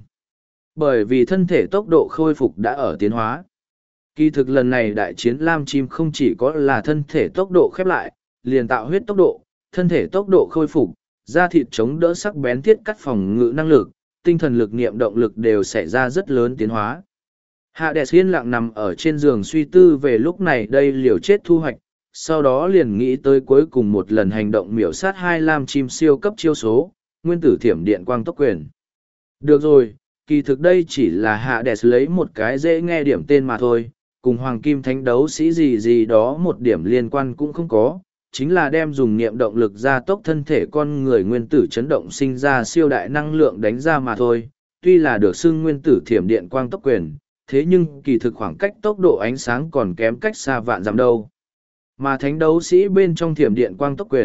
Bởi vì thân thể tốc độ khôi phục đã ở tiến hóa. Kỳ thực lần này đại chiến Lam Chim không chỉ có là thân thể tốc độ khép lại, liền tạo huyết tốc độ, thân thể tốc độ khôi phục, da thịt chống đỡ sắc bén thiết cắt phòng ngự năng lực, tinh thần lực niệm động lực đều xảy ra rất lớn tiến hóa. Hades yên lặng nằm ở trên giường suy tư về lúc này đây liều chết thu hoạch, sau đó liền nghĩ tới cuối cùng một lần hành động miểu sát hai lam chim siêu cấp chiêu số, nguyên tử thiểm điện quang tốc quyền. Được rồi, kỳ thực đây chỉ là Hades lấy một cái dễ nghe điểm tên mà thôi, cùng hoàng kim thánh đấu sĩ gì gì đó một điểm liên quan cũng không có, chính là đem dùng niệm động lực gia tốc thân thể con người nguyên tử chấn động sinh ra siêu đại năng lượng đánh ra mà thôi. Tuy là được xưng nguyên tử thiểm điện quang tốc quyền, thế nhưng kỳ thực khoảng cách tốc độ ánh sáng còn kém cách xa vạn dặm đâu. Mà thánh đấu sĩ bên trong thiểm điện quang tốc quyền,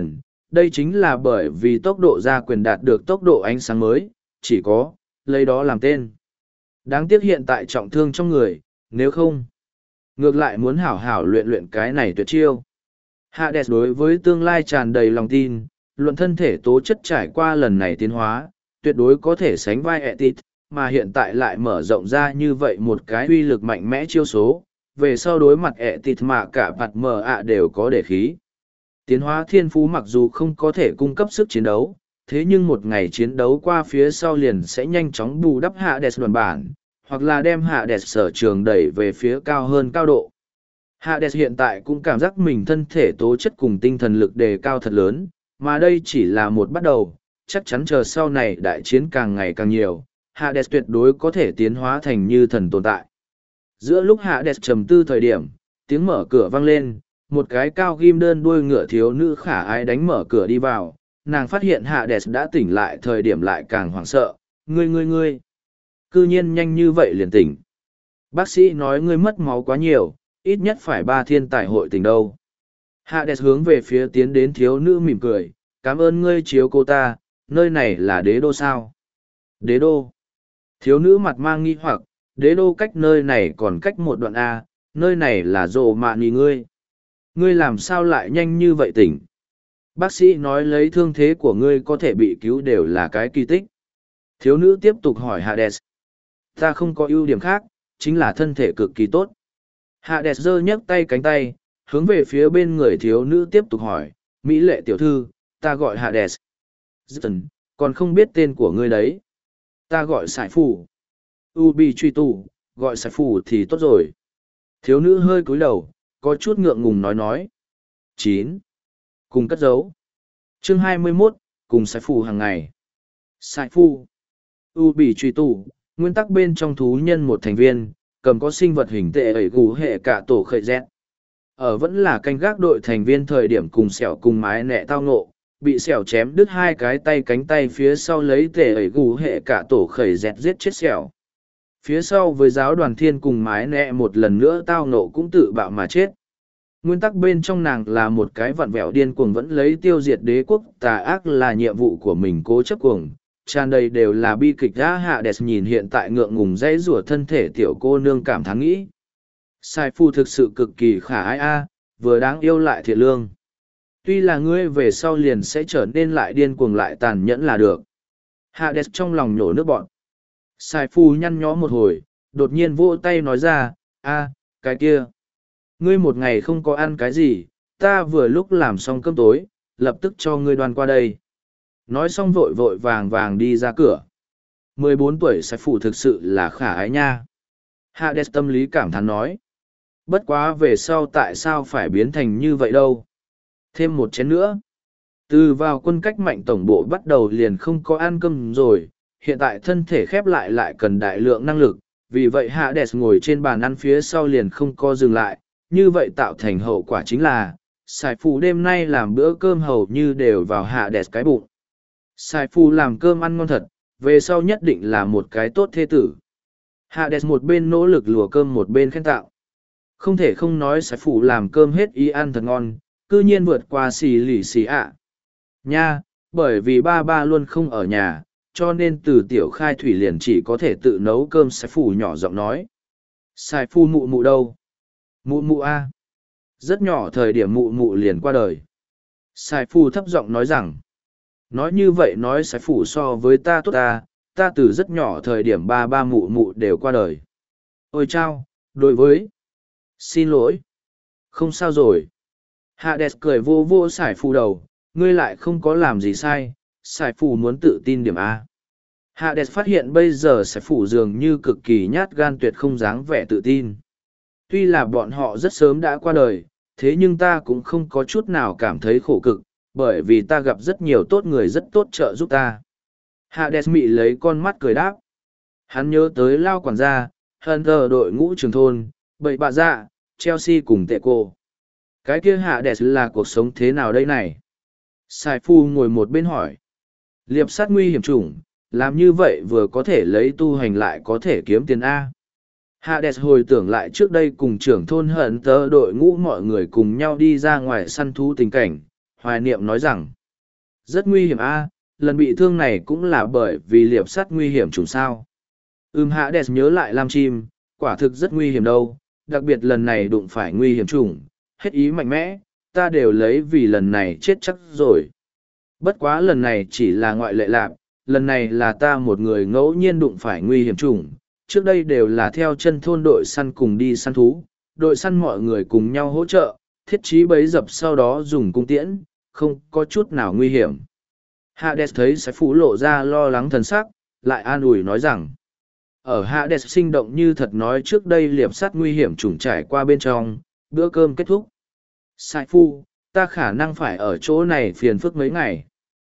đây chính là bởi vì tốc độ gia quyền đạt được tốc độ ánh sáng mới, chỉ có, lấy đó làm tên. Đáng tiếc hiện tại trọng thương trong người, nếu không, ngược lại muốn hảo hảo luyện luyện cái này tuyệt chiêu. Hades đối với tương lai tràn đầy lòng tin, luận thân thể tố chất trải qua lần này tiến hóa, tuyệt đối có thể sánh vai Etit, mà hiện tại lại mở rộng ra như vậy một cái uy lực mạnh mẽ chiêu số, về sau đối mặt Etit mà cả mặt mờ ạ đều có để khí. Tiến hóa thiên phú mặc dù không có thể cung cấp sức chiến đấu, thế nhưng một ngày chiến đấu qua phía sau liền sẽ nhanh chóng bù đắp Hades đoàn bản, hoặc là đem Hades sở trường đẩy về phía cao hơn cao độ. Hades hiện tại cũng cảm giác mình thân thể tố chất cùng tinh thần lực đề cao thật lớn, mà đây chỉ là một bắt đầu, chắc chắn chờ sau này đại chiến càng ngày càng nhiều, Hades tuyệt đối có thể tiến hóa thành như thần tồn tại. Giữa lúc Hades trầm tư thời điểm, tiếng mở cửa vang lên, một cái cao ghim đơn đuôi ngựa thiếu nữ khả ái đánh mở cửa đi vào, nàng phát hiện Hades đã tỉnh lại thời điểm lại càng hoảng sợ, ngươi. Cư nhiên nhanh như vậy liền tỉnh. Bác sĩ nói ngươi mất máu quá nhiều, ít nhất phải 3 thiên tài hội tỉnh đâu. Hades hướng về phía tiến đến thiếu nữ mỉm cười, cảm ơn ngươi chiếu cô ta, nơi này là đế đô sao? Đế đô. Thiếu nữ mặt mang nghi hoặc, đế đô cách nơi này còn cách một đoạn A, nơi này là rồ mạ nì ngươi. Ngươi làm sao lại nhanh như vậy tỉnh? Bác sĩ nói lấy thương thế của ngươi có thể bị cứu đều là cái kỳ tích. Thiếu nữ tiếp tục hỏi Hades. Ta không có ưu điểm khác, chính là thân thể cực kỳ tốt. Hades giơ nhấc tay cánh tay, hướng về phía bên người thiếu nữ tiếp tục hỏi, Mỹ lệ tiểu thư, ta gọi Hades. Dần, còn không biết tên của ngươi đấy. Ta gọi Sải Phù. Bị truy tù, gọi Sải Phù thì tốt rồi. Thiếu nữ hơi cúi đầu, có chút ngượng ngùng nói. 9. Cùng cất giấu. Chương 21, cùng Sải Phù hàng ngày. Sải Phù. Bị truy tù, nguyên tắc bên trong thú nhân một thành viên, cầm có sinh vật hình tệ ẩy gù hệ cả tổ khởi dẹt. Ở vẫn là canh gác đội thành viên thời điểm cùng sẹo cùng mái nẹ tao ngộ, bị sẹo chém đứt 2 cái tay cánh tay phía sau lấy tệ ẩy gù hệ cả tổ khởi dẹt giết chết sẹo. Phía sau với giáo đoàn thiên cùng mái nẹ một lần nữa tao ngộ cũng tự bạo mà chết. Nguyên tắc bên trong nàng là một cái vặn vẹo điên cuồng vẫn lấy tiêu diệt đế quốc tà ác là nhiệm vụ của mình cố chấp cuồng. Tràn đầy đều là bi kịch đã Hades nhìn hiện tại ngượng ngùng dãy rủa thân thể tiểu cô nương cảm thán nghĩ. Sai phu thực sự cực kỳ khả ái vừa đáng yêu lại thiện lương. Tuy là ngươi về sau liền sẽ trở nên lại điên cuồng lại tàn nhẫn là được. Hades trong lòng nhổ nước bọn. Sai phu nhăn nhó một hồi, đột nhiên vỗ tay nói ra, cái kia. Ngươi một ngày không có ăn cái gì, ta vừa lúc làm xong cơm tối, lập tức cho ngươi đoan qua đây. Nói xong vội vội vàng vàng đi ra cửa. 14 tuổi Sai phu thực sự là khả ái nha. Hades tâm lý cảm thán nói. Bất quá về sau tại sao phải biến thành như vậy đâu. Thêm một chén nữa. Từ vào quân cách mạnh tổng bộ bắt đầu liền không có ăn cơm rồi, hiện tại thân thể khép lại cần đại lượng năng lực, vì vậy Hades ngồi trên bàn ăn phía sau liền không có dừng lại, như vậy tạo thành hậu quả chính là, Sài Phù đêm nay làm bữa cơm hầu như đều vào Hades cái bụng. Sài Phù làm cơm ăn ngon thật, về sau nhất định là một cái tốt thê tử. Hades một bên nỗ lực lùa cơm một bên khen tạo. Không thể không nói Sài Phù làm cơm hết ý ăn thật ngon, cư nhiên vượt qua xì lì xì ạ. Nha, bởi vì ba luôn không ở nhà, cho nên từ tiểu khai thủy liền chỉ có thể tự nấu cơm. Sài Phù nhỏ giọng nói. Sài Phù mụ mụ đâu? Mụ mụ a. Rất nhỏ thời điểm mụ mụ liền qua đời. Sài Phù thấp giọng nói rằng. Nói như vậy nói Sài Phù so với ta tốt ta từ rất nhỏ thời điểm ba mụ mụ đều qua đời. Ôi chao, đối với. Xin lỗi. Không sao rồi. Hades cười vô vô Sài Phù đầu, ngươi lại không có làm gì sai, Sài Phù muốn tự tin điểm A. Hades phát hiện bây giờ Sài Phù dường như cực kỳ nhát gan tuyệt không dáng vẻ tự tin. Tuy là bọn họ rất sớm đã qua đời, thế nhưng ta cũng không có chút nào cảm thấy khổ cực, bởi vì ta gặp rất nhiều tốt người rất tốt trợ giúp ta. Hades mị lấy con mắt cười đáp. Hắn nhớ tới Lao quản gia, Hunter đội ngũ trường thôn, bậy bạ dạ, Chelsea cùng tệ cô. Cái kia Hades là cuộc sống thế nào đây này? Sài Phu ngồi một bên hỏi. Liệp sát nguy hiểm chủng, làm như vậy vừa có thể lấy tu hành lại có thể kiếm tiền A. Hades hồi tưởng lại trước đây cùng trưởng thôn Hunter đội ngũ mọi người cùng nhau đi ra ngoài săn thú tình cảnh, hoài niệm nói rằng. Rất nguy hiểm a, lần bị thương này cũng là bởi vì liệp sắt nguy hiểm trùng sao. Hades nhớ lại Lam Chim, quả thực rất nguy hiểm đâu, đặc biệt lần này đụng phải nguy hiểm trùng, hết ý mạnh mẽ, ta đều lấy vì lần này chết chắc rồi. Bất quá lần này chỉ là ngoại lệ lạc, lần này là ta một người ngẫu nhiên đụng phải nguy hiểm trùng, trước đây đều là theo chân thôn đội săn cùng đi săn thú, đội săn mọi người cùng nhau hỗ trợ, thiết trí bẫy dập sau đó dùng cung tiễn, không có chút nào nguy hiểm. Hades thấy Sái Phù lộ ra lo lắng thần sắc, lại an ủi nói rằng, ở Hades sinh động như thật nói trước đây liệp sắt nguy hiểm trùng trải qua bên trong, bữa cơm kết thúc. Sái Phu, ta khả năng phải ở chỗ này phiền phức mấy ngày.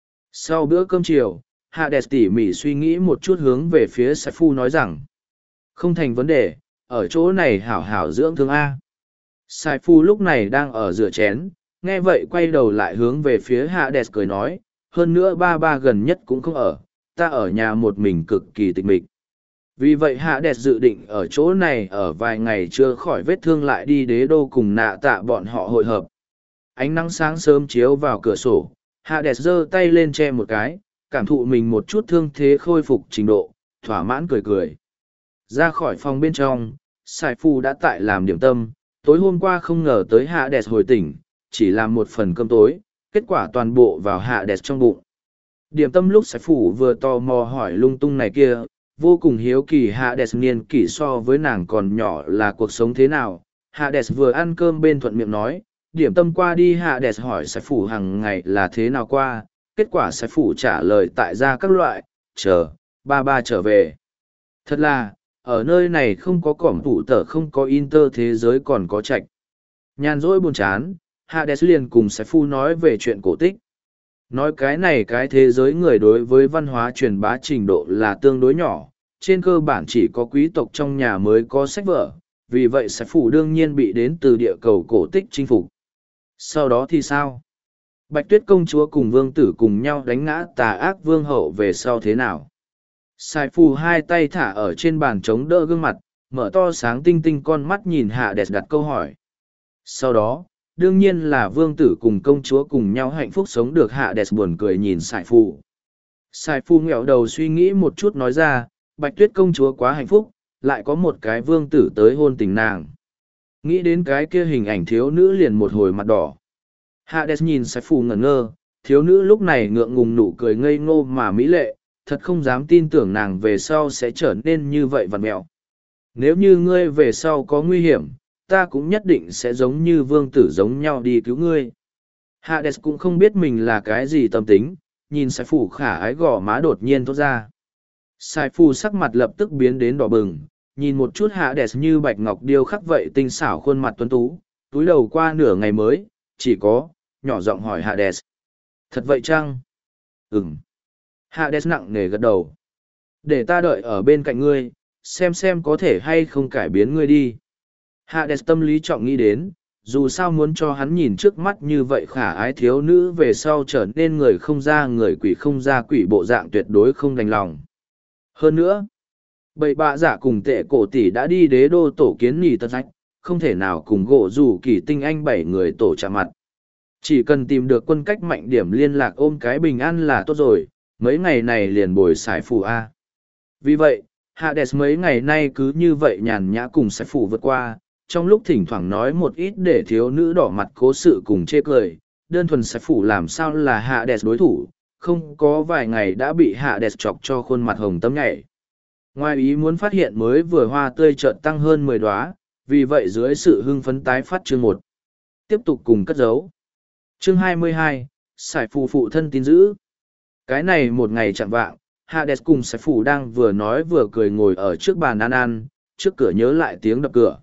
Sau bữa cơm chiều, Hades tỉ mỉ suy nghĩ một chút hướng về phía Sái Phu nói rằng, không thành vấn đề, ở chỗ này hảo hảo dưỡng thương A. Sái Phu lúc này đang ở rửa chén, nghe vậy quay đầu lại hướng về phía Hades cười nói, hơn nữa ba gần nhất cũng không ở, ta ở nhà một mình cực kỳ tịch mịch. Vì vậy Hades dự định ở chỗ này ở vài ngày chưa khỏi vết thương lại đi đế đô cùng nạ tạ bọn họ hội hợp. Ánh nắng sáng sớm chiếu vào cửa sổ, Hades giơ tay lên che một cái, cảm thụ mình một chút thương thế khôi phục trình độ, thỏa mãn cười cười. Ra khỏi phòng bên trong, Sài Phu đã tại làm điểm tâm, tối hôm qua không ngờ tới Hades hồi tỉnh, chỉ làm một phần cơm tối, kết quả toàn bộ vào Hades trong bụng. Điểm tâm lúc Sài Phu vừa tò mò hỏi lung tung này kia, vô cùng hiếu kỳ Hades niên kỷ so với nàng còn nhỏ là cuộc sống thế nào. Hades vừa ăn cơm bên thuận miệng nói, điểm tâm qua đi Hades hỏi Sài Phu hàng ngày là thế nào qua, kết quả Sài Phu trả lời tại ra các loại, chờ, ba trở về. Thật là, ở nơi này không có cỏm tủ tở không có inter thế giới còn có trạch. Nhàn rỗi buồn chán, Hades liền cùng Sài Phu nói về chuyện cổ tích. Nói cái này cái thế giới người đối với văn hóa truyền bá trình độ là tương đối nhỏ, trên cơ bản chỉ có quý tộc trong nhà mới có sách vở, vì vậy Sài Phu đương nhiên bị đến từ địa cầu cổ tích chinh phục. Sau đó thì sao? Bạch Tuyết công chúa cùng vương tử cùng nhau đánh ngã tà ác vương hậu về sau thế nào? Sài Phu hai tay thả ở trên bàn chống đỡ gương mặt, mở to sáng tinh tinh con mắt nhìn Hades đặt câu hỏi. Sau đó, đương nhiên là vương tử cùng công chúa cùng nhau hạnh phúc sống được. Hades buồn cười nhìn Sài Phu. Sài Phu nghẹo đầu suy nghĩ một chút nói ra, Bạch Tuyết công chúa quá hạnh phúc, lại có một cái vương tử tới hôn tình nàng. Nghĩ đến cái kia hình ảnh thiếu nữ liền một hồi mặt đỏ. Hades nhìn Sài Phu ngẩn ngơ, thiếu nữ lúc này ngượng ngùng nụ cười ngây ngô mà mỹ lệ, thật không dám tin tưởng nàng về sau sẽ trở nên như vậy vặn mẹo. Nếu như ngươi về sau có nguy hiểm, ta cũng nhất định sẽ giống như vương tử giống nhau đi cứu ngươi. Hades cũng không biết mình là cái gì tâm tính, nhìn Sài Phu khả ái gò má đột nhiên thốt ra. Sài Phu sắc mặt lập tức biến đến đỏ bừng, nhìn một chút Hades như bạch ngọc điêu khắc vậy tinh xảo khuôn mặt tuấn tú, túi đầu qua nửa ngày mới, chỉ có, nhỏ giọng hỏi Hades. Thật vậy chăng? Ừm. Hades nặng nề gật đầu. Để ta đợi ở bên cạnh ngươi, xem có thể hay không cải biến ngươi đi. Hades tâm lý trọng nghĩ đến, dù sao muốn cho hắn nhìn trước mắt như vậy khả ái thiếu nữ về sau trở nên người không ra người quỷ không ra quỷ bộ dạng tuyệt đối không đành lòng. Hơn nữa, bầy bạ giả cùng tệ cổ tỷ đã đi đế đô tổ kiến nhì tật rách, không thể nào cùng gỗ rủ kỳ tinh anh 7 người tổ chạm mặt. Chỉ cần tìm được quân cách mạnh điểm liên lạc ôm cái bình an là tốt rồi, mấy ngày này liền bồi Sài Phu A. Vì vậy, Hades mấy ngày nay cứ như vậy nhàn nhã cùng Sài Phu vượt qua, trong lúc thỉnh thoảng nói một ít để thiếu nữ đỏ mặt cố sự cùng chê cười, đơn thuần Sài Phu làm sao là Hades đối thủ, không có vài ngày đã bị Hades chọc cho khuôn mặt hồng tấm nhảy. Ngoài ý muốn phát hiện mới vừa hoa tươi chợt tăng hơn 10 đóa, vì vậy dưới sự hưng phấn tái phát chương 1. Tiếp tục cùng cất giấu. Chương 22, Sài Phu phụ thân tin dữ. Cái này một ngày chạng vạng, Hades cùng Sài Phu đang vừa nói vừa cười ngồi ở trước bàn ăn, trước cửa nhớ lại tiếng đập cửa.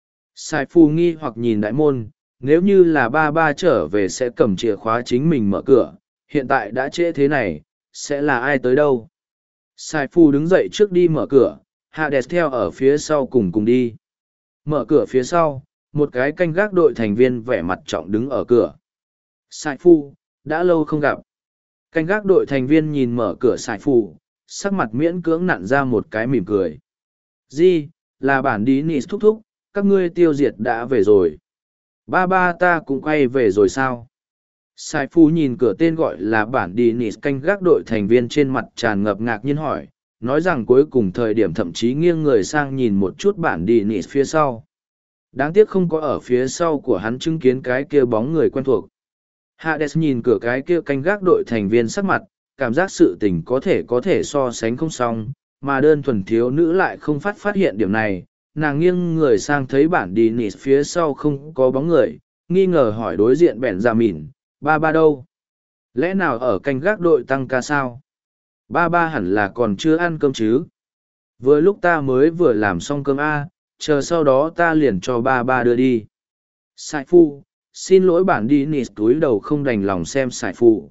Sài Phu nghi hoặc nhìn đại môn, nếu như là ba trở về sẽ cầm chìa khóa chính mình mở cửa, hiện tại đã trễ thế này, sẽ là ai tới đâu. Sài Phu đứng dậy trước đi mở cửa, Hades theo ở phía sau cùng đi. Mở cửa phía sau, một cái canh gác đội thành viên vẻ mặt trọng đứng ở cửa. Sài Phu, đã lâu không gặp. Canh gác đội thành viên nhìn mở cửa Sài Phu, sắc mặt miễn cưỡng nặn ra một cái mỉm cười. Gì, là bản đi nị thúc thúc, các ngươi tiêu diệt đã về rồi. Ba ta cũng quay về rồi sao? Sai Phu nhìn cửa tên gọi là bản đi Nis canh gác đội thành viên trên mặt tràn ngập ngạc nhiên hỏi, nói rằng cuối cùng thời điểm thậm chí nghiêng người sang nhìn một chút bản đi Nis phía sau. Đáng tiếc không có ở phía sau của hắn chứng kiến cái kia bóng người quen thuộc. Hades nhìn cửa cái kia canh gác đội thành viên sắc mặt, cảm giác sự tình có thể so sánh không xong, mà đơn thuần thiếu nữ lại không phát hiện điểm này. Nàng nghiêng người sang thấy bản đi Nis phía sau không có bóng người, nghi ngờ hỏi đối diện bèn ra mỉn, ba ba đâu? Lẽ nào ở canh gác đội tăng ca sao? Ba ba hẳn là còn chưa ăn cơm chứ? Vừa lúc ta mới vừa làm xong cơm chờ sau đó ta liền cho ba ba đưa đi. Sai Phu, xin lỗi bản đi Nis túi đầu không đành lòng xem Sai Phu.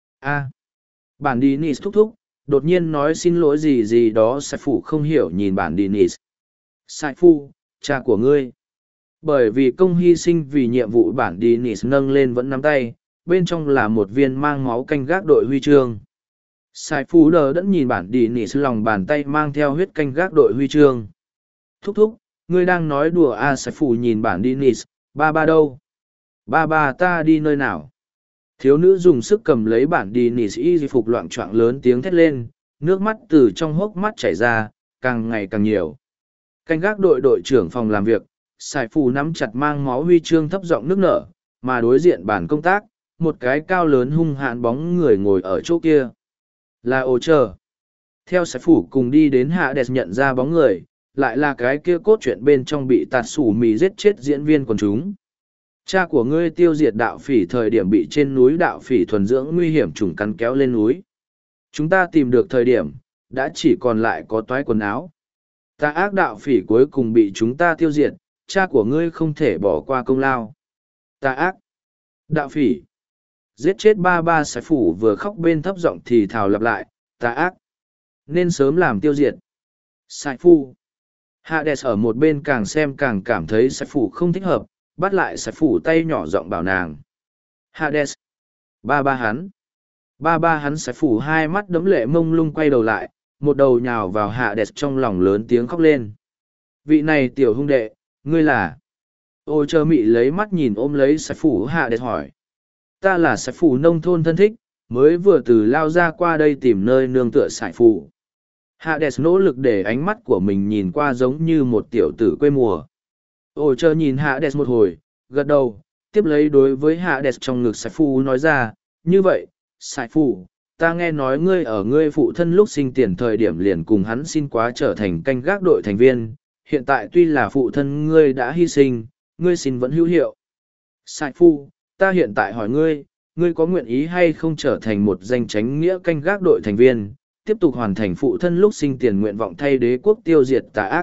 Bản đi Nis thúc thúc, đột nhiên nói xin lỗi gì gì đó Sai Phu không hiểu nhìn bản đi Nis. Sai Phu, cha của ngươi. Bởi vì công hy sinh vì nhiệm vụ bản đi Nis nâng lên vẫn nắm tay, bên trong là một viên mang máu canh gác đội huy chương. Sai Phu đờ đẫn nhìn bản đi Nis lòng bàn tay mang theo huyết canh gác đội huy chương. Thúc thúc, ngươi đang nói đùa Sai Phu nhìn bản đi Nis, ba ba đâu? Ba ba ta đi nơi nào? Thiếu nữ dùng sức cầm lấy bản đi Nis y phục loạn choạng lớn tiếng thét lên, nước mắt từ trong hốc mắt chảy ra, càng ngày càng nhiều. Canh gác đội đội trưởng phòng làm việc, Sai Phu nắm chặt mang máu huy chương thấp giọng nước nở, mà đối diện bàn công tác, một cái cao lớn hung hãn bóng người ngồi ở chỗ kia. Là Ổ Chờ. Theo Sai Phu cùng đi đến Hades nhận ra bóng người, lại là cái kia cốt truyện bên trong bị tạt sủ mì giết chết diễn viên quần chúng. Cha của ngươi tiêu diệt đạo phỉ thời điểm bị trên núi đạo phỉ thuần dưỡng nguy hiểm trùng cắn kéo lên núi. Chúng ta tìm được thời điểm, đã chỉ còn lại có toái quần áo. Tà ác đạo phỉ cuối cùng bị chúng ta tiêu diệt, cha của ngươi không thể bỏ qua công lao. Tà ác đạo phỉ giết chết ba ba. Sai Phủ vừa khóc bên thấp giọng thì thào lặp lại, tà ác nên sớm làm tiêu diệt. Sai Phu. Hades ở một bên càng xem càng cảm thấy Sai Phủ không thích hợp, bắt lại Sai Phủ tay nhỏ giọng bảo nàng. Hades. Ba ba hắn. Ba ba hắn. Sai Phủ hai mắt đẫm lệ mông lung quay đầu lại, một đầu nhào vào Hades trong lòng lớn tiếng khóc lên. Vị này tiểu hung đệ, ngươi là? Ôi chờ mị lấy mắt nhìn ôm lấy Sai Phủ Hades hỏi. Ta là Sai Phủ nông thôn thân thích, mới vừa từ lao ra qua đây tìm nơi nương tựa Sai Phủ. Hades nỗ lực để ánh mắt của mình nhìn qua giống như một tiểu tử quê mùa. Ôi chờ nhìn Hades một hồi, gật đầu, tiếp lấy đối với Hades trong ngực Sai Phủ nói ra, như vậy, Sai Phủ, ta nghe nói ngươi ở ngươi phụ thân lúc sinh tiền thời điểm liền cùng hắn xin quá trở thành canh gác đội thành viên, hiện tại tuy là phụ thân ngươi đã hy sinh, ngươi xin vẫn hữu hiệu. Sai Phu, ta hiện tại hỏi ngươi, ngươi có nguyện ý hay không trở thành một danh chánh nghĩa canh gác đội thành viên, tiếp tục hoàn thành phụ thân lúc sinh tiền nguyện vọng thay đế quốc tiêu diệt tà ác?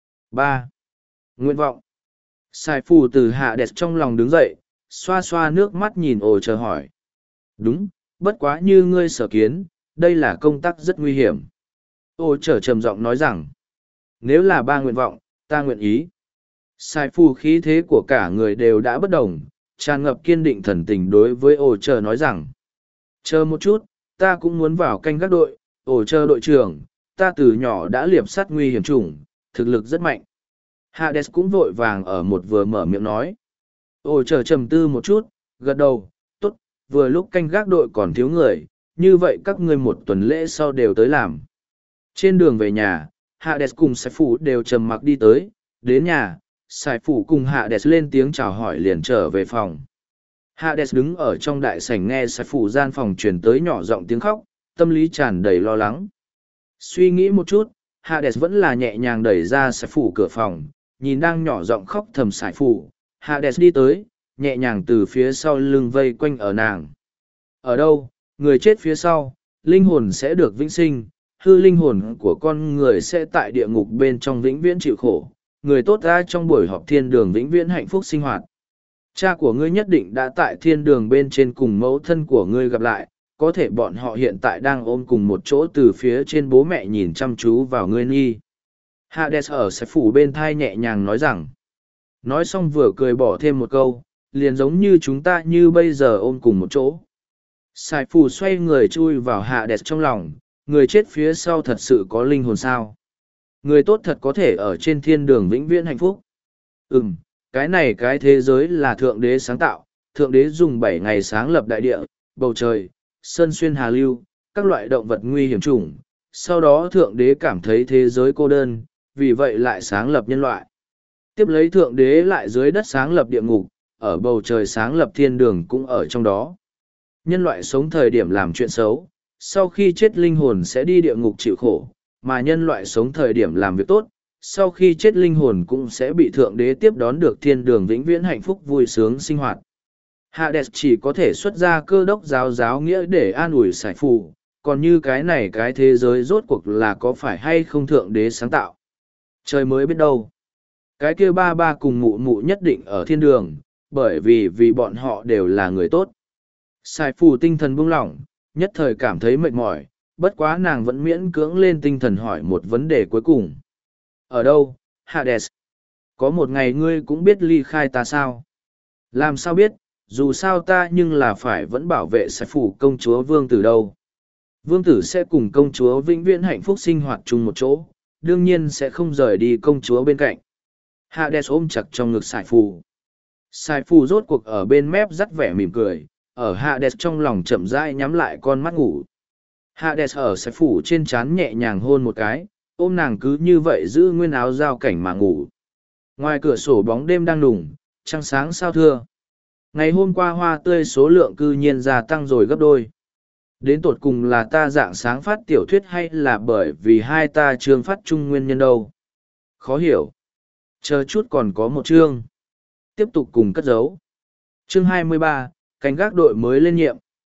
3. Nguyện vọng. Sai Phu từ Hades trong lòng đứng dậy, xoa xoa nước mắt nhìn Ổ Chờ hỏi. Đúng, bất quá như ngươi sở kiến, đây là công tác rất nguy hiểm. Ổ Chờ trầm giọng nói rằng, nếu là 3 nguyện vọng, ta nguyện ý. Sai Phu khí thế của cả người đều đã bất đồng, tràn ngập kiên định thần tình đối với Ổ Chờ nói rằng, chờ một chút, ta cũng muốn vào canh gác đội. Ổ Chờ đội trưởng, ta từ nhỏ đã liệp sắt nguy hiểm chủng, thực lực rất mạnh. Hades cũng vội vàng ở một vừa mở miệng nói. Ổ Chờ trầm tư một chút, gật đầu, tốt, vừa lúc canh gác đội còn thiếu người, như vậy các ngươi một tuần lễ sau đều tới làm. Trên đường về nhà, Hades cùng Sai Phủ đều trầm mặc đi tới, đến nhà, Sai Phủ cùng Hades lên tiếng chào hỏi liền trở về phòng. Hades đứng ở trong đại sảnh nghe Sai Phủ gian phòng truyền tới nhỏ giọng tiếng khóc, tâm lý tràn đầy lo lắng. Suy nghĩ một chút, Hades vẫn là nhẹ nhàng đẩy ra Sai Phủ cửa phòng, nhìn đang nhỏ giọng khóc thầm Sai Phủ, Hades đi tới, nhẹ nhàng từ phía sau lưng vây quanh ở nàng. Ở đâu, người chết phía sau, linh hồn sẽ được vĩnh sinh, hư linh hồn của con người sẽ tại địa ngục bên trong vĩnh viễn chịu khổ, người tốt ra trong buổi họp thiên đường vĩnh viễn hạnh phúc sinh hoạt. Cha của ngươi nhất định đã tại thiên đường bên trên cùng mẫu thân của ngươi gặp lại, có thể bọn họ hiện tại đang ôm cùng một chỗ từ phía trên bố mẹ nhìn chăm chú vào ngươi nghi. Hades ở Sai Phủ bên thai nhẹ nhàng nói rằng, nói xong vừa cười bỏ thêm một câu, liền giống như chúng ta như bây giờ ôm cùng một chỗ. Sai Phủ xoay người chui vào Hades trong lòng, người chết phía sau thật sự có linh hồn sao? Người tốt thật có thể ở trên thiên đường vĩnh viễn hạnh phúc. Cái này cái thế giới là thượng đế sáng tạo, Thượng đế dùng 7 ngày sáng lập đại địa, bầu trời, sơn xuyên hà lưu, các loại động vật nguy hiểm chủng. Sau đó Thượng đế cảm thấy thế giới cô đơn, vì vậy lại sáng lập nhân loại. Tiếp lấy Thượng đế lại dưới đất sáng lập địa ngục, ở bầu trời sáng lập thiên đường cũng ở trong đó. Nhân loại sống thời điểm làm chuyện xấu, sau khi chết linh hồn sẽ đi địa ngục chịu khổ, mà nhân loại sống thời điểm làm việc tốt, sau khi chết linh hồn cũng sẽ bị Thượng đế tiếp đón được thiên đường vĩnh viễn hạnh phúc vui sướng sinh hoạt. Hades chỉ có thể xuất ra cơ đốc giáo nghĩa để an ủi sải phù, còn như cái này cái thế giới rốt cuộc là có phải hay không Thượng đế sáng tạo. Trời mới biết đâu. Cái kia ba ba cùng mụ mụ nhất định ở thiên đường, bởi vì bọn họ đều là người tốt. Sải phù tinh thần buông lỏng, nhất thời cảm thấy mệt mỏi, bất quá nàng vẫn miễn cưỡng lên tinh thần hỏi một vấn đề cuối cùng. Ở đâu, Hades? Có một ngày ngươi cũng biết ly khai ta sao? Làm sao biết, dù sao ta nhưng là phải vẫn bảo vệ sải phủ công chúa vương tử đâu. Vương tử sẽ cùng công chúa vĩnh viễn hạnh phúc sinh hoạt chung một chỗ, đương nhiên sẽ không rời đi công chúa bên cạnh. Hades ôm chặt trong ngực sải phù. Sải phù rốt cuộc ở bên mép dắt vẻ mỉm cười, ở Hades trong lòng chậm rãi nhắm lại con mắt ngủ. Hades ở sải phù trên trán nhẹ nhàng hôn một cái, ôm nàng cứ như vậy giữ nguyên áo giao cảnh mà ngủ. Ngoài cửa sổ bóng đêm đang đùng, trăng sáng sao thưa. Ngày hôm qua hoa tươi số lượng cư nhiên gia tăng rồi gấp đôi. Đến tột cùng là ta dạng sáng phát tiểu thuyết hay là bởi vì hai ta chương phát chung nguyên nhân đâu? Khó hiểu. Chờ chút còn có một chương. Tiếp tục cùng cất giấu. Chương 23, canh gác đội mới lên nhiệm.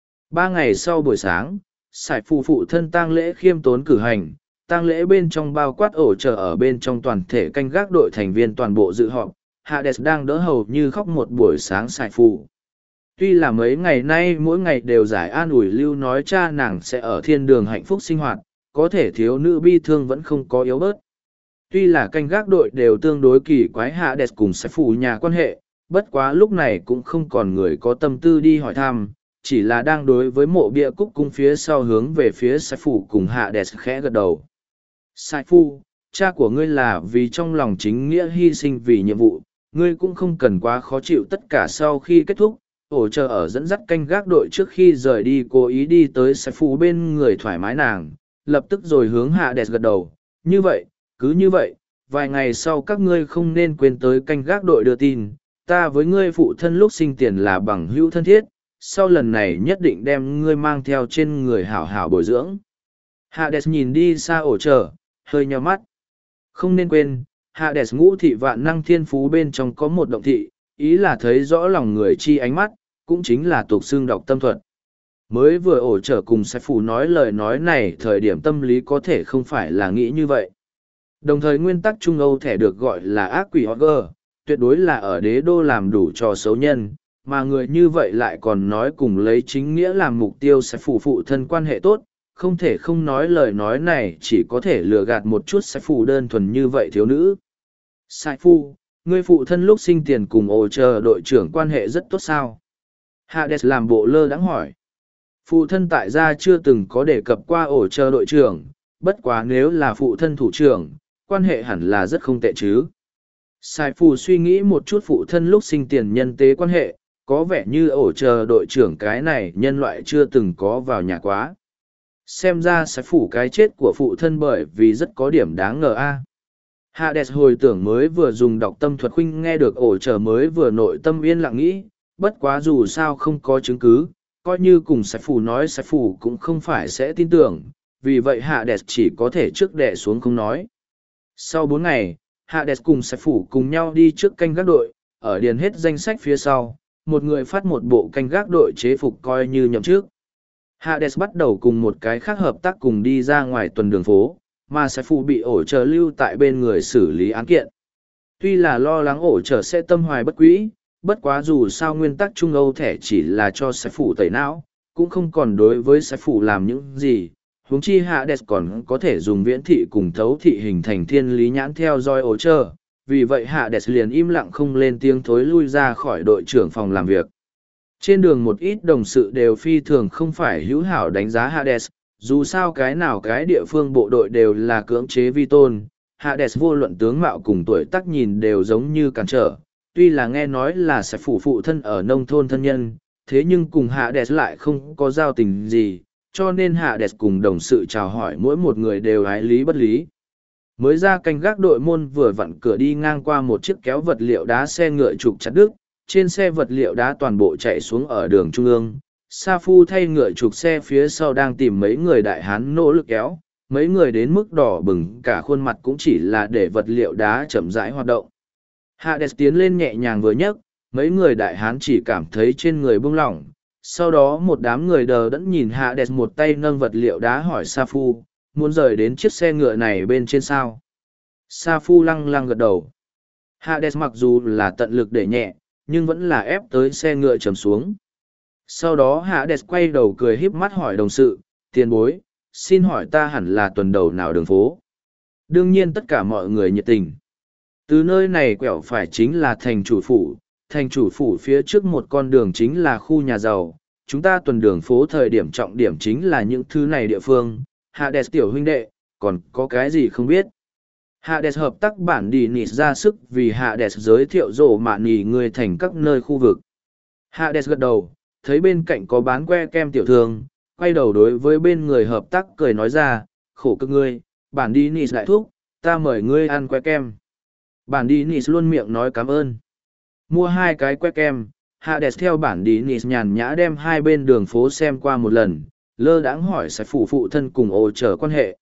3 ngày sau buổi sáng, sải phụ thân tang lễ khiêm tốn cử hành. Tang lễ bên trong bao quát ổ trở ở bên trong toàn thể canh gác đội thành viên toàn bộ dự họp. Hades đang đỡ hầu như khóc một buổi sáng sải phụ. Tuy là mấy ngày nay mỗi ngày đều giải an ủi lưu nói cha nàng sẽ ở thiên đường hạnh phúc sinh hoạt, có thể thiếu nữ bi thương vẫn không có yếu bớt. Tuy là canh gác đội đều tương đối kỳ quái Hades cùng sải phụ nhà quan hệ, bất quá lúc này cũng không còn người có tâm tư đi hỏi thăm, chỉ là đang đối với mộ bia cúc cung phía sau hướng về phía sải phụ cùng Hades khẽ gật đầu. Sải phụ, cha của ngươi là vì trong lòng chính nghĩa hy sinh vì nhiệm vụ, ngươi cũng không cần quá khó chịu tất cả sau khi kết thúc. Ổ chờ ở dẫn dắt canh gác đội trước khi rời đi cố ý đi tới sải phụ bên người thoải mái nàng, lập tức rồi hướng Hades gật đầu. Như vậy, cứ như vậy, vài ngày sau các ngươi không nên quên tới canh gác đội đưa tin, ta với ngươi phụ thân lúc sinh tiền là bằng hữu thân thiết, sau lần này nhất định đem ngươi mang theo trên người hảo hảo bồi dưỡng. Hades nhìn đi xa ổ chờ, hơi nheo mắt. Không nên quên, Hades ngũ thị vạn năng thiên phú bên trong có một động thị, ý là thấy rõ lòng người chi ánh mắt, cũng chính là tục xương đọc tâm thuật. Mới vừa ổ trở cùng sải phụ nói lời nói này thời điểm tâm lý có thể không phải là nghĩ như vậy. Đồng thời nguyên tắc Trung Âu thẻ được gọi là ác quỷ Ogre, tuyệt đối là ở đế đô làm đủ trò xấu nhân, mà người như vậy lại còn nói cùng lấy chính nghĩa làm mục tiêu sải phụ thân quan hệ tốt, không thể không nói lời nói này chỉ có thể lừa gạt một chút sải phụ đơn thuần như vậy thiếu nữ. Sải phụ, ngươi phụ thân lúc sinh tiền cùng ổ chờ đội trưởng quan hệ rất tốt sao? Hades làm bộ lơ đãng hỏi. Phụ thân tại gia chưa từng có đề cập qua ổ chờ đội trưởng, bất quá nếu là phụ thân thủ trưởng, quan hệ hẳn là rất không tệ chứ. Sải phụ suy nghĩ một chút phụ thân lúc sinh tiền nhân tế quan hệ, có vẻ như ổ chờ đội trưởng cái này nhân loại chưa từng có vào nhà quá. Xem ra sải phụ cái chết của phụ thân bởi vì rất có điểm đáng ngờ a. Hades hồi tưởng mới vừa dùng đọc tâm thuật khuynh nghe được ổ chờ mới vừa nội tâm yên lặng nghĩ, bất quá dù sao không có chứng cứ, coi như cùng sải phụ nói sải phụ cũng không phải sẽ tin tưởng, vì vậy Hades chỉ có thể trước đè xuống không nói. Sau 4 ngày, Hades cùng sải phụ cùng nhau đi trước canh gác đội, ở điền hết danh sách phía sau, một người phát một bộ canh gác đội chế phục coi như nhậm trước. Hades bắt đầu cùng một cái khác hợp tác cùng đi ra ngoài tuần đường phố, mà sải phụ bị ổ chờ lưu tại bên người xử lý án kiện. Tuy là lo lắng ổ chờ sẽ tâm hoài bất quý, bất quá dù sao nguyên tắc Trung Âu thẻ chỉ là cho sải phụ tẩy não, cũng không còn đối với sải phụ làm những gì. Huống chi Hades còn có thể dùng viễn thị cùng thấu thị hình thành thiên lý nhãn theo dõi ổ chờ, vì vậy Hades liền im lặng không lên tiếng thối lui ra khỏi đội trưởng phòng làm việc. Trên đường một ít đồng sự đều phi thường không phải hữu hảo đánh giá Hades, dù sao cái nào cái địa phương bộ đội đều là cưỡng chế vi tôn, Hades vô luận tướng mạo cùng tuổi tác nhìn đều giống như cản trở, tuy là nghe nói là sẽ phủ phụ thân ở nông thôn thân nhân, thế nhưng cùng Hades lại không có giao tình gì, cho nên Hades cùng đồng sự chào hỏi mỗi một người đều ái lý bất lý. Mới ra canh gác đội môn vừa vặn cửa đi ngang qua một chiếc kéo vật liệu đá xe ngựa trục chặt đứt, trên xe vật liệu đá toàn bộ chạy xuống ở đường trung ương. Sa Phu thay ngựa trục xe phía sau đang tìm mấy người đại hán nỗ lực kéo, mấy người đến mức đỏ bừng cả khuôn mặt cũng chỉ là để vật liệu đá chậm rãi hoạt động. Hades tiến lên nhẹ nhàng vừa nhấc, mấy người đại hán chỉ cảm thấy trên người buông lỏng. Sau đó một đám người đờ đẫn nhìn Hades một tay nâng vật liệu đá hỏi Sa Phu, muốn rời đến chiếc xe ngựa này bên trên sao? Sa Phu lăng lăng gật đầu. Hades mặc dù là tận lực để nhẹ, nhưng vẫn là ép tới xe ngựa trầm xuống. Sau đó Hades quay đầu cười híp mắt hỏi đồng sự, tiền bối, xin hỏi ta hẳn là tuần đầu nào đường phố? Đương nhiên tất cả mọi người nhiệt tình. Từ nơi này quẹo phải chính là thành chủ phủ phía trước một con đường chính là khu nhà giàu. Chúng ta tuần đường phố thời điểm trọng điểm chính là những thứ này địa phương. Hades tiểu huynh đệ, còn có cái gì không biết? Hades hợp tác bản đi nịt ra sức vì Hades giới thiệu rổ mạn nhì người thành các nơi khu vực. Hades gật đầu, thấy bên cạnh có bán que kem tiểu thương, quay đầu đối với bên người hợp tác cười nói ra, khổ cực ngươi, bản đi nịt đại thúc, ta mời ngươi ăn que kem. Bản đi nịt luôn miệng nói cảm ơn. Mua 2 cái que kem, Hades theo bản đi nịt nhàn nhã đem 2 bên đường phố xem qua một lần, lơ đãng hỏi sẽ phụ thân cùng ổ chờ quan hệ.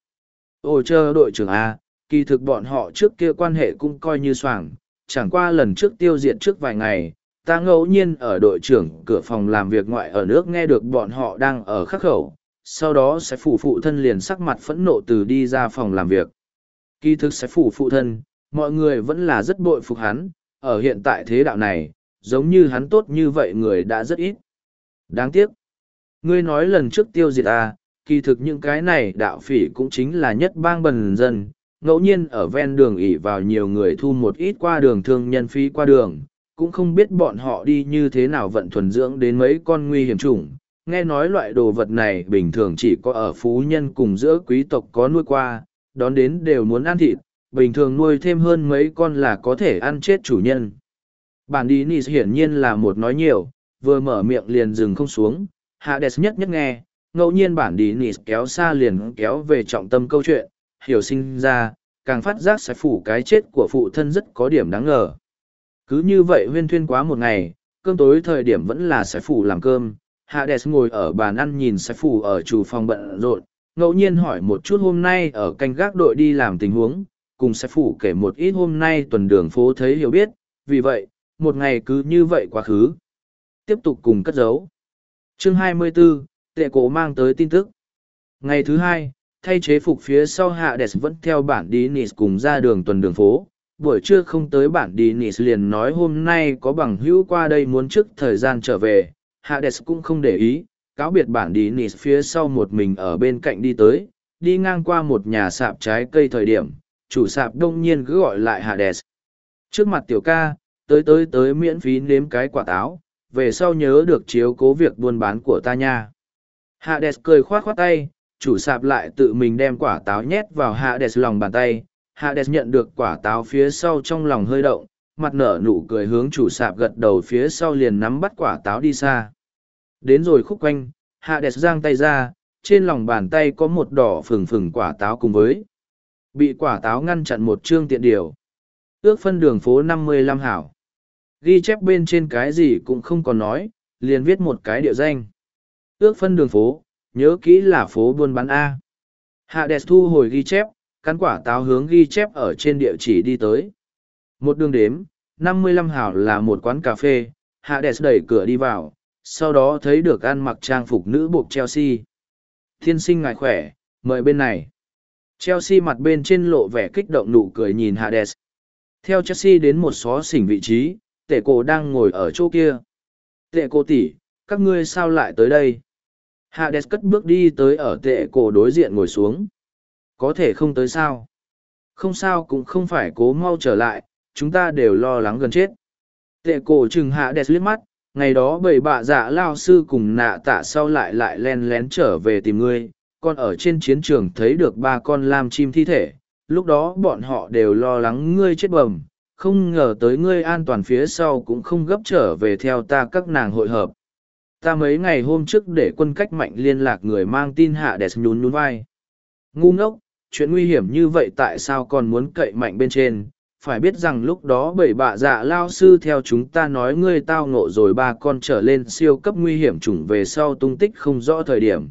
Ổ chờ đội trưởng A, kỳ thực bọn họ trước kia quan hệ cũng coi như xoàng, chẳng qua lần trước tiêu diệt trước vài ngày, ta ngẫu nhiên ở đội trưởng cửa phòng làm việc ngoại ở nước nghe được bọn họ đang ở khắc khẩu, sau đó sẽ phụ thân liền sắc mặt phẫn nộ từ đi ra phòng làm việc. Kỳ thực sẽ phụ thân, mọi người vẫn là rất bội phục hắn, ở hiện tại thế đạo này, giống như hắn tốt như vậy người đã rất ít. Đáng tiếc. Ngươi nói lần trước tiêu diệt ta, kỳ thực những cái này đạo phỉ cũng chính là nhất bang bần dân, ngẫu nhiên ở ven đường ỉ vào nhiều người thu một ít qua đường thương nhân phí qua đường, cũng không biết bọn họ đi như thế nào vận thuần dưỡng đến mấy con nguy hiểm chủng. Nghe nói loại đồ vật này bình thường chỉ có ở phú nhân cùng giữa quý tộc có nuôi qua, đón đến đều muốn ăn thịt, bình thường nuôi thêm hơn mấy con là có thể ăn chết chủ nhân. Bản đi Nis hiển nhiên là một nói nhiều, vừa mở miệng liền dừng không xuống, Hades nhất nghe, ngẫu nhiên bản đi Nis kéo xa liền kéo về trọng tâm câu chuyện, hiểu sinh ra, càng phát giác sẽ phủ cái chết của phụ thân rất có điểm đáng ngờ. Cứ như vậy huyên thuyên quá một ngày, cơm tối thời điểm vẫn là sẽ phủ làm cơm, Hades ngồi ở bàn ăn nhìn sẽ phủ ở chủ phòng bận rộn, ngẫu nhiên hỏi một chút hôm nay ở canh gác đội đi làm tình huống, cùng sẽ phủ kể một ít hôm nay tuần đường phố thấy hiểu biết, vì vậy, một ngày cứ như vậy quá khứ. Tiếp tục cùng cất giấu. Chương 24, tệ cổ mang tới tin tức. Ngày thứ 2, thay chế phục phía sau Hades vẫn theo bản đi Nis cùng ra đường tuần đường phố. Buổi trưa không tới bản đi Nis liền nói hôm nay có bằng hữu qua đây muốn trước thời gian trở về. Hades cũng không để ý, cáo biệt bản đi Nis phía sau một mình ở bên cạnh đi tới, đi ngang qua một nhà sạp trái cây thời điểm, chủ sạp đông nhiên cứ gọi lại Hades. Trước mặt tiểu ca, tới miễn phí nếm cái quả táo, về sau nhớ được chiếu cố việc buôn bán của ta nha. Hades cười khoát khoát tay, chủ sạp lại tự mình đem quả táo nhét vào Hades lòng bàn tay. Hades nhận được quả táo phía sau trong lòng hơi động, mặt nở nụ cười hướng chủ sạp gật đầu phía sau liền nắm bắt quả táo đi xa. Đến rồi khúc quanh, Hades giang tay ra, trên lòng bàn tay có một đỏ phừng phừng quả táo cùng với bị quả táo ngăn chặn một chương tiện điều. Ước phân đường phố 55 hảo. Ghi chép bên trên cái gì cũng không còn nói, liền viết một cái địa danh. Ước phân đường phố, nhớ kỹ là phố buôn bán A. Hades thu hồi ghi chép, cắn quả táo hướng ghi chép ở trên địa chỉ đi tới. Một đường đếm, 55 hảo là một quán cà phê, Hades đẩy cửa đi vào, sau đó thấy được ăn mặc trang phục nữ buộc Chelsea. Thiên sinh ngài khỏe, mời bên này. Chelsea mặt bên trên lộ vẻ kích động nụ cười nhìn Hades. Theo Chelsea đến một xó xỉnh vị trí, tệ cổ đang ngồi ở chỗ kia. Tệ cổ tỷ, các ngươi sao lại tới đây? Hades cất bước đi tới ở tệ cổ đối diện ngồi xuống. Có thể không tới sao? Không sao cũng không phải cố mau trở lại, chúng ta đều lo lắng gần chết. Tệ cổ chừng Hades liếc mắt, ngày đó bầy bạ dạ lao sư cùng nạ tạ sau lại len lén trở về tìm ngươi, còn ở trên chiến trường thấy được 3 con lam chim thi thể, lúc đó bọn họ đều lo lắng ngươi chết bầm, Không ngờ tới ngươi an toàn phía sau cũng không gấp trở về theo ta các nàng hội hợp. Ta mấy ngày hôm trước để quân cách mạnh liên lạc người mang tin hạ đẹp nhún nhún vai. Ngu ngốc, chuyện nguy hiểm như vậy tại sao còn muốn cậy mạnh bên trên? Phải biết rằng lúc đó bảy bạ dạ lao sư theo chúng ta nói ngươi tao ngộ rồi ba con trở lên siêu cấp nguy hiểm chủng về sau tung tích không rõ thời điểm.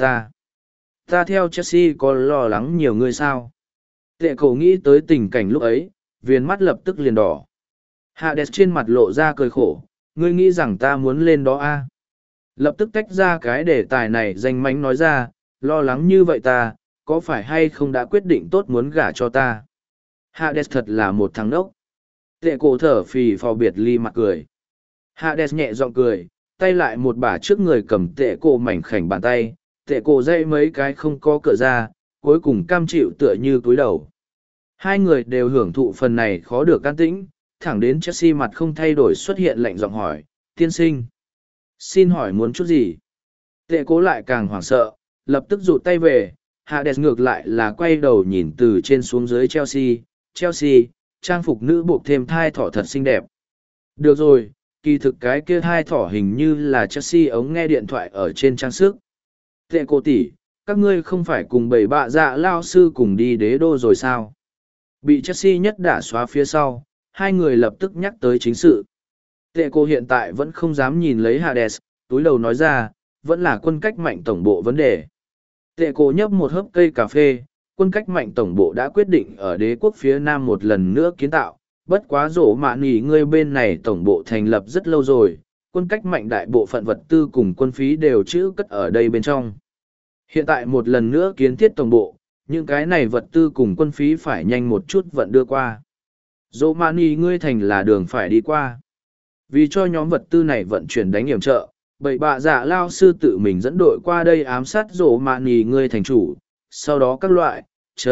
Ta theo Chelsea có lo lắng nhiều ngươi sao? Tệ cổ nghĩ tới tình cảnh lúc ấy, viền mắt lập tức liền đỏ. Hades trên mặt lộ ra cười khổ, ngươi nghĩ rằng ta muốn lên đó à? Lập tức tách ra cái đề tài này danh mánh nói ra, lo lắng như vậy ta, có phải hay không đã quyết định tốt muốn gả cho ta? Hades thật là một thằng đốc. Tệ cổ thở phì phò biệt ly mặt cười. Hades nhẹ giọng cười, tay lại một bả trước người cầm tệ cổ mảnh khảnh bàn tay, tệ cổ dây mấy cái không có cửa ra, cuối cùng cam chịu tựa như túi đầu. Hai người đều hưởng thụ phần này khó được can tĩnh, thẳng đến Chelsea mặt không thay đổi xuất hiện lạnh giọng hỏi, tiên sinh. Xin hỏi muốn chút gì? Tệ cố lại càng hoảng sợ, lập tức rụt tay về, Hades ngược lại là quay đầu nhìn từ trên xuống dưới Chelsea. Chelsea, trang phục nữ buộc thêm thai thỏ thật xinh đẹp. Được rồi, kỳ thực cái kia thai thỏ hình như là Chelsea ống nghe điện thoại ở trên trang sức. Tệ cô tỷ, các ngươi không phải cùng bảy bạ dạ lao sư cùng đi đế đô rồi sao? Bị Chelsea nhất đả xóa phía sau, hai người lập tức nhắc tới chính sự. Tệ cô hiện tại vẫn không dám nhìn lấy Hades, túi đầu nói ra, vẫn là quân cách mạnh tổng bộ vấn đề. Tệ cô nhấp một hớp cây cà phê, quân cách mạnh tổng bộ đã quyết định ở đế quốc phía nam một lần nữa kiến tạo, bất quá rổ mạ nỉ ngươi bên này tổng bộ thành lập rất lâu rồi, quân cách mạnh đại bộ phận vật tư cùng quân phí đều trữ cất ở đây bên trong. Hiện tại một lần nữa kiến thiết tổng bộ, những cái này vật tư cùng quân phí phải nhanh một chút vận đưa qua. Rổ mạ nỉ ngươi thành là đường phải đi qua. Vì cho nhóm vật tư này vận chuyển đánh hiểm trợ, bảy bạ dạ lao sư tự mình dẫn đội qua đây ám sát rổ mạ nỉ ngươi thành chủ, sau đó các loại,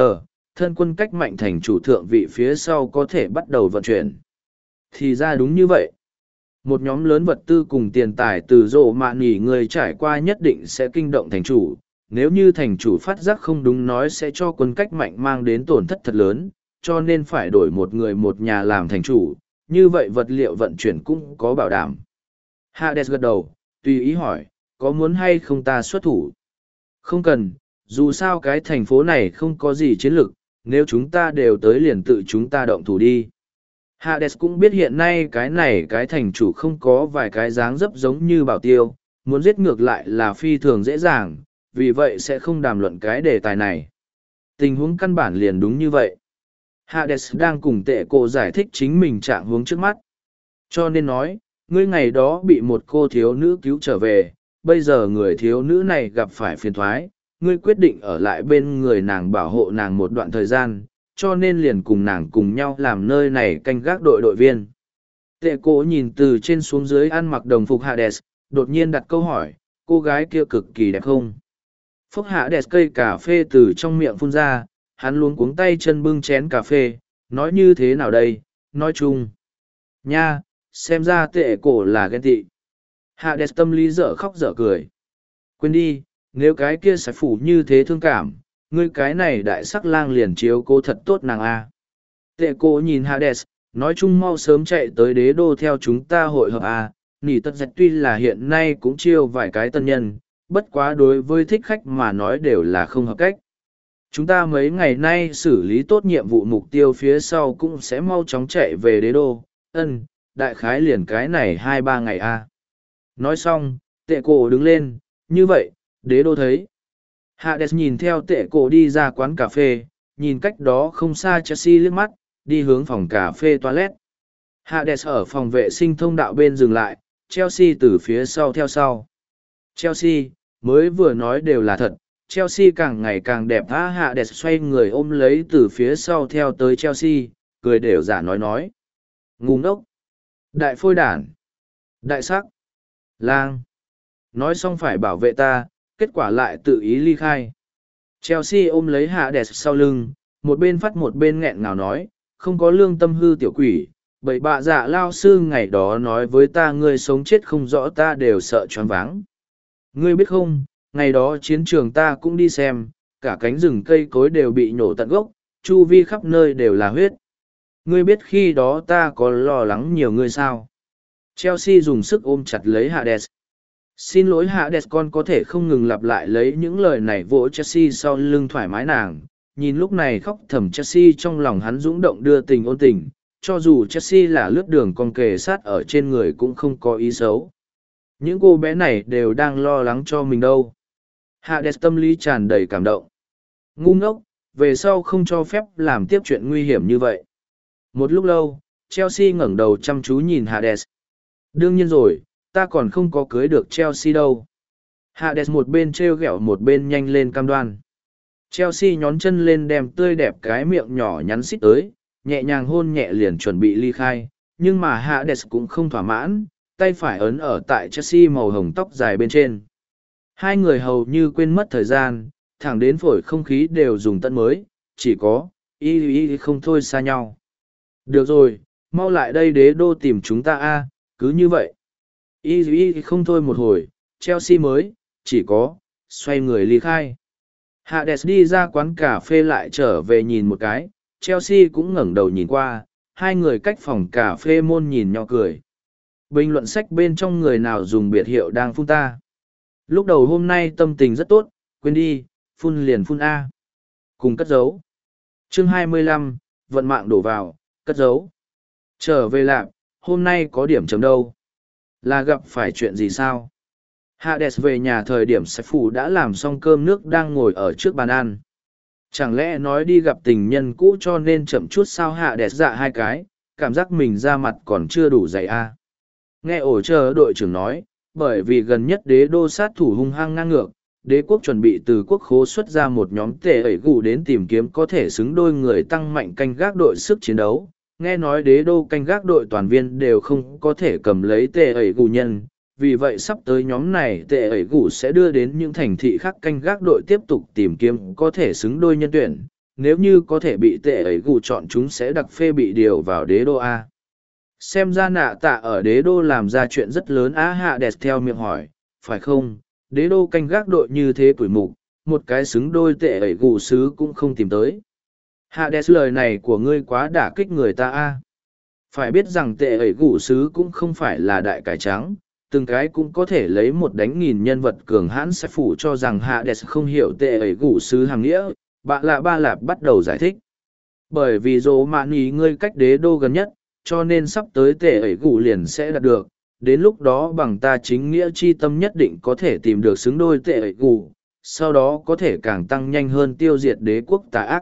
thân quân cách mạnh thành chủ thượng vị phía sau có thể bắt đầu vận chuyển. Thì ra đúng như vậy. Một nhóm lớn vật tư cùng tiền tài từ rổ mạ nỉ người trải qua nhất định sẽ kinh động thành chủ. Nếu như thành chủ phát giác không đúng nói sẽ cho quân cách mạnh mang đến tổn thất thật lớn, cho nên phải đổi một người một nhà làm thành chủ. Như vậy vật liệu vận chuyển cũng có bảo đảm. Hades gật đầu, tùy ý hỏi, có muốn hay không ta xuất thủ? Không cần, dù sao cái thành phố này không có gì chiến lược, nếu chúng ta đều tới liền tự chúng ta động thủ đi. Hades cũng biết hiện nay cái thành chủ không có vài cái dáng dấp giống như bảo tiêu, muốn giết ngược lại là phi thường dễ dàng, vì vậy sẽ không đàm luận cái đề tài này. Tình huống căn bản liền đúng như vậy. Hades đang cùng tệ cô giải thích chính mình trạng huống trước mắt. Cho nên nói, ngươi ngày đó bị một cô thiếu nữ cứu trở về, bây giờ người thiếu nữ này gặp phải phiền thoái, ngươi quyết định ở lại bên người nàng bảo hộ nàng một đoạn thời gian, cho nên liền cùng nàng cùng nhau làm nơi này canh gác đội viên. Tệ cổ nhìn từ trên xuống dưới ăn mặc đồng phục Hades, đột nhiên đặt câu hỏi, cô gái kia cực kỳ đẹp không? Phúc Hades cây cà phê từ trong miệng phun ra, hắn luống cuống tay chân bưng chén cà phê, nói như thế nào đây, nói chung. Nha, xem ra tệ cổ là ghen tị. Hades tâm lý dở khóc dở cười. Quên đi, nếu cái kia sẽ phủ như thế thương cảm, ngươi cái này đại sắc lang liền chiếu cô thật tốt nàng a. Tệ cô nhìn Hades, nói chung mau sớm chạy tới đế đô theo chúng ta hội hợp a. Nỉ tất dạch tuy là hiện nay cũng chiêu vài cái tân nhân, bất quá đối với thích khách mà nói đều là không hợp cách. Chúng ta mấy ngày nay xử lý tốt nhiệm vụ mục tiêu phía sau cũng sẽ mau chóng chạy về đế đô, đại khái liền cái này 2-3 ngày a. Nói xong, tệ cổ đứng lên, như vậy, đế đô thấy. Hades nhìn theo tệ cổ đi ra quán cà phê, nhìn cách đó không xa Chelsea liếc mắt, đi hướng phòng cà phê toilet. Hades ở phòng vệ sinh thông đạo bên dừng lại, Chelsea từ phía sau theo sau. Chelsea, mới vừa nói đều là thật, Chelsea càng ngày càng đẹp. Hades xoay người ôm lấy từ phía sau theo tới Chelsea, cười đều giả nói. Ngu ngốc. Đại phôi đản. Đại sắc. Lang. Nói xong phải bảo vệ ta, kết quả lại tự ý ly khai. Chelsea ôm lấy Hades sau lưng, một bên phát một bên nghẹn ngào nói, không có lương tâm hư tiểu quỷ, bậy bạ dạ lao sư ngày đó nói với ta ngươi sống chết không rõ ta đều sợ choáng váng. Ngươi biết không, ngày đó chiến trường ta cũng đi xem, cả cánh rừng cây cối đều bị nhổ tận gốc, chu vi khắp nơi đều là huyết. Ngươi biết khi đó ta có lo lắng nhiều ngươi sao? Chelsea dùng sức ôm chặt lấy Hades. Xin lỗi Hades, con có thể không ngừng lặp lại lấy những lời này vỗ Chelsea sau lưng thoải mái nàng. Nhìn lúc này khóc thầm Chelsea, trong lòng hắn dũng động đưa tình ôn tình, cho dù Chelsea là lướt đường con kề sát ở trên người cũng không có ý xấu. Những cô bé này đều đang lo lắng cho mình đâu. Hades tâm lý tràn đầy cảm động. Ngu ngốc, về sau không cho phép làm tiếp chuyện nguy hiểm như vậy. Một lúc lâu, Chelsea ngẩng đầu chăm chú nhìn Hades. Đương nhiên rồi, ta còn không có cưới được Chelsea đâu. Hades một bên trêu ghẹo một bên nhanh lên cam đoan. Chelsea nhón chân lên đem tươi đẹp cái miệng nhỏ nhắn xít tới, nhẹ nhàng hôn nhẹ liền chuẩn bị ly khai, nhưng mà Hades cũng không thỏa mãn, tay phải ấn ở tại Chelsea màu hồng tóc dài bên trên. Hai người hầu như quên mất thời gian, thẳng đến phổi không khí đều dùng tận mới, chỉ có, y không thôi xa nhau. Được rồi, mau lại đây đế đô tìm chúng ta a, cứ như vậy. Y không thôi một hồi, Chelsea mới, chỉ có, xoay người ly khai. Hades đi ra quán cà phê lại trở về nhìn một cái, Chelsea cũng ngẩng đầu nhìn qua, hai người cách phòng cà phê môn nhìn nhau cười. Bình luận sách bên trong người nào dùng biệt hiệu đang phun ta. Lúc đầu hôm nay tâm tình rất tốt, quên đi, phun liền phun A. Cùng cất giấu. Chương 25, vận mạng đổ vào, cất giấu. Trở về lạp, hôm nay có điểm chấm đâu? Là gặp phải chuyện gì sao? Hades về nhà thời điểm Sài Phủ đã làm xong cơm nước đang ngồi ở trước bàn ăn. Chẳng lẽ nói đi gặp tình nhân cũ cho nên chậm chút sao? Hades dạ hai cái, cảm giác mình ra mặt còn chưa đủ dày a. Nghe ổ chờ đội trưởng nói, bởi vì gần nhất đế đô sát thủ hung hăng ngang ngược, đế quốc chuẩn bị từ quốc khố xuất ra một nhóm tệ ẩy gù đến tìm kiếm có thể xứng đôi người tăng mạnh canh gác đội sức chiến đấu. Nghe nói đế đô canh gác đội toàn viên đều không có thể cầm lấy tệ ẩy gù nhân, vì vậy sắp tới nhóm này tệ ẩy gù sẽ đưa đến những thành thị khác canh gác đội tiếp tục tìm kiếm có thể xứng đôi nhân tuyển. Nếu như có thể bị tệ ẩy gù chọn, chúng sẽ đặc phê bị điều vào đế đô A. Xem ra nạ tạ ở đế đô làm ra chuyện rất lớn á. Hades theo miệng hỏi, phải không? Đế đô canh gác đội như thế tuổi mục, một cái xứng đôi tệ ẩy gù sứ cũng không tìm tới. Hades, lời này của ngươi quá đả kích người ta a. Phải biết rằng tệ ẩy gù sứ cũng không phải là đại cải trắng, từng cái cũng có thể lấy một đánh nghìn nhân vật cường hãn. Sẽ phủ cho rằng Hades không hiểu tệ ẩy gù sứ hàng nghĩa, Ba Lạp bắt đầu giải thích. Bởi vì dỗ mạn ý ngươi cách đế đô gần nhất, cho nên sắp tới tệ ẩy gù liền sẽ đạt được. Đến lúc đó bằng ta chính nghĩa chi tâm nhất định có thể tìm được xứng đôi tệ ẩy gù, sau đó có thể càng tăng nhanh hơn tiêu diệt đế quốc tà ác.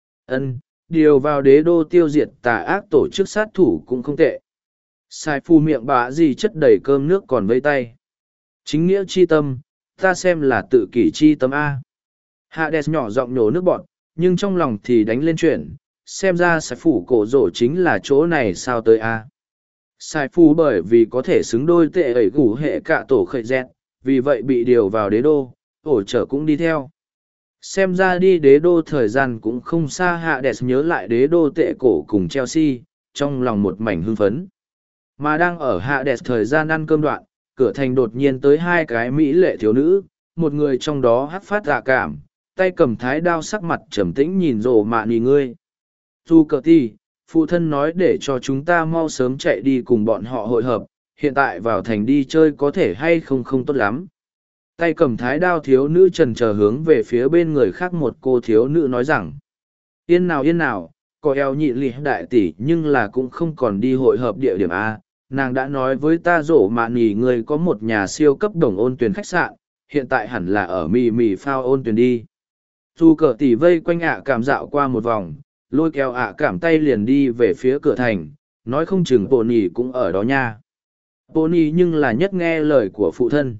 Điều vào đế đô tiêu diệt tà ác tổ chức sát thủ cũng không tệ. Sai phu miệng bạ gì chất đầy cơm nước còn vây tay. Chính nghĩa chi tâm, ta xem là tự kỷ chi tâm A. Hades nhỏ giọng nhổ nước bọt, nhưng trong lòng thì đánh lên chuyện, xem ra sai phủ cổ rổ chính là chỗ này sao tới A. Sai phu bởi vì có thể xứng đôi tệ ẩy gủ hệ cả tổ khởi dẹt, vì vậy bị điều vào đế đô, ổ trở cũng đi theo. Xem ra đi đế đô thời gian cũng không xa. Hades nhớ lại đế đô tệ cổ cùng Chelsea, trong lòng một mảnh hưng phấn. Mà đang ở Hades thời gian ăn cơm đoạn, cửa thành đột nhiên tới hai cái mỹ lệ thiếu nữ, một người trong đó hắt phát dạ cảm, tay cầm thái đao, sắc mặt trầm tĩnh nhìn rồ mạ nì ngươi. Dù cờ ti, phụ thân nói để cho chúng ta mau sớm chạy đi cùng bọn họ hội hợp, hiện tại vào thành đi chơi có thể hay không không tốt lắm. Tay cầm thái đao thiếu nữ trần chờ hướng về phía bên người khác một cô thiếu nữ nói rằng, yên nào, có eo nhị lì đại tỷ nhưng là cũng không còn đi hội hợp địa điểm A. Nàng đã nói với ta rổ mạ nỉ người có một nhà siêu cấp đồng ôn tuyển khách sạn, hiện tại hẳn là ở mì phao ôn tuyển đi. Dù cờ tỷ vây quanh ạ cảm dạo qua một vòng, lôi kéo ạ cảm tay liền đi về phía cửa thành, nói không chừng bộ nỉ cũng ở đó nha. Bộ nỉ nhưng là nhất nghe lời của phụ thân.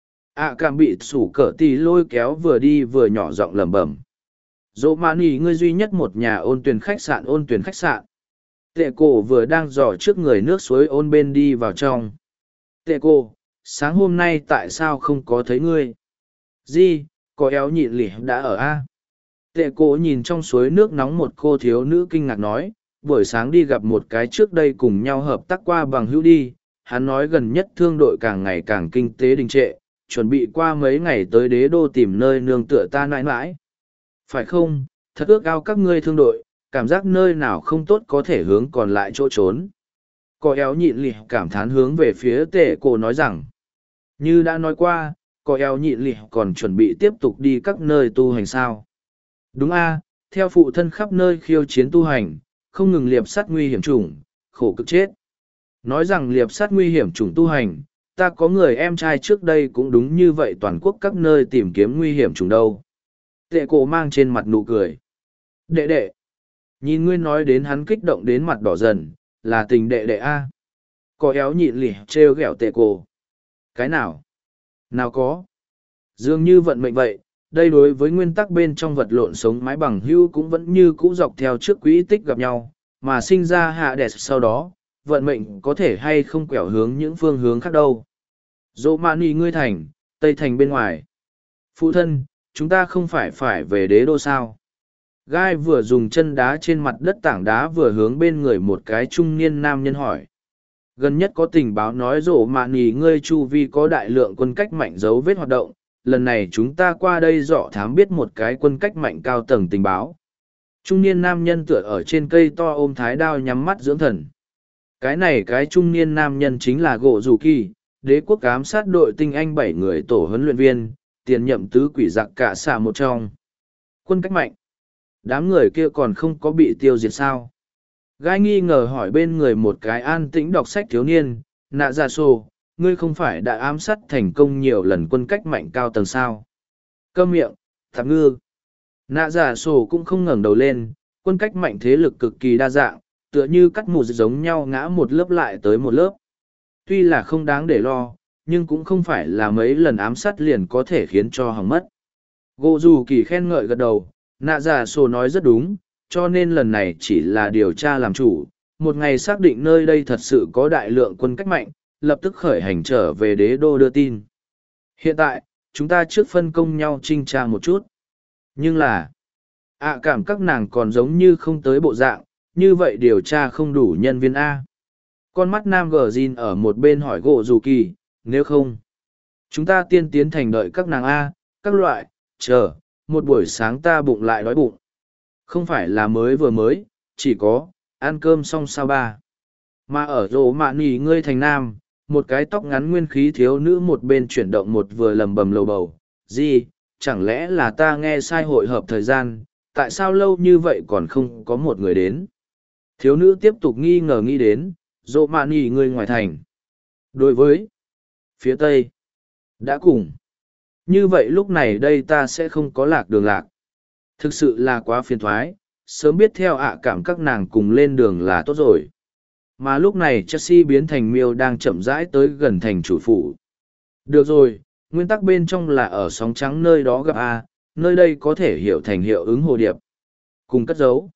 ạ cảm bị sủ cờ tỷ lôi kéo vừa đi vừa nhỏ giọng lẩm bẩm. Dỗ mạ nỉ ngươi duy nhất một nhà ôn tuyển khách sạn. Tệ cổ vừa đang dò trước người nước suối ôn bên đi vào trong. Tệ cổ, sáng hôm nay tại sao không có thấy ngươi? Di, có éo nhịn lỉ đã ở A. Tệ cổ nhìn trong suối nước nóng một cô thiếu nữ kinh ngạc nói, buổi sáng đi gặp một cái trước đây cùng nhau hợp tác qua bằng hữu đi. Hắn nói gần nhất thương đội càng ngày càng kinh tế đình trệ, chuẩn bị qua mấy ngày tới đế đô tìm nơi nương tựa ta nãi nãi. Phải không, thật ước ao các ngươi thương đội, cảm giác nơi nào không tốt có thể hướng còn lại chỗ trốn. Có éo nhịn lì cảm thán hướng về phía tệ cổ nói rằng, như đã nói qua, có éo nhịn lì còn chuẩn bị tiếp tục đi các nơi tu hành sao. Đúng a, theo phụ thân khắp nơi khiêu chiến tu hành, không ngừng liệp sát nguy hiểm chủng, khổ cực chết. Nói rằng liệp sát nguy hiểm chủng tu hành, ta có người em trai trước đây cũng đúng như vậy toàn quốc các nơi tìm kiếm nguy hiểm chủng đâu. Tệ cổ mang trên mặt nụ cười. Đệ đệ. Nhìn ngươi nói đến hắn kích động đến mặt đỏ dần, là tình đệ đệ a. Có éo nhịn lì trêu ghẹo tệ cổ. Cái nào? Nào có. Dường như vận mệnh vậy, đây đối với nguyên tắc bên trong vật lộn sống mái bằng hưu cũng vẫn như cũ dọc theo trước quỹ tích gặp nhau, mà sinh ra hạ đẹp sau đó, vận mệnh có thể hay không quẹo hướng những phương hướng khác đâu. Dỗ mani ngươi thành, tây thành bên ngoài. Phụ thân, chúng ta không phải về đế đô sao? Gai vừa dùng chân đá trên mặt đất tảng đá vừa hướng bên người một cái trung niên nam nhân hỏi. Gần nhất có tình báo nói rổ mạ nì ngươi chu vi có đại lượng quân cách mạnh dấu vết hoạt động, lần này chúng ta qua đây dọ thám biết một cái quân cách mạnh cao tầng tình báo. Trung niên nam nhân tựa ở trên cây to ôm thái đao nhắm mắt dưỡng thần. Cái trung niên nam nhân chính là Gỗ Dù Kỳ, đế quốc ám sát đội tinh anh 7 người tổ huấn luyện viên, tiền nhậm tứ quỷ giặc cả xạ một trong. Quân cách mạnh. Đám người kia còn không có bị tiêu diệt sao? Gai nghi ngờ hỏi bên người một cái an tĩnh đọc sách thiếu niên, nạ ra sô, ngươi không phải đã ám sát thành công nhiều lần quân cách mạnh cao tầng sao? Câm miệng, tạp ngư. Nạ giả sổ cũng không ngẩng đầu lên, quân cách mạnh thế lực cực kỳ đa dạng, tựa như cắt mù giống nhau ngã một lớp lại tới một lớp. Tuy là không đáng để lo, nhưng cũng không phải là mấy lần ám sát liền có thể khiến cho hỏng mất. Gỗ dù kỳ khen ngợi gật đầu, nạ giả sổ nói rất đúng, cho nên lần này chỉ là điều tra làm chủ, một ngày xác định nơi đây thật sự có đại lượng quân cách mạnh, lập tức khởi hành trở về đế đô đưa tin. Hiện tại, chúng ta trước phân công nhau trinh tra một chút. Nhưng là, cảm các nàng còn giống như không tới bộ dạng, như vậy điều tra không đủ nhân viên A. Con mắt nam gờ Jin ở một bên hỏi gỗ dù kỳ, nếu không, chúng ta tiên tiến thành đợi các nàng A, các loại, chờ, một buổi sáng ta bụng lại đói bụng. Không phải là mới, chỉ có, ăn cơm xong sao ba. Mà ở rổ mạ nì ngươi thành nam, một cái tóc ngắn nguyên khí thiếu nữ một bên chuyển động một vừa lầm bầm lầu bầu, gì, chẳng lẽ là ta nghe sai hội hợp thời gian, tại sao lâu như vậy còn không có một người đến. Thiếu nữ tiếp tục nghi ngờ nghĩ đến, rộ mạ nì ngươi ngoài thành. Đối với phía tây, đã cùng. Như vậy lúc này đây ta sẽ không có lạc đường lạc. Thực sự là quá phiền thoái, sớm biết theo cảm các nàng cùng lên đường là tốt rồi. Mà lúc này Chelsea biến thành miêu đang chậm rãi tới gần thành chủ phủ. Được rồi, nguyên tắc bên trong là ở sóng trắng nơi đó gặp A, nơi đây có thể hiểu thành hiệu ứng hồ điệp. Cùng cất giấu.